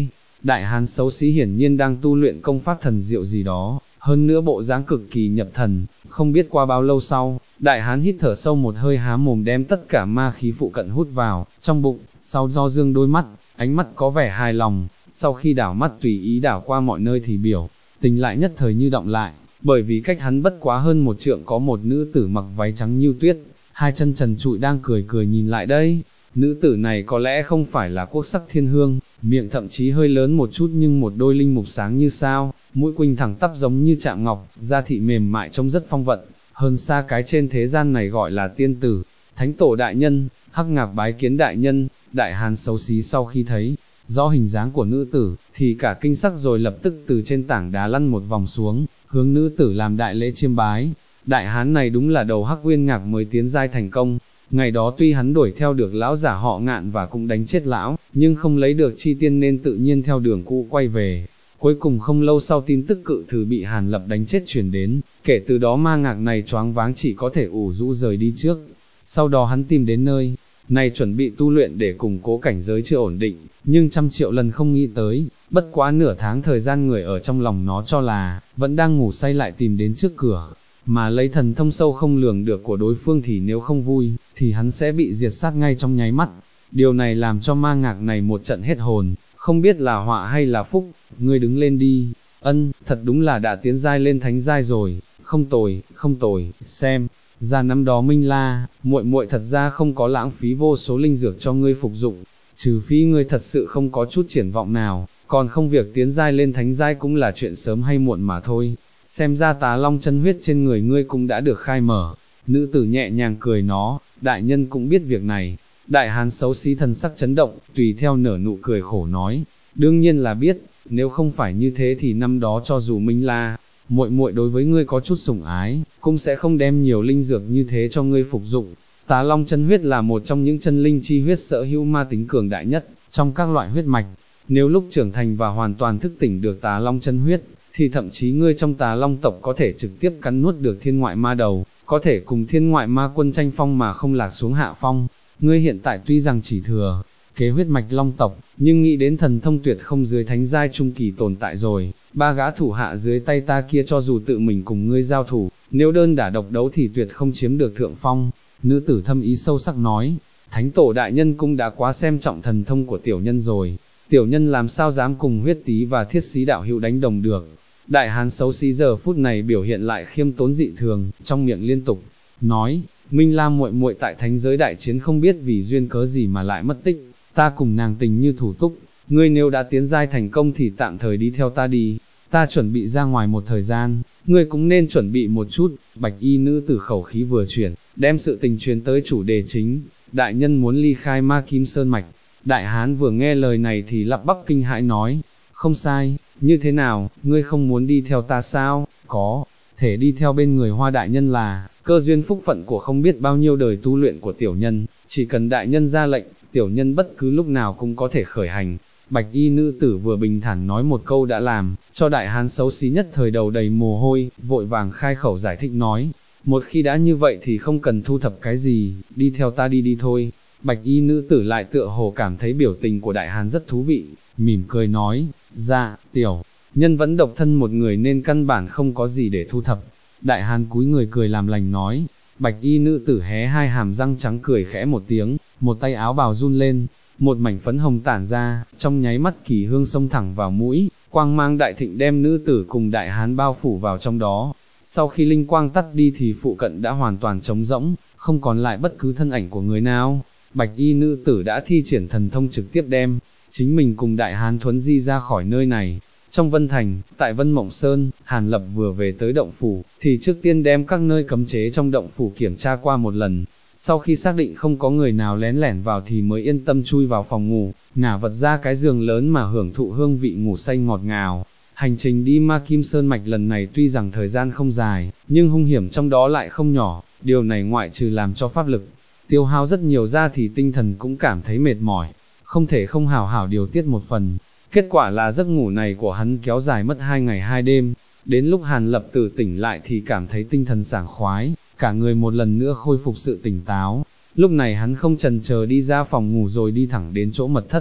Đại hán xấu xí hiển nhiên đang tu luyện công pháp thần diệu gì đó, hơn nữa bộ dáng cực kỳ nhập thần, không biết qua bao lâu sau, đại hán hít thở sâu một hơi há mồm đem tất cả ma khí phụ cận hút vào, trong bụng, sau do dương đôi mắt, ánh mắt có vẻ hài lòng, sau khi đảo mắt tùy ý đảo qua mọi nơi thì biểu, tình lại nhất thời như động lại, bởi vì cách hắn bất quá hơn một trượng có một nữ tử mặc váy trắng như tuyết, hai chân trần trụi đang cười cười nhìn lại đây. Nữ tử này có lẽ không phải là quốc sắc thiên hương, miệng thậm chí hơi lớn một chút nhưng một đôi linh mục sáng như sao, mũi quỳnh thẳng tắp giống như chạm ngọc, da thị mềm mại trông rất phong vận, hơn xa cái trên thế gian này gọi là tiên tử. Thánh tổ đại nhân, Hắc Ngạc bái kiến đại nhân. Đại hán xấu xí sau khi thấy rõ hình dáng của nữ tử, thì cả kinh sắc rồi lập tức từ trên tảng đá lăn một vòng xuống, hướng nữ tử làm đại lễ chiêm bái. Đại hán này đúng là đầu Hắc Uyên Ngạc mới tiến giai thành công. Ngày đó tuy hắn đuổi theo được lão giả họ Ngạn và cũng đánh chết lão, nhưng không lấy được chi tiên nên tự nhiên theo đường cũ quay về. Cuối cùng không lâu sau tin tức cự thử bị Hàn Lập đánh chết truyền đến, kể từ đó ma ngạc này choáng váng chỉ có thể ủ rũ rời đi trước. Sau đó hắn tìm đến nơi này chuẩn bị tu luyện để củng cố cảnh giới chưa ổn định, nhưng trăm triệu lần không nghĩ tới, bất quá nửa tháng thời gian người ở trong lòng nó cho là, vẫn đang ngủ say lại tìm đến trước cửa. Mà lấy thần thông sâu không lường được của đối phương thì nếu không vui, thì hắn sẽ bị diệt sát ngay trong nháy mắt. Điều này làm cho ma ngạc này một trận hết hồn, không biết là họa hay là phúc. Ngươi đứng lên đi. Ân, thật đúng là đã tiến giai lên thánh giai rồi, không tồi, không tồi. Xem ra năm đó Minh La, muội muội thật ra không có lãng phí vô số linh dược cho ngươi phục dụng, trừ phi ngươi thật sự không có chút triển vọng nào, còn không việc tiến giai lên thánh giai cũng là chuyện sớm hay muộn mà thôi. Xem ra Tà Long chân huyết trên người ngươi cũng đã được khai mở. Nữ tử nhẹ nhàng cười nó, đại nhân cũng biết việc này. Đại hán xấu xí thần sắc chấn động, tùy theo nở nụ cười khổ nói, đương nhiên là biết, nếu không phải như thế thì năm đó cho dù Minh La, muội muội đối với ngươi có chút sủng ái, cũng sẽ không đem nhiều linh dược như thế cho ngươi phục dụng. Tà Long chân huyết là một trong những chân linh chi huyết sở hữu ma tính cường đại nhất trong các loại huyết mạch. Nếu lúc trưởng thành và hoàn toàn thức tỉnh được Tà Long chân huyết, thì thậm chí ngươi trong Tà Long tộc có thể trực tiếp cắn nuốt được thiên ngoại ma đầu, có thể cùng thiên ngoại ma quân tranh phong mà không lạc xuống hạ phong. Ngươi hiện tại tuy rằng chỉ thừa kế huyết mạch Long tộc, nhưng nghĩ đến thần thông tuyệt không dưới thánh giai trung kỳ tồn tại rồi. Ba gã thủ hạ dưới tay ta kia cho dù tự mình cùng ngươi giao thủ, nếu đơn đả độc đấu thì tuyệt không chiếm được thượng phong. Nữ tử thâm ý sâu sắc nói, thánh tổ đại nhân cũng đã quá xem trọng thần thông của tiểu nhân rồi, tiểu nhân làm sao dám cùng huyết tý và thiết sĩ đạo hữu đánh đồng được. Đại hán xấu xí giờ phút này biểu hiện lại khiêm tốn dị thường, trong miệng liên tục nói, Minh Lam muội muội tại thánh giới đại chiến không biết vì duyên cớ gì mà lại mất tích, ta cùng nàng tình như thủ túc, ngươi nếu đã tiến giai thành công thì tạm thời đi theo ta đi, ta chuẩn bị ra ngoài một thời gian, ngươi cũng nên chuẩn bị một chút. Bạch y nữ tử khẩu khí vừa chuyển, đem sự tình truyền tới chủ đề chính, đại nhân muốn ly khai Ma Kim Sơn Mạch. Đại hán vừa nghe lời này thì lắp bắp kinh hãi nói, không sai, như thế nào, ngươi không muốn đi theo ta sao? Có thể đi theo bên người Hoa đại nhân là cơ duyên phúc phận của không biết bao nhiêu đời tu luyện của tiểu nhân, chỉ cần đại nhân ra lệnh, tiểu nhân bất cứ lúc nào cũng có thể khởi hành. Bạch y nữ tử vừa bình thản nói một câu đã làm cho đại hán xấu xí nhất thời đầu đầy mồ hôi, vội vàng khai khẩu giải thích nói, một khi đã như vậy thì không cần thu thập cái gì, đi theo ta đi thôi. Bạch y nữ tử lại tựa hồ cảm thấy biểu tình của đại hán rất thú vị, mỉm cười nói, dạ, tiểu nhân vẫn độc thân một người nên căn bản không có gì để thu thập. Đại hán cúi người cười làm lành nói. Bạch y nữ tử hé hai hàm răng trắng cười khẽ một tiếng, một tay áo bào run lên, một mảnh phấn hồng tản ra, trong nháy mắt kỳ hương xông thẳng vào mũi, quang mang đại thịnh đem nữ tử cùng đại hán bao phủ vào trong đó. Sau khi linh quang tắt đi thì phụ cận đã hoàn toàn trống rỗng, không còn lại bất cứ thân ảnh của người nào. Bạch y nữ tử đã thi triển thần thông trực tiếp đem chính mình cùng đại hán thuấn di ra khỏi nơi này. Trong Vân Thành, tại Vân Mộng Sơn, Hàn Lập vừa về tới động phủ, thì trước tiên đem các nơi cấm chế trong động phủ kiểm tra qua một lần. Sau khi xác định không có người nào lén lẻn vào thì mới yên tâm chui vào phòng ngủ, ngả vật ra cái giường lớn mà hưởng thụ hương vị ngủ say ngọt ngào. Hành trình đi Ma Kim Sơn Mạch lần này tuy rằng thời gian không dài, nhưng hung hiểm trong đó lại không nhỏ, điều này ngoại trừ làm cho pháp lực tiêu hao rất nhiều ra thì tinh thần cũng cảm thấy mệt mỏi, không thể không hảo hảo điều tiết một phần. Kết quả là giấc ngủ này của hắn kéo dài mất 2 ngày 2 đêm, đến lúc Hàn Lập tử tỉnh lại thì cảm thấy tinh thần sảng khoái, cả người một lần nữa khôi phục sự tỉnh táo. Lúc này hắn không chần chờ đi ra phòng ngủ rồi đi thẳng đến chỗ mật thất.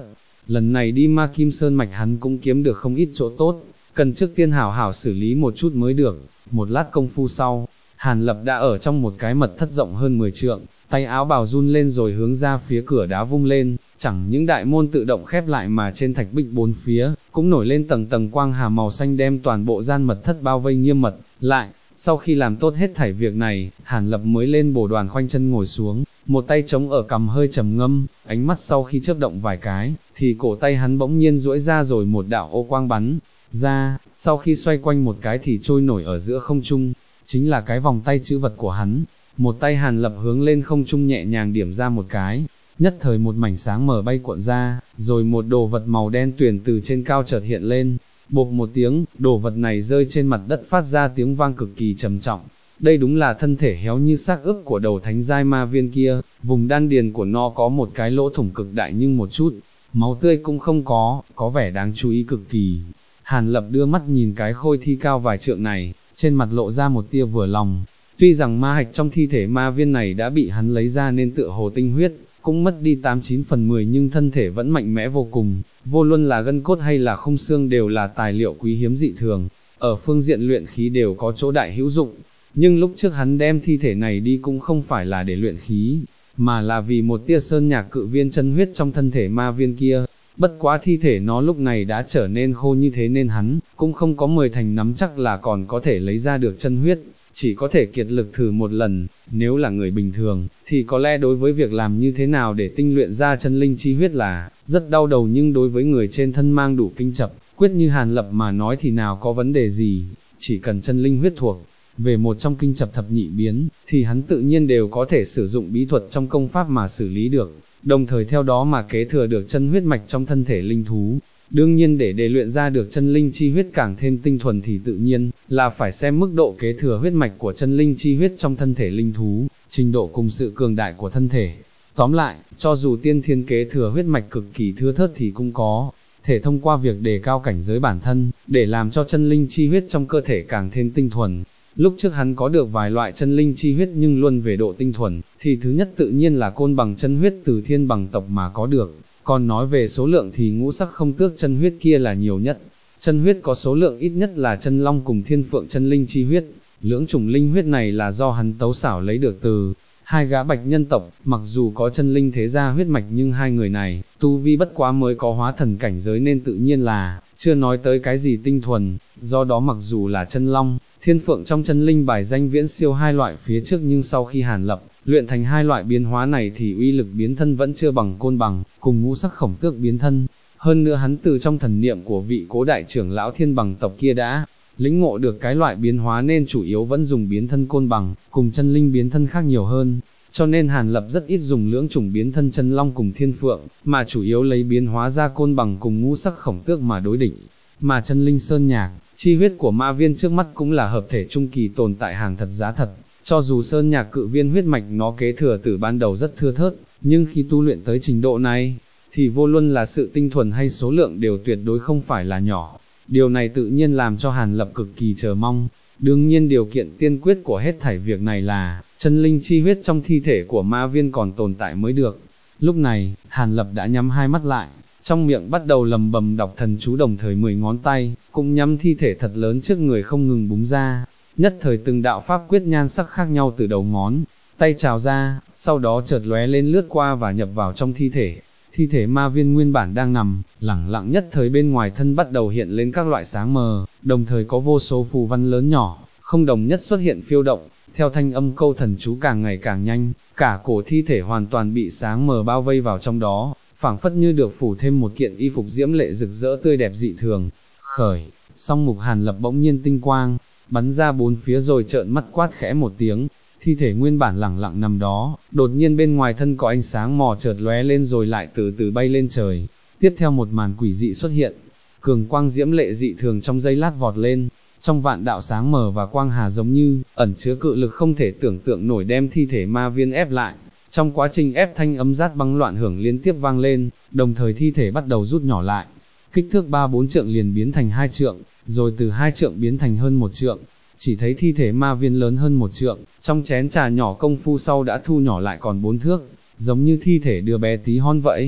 lần này đi Ma Kim Sơn Mạch hắn cũng kiếm được không ít chỗ tốt, cần trước tiên hảo hảo xử lý một chút mới được. Một lát công phu sau, Hàn Lập đã ở trong một cái mật thất rộng hơn 10 trượng, tay áo bào run lên rồi hướng ra phía cửa đá vung lên, chẳng những đại môn tự động khép lại mà trên thạch bích bốn phía, cũng nổi lên tầng tầng quang hà màu xanh đem toàn bộ gian mật thất bao vây nghiêm mật lại. Sau khi làm tốt hết thảy việc này, Hàn Lập mới lên bồ đoàn khoanh chân ngồi xuống, một tay chống ở cằm hơi trầm ngâm, ánh mắt sau khi chớp động vài cái, thì cổ tay hắn bỗng nhiên duỗi ra rồi một đạo ô quang bắn ra, sau khi xoay quanh một cái thì trôi nổi ở giữa không trung, chính là cái vòng tay chữ vật của hắn. Một tay Hàn Lập hướng lên không trung nhẹ nhàng điểm ra một cái, nhất thời một mảnh sáng mờ bay cuộn ra, rồi một đồ vật màu đen tuyền từ trên cao chợt hiện lên. Bộp một tiếng, đồ vật này rơi trên mặt đất phát ra tiếng vang cực kỳ trầm trọng. Đây đúng là thân thể héo như xác ướp của đầu thánh giai ma viên kia, vùng đan điền của nó có một cái lỗ thủng cực đại nhưng một chút máu tươi cũng không có vẻ đáng chú ý cực kỳ. Hàn Lập đưa mắt nhìn cái khôi thi cao vài trượng này, trên mặt lộ ra một tia vừa lòng. Tuy rằng ma hạch trong thi thể ma viên này đã bị hắn lấy ra nên tựa hồ tinh huyết cũng mất đi 89/10 nhưng thân thể vẫn mạnh mẽ vô cùng, vô luân là gân cốt hay là khung xương đều là tài liệu quý hiếm dị thường, ở phương diện luyện khí đều có chỗ đại hữu dụng. Nhưng lúc trước hắn đem thi thể này đi cũng không phải là để luyện khí, mà là vì một tia sơn nhạc cự viên chân huyết trong thân thể ma viên kia. Bất quá thi thể nó lúc này đã trở nên khô như thế nên hắn cũng không có 10 thành nắm chắc là còn có thể lấy ra được chân huyết, chỉ có thể kiệt lực thử một lần. Nếu là người bình thường, thì có lẽ đối với việc làm như thế nào để tinh luyện ra chân linh chi huyết là rất đau đầu, nhưng đối với người trên thân mang đủ kinh chập quyết như Hàn Lập mà nói thì nào có vấn đề gì, chỉ cần chân linh huyết thuộc về một trong kinh chập thập nhị biến, thì hắn tự nhiên đều có thể sử dụng bí thuật trong công pháp mà xử lý được, đồng thời theo đó mà kế thừa được chân huyết mạch trong thân thể linh thú. Đương nhiên để luyện ra được chân linh chi huyết càng thêm tinh thuần thì tự nhiên là phải xem mức độ kế thừa huyết mạch của chân linh chi huyết trong thân thể linh thú, trình độ cùng sự cường đại của thân thể. Tóm lại, cho dù tiên thiên kế thừa huyết mạch cực kỳ thưa thớt thì cũng có thể thông qua việc đề cao cảnh giới bản thân, để làm cho chân linh chi huyết trong cơ thể càng thêm tinh thuần. Lúc trước hắn có được vài loại chân linh chi huyết nhưng luôn về độ tinh thuần, thì thứ nhất tự nhiên là côn bằng chân huyết từ thiên bằng tộc mà có được. Còn nói về số lượng thì ngũ sắc không tước chân huyết kia là nhiều nhất. Chân huyết có số lượng ít nhất là chân long cùng thiên phượng chân linh chi huyết. Lưỡng chủng linh huyết này là do hắn tấu xảo lấy được từ hai gã bạch nhân tộc, mặc dù có chân linh thế gia huyết mạch nhưng hai người này, tu vi bất quá mới có hóa thần cảnh giới nên tự nhiên là chưa nói tới cái gì tinh thuần. Do đó mặc dù là chân long, thiên phượng trong chân linh bài danh viễn siêu hai loại phía trước, nhưng sau khi Hàn Lập luyện thành hai loại biến hóa này thì uy lực biến thân vẫn chưa bằng côn bằng cùng ngũ sắc khổng tước biến thân. Hơn nữa hắn từ trong thần niệm của vị cố đại trưởng lão thiên bằng tộc kia đã lĩnh ngộ được cái loại biến hóa nên chủ yếu vẫn dùng biến thân côn bằng cùng chân linh biến thân khác nhiều hơn. Cho nên Hàn Lập rất ít dùng lưỡng chủng biến thân chân long cùng thiên phượng, mà chủ yếu lấy biến hóa ra côn bằng cùng ngũ sắc khổng tước mà đối địch. Mà chân linh sơn nhạc, chi huyết của ma viên trước mắt cũng là hợp thể trung kỳ tồn tại hàng thật giá thật. Cho dù sơn nhạc cự viên huyết mạch nó kế thừa từ ban đầu rất thưa thớt, nhưng khi tu luyện tới trình độ này, thì vô luân là sự tinh thuần hay số lượng đều tuyệt đối không phải là nhỏ. Điều này tự nhiên làm cho Hàn Lập cực kỳ chờ mong. Đương nhiên điều kiện tiên quyết của hết thảy việc này là chân linh chi huyết trong thi thể của ma viên còn tồn tại mới được. Lúc này, Hàn Lập đã nhắm hai mắt lại, trong miệng bắt đầu lầm bầm đọc thần chú, đồng thời 10 ngón tay cũng nhắm thi thể thật lớn trước người không ngừng búng ra. Nhất thời từng đạo pháp quyết nhan sắc khác nhau từ đầu ngón tay trào ra, sau đó chợt lóe lên lướt qua và nhập vào trong thi thể. Thi thể ma viên nguyên bản đang nằm lẳng lặng, nhất thời bên ngoài thân bắt đầu hiện lên các loại sáng mờ, đồng thời có vô số phù văn lớn nhỏ không đồng nhất xuất hiện phiêu động. Theo thanh âm câu thần chú càng ngày càng nhanh, cả cổ thi thể hoàn toàn bị sáng mờ bao vây vào trong đó, phảng phất như được phủ thêm một kiện y phục diễm lệ rực rỡ tươi đẹp dị thường. Khởi, song mục Hàn Lập bỗng nhiên tinh quang bắn ra bốn phía rồi trợn mắt quát khẽ một tiếng. Thi thể nguyên bản lẳng lặng nằm đó, đột nhiên bên ngoài thân có ánh sáng mò chợt lóe lên rồi lại từ từ bay lên trời. Tiếp theo một màn quỷ dị xuất hiện, cường quang diễm lệ dị thường trong giây lát vọt lên, trong vạn đạo sáng mờ và quang hà giống như ẩn chứa cự lực không thể tưởng tượng nổi đem thi thể ma viên ép lại. Trong quá trình ép, thanh âm rát băng loạn hưởng liên tiếp vang lên, đồng thời thi thể bắt đầu rút nhỏ lại. Kích thước 3-4 trượng liền biến thành 2 trượng, rồi từ 2 trượng biến thành hơn 1 trượng. Chỉ thấy thi thể ma viên lớn hơn 1 trượng, trong chén trà nhỏ công phu sau đã thu nhỏ lại còn 4 thước, giống như thi thể đứa bé tí hon vậy.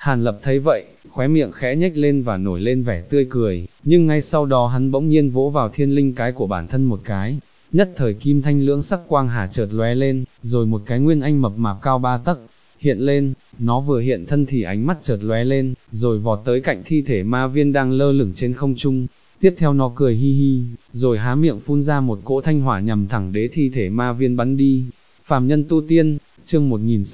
Hàn Lập thấy vậy, khóe miệng khẽ nhếch lên và nổi lên vẻ tươi cười, nhưng ngay sau đó hắn bỗng nhiên vỗ vào thiên linh cái của bản thân một cái. Nhất thời kim thanh lưỡng sắc quang hà chợt lóe lên, rồi một cái nguyên anh mập mạp cao 3 tấc hiện lên, nó vừa hiện thân thì ánh mắt chợt lóe lên, rồi vọt tới cạnh thi thể ma viên đang lơ lửng trên không trung. Tiếp theo nó cười hi hi, rồi há miệng phun ra một cỗ thanh hỏa nhằm thẳng đế thi thể ma viên bắn đi. Phàm nhân tu tiên, chương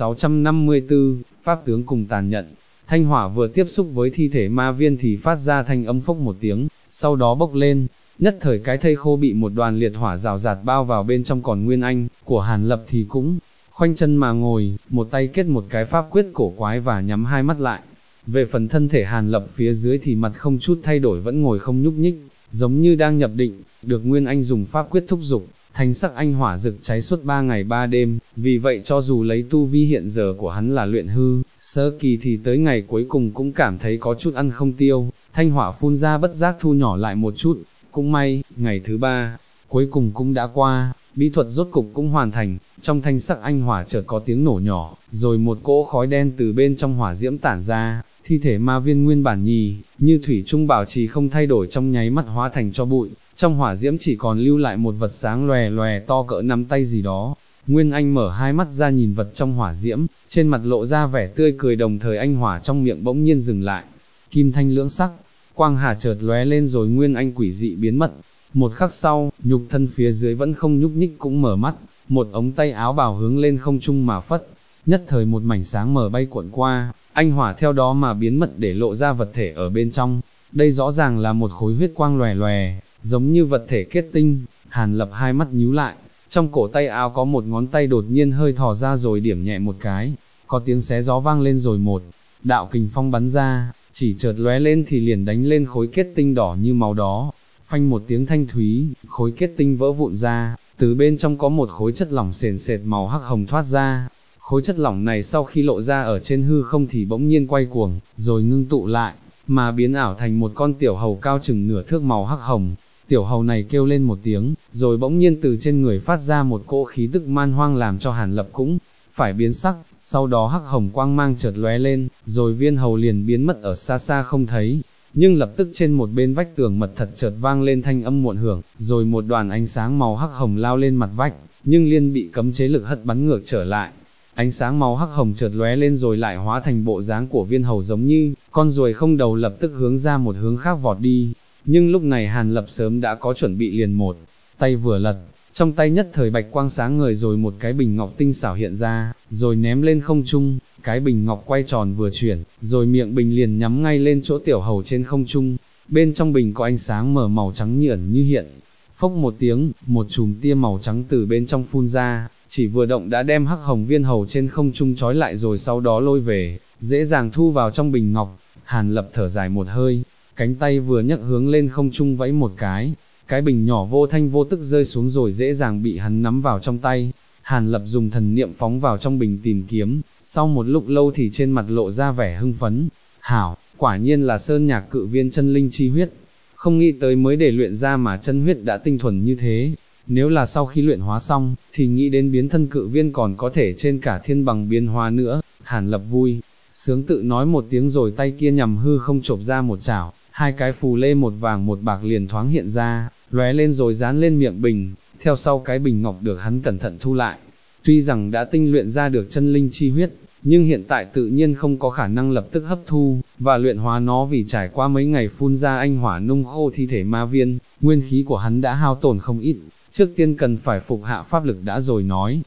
1654, pháp tướng cùng tàn nhẫn. Thanh hỏa vừa tiếp xúc với thi thể ma viên thì phát ra thanh âm phốc một tiếng, sau đó bốc lên. Nhất thời cái thây khô bị một đoàn liệt hỏa rào rạt bao vào bên trong, còn nguyên anh của Hàn Lập thì cũng khoanh chân mà ngồi, một tay kết một cái pháp quyết cổ quái và nhắm hai mắt lại. Về phần thân thể Hàn Lập phía dưới thì mặt không chút thay đổi vẫn ngồi không nhúc nhích, giống như đang nhập định, được nguyên anh dùng pháp quyết thúc dục, thanh sắc anh hỏa rực cháy suốt 3 ngày 3 đêm, vì vậy cho dù lấy tu vi hiện giờ của hắn là luyện hư sơ kỳ thì tới ngày cuối cùng cũng cảm thấy có chút ăn không tiêu, thanh hỏa phun ra bất giác thu nhỏ lại một chút. Cũng may, ngày thứ 3, cuối cùng cũng đã qua, bí thuật rốt cục cũng hoàn thành, trong thanh sắc anh hỏa chợt có tiếng nổ nhỏ, rồi một cỗ khói đen từ bên trong hỏa diễm tản ra, thi thể ma viên nguyên bản như thủy chung bảo trì không thay đổi trong nháy mắt hóa thành tro bụi, trong hỏa diễm chỉ còn lưu lại một vật sáng lòe lòe to cỡ nắm tay gì đó. Nguyên Anh mở hai mắt ra nhìn vật trong hỏa diễm, trên mặt lộ ra vẻ tươi cười, đồng thời anh hỏa trong miệng bỗng nhiên dừng lại, kim thanh lưỡng sắc quang hà chợt lóe lên rồi Nguyên Anh quỷ dị biến mất. Một khắc sau, nhục thân phía dưới vẫn không nhúc nhích cũng mở mắt, một ống tay áo bào hướng lên không trung mà phất, nhất thời một mảnh sáng mờ bay cuộn qua, anh hỏa theo đó mà biến mất để lộ ra vật thể ở bên trong. Đây rõ ràng là một khối huyết quang lòe lòe, giống như vật thể kết tinh. Hàn Lập hai mắt nhíu lại, trong cổ tay áo có một ngón tay đột nhiên hơi thò ra rồi điểm nhẹ một cái, có tiếng xé gió vang lên rồi một đạo kình phong bắn ra, chỉ chợt lóe lên thì liền đánh lên khối kết tinh đỏ như máu đó. Phanh một tiếng thanh thúy, khối kết tinh vỡ vụn ra, từ bên trong có một khối chất lỏng sền sệt màu hắc hồng thoát ra. Khối chất lỏng này sau khi lộ ra ở trên hư không thì bỗng nhiên quay cuồng, rồi ngưng tụ lại, mà biến ảo thành một con tiểu hầu cao chừng nửa thước màu hắc hồng. Tiểu hầu này kêu lên một tiếng, rồi bỗng nhiên từ trên người phát ra một cỗ khí tức man hoang làm cho Hàn Lập cũng phải biến sắc. Sau đó hắc hồng quang mang chợt lóe lên, rồi viên hầu liền biến mất ở xa xa không thấy. Nhưng lập tức trên một bên vách tường mật thật chợt vang lên thanh âm muộn hưởng, rồi một đoàn ánh sáng màu hắc hồng lao lên mặt vách, nhưng liền bị cấm chế lực hất bắn ngược trở lại. Ánh sáng màu hắc hồng chợt lóe lên rồi lại hóa thành bộ dáng của viên hầu, giống như con ruồi không đầu, lập tức hướng ra một hướng khác vọt đi. Nhưng lúc này Hàn Lập sớm đã có chuẩn bị, liền một tay vừa lật, trong tay nhất thời bạch quang sáng ngời, rồi một cái bình ngọc tinh xảo hiện ra, rồi ném lên không trung. Cái bình ngọc quay tròn vừa chuyển, rồi miệng bình liền nhắm ngay lên chỗ tiểu hầu trên không trung. Bên trong bình có ánh sáng mờ màu trắng như ẩn như hiện. Phốc một tiếng, một chùm tia màu trắng từ bên trong phun ra, chỉ vừa động đã đem hắc hồng viên hầu trên không trung trói lại, rồi sau đó lôi về, dễ dàng thu vào trong bình ngọc. Hàn Lập thở dài một hơi, cánh tay vừa nhấc hướng lên không trung vẫy một cái bình nhỏ vô thanh vô tức rơi xuống rồi dễ dàng bị hắn nắm vào trong tay. Hàn Lập dùng thần niệm phóng vào trong bình tìm kiếm, sau một lúc lâu thì trên mặt lộ ra vẻ hưng phấn. Hảo, quả nhiên là sơn nhạc cự viên chân linh chi huyết, không nghĩ tới mới để luyện ra mà chân huyết đã tinh thuần như thế. Nếu là sau khi luyện hóa xong, thì nghĩ đến biến thân cự viên còn có thể trên cả thiên bằng biến hóa nữa. Hàn Lập vui sướng tự nói một tiếng, rồi tay kia nhằm hư không chộp ra một chảo, hai cái phù lê một vàng một bạc liền thoáng hiện ra, lóe lên rồi dán lên miệng bình, theo sau cái bình ngọc được hắn cẩn thận thu lại. Tuy rằng đã tinh luyện ra được chân linh chi huyết, nhưng hiện tại tự nhiên không có khả năng lập tức hấp thu và luyện hóa nó, vì trải qua mấy ngày phun ra anh hỏa nung khô thi thể ma viên, nguyên khí của hắn đã hao tổn không ít, trước tiên cần phải phục hạ pháp lực đã rồi nói.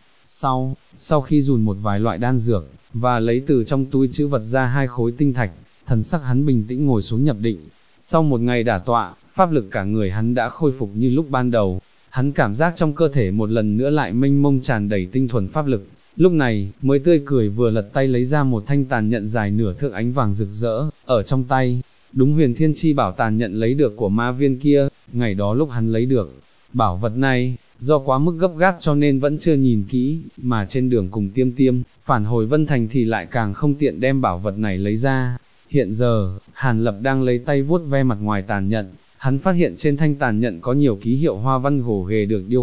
Sau khi dùn một vài loại đan dược, và lấy từ trong túi trữ vật ra 2 khối tinh thạch, thần sắc hắn bình tĩnh ngồi xuống nhập định. Sau một ngày đả tọa, pháp lực cả người hắn đã khôi phục như lúc ban đầu, hắn cảm giác trong cơ thể một lần nữa lại mênh mông tràn đầy tinh thuần pháp lực. Lúc này, mới tươi cười vừa lật tay lấy ra một thanh tàn nhận dài nửa thước ánh vàng rực rỡ, ở trong tay, đúng Huyền Thiên Chi Bảo tàn nhận lấy được của ma viên kia. Ngày đó lúc hắn lấy được bảo vật này, do quá mức gấp gáp cho nên vẫn chưa nhìn kỹ, mà trên đường cùng Tiêm Tiêm phản hồi Vân Thành thì lại càng không tiện đem bảo vật này lấy ra. Hiện giờ, Hàn Lập đang lấy tay vuốt ve mặt ngoài tàn nhận, hắn phát hiện trên thanh tàn nhận có nhiều ký hiệu hoa văn gồ ghề được điêu khắc,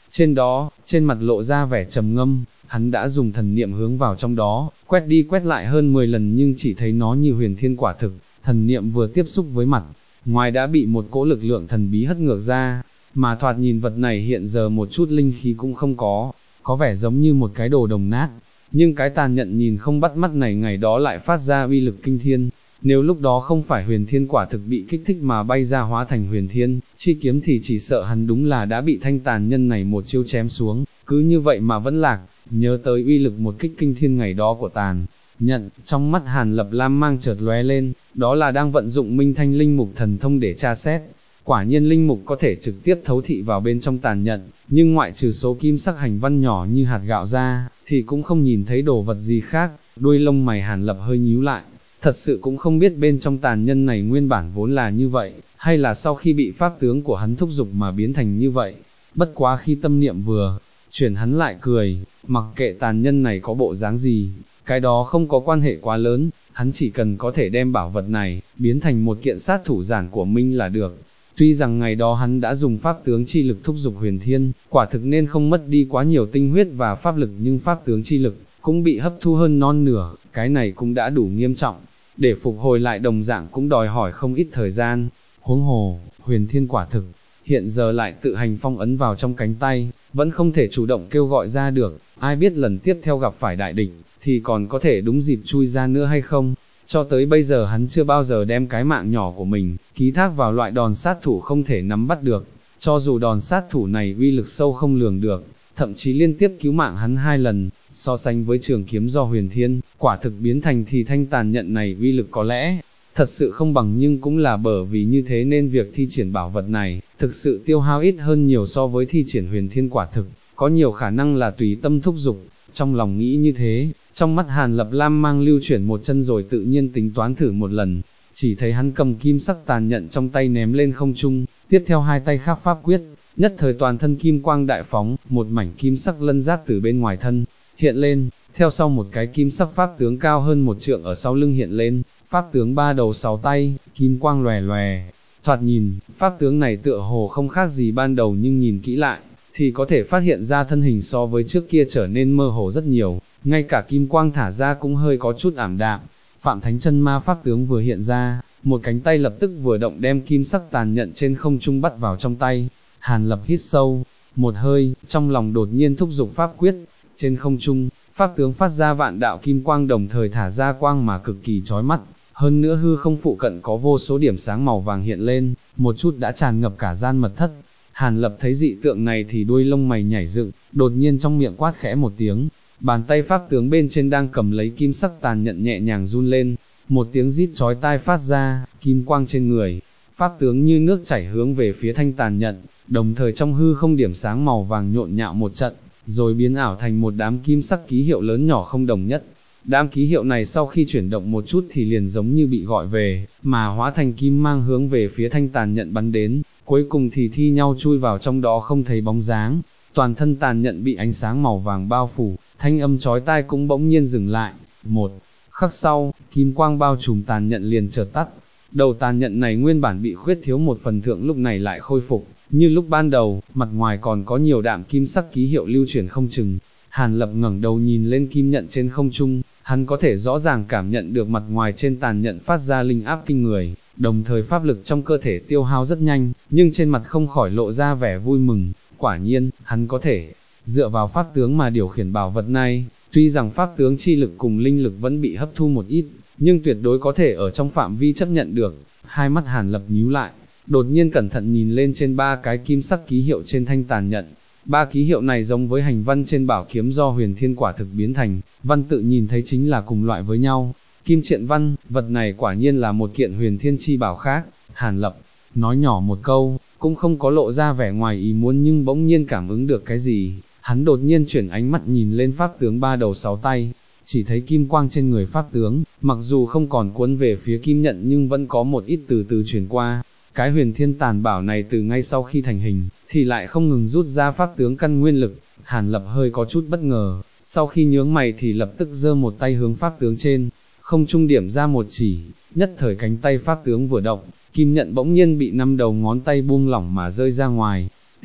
trên đó, trên mặt lộ ra vẻ trầm ngâm, hắn đã dùng thần niệm hướng vào trong đó, quét đi quét lại hơn 10 lần nhưng chỉ thấy nó như huyền thiên quả thực, thần niệm vừa tiếp xúc với mặt, ngoài đã bị một cỗ lực lượng thần bí hất ngược ra, mà thoạt nhìn vật này hiện giờ một chút linh khí cũng không có vẻ giống như một cái đồ đồng nát, nhưng cái tàn nhận nhìn không bắt mắt này ngày đó lại phát ra uy lực kinh thiên. Nếu lúc đó không phải huyền thiên quả thực bị kích thích mà bay ra hóa thành huyền thiên, chi kiếm thì chỉ sợ hắn đúng là đã bị thanh tàn nhân này một chiêu chém xuống, cứ như vậy mà vẫn lạc, nhớ tới uy lực một kích kinh thiên ngày đó của tàn nhận, trong mắt Hàn Lập lam mang chợt lóe lên, đó là đang vận dụng minh thanh linh mục thần thông để tra xét. Quả nhiên linh mục có thể trực tiếp thấu thị vào bên trong tàn nhận, nhưng ngoại trừ số kim sắc hành văn nhỏ như hạt gạo ra, thì cũng không nhìn thấy đồ vật gì khác. Đuôi lông mày Hàn Lập hơi nhíu lại, thật sự cũng không biết bên trong tàn nhân này nguyên bản vốn là như vậy, hay là sau khi bị pháp tướng của hắn thúc giục mà biến thành như vậy. Bất quá khi tâm niệm vừa chuyển, hắn lại cười, mặc kệ tàn nhân này có bộ dáng gì, cái đó không có quan hệ quá lớn, hắn chỉ cần có thể đem bảo vật này biến thành một kiện sát thủ giản của Minh là được. Tuy rằng ngày đó hắn đã dùng pháp tướng chi lực thúc giục huyền thiên, quả thực nên không mất đi quá nhiều tinh huyết và pháp lực, nhưng pháp tướng chi lực cũng bị hấp thu hơn non nửa, cái này cũng đã đủ nghiêm trọng, để phục hồi lại đồng dạng cũng đòi hỏi không ít thời gian. Huống hồ, huyền thiên quả thực hiện giờ lại tự hành phong ấn vào trong cánh tay, vẫn không thể chủ động kêu gọi ra được, ai biết lần tiếp theo gặp phải đại địch, thì còn có thể đúng dịp chui ra nữa hay không. Cho tới bây giờ hắn chưa bao giờ đem cái mạng nhỏ của mình ký thác vào loại đòn sát thủ không thể nắm bắt được, cho dù đòn sát thủ này uy lực sâu không lường được, thậm chí liên tiếp cứu mạng hắn 2 lần, so sánh với trường kiếm do huyền thiên quả thực biến thành thì thanh tàn nhận này uy lực có lẽ thật sự không bằng, nhưng cũng là bởi vì như thế nên việc thi triển bảo vật này thực sự tiêu hao ít hơn nhiều so với thi triển huyền thiên quả thực, có nhiều khả năng là tùy tâm thúc dục. Trong lòng nghĩ như thế, trong mắt Hàn Lập lam mang lưu chuyển một chân rồi tự nhiên tính toán thử một lần, chỉ thấy hắn cầm kim sắc tàn nhận trong tay ném lên không trung, tiếp theo hai tay khắc pháp quyết, nhất thời toàn thân kim quang đại phóng, một mảnh kim sắc lân giáp từ bên ngoài thân hiện lên, theo sau một cái kim sắc pháp tướng cao hơn 1 trượng ở sau lưng hiện lên, pháp tướng 3 đầu 6 tay, kim quang lòe lòe. Thoạt nhìn, pháp tướng này tựa hồ không khác gì ban đầu, nhưng nhìn kỹ lại thì có thể phát hiện ra thân hình so với trước kia trở nên mơ hồ rất nhiều, ngay cả kim quang thả ra cũng hơi có chút ảm đạm. Phạm Thánh Chân Ma pháp tướng vừa hiện ra, một cánh tay lập tức vừa động đem kim sắc tàn nhận trên không trung bắt vào trong tay. Hàn Lập hít sâu một hơi, trong lòng đột nhiên thúc giục pháp quyết, trên không trung, pháp tướng phát ra vạn đạo kim quang đồng thời thả ra quang mà cực kỳ chói mắt, hơn nữa hư không phụ cận có vô số điểm sáng màu vàng hiện lên, một chút đã tràn ngập cả gian mật thất. Hàn Lập thấy dị tượng này thì đuôi lông mày nhảy dựng, đột nhiên trong miệng quát khẽ một tiếng, bàn tay pháp tướng bên trên đang cầm lấy kim sắc tàn nhận nhẹ nhàng run lên, một tiếng rít chói tai phát ra, kim quang trên người pháp tướng như nước chảy hướng về phía thanh tàn nhận, đồng thời trong hư không điểm sáng màu vàng nhộn nhạo một trận, rồi biến ảo thành một đám kim sắc ký hiệu lớn nhỏ không đồng nhất. Đám ký hiệu này sau khi chuyển động một chút thì liền giống như bị gọi về, mà hóa thành kim mang hướng về phía thanh tàn nhận bắn đến, cuối cùng thì thi nhau chui vào trong đó không thấy bóng dáng. Toàn thân tàn nhận bị ánh sáng màu vàng bao phủ, thanh âm chói tai cũng bỗng nhiên dừng lại. Một khắc sau, kim quang bao trùm tàn nhận liền chợt tắt. Đầu tàn nhận này nguyên bản bị khuyết thiếu một phần thượng lúc này lại khôi phục, như lúc ban đầu, mặt ngoài còn có nhiều đạm kim sắc ký hiệu lưu chuyển không chừng. Hàn Lập ngẩng đầu nhìn lên kim nhận trên không trung, hắn có thể rõ ràng cảm nhận được mặt ngoài trên tàn nhận phát ra linh áp kinh người, đồng thời pháp lực trong cơ thể tiêu hao rất nhanh, nhưng trên mặt không khỏi lộ ra vẻ vui mừng. Quả nhiên, hắn có thể dựa vào pháp tướng mà điều khiển bảo vật này, tuy rằng pháp tướng chi lực cùng linh lực vẫn bị hấp thu một ít, nhưng tuyệt đối có thể ở trong phạm vi chấp nhận được. Hai mắt Hàn Lập nhíu lại, đột nhiên cẩn thận nhìn lên trên 3 cái kim sắc ký hiệu trên thanh tàn nhận. 3 ký hiệu này giống với hành văn trên bảo kiếm do huyền thiên quả thực biến thành, văn tự nhìn thấy chính là cùng loại với nhau. Kim triện văn, vật này quả nhiên là một kiện huyền thiên chi bảo khác. Hàn Lập nói nhỏ một câu, cũng không có lộ ra vẻ ngoài ý muốn, nhưng bỗng nhiên cảm ứng được cái gì, hắn đột nhiên chuyển ánh mắt nhìn lên pháp tướng 3 đầu 6 tay, chỉ thấy kim quang trên người pháp tướng, mặc dù không còn cuốn về phía kim nhận nhưng vẫn có một ít từ từ chuyển qua. Cái huyền thiên tàn bảo này từ ngay sau khi thành hình, thì lại không ngừng rút ra pháp tướng căn nguyên lực. Hàn Lập hơi có chút bất ngờ, sau khi nhướng mày thì lập tức giơ một tay hướng pháp tướng trên không trung điểm ra một chỉ, nhất thời cánh tay pháp tướng vừa động, kim nhận bỗng nhiên bị 5 đầu ngón tay buông lỏng mà rơi ra ngoài. Tiếp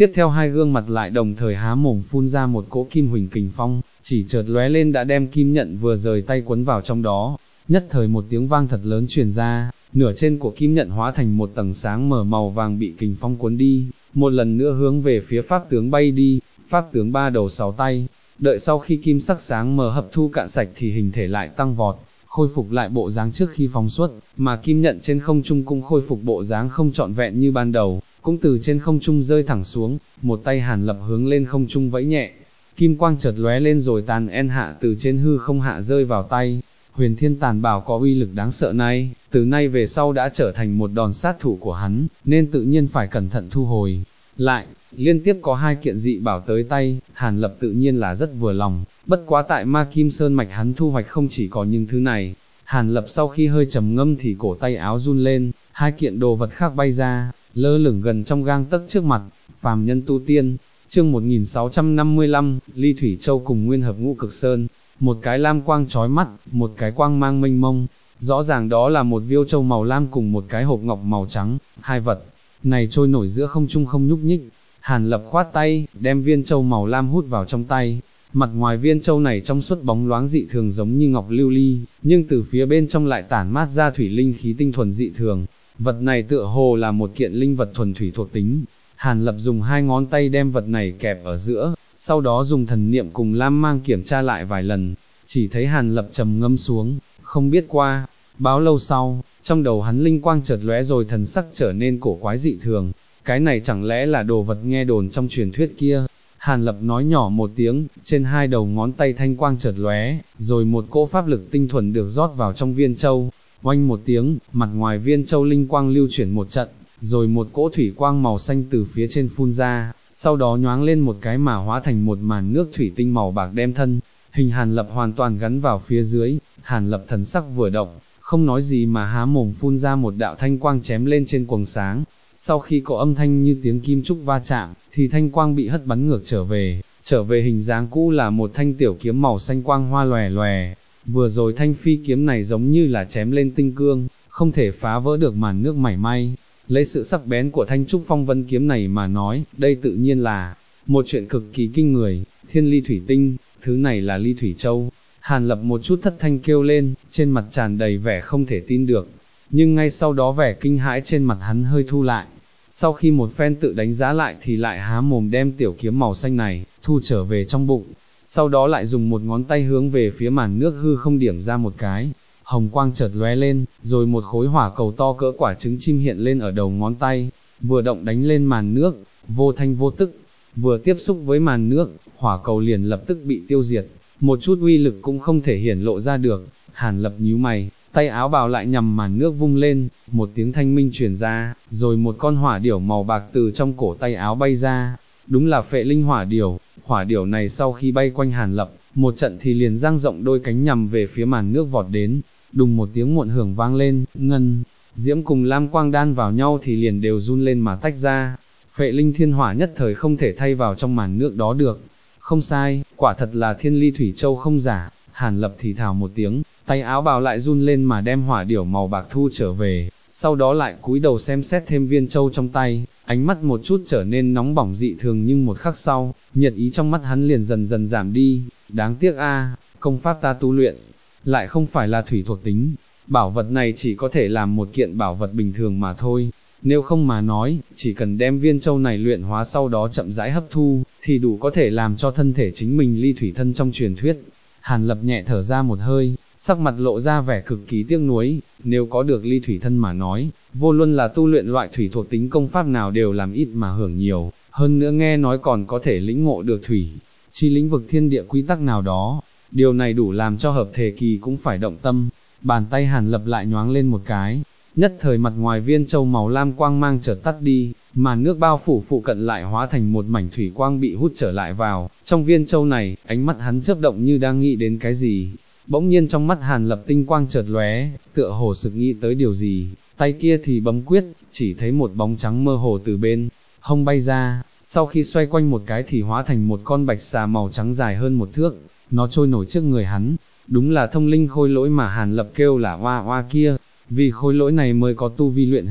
Tiếp theo hai gương mặt lại đồng thời há mồm phun ra một cỗ kim huỳnh kình phong, chỉ chợt lóe lên đã đem kim nhận vừa rời tay quấn vào trong đó. Nhất thời một tiếng vang thật lớn truyền ra, nửa trên của kim nhận hóa thành một tầng sáng mờ màu vàng bị kình phong cuốn đi, một lần nữa hướng về phía pháp tướng bay đi. Pháp tướng ba đầu sáu tay, đợi sau khi kim sắc sáng mờ hấp thu cạn sạch thì hình thể lại tăng vọt, khôi phục lại bộ dáng trước khi phóng xuất, mà kim nhận trên không trung cũng khôi phục bộ dáng không trọn vẹn như ban đầu, cũng từ trên không trung rơi thẳng xuống, một tay Hàn Lập hướng lên không trung vẫy nhẹ, kim quang chợt lóe lên rồi tàn hạ từ trên hư không hạ rơi vào tay. Huyền Thiên Tàn Bảo có uy lực đáng sợ này, từ nay về sau đã trở thành một đòn sát thủ của hắn, nên tự nhiên phải cẩn thận thu hồi lại. Liên tiếp có hai kiện dị bảo tới tay, Hàn Lập tự nhiên là rất vừa lòng, bất quá tại Ma Kim Sơn Mạch hắn thu hoạch không chỉ có những thứ này. Hàn Lập sau khi hơi trầm ngâm thì cổ tay áo run lên, hai kiện đồ vật khác bay ra, lơ lửng gần trong gang tấc trước mặt. Phàm nhân tu tiên, chương 1655, Ly Thủy Châu cùng Nguyên Hợp Ngũ Cực Sơn, một cái lam quang chói mắt, một cái quang mang mênh mông, rõ ràng đó là một viêu châu màu lam cùng một cái hộp ngọc màu trắng, hai vật này trôi nổi giữa không trung không nhúc nhích. Hàn Lập khoát tay, đem viên châu màu lam hút vào trong tay, mặt ngoài viên châu này trong suốt bóng loáng dị thường giống như ngọc lưu ly, nhưng từ phía bên trong lại tản mát ra thủy linh khí tinh thuần dị thường, vật này tựa hồ là một kiện linh vật thuần thủy thuộc tính. Hàn Lập dùng hai ngón tay đem vật này kẹp ở giữa, sau đó dùng thần niệm cùng lam mang kiểm tra lại vài lần, chỉ thấy Hàn Lập trầm ngâm xuống, không biết qua bao lâu sau, trong đầu hắn linh quang chợt lóe rồi thần sắc trở nên cổ quái dị thường, cái này chẳng lẽ là đồ vật nghe đồn trong truyền thuyết kia. Hàn Lập nói nhỏ một tiếng, trên hai đầu ngón tay thanh quang chợt lóe, rồi một cỗ pháp lực tinh thuần được rót vào trong viên châu, oanh một tiếng, mặt ngoài viên châu linh quang lưu chuyển một trận, rồi một cỗ thủy quang màu xanh từ phía trên phun ra, sau đó nhoáng lên một cái mà hóa thành một màn nước thủy tinh màu bạc đem thân hình Hàn Lập hoàn toàn gắn vào phía dưới. Hàn Lập thần sắc vừa động, không nói gì mà há mồm phun ra một đạo thanh quang chém lên trên quầng sáng. Sau khi có âm thanh như tiếng kim trúc va chạm, thì thanh quang bị hất bắn ngược trở về hình dáng cũ là một thanh tiểu kiếm màu xanh quang hoa lòe lòe. Vừa rồi thanh phi kiếm này giống như là chém lên tinh cương, không thể phá vỡ được màn nước mảy may. Lấy sự sắc bén của thanh trúc phong vân kiếm này mà nói, đây tự nhiên là một chuyện cực kỳ kinh người. Thiên ly thủy tinh, thứ này là ly thủy châu. Hàn Lập một chút thất thanh kêu lên, trên mặt tràn đầy vẻ không thể tin được, nhưng ngay sau đó vẻ kinh hãi trên mặt hắn hơi thu lại. Sau khi một phen tự đánh giá lại thì lại há mồm đem tiểu kiếm màu xanh này thu trở về trong bụng, sau đó lại dùng một ngón tay hướng về phía màn nước hư không điểm ra một cái, hồng quang chợt lóe lên, rồi một khối hỏa cầu to cỡ quả trứng chim hiện lên ở đầu ngón tay, vừa động đánh lên màn nước, vô thanh vô tức, vừa tiếp xúc với màn nước, hỏa cầu liền lập tức bị tiêu diệt, một chút uy lực cũng không thể hiển lộ ra được. Hàn Lập nhíu mày, tay áo bào lại nhằm màn nước vung lên, một tiếng thanh minh truyền ra, rồi một con hỏa điểu màu bạc từ trong cổ tay áo bay ra, đúng là phệ linh hỏa điểu này sau khi bay quanh Hàn Lập, một trận thì liền dang rộng đôi cánh nhằm về phía màn nước vọt đến, đùng một tiếng muộn hưởng vang lên, ngân diễm cùng lam quang đan vào nhau thì liền đều run lên mà tách ra, phệ linh thiên hỏa nhất thời không thể thay vào trong màn nước đó được. Không sai, quả thật là thiên ly thủy châu không giả. Hàn Lập thì thào một tiếng, tay áo bào lại run lên mà đem hỏa điểu màu bạc thu trở về, sau đó lại cúi đầu xem xét thêm viên châu trong tay, ánh mắt một chút trở nên nóng bỏng dị thường, nhưng một khắc sau, nhiệt ý trong mắt hắn liền dần dần giảm đi. Đáng tiếc a, công pháp ta tu luyện lại không phải là thủy thuộc tính, bảo vật này chỉ có thể làm một kiện bảo vật bình thường mà thôi. Nếu không mà nói, chỉ cần đem viên châu này luyện hóa sau đó chậm rãi hấp thu, thì đủ có thể làm cho thân thể chính mình ly thủy thân trong truyền thuyết. Hàn Lập nhẹ thở ra một hơi, sắc mặt lộ ra vẻ cực kỳ tiếc nuối, nếu có được ly thủy thân mà nói, vô luân là tu luyện loại thủy thuộc tính công pháp nào đều làm ít mà hưởng nhiều, hơn nữa nghe nói còn có thể lĩnh ngộ được thủy chi lĩnh vực thiên địa quy tắc nào đó, điều này đủ làm cho hợp thể kỳ cũng phải động tâm. Bàn tay Hàn Lập lại nhoáng lên một cái, nhất thời mặt ngoài viên châu màu lam quang mang chợt tắt đi, màn nước bao phủ phụ cận lại hóa thành một mảnh thủy quang bị hút trở lại vào trong viên châu này. Ánh mắt hắn chớp động như đang nghĩ đến cái gì, bỗng nhiên trong mắt Hàn Lập tinh quang chợt lóe, tựa hồ sực nghĩ tới điều gì, tay kia thì bấm quyết, chỉ thấy một bóng trắng mơ hồ từ bên hông bay ra, sau khi xoay quanh một cái thì hóa thành một con bạch xà màu trắng dài hơn một thước, nó trôi nổi trước người hắn, đúng là thông linh khôi lỗi mà Hàn Lập kêu là oa oa kia. Vì khối lỗi này mới có tu vi luyện hư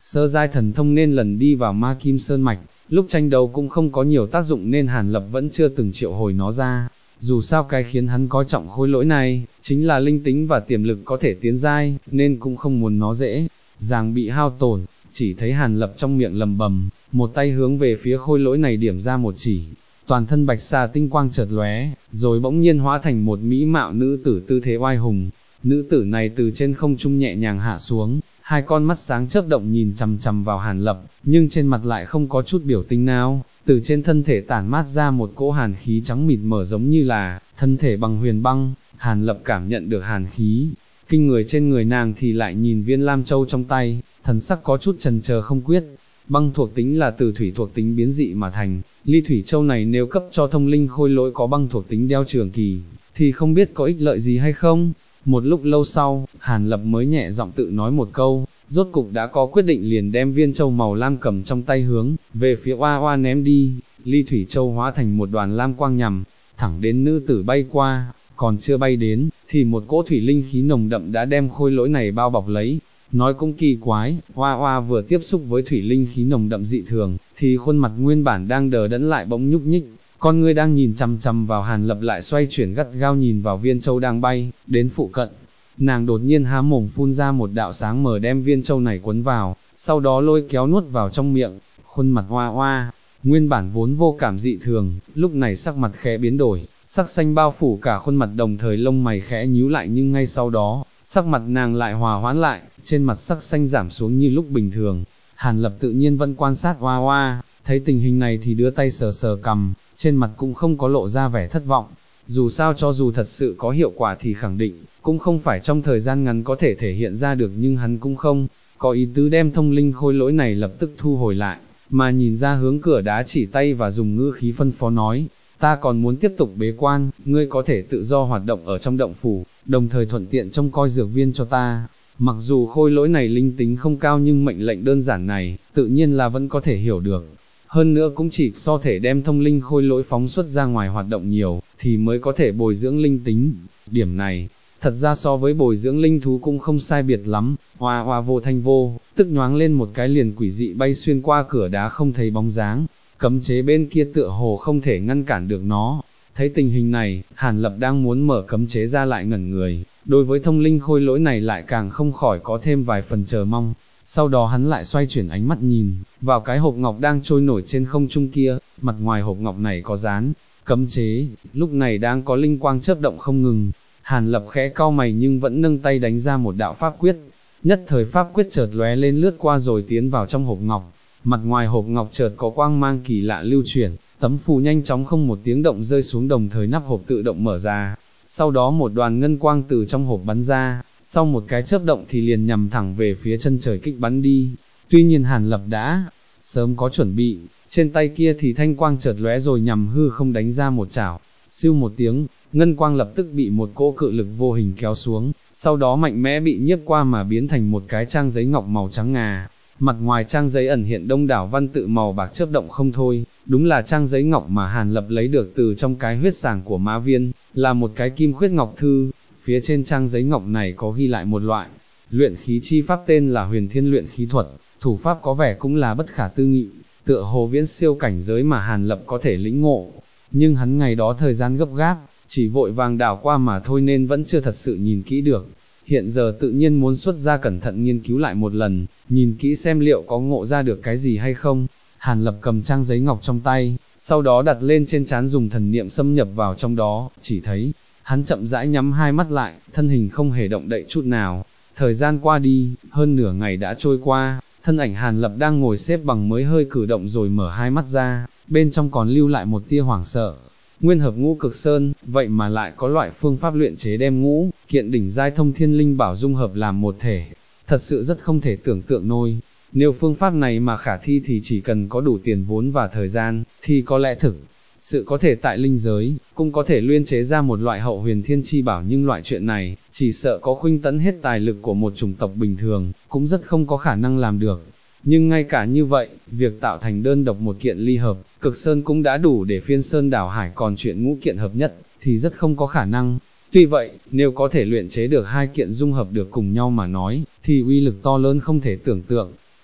sơ giai thần thông nên lần đi vào ma kim sơn mạch, lúc tranh đấu cũng không có nhiều tác dụng nên Hàn Lập vẫn chưa từng triệu hồi nó ra. Dù sao cái khiến hắn coi trọng khối lỗi này, chính là linh tính và tiềm lực có thể tiến giai, nên cũng không muốn nó dễ dàng bị hao tổn. Chỉ thấy Hàn Lập trong miệng lầm bầm, một tay hướng về phía khối lỗi này điểm ra một chỉ, toàn thân bạch xà tinh quang chợt lóe, rồi bỗng nhiên hóa thành một mỹ mạo nữ tử tư thế oai hùng. Nữ tử này từ trên không trung nhẹ nhàng hạ xuống, hai con mắt sáng chớp động nhìn chằm chằm vào Hàn Lập, nhưng trên mặt lại không có chút biểu tình nào. Từ trên thân thể tản mát ra một cỗ hàn khí trắng mịt mờ giống như là thân thể bằng huyền băng. Hàn Lập cảm nhận được hàn khí kinh người trên người nàng thì lại nhìn viên lam châu trong tay, thần sắc có chút chần chờ không quyết. Băng thuộc tính là từ thủy thuộc tính biến dị mà thành, ly thủy châu này nếu cấp cho thông linh khôi lỗi có băng thuộc tính đeo trường kỳ, thì không biết có ích lợi gì hay không. Một lúc lâu sau, Hàn Lập mới nhẹ giọng tự nói một câu, rốt cục đã có quyết định liền đem viên châu màu lam cầm trong tay hướng về phía oa oa ném đi. Ly thủy châu hóa thành một đoàn lam quang nhằm thẳng đến nữ tử bay qua, còn chưa bay đến, thì một cỗ thủy linh khí nồng đậm đã đem khôi lỗi này bao bọc lấy. Nói cũng kỳ quái, oa oa vừa tiếp xúc với thủy linh khí nồng đậm dị thường, thì khuôn mặt nguyên bản đang đờ đẫn lại bỗng nhúc nhích, con ngươi đang nhìn chằm chằm vào Hàn Lập lại xoay chuyển gắt gao nhìn vào viên châu đang bay đến phụ cận. Nàng đột nhiên há mồm phun ra một đạo sáng mờ đem viên châu này quấn vào, sau đó lôi kéo nuốt vào trong miệng. Khuôn mặt oa oa nguyên bản vốn vô cảm dị thường, lúc này sắc mặt khẽ biến đổi, sắc xanh bao phủ cả khuôn mặt, đồng thời lông mày khẽ nhíu lại, nhưng ngay sau đó, sắc mặt nàng lại hòa hoãn lại, trên mặt sắc xanh giảm xuống như lúc bình thường. Hàn Lập tự nhiên vẫn quan sát oa oa, thấy tình hình này thì đưa tay sờ sờ cằm, trên mặt cũng không có lộ ra vẻ thất vọng. Dù sao cho dù thật sự có hiệu quả thì khẳng định, cũng không phải trong thời gian ngắn có thể thể hiện ra được, nhưng hắn cũng không có ý tứ đem thông linh khôi lỗi này lập tức thu hồi lại, mà nhìn ra hướng cửa đá chỉ tay và dùng ngữ khí phân phó nói, ta còn muốn tiếp tục bế quan, ngươi có thể tự do hoạt động ở trong động phủ, đồng thời thuận tiện trông coi dược viên cho ta. Mặc dù khôi lỗi này linh tính không cao nhưng mệnh lệnh đơn giản này, tự nhiên là vẫn có thể hiểu được. Hơn nữa cũng chỉ do thể đem thông linh khôi lỗi phóng xuất ra ngoài hoạt động nhiều, thì mới có thể bồi dưỡng linh tính. Điểm này, thật ra so với bồi dưỡng linh thú cũng không sai biệt lắm. Hoa hoa vô thanh vô, tức nhoáng lên một cái liền quỷ dị bay xuyên qua cửa đá không thấy bóng dáng, cấm chế bên kia tựa hồ không thể ngăn cản được nó. Thấy tình hình này, Hàn Lập đang muốn mở cấm chế ra lại ngẩn người, đối với thông linh khôi lỗi này lại càng không khỏi có thêm vài phần chờ mong. Sau đó hắn lại xoay chuyển ánh mắt nhìn vào cái hộp ngọc đang trôi nổi trên không trung kia, mặt ngoài hộp ngọc này có dán cấm chế, lúc này đang có linh quang chớp động không ngừng. Hàn Lập khẽ cau mày nhưng vẫn nâng tay đánh ra một đạo pháp quyết, nhất thời pháp quyết chợt lóe lên lướt qua rồi tiến vào trong hộp ngọc. Mặt ngoài hộp ngọc chợt có quang mang kỳ lạ lưu chuyển, tấm phù nhanh chóng không một tiếng động rơi xuống, đồng thời nắp hộp tự động mở ra. Sau đó một đoàn ngân quang từ trong hộp bắn ra, sau một cái chớp động thì liền nhằm thẳng về phía chân trời kích bắn đi. Tuy nhiên Hàn Lập đã sớm có chuẩn bị, trên tay kia thì thanh quang chợt lóe rồi nhằm hư không đánh ra một chảo. Siêu một tiếng, ngân quang lập tức bị một cỗ cự lực vô hình kéo xuống, sau đó mạnh mẽ bị nhiếp qua mà biến thành một cái trang giấy ngọc màu trắng ngà. Mặt ngoài trang giấy ẩn hiện đông đảo văn tự màu bạc chớp động không thôi, đúng là trang giấy ngọc mà Hàn Lập lấy được từ trong cái huyết sàng của Mã Viên, là một cái kim khuyết ngọc thư. Phía trên trang giấy ngọc này có ghi lại một loại luyện khí chi pháp tên là Huyền Thiên luyện khí thuật, thủ pháp có vẻ cũng là bất khả tư nghị, tựa hồ viễn siêu cảnh giới mà Hàn Lập có thể lĩnh ngộ. Nhưng hắn ngày đó thời gian gấp gáp, chỉ vội vàng đảo qua mà thôi nên vẫn chưa thật sự nhìn kỹ được. Hiện giờ tự nhiên muốn xuất ra cẩn thận nghiên cứu lại một lần, nhìn kỹ xem liệu có ngộ ra được cái gì hay không. Hàn Lập cầm trang giấy ngọc trong tay, sau đó đặt lên trên trán dùng thần niệm xâm nhập vào trong đó, chỉ thấy hắn chậm rãi nhắm hai mắt lại, thân hình không hề động đậy chút nào. Thời gian qua đi, hơn nửa ngày đã trôi qua, thân ảnh Hàn Lập đang ngồi xếp bằng mới hơi cử động rồi mở hai mắt ra, bên trong còn lưu lại một tia hoảng sợ. Nguyên hợp ngũ cực sơn, vậy mà lại có loại phương pháp luyện chế đem ngũ kiện đỉnh giai thông thiên linh bảo dung hợp làm một thể, thật sự rất không thể tưởng tượng nổi. Nếu phương pháp này mà khả thi thì chỉ cần có đủ tiền vốn và thời gian, thì có lẽ thực sự có thể tại linh giới, cũng có thể luyện chế ra một loại hậu huyền thiên chi bảo, nhưng loại chuyện này, chỉ sợ có khuynh tấn hết tài lực của một chủng tộc bình thường, cũng rất không có khả năng làm được. Nhưng ngay cả như vậy, việc tạo thành đơn độc một kiện ly hợp, cực sơn cũng đã đủ để phiên sơn đảo hải, còn chuyện ngũ kiện hợp nhất, thì rất không có khả năng. Tuy vậy, nếu có thể luyện chế được hai kiện dung hợp được cùng nhau mà nói, thì uy lực to lớn không thể tưởng tượng.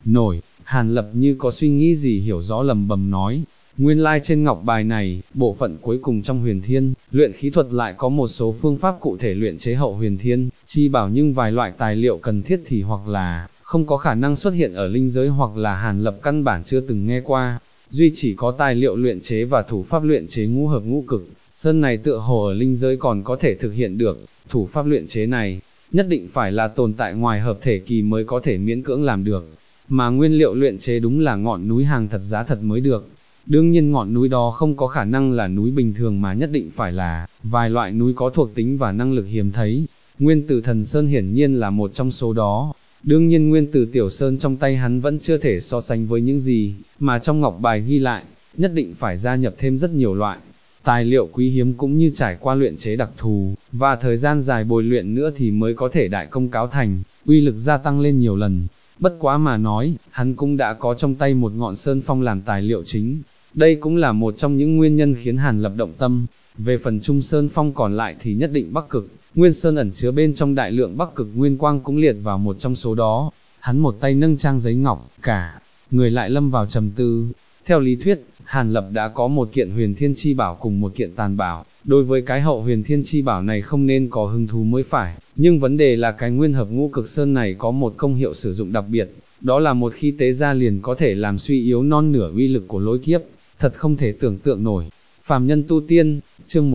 nổi. Hàn Lập như có suy nghĩ gì hiểu rõ lầm bầm nói, nguyên lai trên ngọc bài này, bộ phận cuối cùng trong huyền thiên, luyện khí thuật lại có một số phương pháp cụ thể luyện chế hậu huyền thiên, chi bảo nhưng vài loại tài liệu cần thiết thì hoặc là không có khả năng xuất hiện ở linh giới hoặc là Hàn Lập căn bản chưa từng nghe qua. Duy chỉ có tài liệu luyện chế và thủ pháp luyện chế ngũ hợp ngũ cực, sơn này tựa hồ ở linh giới còn có thể thực hiện được, thủ pháp luyện chế này, nhất định phải là tồn tại ngoài hợp thể kỳ mới có thể miễn cưỡng làm được, mà nguyên liệu luyện chế đúng là ngọn núi hàng thật giá thật mới được. Đương nhiên ngọn núi đó không có khả năng là núi bình thường mà nhất định phải là vài loại núi có thuộc tính và năng lực hiếm thấy, Nguyên Tử Thần Sơn hiển nhiên là một trong số đó. Đương nhiên Nguyên Tử Tiểu Sơn trong tay hắn vẫn chưa thể so sánh với những gì mà trong ngọc bài ghi lại, nhất định phải gia nhập thêm rất nhiều loại tài liệu quý hiếm cũng như trải qua luyện chế đặc thù, và thời gian dài bồi luyện nữa thì mới có thể đại công cáo thành, uy lực gia tăng lên nhiều lần. Bất quá mà nói, hắn cũng đã có trong tay một ngọn sơn phong làm tài liệu chính, đây cũng là một trong những nguyên nhân khiến Hàn Lập động tâm. Về phần Trung Sơn Phong còn lại thì nhất định Bắc Cực, Nguyên Sơn ẩn chứa bên trong đại lượng Bắc Cực Nguyên Quang cũng liệt vào một trong số đó. Hắn một tay nâng trang giấy ngọc, cả người lại lâm vào trầm tư. Theo lý thuyết, Hàn Lập đã có một kiện huyền thiên chi bảo cùng một kiện tàn bảo, đối với cái hậu huyền thiên chi bảo này không nên có hứng thú mới phải, nhưng vấn đề là cái nguyên hợp ngũ cực sơn này có một công hiệu sử dụng đặc biệt, đó là một khi tế ra liền có thể làm suy yếu non nửa uy lực của lôi kiếp, thật không thể tưởng tượng nổi. Phàm nhân tu tiên, chương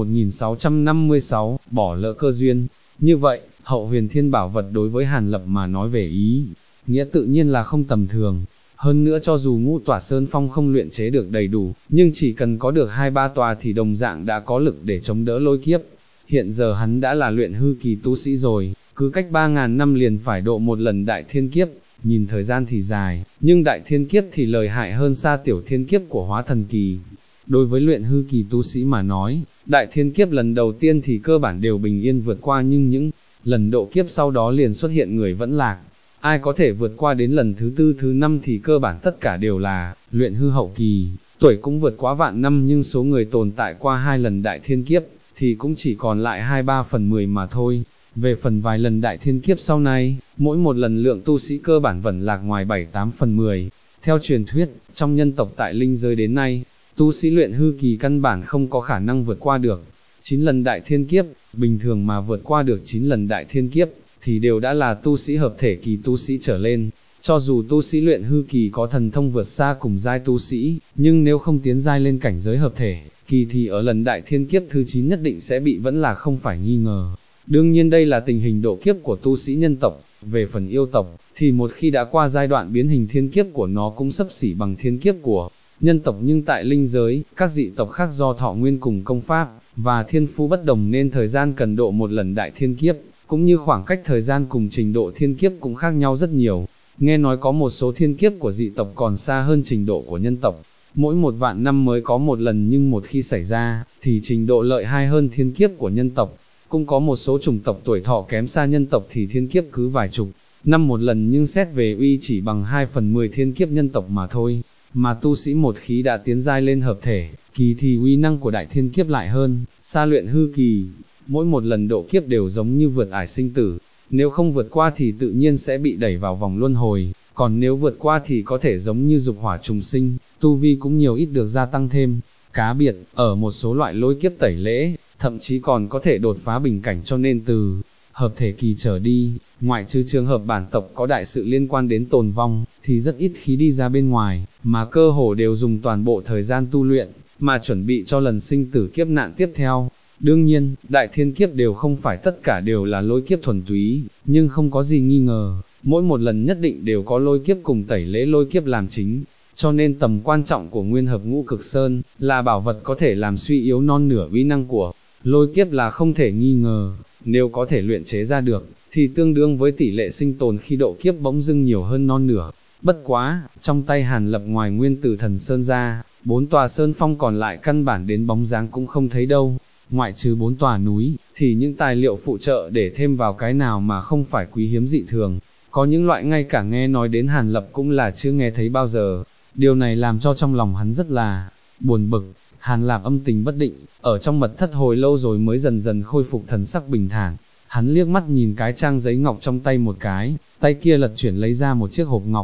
1656, bỏ lỡ cơ duyên. Như vậy, hậu huyền thiên bảo vật đối với Hàn Lập mà nói về ý nghĩa tự nhiên là không tầm thường. Hơn nữa cho dù ngũ tỏa sơn phong không luyện chế được đầy đủ, nhưng chỉ cần có được 2-3 tòa thì đồng dạng đã có lực để chống đỡ lôi kiếp. Hiện giờ hắn đã là luyện hư kỳ tu sĩ rồi, cứ cách 3.000 năm liền phải độ một lần đại thiên kiếp, nhìn thời gian thì dài, nhưng đại thiên kiếp thì lợi hại hơn xa tiểu thiên kiếp của hóa thần kỳ. Đối với luyện hư kỳ tu sĩ mà nói, đại thiên kiếp lần đầu tiên thì cơ bản đều bình yên vượt qua, nhưng những lần độ kiếp sau đó liền xuất hiện người vẫn lạc. Ai có thể vượt qua đến lần thứ 4, thứ 5 thì cơ bản tất cả đều là luyện hư hậu kỳ, tuổi cũng vượt quá vạn năm, nhưng số người tồn tại qua 2 lần đại thiên kiếp thì cũng chỉ còn lại 2/3/10 mà thôi. Về phần vài lần đại thiên kiếp sau này, mỗi một lần lượng tu sĩ cơ bản vẫn lạc ngoài 7/8/10. Theo truyền thuyết, trong nhân tộc tại linh giới đến nay, tu sĩ luyện hư kỳ căn bản không có khả năng vượt qua được 9 lần đại thiên kiếp, bình thường mà vượt qua được 9 lần đại thiên kiếp thì đều đã là tu sĩ hợp thể kỳ tu sĩ trở lên. Cho dù tu sĩ luyện hư kỳ có thần thông vượt xa cùng giai tu sĩ, nhưng nếu không tiến giai lên cảnh giới hợp thể kỳ thì ở lần đại thiên kiếp thứ 9 nhất định sẽ bị vẫn là không phải nghi ngờ. Đương nhiên đây là tình hình độ kiếp của tu sĩ nhân tộc. Về phần yêu tộc, thì một khi đã qua giai đoạn biến hình thiên kiếp của nó cũng xấp xỉ bằng thiên kiếp của nhân tộc, nhưng tại linh giới, các dị tộc khác do thọ nguyên cùng công pháp và thiên phú bất đồng nên thời gian cần độ một lần đại thiên kiếp, cũng như khoảng cách thời gian cùng trình độ thiên kiếp cũng khác nhau rất nhiều. Nghe nói có một số thiên kiếp của dị tộc còn xa hơn trình độ của nhân tộc, mỗi 1.000.000 năm mới có một lần, nhưng một khi xảy ra, thì trình độ lợi hại hơn thiên kiếp của nhân tộc. Cũng có một số chủng tộc tuổi thọ kém xa nhân tộc thì thiên kiếp cứ vài chục năm một lần, nhưng xét về uy chỉ bằng 2/10 thiên kiếp nhân tộc mà thôi. Mà tu sĩ một khí đã tiến giai lên hợp thể kỳ thì uy năng của đại thiên kiếp lại hơn xa luyện hư kỳ. Mỗi một lần độ kiếp đều giống như vượt ải sinh tử, nếu không vượt qua thì tự nhiên sẽ bị đẩy vào vòng luân hồi, còn nếu vượt qua thì có thể giống như dục hỏa trùng sinh, tu vi cũng nhiều ít được gia tăng thêm. Cá biệt, ở một số loại lôi kiếp tẩy lễ, thậm chí còn có thể đột phá bình cảnh, cho nên từ hợp thể kỳ trở đi, ngoại trừ trường hợp bản tộc có đại sự liên quan đến tồn vong, thì rất ít khi đi ra bên ngoài, mà cơ hồ đều dùng toàn bộ thời gian tu luyện, mà chuẩn bị cho lần sinh tử kiếp nạn tiếp theo. Đương nhiên, đại thiên kiếp đều không phải tất cả đều là lôi kiếp thuần túy, nhưng không có gì nghi ngờ, mỗi một lần nhất định đều có lôi kiếp cùng tẩy lễ lôi kiếp làm chính. Cho nên tầm quan trọng của nguyên hợp ngũ cực sơn là bảo vật có thể làm suy yếu non nửa uy năng của lôi kiếp là không thể nghi ngờ. Nếu có thể luyện chế ra được, thì tương đương với tỷ lệ sinh tồn khi độ kiếp bỗng dưng nhiều hơn non nửa. Bất quá, trong tay Hàn Lập ngoài Nguyên Tử Thần Sơn ra, 4 tòa sơn phong còn lại căn bản đến bóng dáng cũng không thấy đâu. Ngoại trừ 4 tòa núi, thì những tài liệu phụ trợ để thêm vào cái nào mà không phải quý hiếm dị thường. Có những loại ngay cả nghe nói đến Hàn Lập cũng là chưa nghe thấy bao giờ. Điều này làm cho trong lòng hắn rất là buồn bực. Hàn Lập âm tình bất định, ở trong mật thất hồi lâu rồi mới dần dần khôi phục thần sắc bình thản. Hắn liếc mắt nhìn cái trang giấy ngọc trong tay một cái, tay kia lật chuyển lấy ra một chiếc hộp ngọc.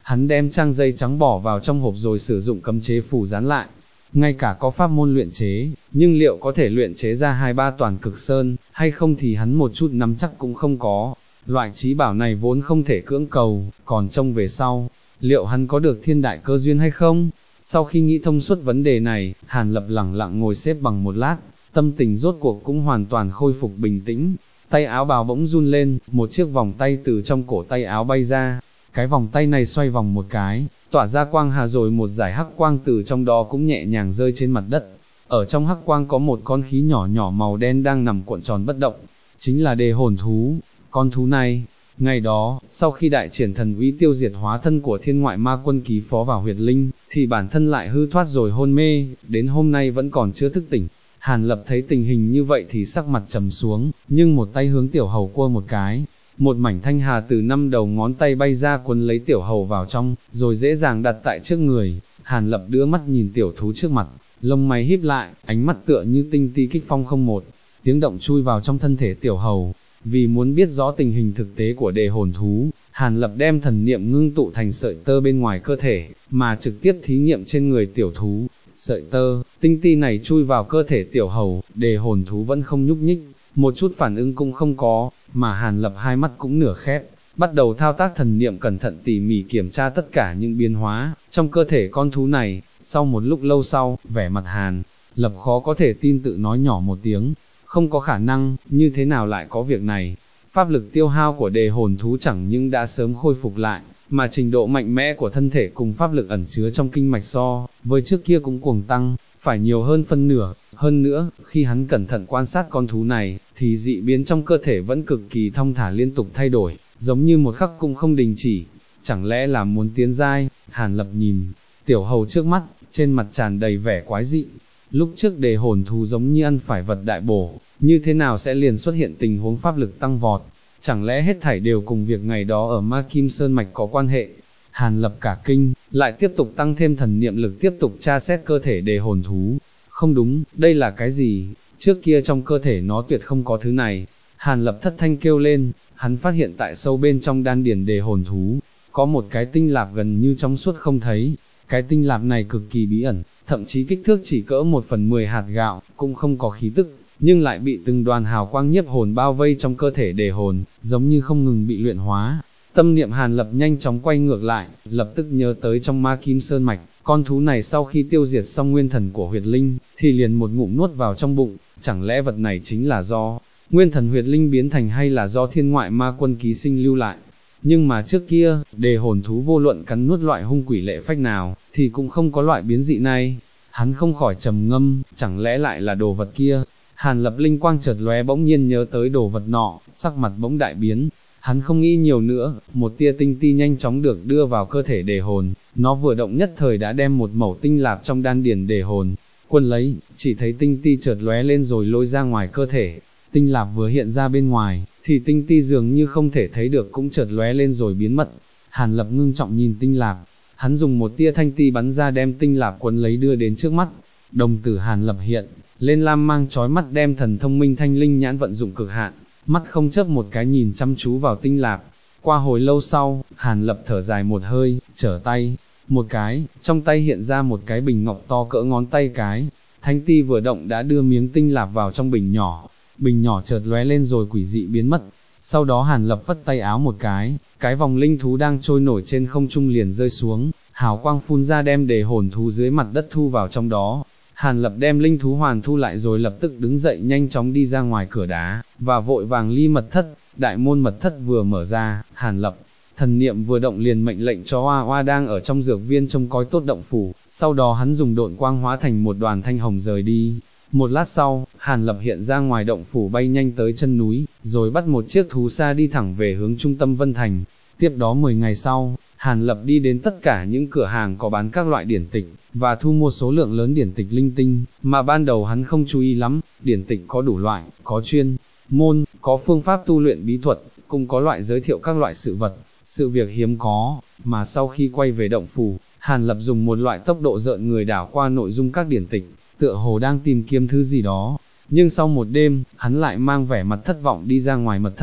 hắn đem trang dây trắng bỏ vào trong hộp rồi sử dụng cấm chế phủ dán lại. Ngay cả có pháp môn luyện chế, nhưng liệu có thể luyện chế ra 2-3 toàn cực sơn, hay không thì hắn một chút nắm chắc cũng không có. Loại trí bảo này vốn không thể cưỡng cầu, còn trông về sau, liệu hắn có được thiên đại cơ duyên hay không? Sau khi nghĩ thông suốt vấn đề này, Hàn Lập lẳng lặng ngồi xếp bằng một lát, tâm tình rốt cuộc cũng hoàn toàn khôi phục bình tĩnh. Tay áo bào bỗng run lên, một chiếc vòng tay từ trong cổ tay áo bay ra. Cái vòng tay này xoay vòng một cái, tỏa ra quang hà rồi một dải hắc quang từ trong đó cũng nhẹ nhàng rơi trên mặt đất. Ở trong hắc quang có một con khí nhỏ nhỏ màu đen đang nằm cuộn tròn bất động, chính là đề hồn thú. Con thú này, ngày đó, sau khi đại triển thần uy tiêu diệt hóa thân của thiên ngoại ma quân ký phó vào huyệt linh, thì bản thân lại hư thoát rồi hôn mê, đến hôm nay vẫn còn chưa thức tỉnh. Hàn Lập thấy tình hình như vậy thì sắc mặt trầm xuống, nhưng một tay hướng tiểu hầu quơ một cái. Một mảnh thanh hà từ 5 đầu ngón tay bay ra cuốn lấy tiểu hầu vào trong, rồi dễ dàng đặt tại trước người. Hàn Lập đưa mắt nhìn tiểu thú trước mặt, lông mày híp lại, ánh mắt tựa như tinh ti kích phong không một, tiếng động chui vào trong thân thể tiểu hầu. Vì muốn biết rõ tình hình thực tế của đề hồn thú, Hàn Lập đem thần niệm ngưng tụ thành sợi tơ bên ngoài cơ thể, mà trực tiếp thí nghiệm trên người tiểu thú. Sợi tơ, tinh ti này chui vào cơ thể tiểu hầu, đề hồn thú vẫn không nhúc nhích, một chút phản ứng cũng không có, mà Hàn Lập hai mắt cũng nửa khép, bắt đầu thao tác thần niệm cẩn thận tỉ mỉ kiểm tra tất cả những biến hóa trong cơ thể con thú này. Sau một lúc lâu sau, vẻ mặt Hàn Lập khó có thể tin tự nói nhỏ một tiếng, không có khả năng, như thế nào lại có việc này. Pháp lực tiêu hao của đề hồn thú chẳng những đã sớm khôi phục lại, mà trình độ mạnh mẽ của thân thể cùng pháp lực ẩn chứa trong kinh mạch so với trước kia cũng cuồng tăng, phải nhiều hơn phân nửa. Hơn nữa, khi hắn cẩn thận quan sát con thú này, thì dị biến trong cơ thể vẫn cực kỳ thong thả liên tục thay đổi, giống như một khắc cũng không đình chỉ. Chẳng lẽ là muốn tiến giai? Hàn Lập nhìn tiểu hầu trước mắt, trên mặt tràn đầy vẻ quái dị. Lúc trước đề hồn thú giống như ăn phải vật đại bổ, như thế nào sẽ liền xuất hiện tình huống pháp lực tăng vọt? Chẳng lẽ hết thảy đều cùng việc ngày đó ở Ma Kim Sơn Mạch có quan hệ? Hàn Lập cả kinh, lại tiếp tục tăng thêm thần niệm lực tiếp tục tra xét cơ thể đề hồn thú. Không đúng, đây là cái gì? Trước kia trong cơ thể nó tuyệt không có thứ này. Hàn Lập thất thanh kêu lên, hắn phát hiện tại sâu bên trong đan điền đề hồn thú, có một cái tinh lạp gần như trong suốt không thấy. Cái tinh lạp này cực kỳ bí ẩn, thậm chí kích thước chỉ cỡ 1/10 hạt gạo, cũng không có khí tức, nhưng lại bị từng đoàn hào quang nhiếp hồn bao vây trong cơ thể đề hồn, giống như không ngừng bị luyện hóa. Tâm niệm Hàn Lập nhanh chóng quay ngược lại, lập tức nhớ tới trong Ma Kim Sơn Mạch, con thú này sau khi tiêu diệt xong nguyên thần của huyệt linh, thì liền một ngụm nuốt vào trong bụng. Chẳng lẽ vật này chính là do nguyên thần huyệt linh biến thành, hay là do thiên ngoại ma quân ký sinh lưu lại? Nhưng mà trước kia, đề hồn thú vô luận cắn nuốt loại hung quỷ lệ phách nào, thì cũng không có loại biến dị này. Hắn không khỏi trầm ngâm, chẳng lẽ lại là đồ vật kia? Hàn Lập linh quang chợt lóe, bỗng nhiên nhớ tới đồ vật nọ, sắc mặt bỗng đại biến. Hắn không nghĩ nhiều nữa, một tia tinh ti nhanh chóng được đưa vào cơ thể đề hồn, nó vừa động nhất thời đã đem một mẩu tinh lạp trong đan điền đề hồn quân lấy. Chỉ thấy tinh ti chợt lóe lên rồi lôi ra ngoài cơ thể. Tinh lạp vừa hiện ra bên ngoài, thì tinh ti dường như không thể thấy được cũng chợt lóe lên rồi biến mất. Hàn Lập ngưng trọng nhìn tinh lạp, hắn dùng một tia thanh ti bắn ra đem tinh lạp quấn lấy đưa đến trước mắt. Đồng tử Hàn Lập hiện lên lam mang chói mắt, đem thần thông minh thanh linh nhãn vận dụng cực hạn, mắt không chớp một cái nhìn chăm chú vào tinh lạp. Qua hồi lâu sau, Hàn Lập thở dài một hơi, trở tay một cái, trong tay hiện ra một cái bình ngọc to cỡ ngón tay cái. Thanh ti vừa động đã đưa miếng tinh lạp vào trong bình nhỏ. Bình nhỏ chợt lóe lên rồi quỷ dị biến mất. Sau đó Hàn Lập phất tay áo một cái vòng linh thú đang trôi nổi trên không trung liền rơi xuống, hào quang phun ra đem đề hồn thú dưới mặt đất thu vào trong đó. Hàn Lập đem linh thú hoàn thu lại rồi lập tức đứng dậy nhanh chóng đi ra ngoài cửa đá, và vội vàng ly mật thất. Đại môn mật thất vừa mở ra, Hàn Lập thần niệm vừa động liền mệnh lệnh cho Oa Oa đang ở trong dược viên trông coi tốt động phủ, sau đó hắn dùng độn quang hóa thành một đoàn thanh hồng rời đi. Một lát sau, Hàn Lập hiện ra ngoài động phủ bay nhanh tới chân núi, rồi bắt một chiếc thú xa đi thẳng về hướng trung tâm Vân Thành. Tiếp đó 10 ngày sau, Hàn Lập đi đến tất cả những cửa hàng có bán các loại điển tịch, và thu mua số lượng lớn điển tịch linh tinh, mà ban đầu hắn không chú ý lắm. Điển tịch có đủ loại, có chuyên môn, có phương pháp tu luyện bí thuật, cũng có loại giới thiệu các loại sự vật, sự việc hiếm có. Mà sau khi quay về động phủ, Hàn Lập dùng một loại tốc độ rợn người đảo qua nội dung các điển tịch, tựa hồ đang tìm kiếm thứ gì đó. Nhưng sau một đêm, hắn lại mang vẻ mặt thất vọng đi ra ngoài mật thất.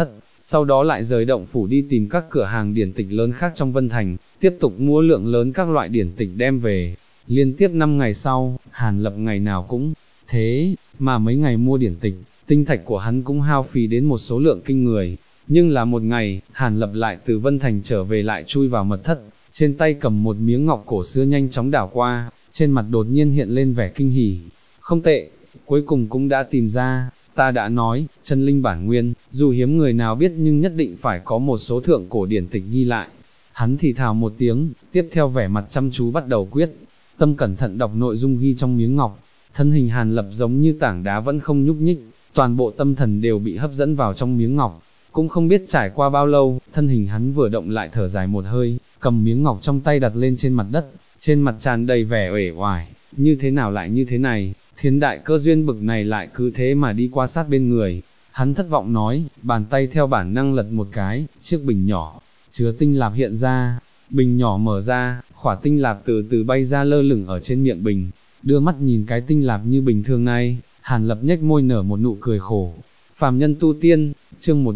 sau đó lại rời động phủ đi tìm các cửa hàng điển tịch lớn khác trong Vân Thành, tiếp tục mua lượng lớn các loại điển tịch đem về. Liên tiếp 5 ngày sau, Hàn Lập ngày nào cũng thế, mà mấy ngày mua điển tịch, tinh thạch của hắn cũng hao phí đến một số lượng kinh người. Nhưng là một ngày, Hàn Lập lại từ Vân Thành trở về lại chui vào mật thất, trên tay cầm một miếng ngọc cổ xưa nhanh chóng đảo qua, trên mặt đột nhiên hiện lên vẻ kinh hỉ. Không tệ, cuối cùng cũng đã tìm ra, ta đã nói, chân linh bản nguyên, dù hiếm người nào biết nhưng nhất định phải có một số thượng cổ điển tịch ghi lại. Hắn thì thào một tiếng, tiếp theo vẻ mặt chăm chú bắt đầu quyết tâm cẩn thận đọc nội dung ghi trong miếng ngọc. Thân hình Hàn Lập giống như tảng đá vẫn không nhúc nhích, toàn bộ tâm thần đều bị hấp dẫn vào trong miếng ngọc. Cũng không biết trải qua bao lâu, thân hình hắn vừa động lại thở dài một hơi, cầm miếng ngọc trong tay đặt lên trên mặt đất, trên mặt tràn đầy vẻ uể oải, như thế nào lại như thế này, thiên đại cơ duyên bực này lại cứ thế mà đi qua sát bên người. Hắn thất vọng nói, bàn tay theo bản năng lật một cái, chiếc bình nhỏ, chứa tinh lạp hiện ra, bình nhỏ mở ra, khỏa tinh lạp từ từ bay ra lơ lửng ở trên miệng bình. Đưa mắt nhìn cái tinh lạp như bình thường này, Hàn Lập nhếch môi nở một nụ cười khổ. Phàm nhân tu tiên, chương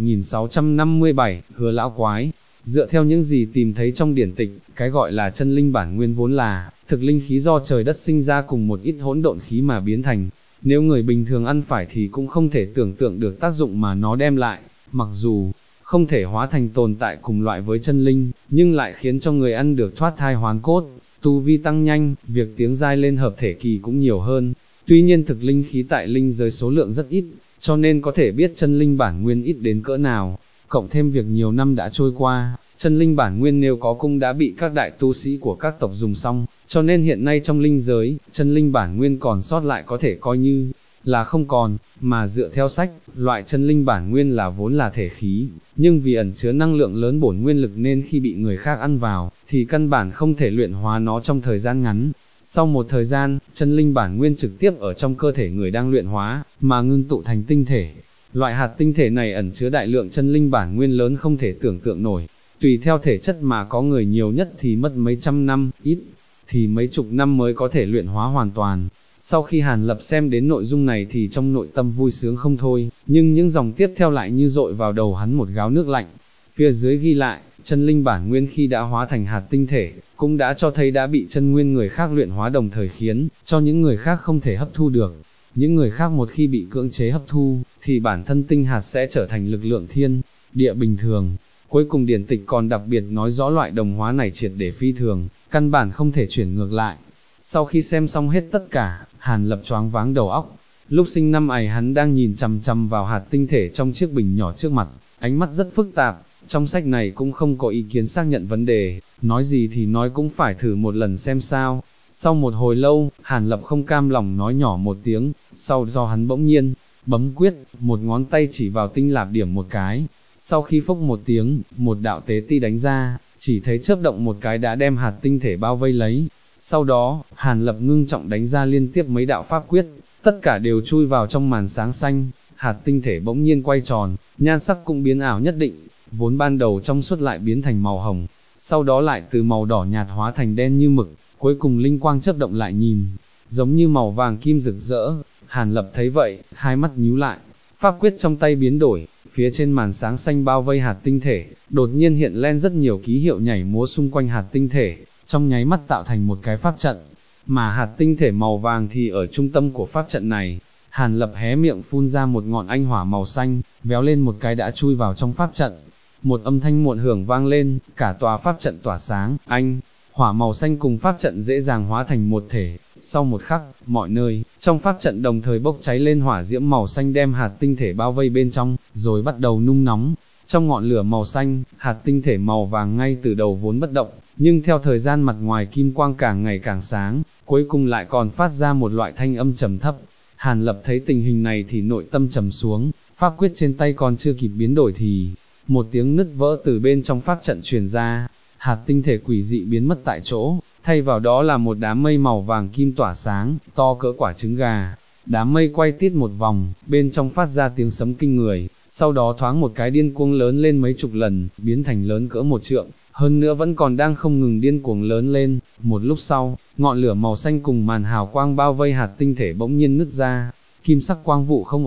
1657, hứa lão quái. Dựa theo những gì tìm thấy trong điển tịch, cái gọi là chân linh bản nguyên vốn là thực linh khí do trời đất sinh ra cùng một ít hỗn độn khí mà biến thành. Nếu người bình thường ăn phải thì cũng không thể tưởng tượng được tác dụng mà nó đem lại, mặc dù không thể hóa thành tồn tại cùng loại với chân linh, nhưng lại khiến cho người ăn được thoát thai hoán cốt, tu vi tăng nhanh, việc tiếng giai lên hợp thể kỳ cũng nhiều hơn. Tuy nhiên thực linh khí tại linh giới số lượng rất ít, cho nên có thể biết chân linh bản nguyên ít đến cỡ nào. Cộng thêm việc nhiều năm đã trôi qua, chân linh bản nguyên nếu có cũng đã bị các đại tu sĩ của các tộc dùng xong, cho nên hiện nay trong linh giới, chân linh bản nguyên còn sót lại có thể coi như là không còn, mà dựa theo sách, loại chân linh bản nguyên là vốn là thể khí, nhưng vì ẩn chứa năng lượng lớn bổn nguyên lực nên khi bị người khác ăn vào, thì căn bản không thể luyện hóa nó trong thời gian ngắn. Sau một thời gian, chân linh bản nguyên trực tiếp ở trong cơ thể người đang luyện hóa, mà ngưng tụ thành tinh thể. Loại hạt tinh thể này ẩn chứa đại lượng chân linh bản nguyên lớn không thể tưởng tượng nổi. Tùy theo thể chất mà có người nhiều nhất thì mất mấy trăm năm, ít thì mấy chục năm mới có thể luyện hóa hoàn toàn. Sau khi Hàn Lập xem đến nội dung này thì trong nội tâm vui sướng không thôi, nhưng những dòng tiếp theo lại như dội vào đầu hắn một gáo nước lạnh. Phía dưới ghi lại, chân linh bản nguyên khi đã hóa thành hạt tinh thể, cũng đã cho thấy đã bị chân nguyên người khác luyện hóa đồng thời khiến cho những người khác không thể hấp thu được. Những người khác một khi bị cưỡng chế hấp thu, thì bản thân tinh hạt sẽ trở thành lực lượng thiên địa bình thường. Cuối cùng điển tịch còn đặc biệt nói rõ loại đồng hóa này triệt để phi thường, căn bản không thể chuyển ngược lại. Sau khi xem xong hết tất cả, Hàn Lập choáng váng đầu óc. Lúc sinh năm ấy hắn đang nhìn chằm chằm vào hạt tinh thể trong chiếc bình nhỏ trước mặt, ánh mắt rất phức tạp. Trong sách này cũng không có ý kiến xác nhận vấn đề, nói gì thì nói cũng phải thử một lần xem sao. Sau một hồi lâu, Hàn Lập không cam lòng nói nhỏ một tiếng, sau do hắn bỗng nhiên bấm quyết, một ngón tay chỉ vào tinh lạp điểm một cái. Sau khi phốc một tiếng, một đạo tế ti đánh ra, chỉ thấy chớp động một cái đã đem hạt tinh thể bao vây lấy. Sau đó, Hàn Lập ngưng trọng đánh ra liên tiếp mấy đạo pháp quyết, tất cả đều chui vào trong màn sáng xanh. Hạt tinh thể bỗng nhiên quay tròn, nhan sắc cũng biến ảo nhất định, vốn ban đầu trong suốt lại biến thành màu hồng, sau đó lại từ màu đỏ nhạt hóa thành đen như mực, cuối cùng linh quang chớp động lại nhìn, giống như màu vàng kim rực rỡ. Hàn Lập thấy vậy, hai mắt nhíu lại, pháp quyết trong tay biến đổi, phía trên màn sáng xanh bao vây hạt tinh thể, đột nhiên hiện lên rất nhiều ký hiệu nhảy múa xung quanh hạt tinh thể, trong nháy mắt tạo thành một cái pháp trận, mà hạt tinh thể màu vàng thì ở trung tâm của pháp trận này. Hàn Lập hé miệng phun ra một ngọn anh hỏa màu xanh, véo lên một cái đã chui vào trong pháp trận. Một âm thanh muộn hưởng vang lên, cả tòa pháp trận tỏa sáng, anh hỏa màu xanh cùng pháp trận dễ dàng hóa thành một thể. Sau một khắc, mọi nơi trong pháp trận đồng thời bốc cháy lên hỏa diễm màu xanh đem hạt tinh thể bao vây bên trong, rồi bắt đầu nung nóng. Trong ngọn lửa màu xanh, hạt tinh thể màu vàng ngay từ đầu vốn bất động, nhưng theo thời gian mặt ngoài kim quang càng ngày càng sáng, cuối cùng lại còn phát ra một loại thanh âm trầm thấp. Hàn Lập thấy tình hình này thì nội tâm trầm xuống, pháp quyết trên tay còn chưa kịp biến đổi thì một tiếng nứt vỡ từ bên trong pháp trận truyền ra, hạt tinh thể quỷ dị biến mất tại chỗ, thay vào đó là một đám mây màu vàng kim tỏa sáng, to cỡ quả trứng gà. Đám mây quay tít một vòng, bên trong phát ra tiếng sấm kinh người, sau đó thoáng một cái điên cuồng lớn lên mấy chục lần, biến thành lớn cỡ một trượng, hơn nữa vẫn còn đang không ngừng điên cuồng lớn lên. Một lúc sau, ngọn lửa màu xanh cùng màn hào quang bao vây hạt tinh thể bỗng nhiên nứt ra, kim sắc quang vụ không ổn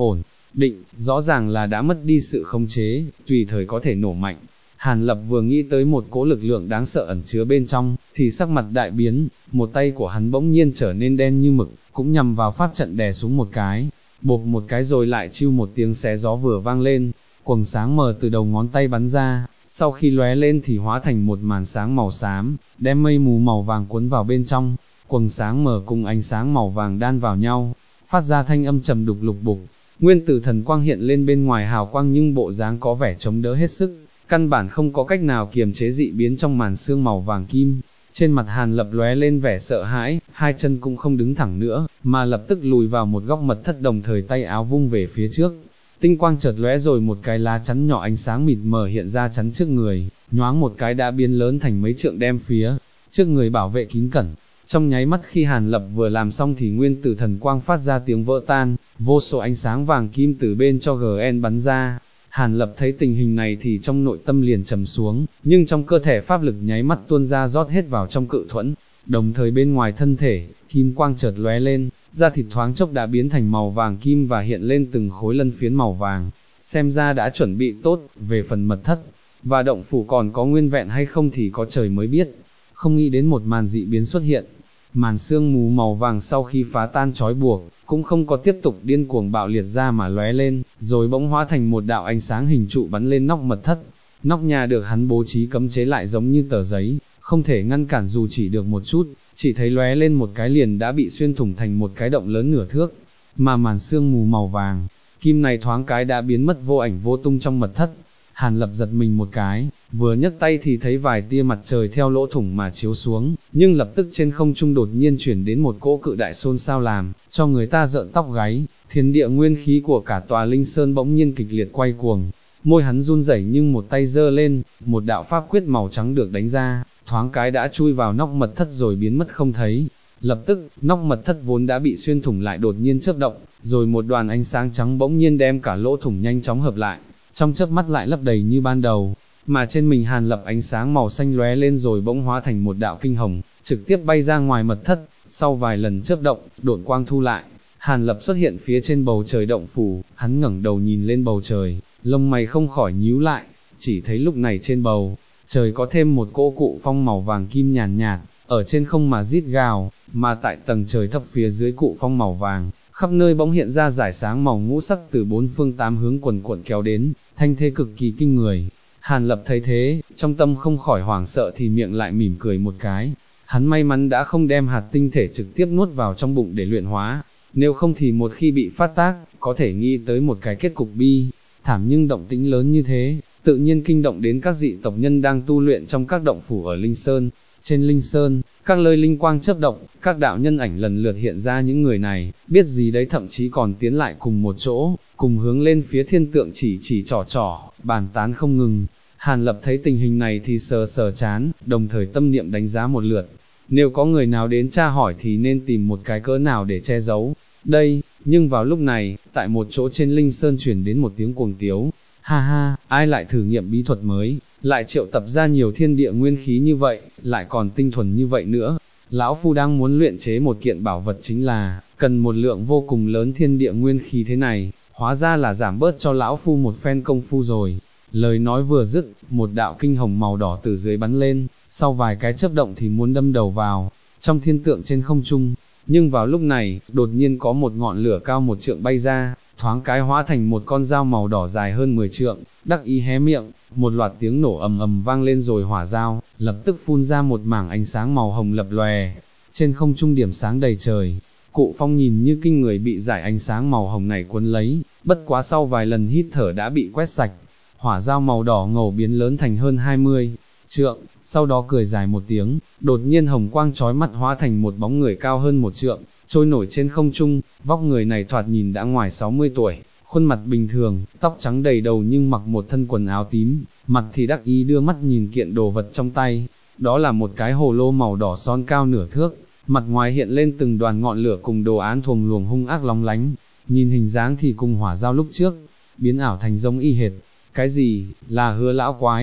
định, rõ ràng là đã mất đi sự khống chế, tùy thời có thể nổ mạnh. Hàn Lập vừa nghĩ tới một cỗ lực lượng đáng sợ ẩn chứa bên trong, thì sắc mặt đại biến, một tay của hắn bỗng nhiên trở nên đen như mực, cũng nhằm vào pháp trận đè xuống một cái, bộp một cái rồi lại chiu một tiếng xé gió vừa vang lên, quầng sáng mờ từ đầu ngón tay bắn ra, sau khi lóe lên thì hóa thành một màn sáng màu xám, đem mây mù màu vàng cuốn vào bên trong, quầng sáng mờ cùng ánh sáng màu vàng đan vào nhau, phát ra thanh âm trầm đục lục bục. Nguyên tử thần quang hiện lên bên ngoài hào quang nhưng bộ dáng có vẻ chống đỡ hết sức, căn bản không có cách nào kiềm chế dị biến trong màn sương màu vàng kim. Trên mặt Hàn Lập lóe lên vẻ sợ hãi, hai chân cũng không đứng thẳng nữa, mà lập tức lùi vào một góc mật thất, đồng thời tay áo vung về phía trước. Tinh quang chợt lóe rồi một cái lá chắn nhỏ ánh sáng mịt mờ hiện ra chắn trước người, nhoáng một cái đã biến lớn thành mấy trượng đem phía trước người bảo vệ kín cẩn. Trong nháy mắt khi Hàn Lập vừa làm xong thì nguyên tử thần quang phát ra tiếng vỡ tan, vô số ánh sáng vàng kim từ bên cho GN bắn ra. Hàn Lập thấy tình hình này thì trong nội tâm liền trầm xuống, nhưng trong cơ thể pháp lực nháy mắt tuôn ra rót hết vào trong cự thuẫn, đồng thời bên ngoài thân thể, kim quang chợt lóe lên, da thịt thoáng chốc đã biến thành màu vàng kim và hiện lên từng khối lân phiến màu vàng, xem ra đã chuẩn bị tốt. Về phần mật thất và động phủ còn có nguyên vẹn hay không thì có trời mới biết. Không nghĩ đến một màn dị biến xuất hiện, màn sương mù màu vàng sau khi phá tan trói buộc, cũng không có tiếp tục điên cuồng bạo liệt ra mà lóe lên, rồi bỗng hóa thành một đạo ánh sáng hình trụ bắn lên nóc mật thất. Nóc nhà được hắn bố trí cấm chế lại giống như tờ giấy, không thể ngăn cản dù chỉ được một chút, chỉ thấy lóe lên một cái liền đã bị xuyên thủng thành một cái động lớn nửa thước, mà màn sương mù màu vàng kim này thoáng cái đã biến mất vô ảnh vô tung trong mật thất. Hàn Lập giật mình một cái, vừa nhấc tay thì thấy vài tia mặt trời theo lỗ thủng mà chiếu xuống, nhưng lập tức trên không trung đột nhiên chuyển đến một cỗ cự đại xôn xao làm cho người ta rợn tóc gáy. Thiên địa nguyên khí của cả tòa Linh Sơn bỗng nhiên kịch liệt quay cuồng, môi hắn run rẩy nhưng một tay giơ lên, một đạo pháp quyết màu trắng được đánh ra, thoáng cái đã chui vào nóc mật thất rồi biến mất không thấy. Lập tức, nóc mật thất vốn đã bị xuyên thủng lại đột nhiên chớp động, rồi một đoàn ánh sáng trắng bỗng nhiên đem cả lỗ thủng nhanh chóng hợp lại, trong chớp mắt lại lấp đầy như ban đầu, mà trên mình Hàn Lập ánh sáng màu xanh lóe lên rồi bỗng hóa thành một đạo kinh hồng, trực tiếp bay ra ngoài mật thất. Sau vài lần chớp động, độn quang thu lại, Hàn Lập xuất hiện phía trên bầu trời động phủ. Hắn ngẩng đầu nhìn lên bầu trời, lông mày không khỏi nhíu lại, chỉ thấy lúc này trên bầu trời có thêm một cỗ cụ phong màu vàng kim nhàn nhạt, ở trên không mà rít gào, mà tại tầng trời thấp phía dưới cụ phong màu vàng, khắp nơi bỗng hiện ra rải sáng màu ngũ sắc từ bốn phương tám hướng quần quận kéo đến, thanh thế cực kỳ kinh người. Hàn Lập thấy thế, trong tâm không khỏi hoảng sợ thì miệng lại mỉm cười một cái. Hắn may mắn đã không đem hạt tinh thể trực tiếp nuốt vào trong bụng để luyện hóa, nếu không thì một khi bị phát tác, có thể nghĩ tới một cái kết cục bi thảm. Nhưng động tĩnh lớn như thế, tự nhiên kinh động đến các dị tộc nhân đang tu luyện trong các động phủ ở Linh Sơn. Trên Linh Sơn, các nơi linh quang chớp động, các đạo nhân ảnh lần lượt hiện ra. Những người này, biết gì đấy thậm chí còn tiến lại cùng một chỗ, cùng hướng lên phía thiên tượng chỉ trỏ, bàn tán không ngừng. Hàn Lập thấy tình hình này thì sờ sờ chán, đồng thời tâm niệm đánh giá một lượt. Nếu có người nào đến tra hỏi thì nên tìm một cái cỡ nào để che giấu đây. Nhưng vào lúc này, tại một chỗ trên Linh Sơn truyền đến một tiếng cuồng tiếu. Ha ha, ai lại thử nghiệm bí thuật mới, lại triệu tập ra nhiều thiên địa nguyên khí như vậy, lại còn tinh thuần như vậy nữa. Lão Phu đang muốn luyện chế một kiện bảo vật, chính là cần một lượng vô cùng lớn thiên địa nguyên khí thế này, hóa ra là giảm bớt cho Lão Phu một phen công phu rồi. Lời nói vừa dứt, một đạo kinh hồng màu đỏ từ dưới bắn lên, sau vài cái chớp động thì muốn đâm đầu vào trong thiên tượng trên không trung. Nhưng vào lúc này, đột nhiên có một ngọn lửa cao 1 trượng bay ra, thoáng cái hóa thành một con dao màu đỏ dài hơn 10 trượng, đắc ý hé miệng, một loạt tiếng nổ ầm ầm vang lên rồi hỏa dao lập tức phun ra một mảng ánh sáng màu hồng lập lòe, trên không trung điểm sáng đầy trời. Cụ phong nhìn như kinh người bị dải ánh sáng màu hồng này cuốn lấy, bất quá sau vài lần hít thở đã bị quét sạch. Hỏa dao màu đỏ ngầu biến lớn thành hơn 20 trượng, sau đó cười dài một tiếng, đột nhiên hồng quang chói mắt hóa thành một bóng người cao hơn 1 trượng, trôi nổi trên không trung. Vóc người này thoạt nhìn đã ngoài 60 tuổi, khuôn mặt bình thường, tóc trắng đầy đầu nhưng mặc một thân quần áo tím, mặt thì đắc ý đưa mắt nhìn kiện đồ vật trong tay. Đó là một cái hồ lô màu đỏ son cao nửa thước, mặt ngoài hiện lên từng đoàn ngọn lửa cùng đồ án thuồng luồng hung ác lóng lánh, nhìn hình dáng thì cùng hỏa dao lúc trước, biến ảo thành giống y hệt. Cái gì, là Hứa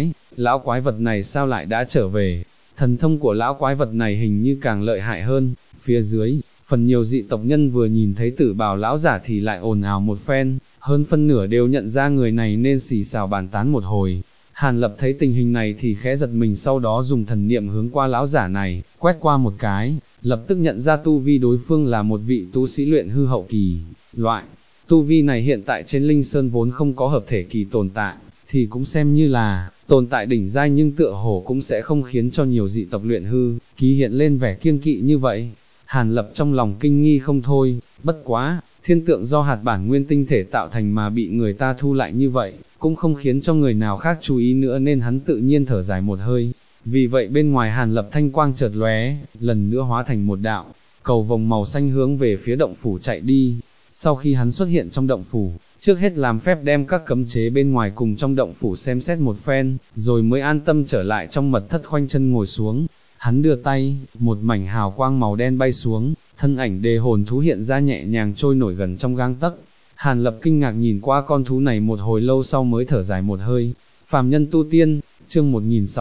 lão quái vật này sao lại đã trở về? Thần thông của lão quái vật này hình như càng lợi hại hơn. Phía dưới, Phần nhiều dị tộc nhân vừa nhìn thấy Tử Bào lão giả thì lại ồn ào một phen, hơn phân nửa đều nhận ra người này nên xì xào bàn tán một hồi. Hàn Lập thấy tình hình này thì khẽ giật mình, sau đó dùng thần niệm hướng qua lão giả này, quét qua một cái, lập tức nhận ra tu vi đối phương là một vị tu sĩ luyện hư hậu kỳ. Loại tu vi này hiện tại trên Linh Sơn vốn không có hợp thể kỳ tồn tại, thì cũng xem như là tồn tại đỉnh giai, nhưng tựa hồ cũng sẽ không khiến cho nhiều dị tộc luyện hư kỳ hiện lên vẻ kiêng kỵ như vậy. Hàn Lập trong lòng kinh nghi không thôi, bất quá, thiên tượng do hạt bản nguyên tinh thể tạo thành mà bị người ta thu lại như vậy, cũng không khiến cho người nào khác chú ý nữa nên hắn tự nhiên thở dài một hơi. Vì vậy bên ngoài Hàn Lập thanh quang chợt lóe, lần nữa hóa thành một đạo cầu vồng màu xanh hướng về phía động phủ chạy đi. Sau khi hắn xuất hiện trong động phủ, trước hết làm phép đem các cấm chế bên ngoài cùng trong động phủ xem xét một phen, rồi mới an tâm trở lại trong mật thất khoanh chân ngồi xuống. Hắn đưa tay, một mảnh hào quang màu đen bay xuống, thân ảnh đề hồn thú hiện ra nhẹ nhàng trôi nổi gần trong gang tấc. Hàn Lập kinh ngạc nhìn qua con thú này một hồi lâu sau mới thở dài một hơi. Phàm nhân tu tiên, chương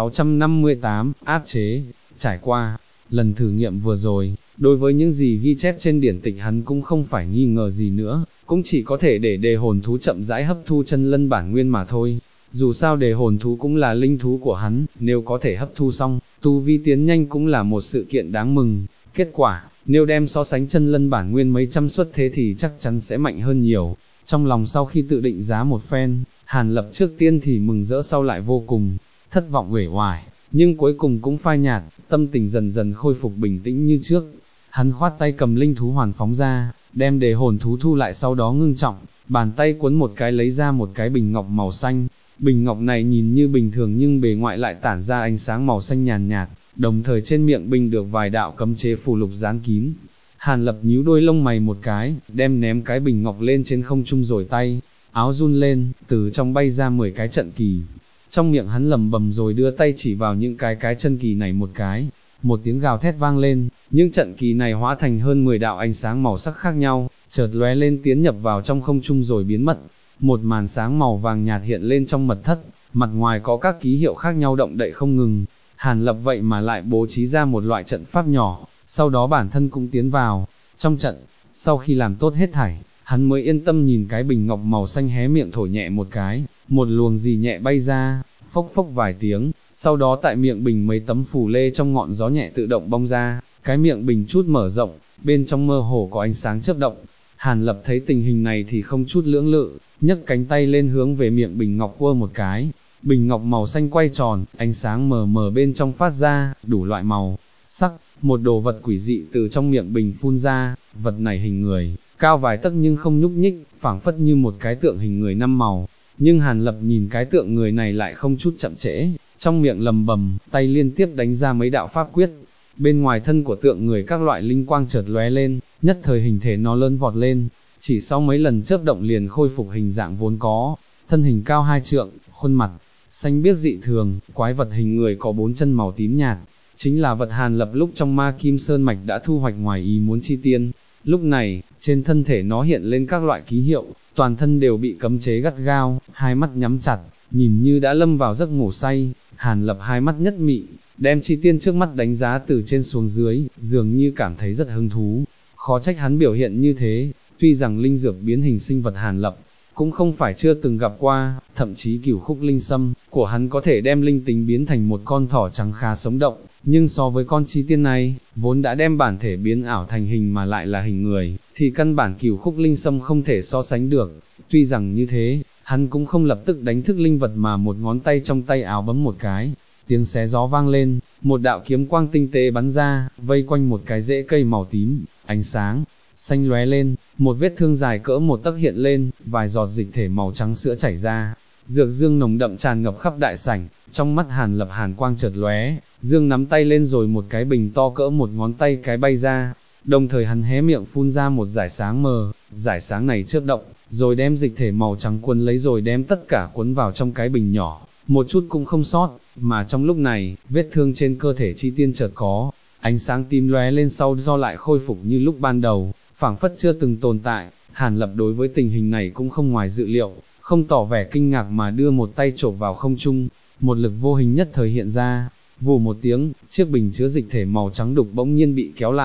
1658, áp chế. Trải qua lần thử nghiệm vừa rồi, đối với những gì ghi chép trên điển tịch hắn cũng không phải nghi ngờ gì nữa, cũng chỉ có thể để đề hồn thú chậm rãi hấp thu chân lân bản nguyên mà thôi. Dù sao đề hồn thú cũng là linh thú của hắn, nếu có thể hấp thu xong, tu vi tiến nhanh cũng là một sự kiện đáng mừng. Kết quả, nếu đem so sánh chân lân bản nguyên mấy trăm suất thế thì chắc chắn sẽ mạnh hơn nhiều. Trong lòng sau khi tự định giá một phen, Hàn Lập trước tiên thì mừng rỡ, sau lại vô cùng thất vọng uể oải, nhưng cuối cùng cũng phai nhạt, tâm tình dần dần khôi phục bình tĩnh như trước. Hắn khoát tay cầm linh thú hoàn phóng ra, đem đề hồn thú thu lại, sau đó ngưng trọng, bàn tay cuốn một cái lấy ra một cái bình ngọc màu xanh. Bình ngọc này nhìn như bình thường nhưng bề ngoại lại tản ra ánh sáng màu xanh nhàn nhạt, đồng thời trên miệng bình được vài đạo cấm chế phù lục dán kín. Hàn Lập nhíu đôi lông mày một cái, đem ném cái bình ngọc lên trên không trung rồi tay áo run lên, từ trong bay ra 10 cái trận kỳ. Trong miệng hắn lẩm bẩm rồi đưa tay chỉ vào những cái chân kỳ này một cái. Một tiếng gào thét vang lên, những trận kỳ này hóa thành hơn 10 đạo ánh sáng màu sắc khác nhau, chợt lóe lên tiến nhập vào trong không trung rồi biến mất. Một màn sáng màu vàng nhạt hiện lên trong mật thất, mặt ngoài có các ký hiệu khác nhau động đậy không ngừng. Hàn Lập vậy mà lại bố trí ra một loại trận pháp nhỏ, sau đó bản thân cũng tiến vào trong trận. Sau khi làm tốt hết thảy, hắn mới yên tâm nhìn cái bình ngọc màu xanh, hé miệng thổi nhẹ một cái, một luồng gì nhẹ bay ra, phốc phốc vài tiếng, sau đó tại miệng bình mấy tấm phù lê trong ngọn gió nhẹ tự động bong ra, cái miệng bình chút mở rộng, bên trong mơ hồ có ánh sáng chớp động. Hàn Lập thấy tình hình này thì không chút lưỡng lự, nhấc cánh tay lên hướng về miệng bình ngọc quơ một cái, bình ngọc màu xanh quay tròn, ánh sáng mờ mờ bên trong phát ra, đủ loại màu sắc, một đồ vật quỷ dị từ trong miệng bình phun ra, vật này hình người, cao vài tấc nhưng không nhúc nhích, phảng phất như một cái tượng hình người 5 màu. Nhưng Hàn Lập nhìn cái tượng người này lại không chút chậm trễ, trong miệng lầm bầm, tay liên tiếp đánh ra mấy đạo pháp quyết. Bên ngoài thân của tượng người các loại linh quang chợt lóe lên, nhất thời hình thể nó lớn vọt lên, chỉ sau mấy lần chớp động liền khôi phục hình dạng vốn có, thân hình cao 2 trượng, khuôn mặt xanh biếc dị thường, quái vật hình người có 4 chân màu tím nhạt, chính là vật Hàn Lập lúc trong Ma Kim Sơn Mạch đã thu hoạch ngoài ý muốn chi tiên. Lúc này, trên thân thể nó hiện lên các loại ký hiệu, toàn thân đều bị cấm chế gắt gao, hai mắt nhắm chặt, nhìn như đã lâm vào giấc ngủ say. Hàn Lập hai mắt nhất mị, đem chi tiên trước mắt đánh giá từ trên xuống dưới, dường như cảm thấy rất hứng thú. Khó trách hắn biểu hiện như thế, tuy rằng linh dược biến hình sinh vật Hàn Lập cũng không phải chưa từng gặp qua, thậm chí cửu khúc linh sâm của hắn có thể đem linh tính biến thành một con thỏ trắng khá sống động, nhưng so với con chi tiên này, vốn đã đem bản thể biến ảo thành hình mà lại là hình người, thì căn bản cửu khúc linh sâm không thể so sánh được. Tuy rằng như thế, hắn cũng không lập tức đánh thức linh vật mà một ngón tay trong tay áo bấm một cái, tiếng xé gió vang lên, một đạo kiếm quang tinh tế bắn ra, vây quanh một cái rễ cây màu tím, ánh sáng xanh lóe lên, một vết thương dài cỡ 1 tấc hiện lên, vài giọt dịch thể màu trắng sữa chảy ra, dược dương nồng đậm tràn ngập khắp đại sảnh. Trong mắt Hàn Lập hàn quang chợt lóe, dương nắm tay lên rồi một cái bình to cỡ một ngón tay cái bay ra, đồng thời hắn hé miệng phun ra một dải sáng mờ, dải sáng này chớp động, rồi đem dịch thể màu trắng cuốn lấy rồi đem tất cả cuốn vào trong cái bình nhỏ, một chút cũng không sót. Mà trong lúc này, vết thương trên cơ thể chi tiên chợt có ánh sáng tím lóe lên, sau do lại khôi phục như lúc ban đầu, phảng phất chưa từng tồn tại. Hàn Lập đối với tình hình này cũng không ngoài dự liệu, không tỏ vẻ kinh ngạc mà đưa một tay chộp vào không trung, một lực vô hình nhất thời hiện ra, vù một tiếng, chiếc bình chứa dịch thể màu trắng đục bỗng nhiên bị kéo lại,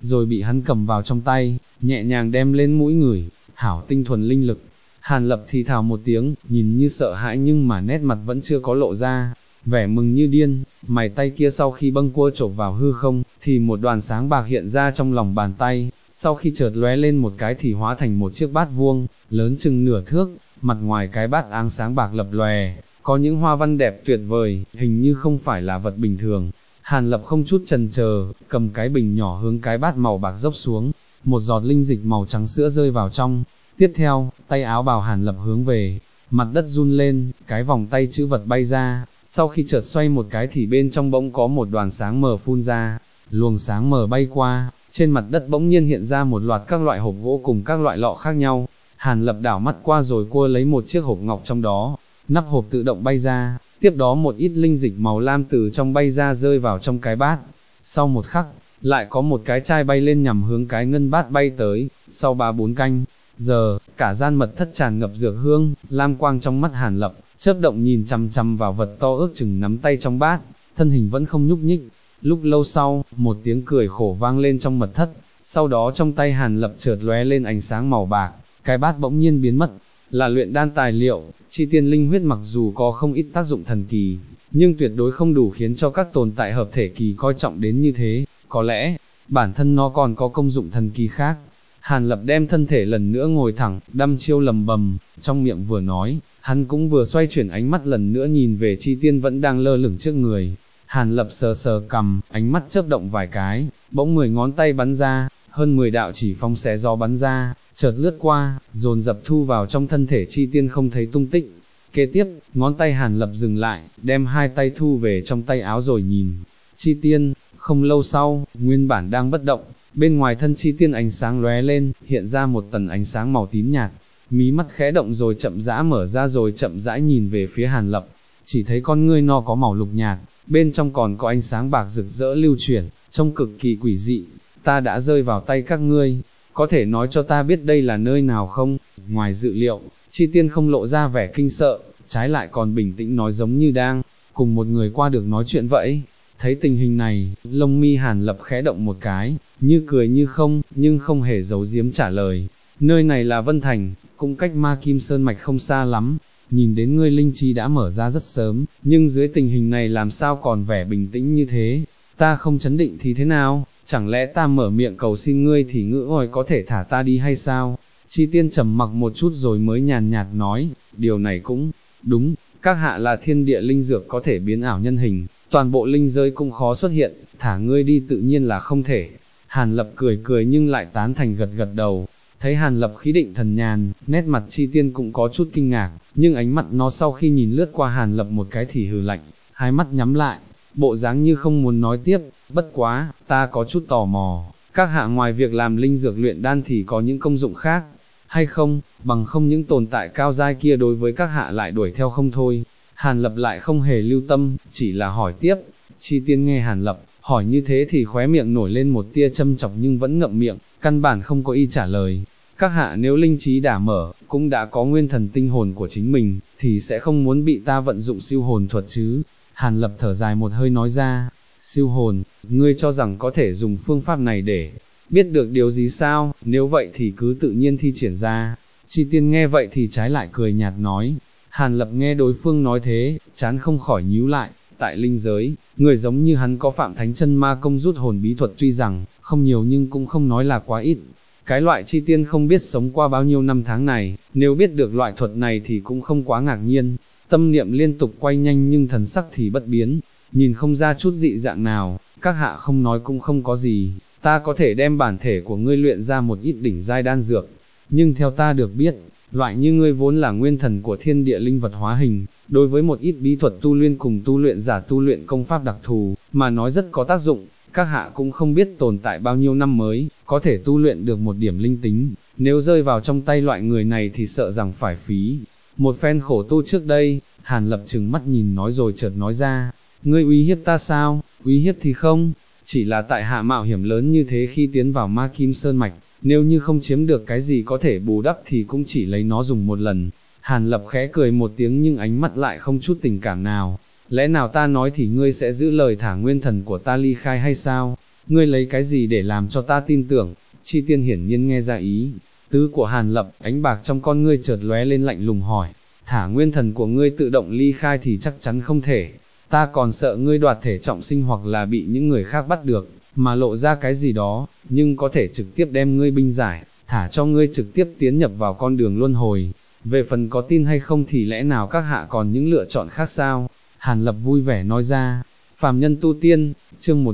rồi bị hắn cầm vào trong tay, nhẹ nhàng đem lên mũi ngửi, hảo tinh thuần linh lực. Hàn Lập thì thào một tiếng, nhìn như sợ hãi nhưng mà nét mặt vẫn chưa có lộ ra, vẻ mừng như điên, mày tay kia sau khi bâng quơ chộp vào hư không, thì một đoàn sáng bạc hiện ra trong lòng bàn tay, sau khi chợt lóe lên một cái thì hóa thành một chiếc bát vuông, lớn chừng nửa thước, mặt ngoài cái bát áng sáng bạc lập lòe, có những hoa văn đẹp tuyệt vời, hình như không phải là vật bình thường. Hàn Lập không chút chần chờ, cầm cái bình nhỏ hướng cái bát màu bạc dốc xuống, một giọt linh dịch màu trắng sữa rơi vào trong. Tiếp theo, tay áo bào Hàn Lập hướng về, mặt đất run lên, cái vòng tay chữ vật bay ra, sau khi chợt xoay một cái thì bên trong bỗng có một đoàn sáng mờ phun ra, luồng sáng mờ bay qua, trên mặt đất bỗng nhiên hiện ra một loạt các loại hộp gỗ cùng các loại lọ khác nhau. Hàn Lập đảo mắt qua rồi cua lấy một chiếc hộp ngọc trong đó, nắp hộp tự động bay ra, tiếp đó một ít linh dịch màu lam từ trong bay ra rơi vào trong cái bát. Sau một khắc, lại có một cái chai bay lên nhằm hướng cái ngân bát bay tới. Sau 3-4 canh giờ, cả gian mật thất tràn ngập dược hương, lam quang trong mắt Hàn Lập, chớp động nhìn chằm chằm vào vật to ước chừng nắm tay trong bát, thân hình vẫn không nhúc nhích. Lúc lâu sau, một tiếng cười khổ vang lên trong mật thất, sau đó trong tay Hàn Lập chợt lóe lên ánh sáng màu bạc, cái bát bỗng nhiên biến mất. Là luyện đan tài liệu, chi tiên linh huyết mặc dù có không ít tác dụng thần kỳ, nhưng tuyệt đối không đủ khiến cho các tồn tại hợp thể kỳ coi trọng đến như thế, có lẽ, bản thân nó còn có công dụng thần kỳ khác. Hàn Lập đem thân thể lần nữa ngồi thẳng, đăm chiêu lầm bầm, trong miệng vừa nói, hắn cũng vừa xoay chuyển ánh mắt lần nữa nhìn về chi tiên vẫn đang lơ lửng trước người. Hàn Lập sờ sờ cằm, ánh mắt chớp động vài cái, bỗng 10 ngón tay bắn ra, hơn 10 đạo chỉ phong xé gió bắn ra, chợt lướt qua, dồn dập thu vào trong thân thể chi tiên không thấy tung tích. Kế tiếp, ngón tay Hàn Lập dừng lại, đem hai tay thu về trong tay áo rồi nhìn chi tiên. Không lâu sau, nguyên bản đang bất động, bên ngoài thân chi tiên ánh sáng lóe lên, hiện ra một tầng ánh sáng màu tím nhạt, mí mắt khẽ động rồi chậm rãi mở ra rồi chậm rãi nhìn về phía Hàn Lập, chỉ thấy con ngươi no có màu lục nhạt, bên trong còn có ánh sáng bạc rực rỡ lưu chuyển, trông cực kỳ quỷ dị. Ta đã rơi vào tay các ngươi, có thể nói cho ta biết đây là nơi nào không? Ngoài dự liệu, chi tiên không lộ ra vẻ kinh sợ, trái lại còn bình tĩnh nói giống như đang cùng một người qua được nói chuyện vậy. Thấy tình hình này, lông mi Hàn Lập khẽ động một cái, như cười như không, nhưng không hề giấu giếm trả lời. Nơi này là Vân Thành, cũng cách Ma Kim Sơn Mạch không xa lắm. Nhìn đến ngươi linh trí đã mở ra rất sớm, nhưng dưới tình hình này làm sao còn vẻ bình tĩnh như thế? Ta không chấn định thì thế nào? Chẳng lẽ ta mở miệng cầu xin ngươi thì ngữ ôi có thể thả ta đi hay sao? Chi tiên trầm mặc một chút rồi mới nhàn nhạt nói, điều này cũng đúng, các hạ là thiên địa linh dược có thể biến ảo nhân hình, toàn bộ linh giới cũng khó xuất hiện, thả ngươi đi tự nhiên là không thể. Hàn Lập cười cười nhưng lại tán thành gật gật đầu. Thấy Hàn Lập khí định thần nhàn, nét mặt chi tiên cũng có chút kinh ngạc, nhưng ánh mắt nó sau khi nhìn lướt qua Hàn Lập một cái thì hừ lạnh, hai mắt nhắm lại, bộ dáng như không muốn nói tiếp. Bất quá, ta có chút tò mò, các hạ ngoài việc làm linh dược luyện đan thì có những công dụng khác, hay không, bằng không những tồn tại cao giai kia đối với các hạ lại đuổi theo không thôi. Hàn Lập lại không hề lưu tâm, chỉ là hỏi tiếp. Chi tiên nghe Hàn Lập hỏi như thế thì khóe miệng nổi lên một tia châm chọc nhưng vẫn ngậm miệng, căn bản không có ý trả lời. Các hạ nếu linh trí đã mở, cũng đã có nguyên thần tinh hồn của chính mình, thì sẽ không muốn bị ta vận dụng siêu hồn thuật chứ. Hàn Lập thở dài một hơi nói ra, siêu hồn, ngươi cho rằng có thể dùng phương pháp này để biết được điều gì sao, nếu vậy thì cứ tự nhiên thi triển ra. Chi tiên nghe vậy thì trái lại cười nhạt nói. Hàn Lập nghe đối phương nói thế, chán không khỏi nhíu lại. Tại linh giới, người giống như hắn có Phạm Thánh Chân Ma công rút hồn bí thuật tuy rằng không nhiều nhưng cũng không nói là quá ít. Cái loại chi tiên không biết sống qua bao nhiêu năm tháng này, nếu biết được loại thuật này thì cũng không quá ngạc nhiên. Tâm niệm liên tục quay nhanh nhưng thần sắc thì bất biến, nhìn không ra chút dị dạng nào. Các hạ không nói cũng không có gì, ta có thể đem bản thể của ngươi luyện ra một ít đỉnh giai đan dược, nhưng theo ta được biết, loại như ngươi vốn là nguyên thần của thiên địa linh vật hóa hình, đối với một ít bí thuật tu luyện cùng tu luyện giả tu luyện công pháp đặc thù, mà nói rất có tác dụng. Các hạ cũng không biết tồn tại bao nhiêu năm mới, có thể tu luyện được một điểm linh tính, nếu rơi vào trong tay loại người này thì sợ rằng phải phí một phen khổ tu trước đây. Hàn Lập trừng mắt nhìn nói rồi chợt nói ra, ngươi uy hiếp ta sao? Uy hiếp thì không, chỉ là tại hạ mạo hiểm lớn như thế khi tiến vào Ma Kim Sơn Mạch, nếu như không chiếm được cái gì có thể bù đắp thì cũng chỉ lấy nó dùng một lần. Hàn Lập khẽ cười một tiếng nhưng ánh mắt lại không chút tình cảm nào. Lẽ nào ta nói thì ngươi sẽ giữ lời thả nguyên thần của ta ly khai hay sao? ngươi lấy cái gì để làm cho ta tin tưởng? Chi Tiên hiển nhiên nghe ra ý tứ của Hàn Lập, ánh bạc trong con ngươi chợt lóe lên lạnh lùng hỏi, thả nguyên thần của ngươi tự động ly khai thì chắc chắn không thể, ta còn sợ ngươi đoạt thể trọng sinh hoặc là bị những người khác bắt được, mà lộ ra cái gì đó, nhưng có thể trực tiếp đem ngươi binh giải, thả cho ngươi trực tiếp tiến nhập vào con đường luân hồi. Về phần có tin hay không thì lẽ nào các hạ còn những lựa chọn khác sao? Hàn Lập vui vẻ nói ra. Phàm nhân tu tiên, chương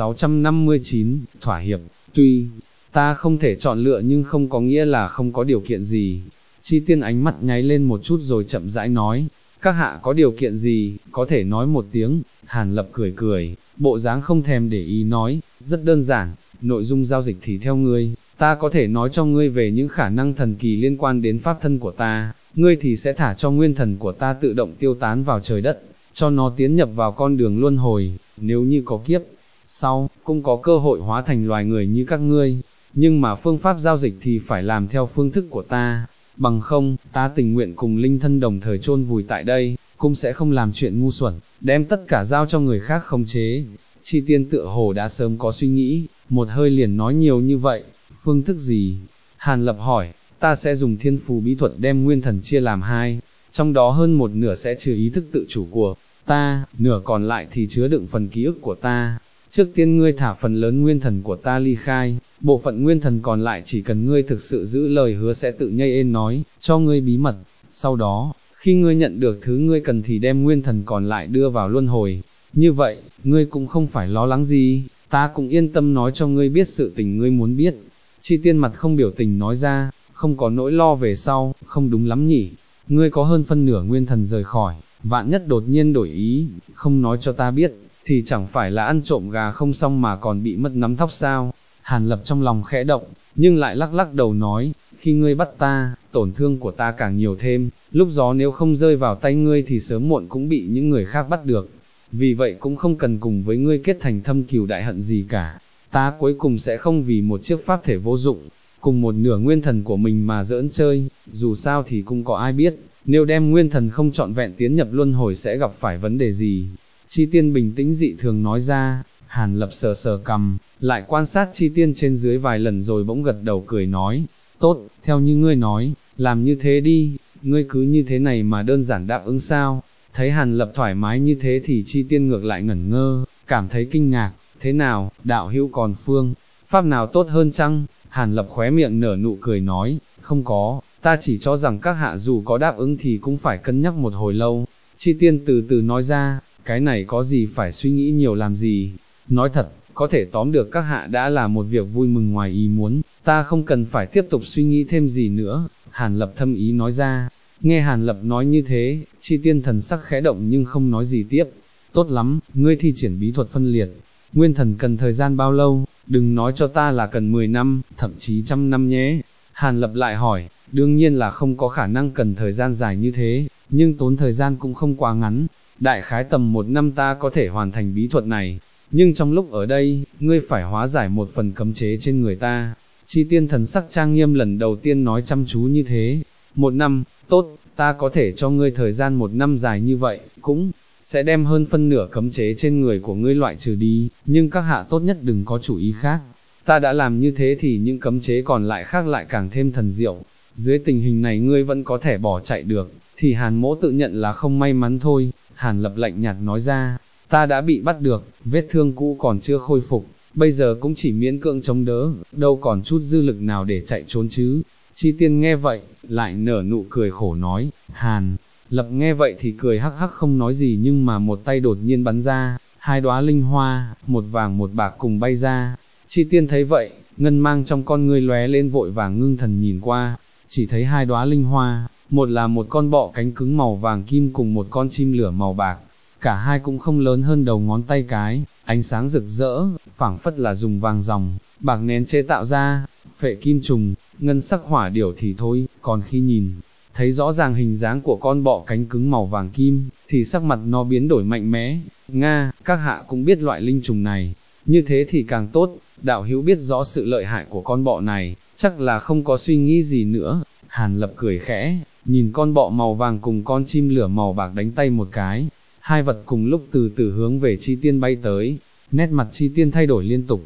1659, thỏa hiệp, tuy ta không thể chọn lựa nhưng không có nghĩa là không có điều kiện gì. Chi Tiên ánh mắt nháy lên một chút rồi chậm rãi nói, các hạ có điều kiện gì, có thể nói một tiếng. Hàn Lập cười cười, bộ dáng không thèm để ý nói, rất đơn giản, nội dung giao dịch thì theo ngươi, ta có thể nói cho ngươi về những khả năng thần kỳ liên quan đến pháp thân của ta, ngươi thì sẽ thả cho nguyên thần của ta tự động tiêu tán vào trời đất, cho nó tiến nhập vào con đường luân hồi, nếu như có kiếp sau, cũng có cơ hội hóa thành loài người như các ngươi, nhưng mà phương pháp giao dịch thì phải làm theo phương thức của ta, bằng không, ta tình nguyện cùng linh thân đồng thời chôn vùi tại đây, cũng sẽ không làm chuyện ngu xuẩn, đem tất cả giao cho người khác khống chế. Chi Tiên tựa hồ đã sớm có suy nghĩ, một hơi liền nói nhiều như vậy, phương thức gì? Hàn Lập hỏi, ta sẽ dùng thiên phù bí thuật đem nguyên thần chia làm hai, trong đó hơn một nửa sẽ chứa ý thức tự chủ của ta, nửa còn lại thì chứa đựng phần ký ức của ta. Trước tiên ngươi thả phần lớn nguyên thần của ta ly khai, bộ phận nguyên thần còn lại chỉ cần ngươi thực sự giữ lời hứa sẽ tự nhây ên nói, cho ngươi bí mật, sau đó, khi ngươi nhận được thứ ngươi cần thì đem nguyên thần còn lại đưa vào luân hồi, như vậy, ngươi cũng không phải lo lắng gì, ta cũng yên tâm nói cho ngươi biết sự tình ngươi muốn biết. Chi Tiên mặt không biểu tình nói ra, không có nỗi lo về sau, không đúng lắm nhỉ, ngươi có hơn phân nửa nguyên thần rời khỏi, vạn nhất đột nhiên đổi ý, không nói cho ta biết, thì chẳng phải là ăn trộm gà không xong mà còn bị mất nắm thóc sao? Hàn Lập trong lòng khẽ động, nhưng lại lắc lắc đầu nói, khi ngươi bắt ta, tổn thương của ta càng nhiều thêm, lúc gió nếu không rơi vào tay ngươi thì sớm muộn cũng bị những người khác bắt được, vì vậy cũng không cần cùng với ngươi kết thành thâm cừu đại hận gì cả, ta cuối cùng sẽ không vì một chiếc pháp thể vô dụng, cùng một nửa nguyên thần của mình mà giỡn chơi, dù sao thì cũng có ai biết, nếu đem nguyên thần không trọn vẹn tiến nhập luân hồi sẽ gặp phải vấn đề gì. Chi Tiên bình tĩnh dị thường nói ra. Hàn Lập sờ sờ cằm, lại quan sát Chi Tiên trên dưới vài lần rồi bỗng gật đầu cười nói, tốt, theo như ngươi nói, làm như thế đi, ngươi cứ như thế này mà đơn giản đáp ứng sao? Thấy Hàn Lập thoải mái như thế thì Chi Tiên ngược lại ngẩn ngơ, cảm thấy kinh ngạc, thế nào, đạo hữu còn phương pháp nào tốt hơn chăng? Hàn Lập khóe miệng nở nụ cười nói, không có, ta chỉ cho rằng các hạ dù có đáp ứng thì cũng phải cân nhắc một hồi lâu. Chi Tiên từ từ nói ra, cái này có gì phải suy nghĩ nhiều làm gì, nói thật, có thể tóm được các hạ đã là một việc vui mừng ngoài ý muốn, ta không cần phải tiếp tục suy nghĩ thêm gì nữa. Hàn Lập thâm ý nói ra. Nghe Hàn Lập nói như thế, Chi Tiên thần sắc khẽ động nhưng không nói gì tiếp. Tốt lắm, ngươi thi triển bí thuật phân liệt, nguyên thần cần thời gian bao lâu? Đừng nói cho ta là cần 10 năm, thậm chí 100 năm nhé. Hàn Lập lại hỏi, đương nhiên là không có khả năng cần thời gian dài như thế, nhưng tốn thời gian cũng không quá ngắn, đại khái tầm 1 năm ta có thể hoàn thành bí thuật này, nhưng trong lúc ở đây, ngươi phải hóa giải một phần cấm chế trên người ta. Chi Tiên thần sắc trang nghiêm lần đầu tiên nói chăm chú như thế. 1 năm, tốt, ta có thể cho ngươi thời gian 1 năm dài như vậy, cũng sẽ đem hơn phân nửa cấm chế trên người của ngươi loại trừ đi, nhưng các hạ tốt nhất đừng có chủ ý khác. Ta đã làm như thế thì những cấm chế còn lại khác lại càng thêm thần diệu. Dưới tình hình này ngươi vẫn có thể bỏ chạy được, thì Hàn Mỗ tự nhận là không may mắn thôi. Hàn Lập lạnh nhạt nói ra, ta đã bị bắt được, vết thương cũ còn chưa khôi phục, bây giờ cũng chỉ miễn cưỡng chống đỡ, đâu còn chút dư lực nào để chạy trốn chứ. Chi Tiên nghe vậy, lại nở nụ cười khổ nói. Hàn Lập nghe vậy thì cười hắc hắc không nói gì, nhưng mà một tay đột nhiên bắn ra, 2 đóa linh hoa, một vàng một bạc cùng bay ra. Chi Tiên thấy vậy, ngân mang trong con ngươi lóe lên, vội vàng ngưng thần nhìn qua, chỉ thấy 2 đóa linh hoa, một là một con bọ cánh cứng màu vàng kim cùng một con chim lửa màu bạc, cả hai cũng không lớn hơn đầu ngón tay cái, ánh sáng rực rỡ, phảng phất là dùng vàng ròng, bạc nén chế tạo ra. Phệ kim trùng, ngân sắc hỏa điểu thì thôi, còn khi nhìn thấy rõ ràng hình dáng của con bọ cánh cứng màu vàng kim, thì sắc mặt nó biến đổi mạnh mẽ. Nga, các hạ cũng biết loại linh trùng này, như thế thì càng tốt, đạo hữu biết rõ sự lợi hại của con bọ này, chắc là không có suy nghĩ gì nữa. Hàn Lập cười khẽ, nhìn con bọ màu vàng cùng con chim lửa màu bạc đánh tay một cái, hai vật cùng lúc từ từ hướng về Chi Tiên bay tới, nét mặt Chi Tiên thay đổi liên tục,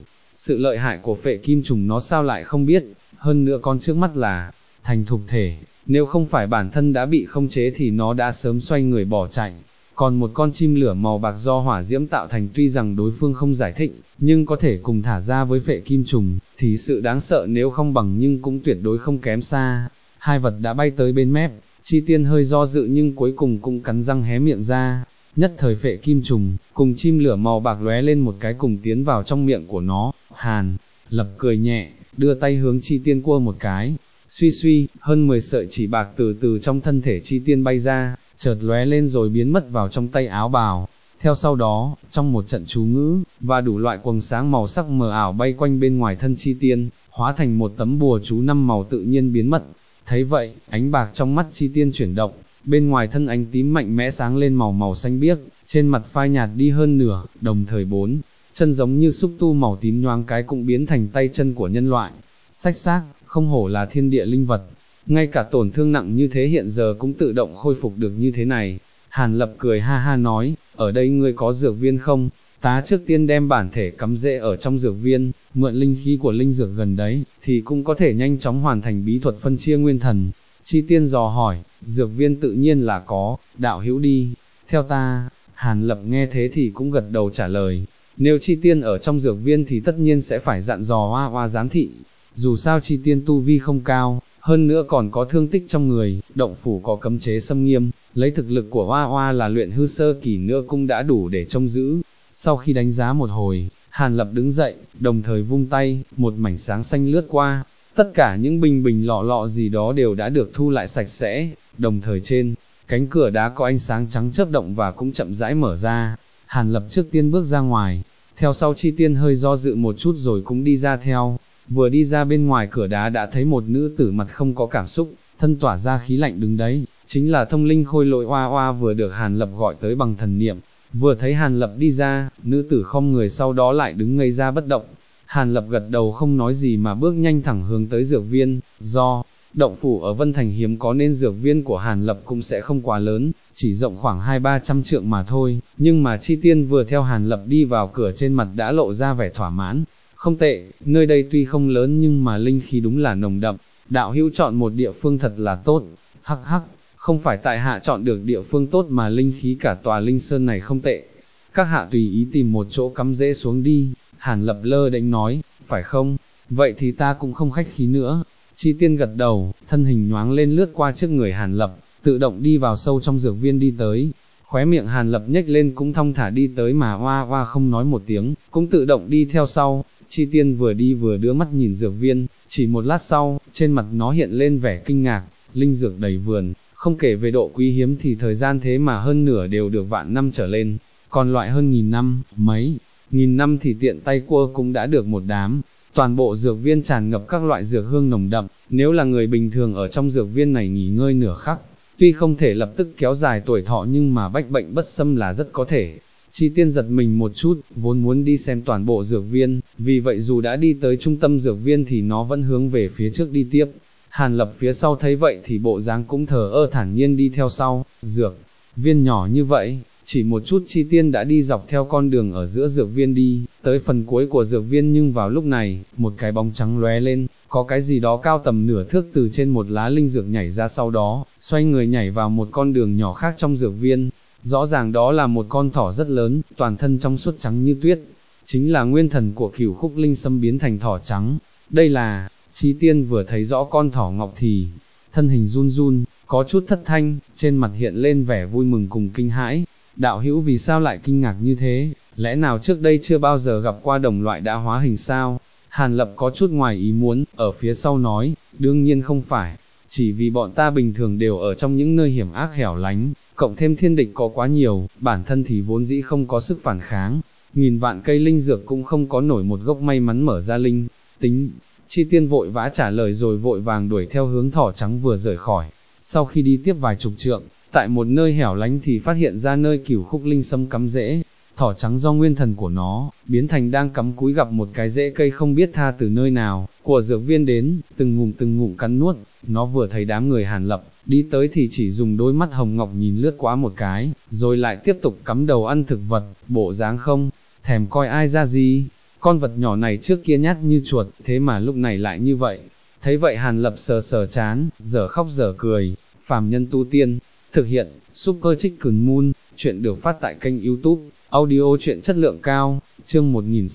sự lợi hại của phệ kim trùng nó sao lại không biết, hơn nữa con trước mắt là thành thục thể, nếu không phải bản thân đã bị khống chế thì nó đã sớm xoay người bỏ chạy. Còn một con chim lửa màu bạc do hỏa diễm tạo thành tuy rằng đối phương không giải thích, nhưng có thể cùng thả ra với phệ kim trùng, thì sự đáng sợ nếu không bằng nhưng cũng tuyệt đối không kém xa. Hai vật đã bay tới bên mép, Chi Tiên hơi do dự nhưng cuối cùng cũng cắn răng hé miệng ra. Nhất thời phệ kim trùng, cùng chim lửa màu bạc lóe lên một cái cùng tiến vào trong miệng của nó. Hàn Lập cười nhẹ, đưa tay hướng Chi Tiên cua một cái. Suy suy, hơn 10 sợi chỉ bạc từ từ trong thân thể Chi Tiên bay ra, chợt lóe lên rồi biến mất vào trong tay áo bào. Theo sau đó, trong một trận chú ngữ, và đủ loại quầng sáng màu sắc mờ ảo bay quanh bên ngoài thân Chi Tiên, hóa thành một tấm bùa chú 5 màu tự nhiên biến mất. Thấy vậy, ánh bạc trong mắt Chi Tiên chuyển động, bên ngoài thân ánh tím mạnh mẽ sáng lên màu xanh biếc, trên mặt phai nhạt đi hơn nửa, đồng thời 4 chân giống như xúc tu màu tím nhoáng cái cũng biến thành tay chân của nhân loại. Xách xác, không hổ là thiên địa linh vật, ngay cả tổn thương nặng như thế hiện giờ cũng tự động khôi phục được như thế này. Hàn Lập cười ha ha nói, ở đây ngươi có dược viên không? Tá trước tiên đem bản thể cắm rễ ở trong dược viên, mượn linh khí của linh dược gần đấy, thì cũng có thể nhanh chóng hoàn thành bí thuật phân chia nguyên thần. Chi Tiên dò hỏi, dược viên tự nhiên là có, đạo hữu đi, theo ta. Hàn Lập nghe thế thì cũng gật đầu trả lời, nếu Chi Tiên ở trong dược viên thì tất nhiên sẽ phải dặn dò Hoa Hoa giám thị, dù sao Chi Tiên tu vi không cao, hơn nữa còn có thương tích trong người, động phủ có cấm chế xâm nghiêm, lấy thực lực của Hoa Hoa là luyện hư sơ kỳ nữa cũng đã đủ để trông giữ. Sau khi đánh giá một hồi, Hàn Lập đứng dậy, đồng thời vung tay, một mảnh sáng xanh lướt qua, tất cả những bình lọ lọ gì đó đều đã được thu lại sạch sẽ, đồng thời trên cánh cửa đá có ánh sáng trắng chớp động và cũng chậm rãi mở ra. Hàn Lập trước tiên bước ra ngoài, theo sau Chi Tiên hơi do dự một chút rồi cũng đi ra theo. Vừa đi ra bên ngoài cửa đá đã thấy một nữ tử mặt không có cảm xúc, thân tỏa ra khí lạnh đứng đấy, chính là thông linh khôi lỗi Hoa Hoa vừa được Hàn Lập gọi tới bằng thần niệm. Vừa thấy Hàn Lập đi ra, nữ tử khom người sau đó lại đứng ngây ra bất động. Hàn Lập gật đầu không nói gì mà bước nhanh thẳng hướng tới dược viên, do động phủ ở Vân Thành hiếm có nên dược viên của Hàn Lập cũng sẽ không quá lớn, chỉ rộng khoảng 200-300 trượng mà thôi, nhưng mà Chi Tiên vừa theo Hàn Lập đi vào cửa trên mặt đã lộ ra vẻ thỏa mãn. Không tệ, nơi đây tuy không lớn nhưng mà linh khí đúng là nồng đậm, đạo hữu chọn một địa phương thật là tốt. Hắc hắc, không phải tại hạ chọn được địa phương tốt mà linh khí cả tòa linh sơn này không tệ. Các hạ tùy ý tìm một chỗ cắm rễ xuống đi. Hàn Lập lơ đễnh nói, phải không? Vậy thì ta cũng không khách khí nữa. Chi Tiên gật đầu, thân hình nhoáng lên lướt qua trước người Hàn Lập, tự động đi vào sâu trong dược viên đi tới. Khóe miệng Hàn Lập nhếch lên cũng thong thả đi tới mà Hoa Hoa không nói một tiếng, cũng tự động đi theo sau. Chi Tiên vừa đi vừa đưa mắt nhìn dược viên, chỉ một lát sau, trên mặt nó hiện lên vẻ kinh ngạc, linh dược đầy vườn, không kể về độ quý hiếm thì thời gian thế mà hơn nửa đều được vạn năm trở lên, còn loại hơn nghìn năm, mấy nghìn năm thì tiện tay cua cũng đã được một đám. Toàn bộ dược viên tràn ngập các loại dược hương nồng đậm, nếu là người bình thường ở trong dược viên này nghỉ ngơi nửa khắc, tuy không thể lập tức kéo dài tuổi thọ nhưng mà bách bệnh bất xâm là rất có thể. Chi Tiên giật mình một chút, vốn muốn đi xem toàn bộ dược viên, vì vậy dù đã đi tới trung tâm dược viên thì nó vẫn hướng về phía trước đi tiếp. Hàn Lập phía sau thấy vậy thì bộ dáng cũng thờ ơ thản nhiên đi theo sau. Dược viên nhỏ như vậy, chỉ một chút Chi Tiên đã đi dọc theo con đường ở giữa dược viên đi, tới phần cuối của dược viên nhưng vào lúc này, một cái bóng trắng lóe lên, có cái gì đó cao tầm nửa thước từ trên một lá linh dược nhảy ra sau đó, xoay người nhảy vào một con đường nhỏ khác trong dược viên. Rõ ràng đó là một con thỏ rất lớn, toàn thân trong suốt trắng như tuyết, chính là nguyên thần của Cửu Khúc Linh Sâm biến thành thỏ trắng. Đây là, Chí Tiên vừa thấy rõ con thỏ ngọc thì, thân hình run run, có chút thất thanh, trên mặt hiện lên vẻ vui mừng cùng kinh hãi. Đạo hữu vì sao lại kinh ngạc như thế, lẽ nào trước đây chưa bao giờ gặp qua đồng loại đã hóa hình sao? Hàn Lập có chút ngoài ý muốn, ở phía sau nói, đương nhiên không phải, chỉ vì bọn ta bình thường đều ở trong những nơi hiểm ác hẻo lánh, cộng thêm thiên địch có quá nhiều, bản thân thì vốn dĩ không có sức phản kháng, nghìn vạn cây linh dược cũng không có nổi một gốc may mắn mở ra linh tính. Chi Tiên vội vã trả lời rồi vội vàng đuổi theo hướng thỏ trắng vừa rời khỏi. Sau khi đi tiếp vài chục trượng, tại một nơi hẻo lánh thì phát hiện ra nơi Cửu Khúc Linh Sâm cắm rễ. Thỏ trắng do nguyên thần của nó, biến thành đang cắm cúi gặp một cái rễ cây không biết tha từ nơi nào, của dược viên đến, từng ngụm cắn nuốt. Nó vừa thấy đám người Hàn Lập đi tới thì chỉ dùng đôi mắt hồng ngọc nhìn lướt qua một cái, rồi lại tiếp tục cắm đầu ăn thực vật, bộ dáng không thèm coi ai ra gì. con vật nhỏ này trước kia nhát như chuột, thế mà lúc này lại như vậy. Thấy vậy Hàn Lập sờ sờ chán, dở khóc dở cười, phàm nhân tu tiên, thực hiện, Super Chicken Moon, chuyện được phát tại kênh YouTube, audio truyện chất lượng cao, chương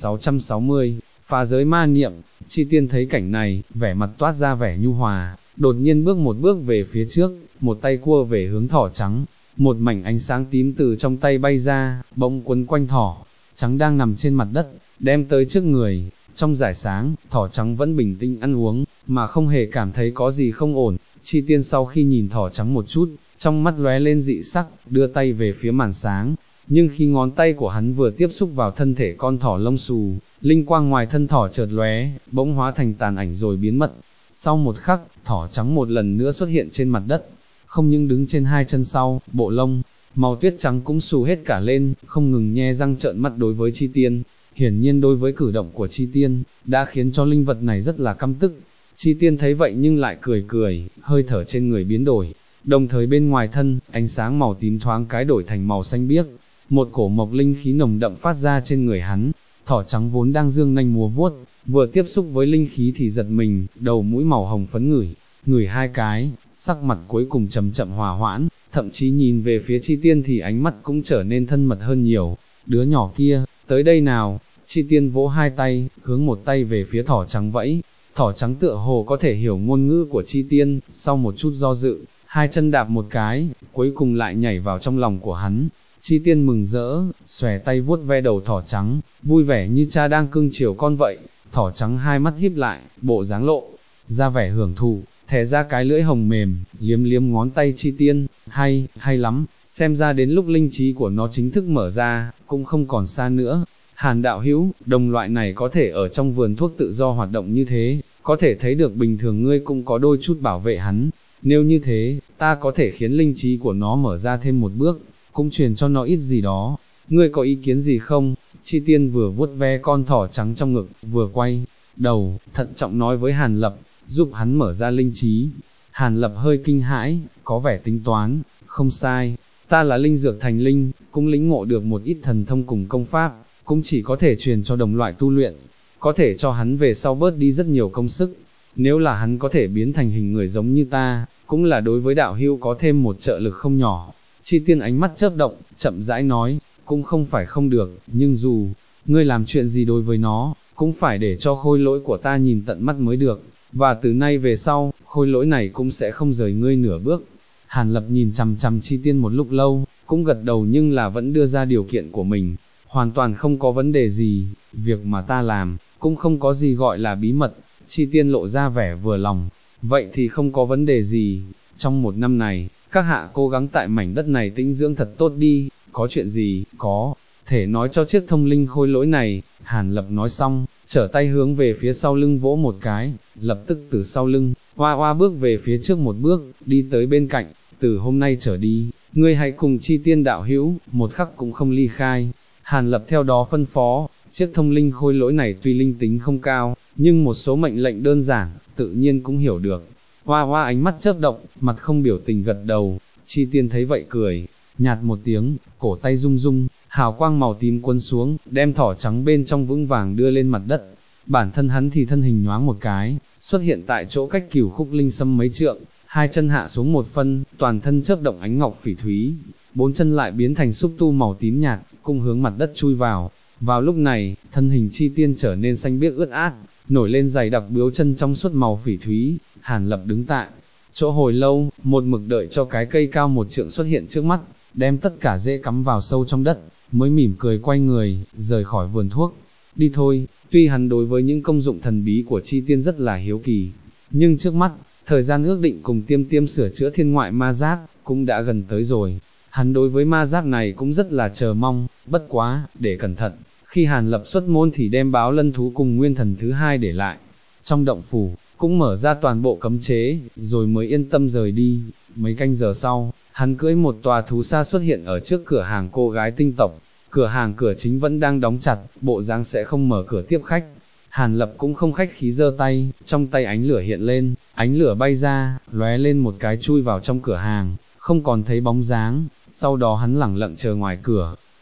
1660, phá giới ma niệm. Chi Tiên thấy cảnh này, vẻ mặt toát ra vẻ nhu hòa, đột nhiên bước một bước về phía trước, một tay cua về hướng thỏ trắng, một mảnh ánh sáng tím từ trong tay bay ra, bỗng quấn quanh thỏ trắng đang nằm trên mặt đất, đem tới trước người. Trong rải sáng, thỏ trắng vẫn bình tĩnh ăn uống, mà không hề cảm thấy có gì không ổn. Chi Tiên sau khi nhìn thỏ trắng một chút, trong mắt lóe lên dị sắc, đưa tay về phía màn sáng, nhưng khi ngón tay của hắn vừa tiếp xúc vào thân thể con thỏ lông xù, linh quang ngoài thân thỏ chợt lóe, bỗng hóa thành tàn ảnh rồi biến mất. Sau một khắc, thỏ trắng một lần nữa xuất hiện trên mặt đất, không những đứng trên hai chân sau, bộ lông màu tuyết trắng cũng xù hết cả lên, không ngừng nhe răng trợn mắt đối với Chi Tiên. Hiển nhiên đối với cử động của Chi Tiên, đã khiến cho linh vật này rất là căm tức. Chi Tiên thấy vậy nhưng lại cười cười, hơi thở trên người biến đổi, đồng thời bên ngoài thân, ánh sáng màu tím thoáng cái đổi thành màu xanh biếc, một cổ mộc linh khí nồng đậm phát ra trên người hắn. Thỏ trắng vốn đang dương nanh múa vuốt, vừa tiếp xúc với linh khí thì giật mình, đầu mũi màu hồng phấn ngửi hai cái, sắc mặt cuối cùng chậm chậm hòa hoãn, thậm chí nhìn về phía Chi Tiên thì ánh mắt cũng trở nên thân mật hơn nhiều. Đứa nhỏ kia, tới đây nào. Chi Tiên vỗ hai tay, hướng một tay về phía thỏ trắng vẫy. Thỏ trắng tựa hồ có thể hiểu ngôn ngữ của Chi Tiên, sau một chút do dự, hai chân đạp một cái, cuối cùng lại nhảy vào trong lòng của hắn. Chi Tiên mừng rỡ, xòe tay vuốt ve đầu thỏ trắng, vui vẻ như cha đang cưng chiều con vậy. Thỏ trắng hai mắt híp lại, bộ dáng lộ ra vẻ hưởng thụ, thè ra cái lưỡi hồng mềm, liếm liếm ngón tay Chi Tiên. Hay lắm, xem ra đến lúc linh trí của nó chính thức mở ra, cũng không còn xa nữa. Hàn đạo hữu, đồng loại này có thể ở trong vườn thuốc tự do hoạt động như thế, có thể thấy được bình thường ngươi cũng có đôi chút bảo vệ hắn. Nếu như thế, ta có thể khiến linh trí của nó mở ra thêm một bước, cũng truyền cho nó ít gì đó. Ngươi có ý kiến gì không? Chi Tiên vừa vuốt ve con thỏ trắng trong ngực, vừa quay đầu, thận trọng nói với Hàn Lập, giúp hắn mở ra linh trí. Hàn Lập hơi kinh hãi, có vẻ tính toán, không sai, ta là linh dược thành linh, cũng lĩnh ngộ được một ít thần thông cùng công pháp, cũng chỉ có thể truyền cho đồng loại tu luyện, có thể cho hắn về sau bớt đi rất nhiều công sức. Nếu là hắn có thể biến thành hình người giống như ta, cũng là đối với đạo hữu có thêm một trợ lực không nhỏ. Chi Tiên ánh mắt chớp động, chậm rãi nói, cũng không phải không được, nhưng dù ngươi làm chuyện gì đối với nó, cũng phải để cho khôi lỗi của ta nhìn tận mắt mới được, và từ nay về sau, khôi lỗi này cũng sẽ không rời ngươi nửa bước. Hàn Lập nhìn chằm chằm Chi Tiên một lúc lâu, cũng gật đầu nhưng là vẫn đưa ra điều kiện của mình. Hoàn toàn không có vấn đề gì, việc mà ta làm, cũng không có gì gọi là bí mật. Chi Tiên lộ ra vẻ vừa lòng, vậy thì không có vấn đề gì. Trong một năm này, các hạ cố gắng tại mảnh đất này tĩnh dưỡng thật tốt đi, có chuyện gì, có thể nói cho chiếc thông linh khôi lỗi này. Hàn Lập nói xong, trở tay hướng về phía sau lưng vỗ một cái, lập tức từ sau lưng, hoa hoa bước về phía trước một bước, đi tới bên cạnh. Từ hôm nay trở đi, ngươi hãy cùng Chi Tiên đạo hữu, một khắc cũng không ly khai. Hàn Lập theo đó phân phó, chiếc thông linh khôi lỗi này tuy linh tính không cao, nhưng một số mệnh lệnh đơn giản, tự nhiên cũng hiểu được. Hoa hoa ánh mắt chớp động, mặt không biểu tình gật đầu. Chi Tiên thấy vậy cười nhạt một tiếng, cổ tay rung rung, hào quang màu tím cuốn xuống, đem thỏ trắng bên trong vững vàng đưa lên mặt đất. Bản thân hắn thì thân hình nhoáng một cái, xuất hiện tại chỗ cách Cửu Khúc Linh Sâm mấy trượng, hai chân hạ xuống một phân, toàn thân chớp động ánh ngọc phỉ thúy, bốn chân lại biến thành xúc tu màu tím nhạt, cùng hướng mặt đất chui vào. Vào lúc này, thân hình Chi Tiên trở nên xanh biếc ướt át, nổi lên dày đặc biếu chân trong suốt màu phỉ thúy. Hàn Lập đứng tại chỗ hồi lâu, một mực đợi cho cái cây cao một trượng xuất hiện trước mắt, đem tất cả rễ cắm vào sâu trong đất, mới mỉm cười quay người, rời khỏi vườn thuốc. Đi thôi. Tuy hắn đối với những công dụng thần bí của Chi Tiên rất là hiếu kỳ, nhưng trước mắt, thời gian ước định cùng Tiêm Tiêm sửa chữa thiên ngoại ma giáp, cũng đã gần tới rồi. Hắn đối với ma giáp này cũng rất là chờ mong, bất quá, để cẩn thận, khi Hàn Lập xuất môn thì đem báo lân thú cùng nguyên thần thứ hai để lại. Trong động phủ, cũng mở ra toàn bộ cấm chế, rồi mới yên tâm rời đi. Mấy canh giờ sau, hắn cưỡi một tòa thú xa xuất hiện ở trước cửa hàng cô gái tinh tộc. Cửa hàng cửa chính vẫn đang đóng chặt, bộ dáng sẽ không mở cửa tiếp khách. Hàn Lập cũng không khách khí giơ tay, trong tay ánh lửa hiện lên, ánh lửa bay ra, lóe lên một cái chui vào trong cửa hàng, không còn thấy bóng dáng. Sau đó hắn lẳng lặng chờ ngoài cửa,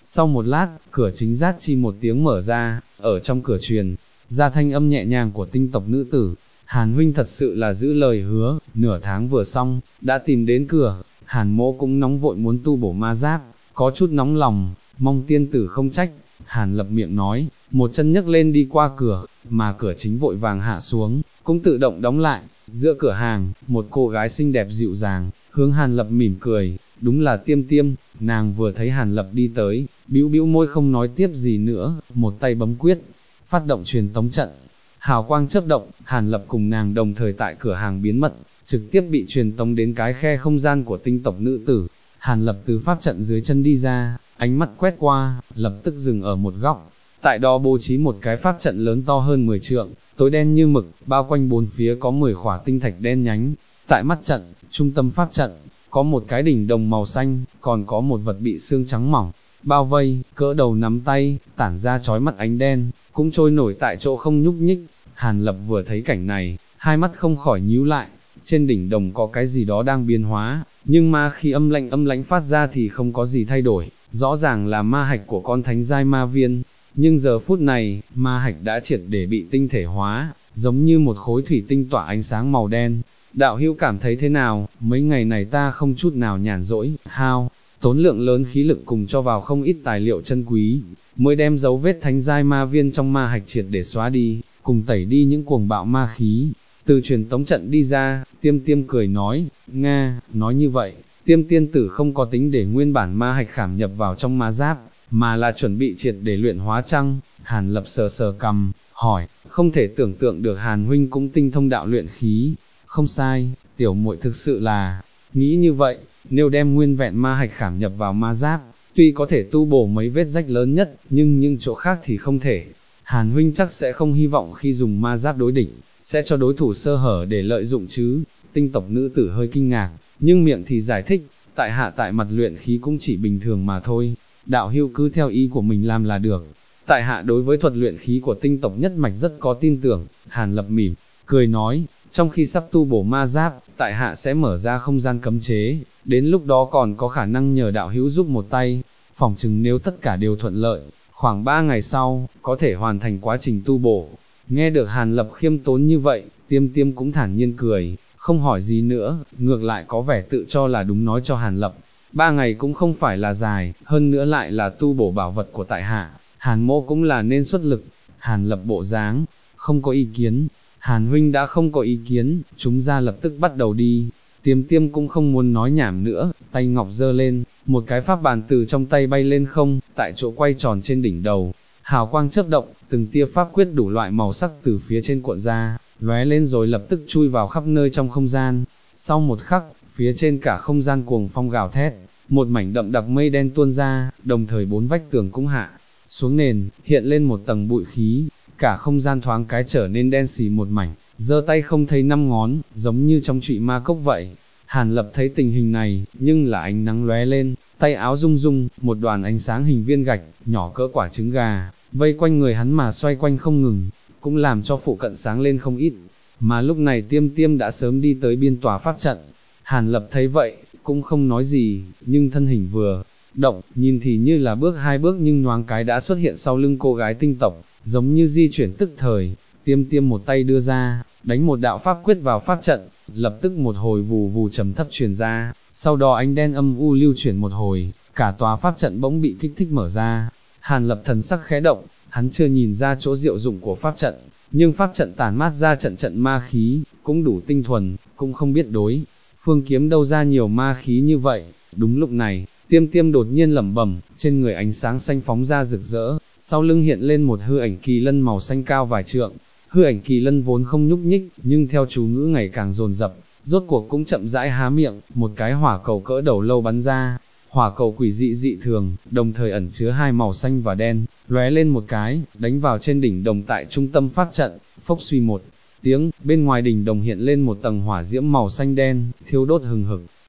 Sau một lát, cửa chính rát chi một tiếng mở ra, ở trong cửa truyền ra thanh âm nhẹ nhàng của tinh tộc nữ tử. Hàn huynh thật sự là giữ lời hứa, nửa tháng vừa xong, đã tìm đến cửa. Hàn mỗ cũng nóng vội muốn tu bổ ma giáp, có chút nóng lòng, mong tiên tử không trách. Hàn Lập miệng nói, một chân nhấc lên đi qua cửa, mà cửa chính vội vàng hạ xuống, cũng tự động đóng lại. Giữa cửa hàng, một cô gái xinh đẹp dịu dàng, hướng Hàn Lập mỉm cười, đúng là Tiêm Tiêm. Nàng vừa thấy Hàn Lập đi tới, bĩu bĩu môi không nói tiếp gì nữa, một tay bấm quyết, phát động truyền tống trận. Hào quang chớp động, Hàn Lập cùng nàng đồng thời tại cửa hàng biến mất, trực tiếp bị truyền tống đến cái khe không gian của tinh tộc nữ tử. Hàn Lập từ pháp trận dưới chân đi ra, ánh mắt quét qua, lập tức dừng ở một góc. Tại đó bố trí một cái pháp trận lớn to hơn 10 trượng, tối đen như mực, bao quanh bốn phía có 10 khỏa tinh thạch đen nhánh. Tại mắt trận, trung tâm pháp trận, có một cái đỉnh đồng màu xanh, còn có một vật bị xương trắng mỏng bao vây, cỡ đầu nắm tay, tản ra chói mắt ánh đen, cũng trôi nổi tại chỗ không nhúc nhích. Hàn Lập vừa thấy cảnh này, hai mắt không khỏi nhíu lại, trên đỉnh đồng có cái gì đó đang biến hóa, nhưng ma khí âm lãnh phát ra thì không có gì thay đổi, rõ ràng là ma hạch của con thánh giai ma viên. Nhưng giờ phút này, ma hạch đã triệt để bị tinh thể hóa, giống như một khối thủy tinh tỏa ánh sáng màu đen. Đạo hữu cảm thấy thế nào? Mấy ngày này ta không chút nào nhàn rỗi, tốn lượng lớn khí lực cùng cho vào không ít tài liệu chân quý, mới đem dấu vết thánh giai ma viên trong ma hạch triệt để xóa đi, cùng tẩy đi những cuồng bạo ma khí. Từ truyền tống trận đi ra, Tiêm Tiêm cười nói, Nga, nói như vậy, Tiêm tiên tử không có tính để nguyên bản ma hạch khảm nhập vào trong ma giáp, mà là chuẩn bị triệt để luyện hóa chăng? Hàn Lập sờ sờ cằm, hỏi, không thể tưởng tượng được Hàn huynh cũng tinh thông đạo luyện khí. Không sai, tiểu muội thực sự là nghĩ như vậy, nếu đem nguyên vẹn ma hạch khảm nhập vào ma giáp, tuy có thể tu bổ mấy vết rách lớn nhất, nhưng những chỗ khác thì không thể. Hàn huynh chắc sẽ không hy vọng khi dùng ma giáp đối địch, sẽ cho đối thủ sơ hở để lợi dụng chứ? Tinh tộc nữ tử hơi kinh ngạc, nhưng miệng thì giải thích, tại hạ tại mặt luyện khí cũng chỉ bình thường mà thôi, đạo hữu cứ theo ý của mình làm là được. Tại hạ đối với thuật luyện khí của tinh tộc nhất mạch rất có tin tưởng. Hàn Lập mỉm cười nói, trong khi sắp tu bổ ma giáp, tại hạ sẽ mở ra không gian cấm chế, đến lúc đó còn có khả năng nhờ đạo hữu giúp một tay. Phỏng chừng nếu tất cả đều thuận lợi, khoảng 3 ngày sau, có thể hoàn thành quá trình tu bổ. Nghe được Hàn Lập khiêm tốn như vậy, Tiêm Tiêm cũng thản nhiên cười, không hỏi gì nữa, ngược lại có vẻ tự cho là đúng nói cho Hàn Lập. 3 ngày cũng không phải là dài, hơn nữa lại là tu bổ bảo vật của tại hạ, Hàn mỗ cũng là nên xuất lực. Hàn Lập bộ dáng, không có ý kiến. Hàn huynh đã không có ý kiến, chúng ra lập tức bắt đầu đi. Tiêm Tiêm cũng không muốn nói nhảm nữa, tay ngọc giơ lên, một cái pháp bàn từ trong tay bay lên không, tại chỗ quay tròn trên đỉnh đầu. Hào quang chớp động, từng tia pháp quyết đủ loại màu sắc từ phía trên cuộn ra, lóe lên rồi lập tức chui vào khắp nơi trong không gian. Sau một khắc, phía trên cả không gian cuồng phong gào thét, một mảnh đậm đặc mây đen tuôn ra, đồng thời 4 vách tường cũng hạ xuống nền, hiện lên một tầng bụi khí, cả không gian thoáng cái trở nên đen xì một mảnh, giơ tay không thấy 5 ngón, giống như trong trụy ma cốc vậy. Hàn Lập thấy tình hình này, nhưng là ánh nắng lóe lên, tay áo rung rung, một đoàn ánh sáng hình viên gạch, nhỏ cỡ quả trứng gà, vây quanh người hắn mà xoay quanh không ngừng, cũng làm cho phụ cận sáng lên không ít. Mà lúc này Tiêm Tiêm đã sớm đi tới biên tòa pháp trận. Hàn Lập thấy vậy, cũng không nói gì, nhưng thân hình vừa động, nhìn thì như là bước 2 bước nhưng nhoáng cái đã xuất hiện sau lưng cô gái tinh tộc, giống như di chuyển tức thời. Tiêm Tiêm một tay đưa ra, đánh một đạo pháp quyết vào pháp trận, lập tức một hồi vù vù trầm thấp truyền ra, sau đó ánh đen âm u lưu chuyển một hồi, cả tòa pháp trận bỗng bị kích thích mở ra. Hàn Lập thần sắc khẽ động, hắn chưa nhìn ra chỗ diệu dụng của pháp trận, nhưng pháp trận tản mát ra trận trận ma khí, cũng đủ tinh thuần, cũng không biết đối phương kiếm đâu ra nhiều ma khí như vậy. Đúng lúc này, Tiêm Tiêm đột nhiên lẩm bẩm, trên người ánh sáng xanh phóng ra rực rỡ, sau lưng hiện lên một hư ảnh kỳ lân màu xanh cao vài trượng. Hư ảnh kỳ lân vốn không nhúc nhích, nhưng theo chú ngữ ngày càng dồn dập, rốt cuộc cũng chậm rãi há miệng, một cái hỏa cầu cỡ đầu lâu bắn ra. Hỏa cầu quỷ dị dị thường, đồng thời ẩn chứa 2 màu xanh và đen, lóe lên một cái, đánh vào trên đỉnh đồng tại trung tâm pháp trận, phốc suy một tiếng, bên ngoài đỉnh đồng hiện lên một tầng hỏa diễm màu xanh đen, thiêu đốt hừng hực.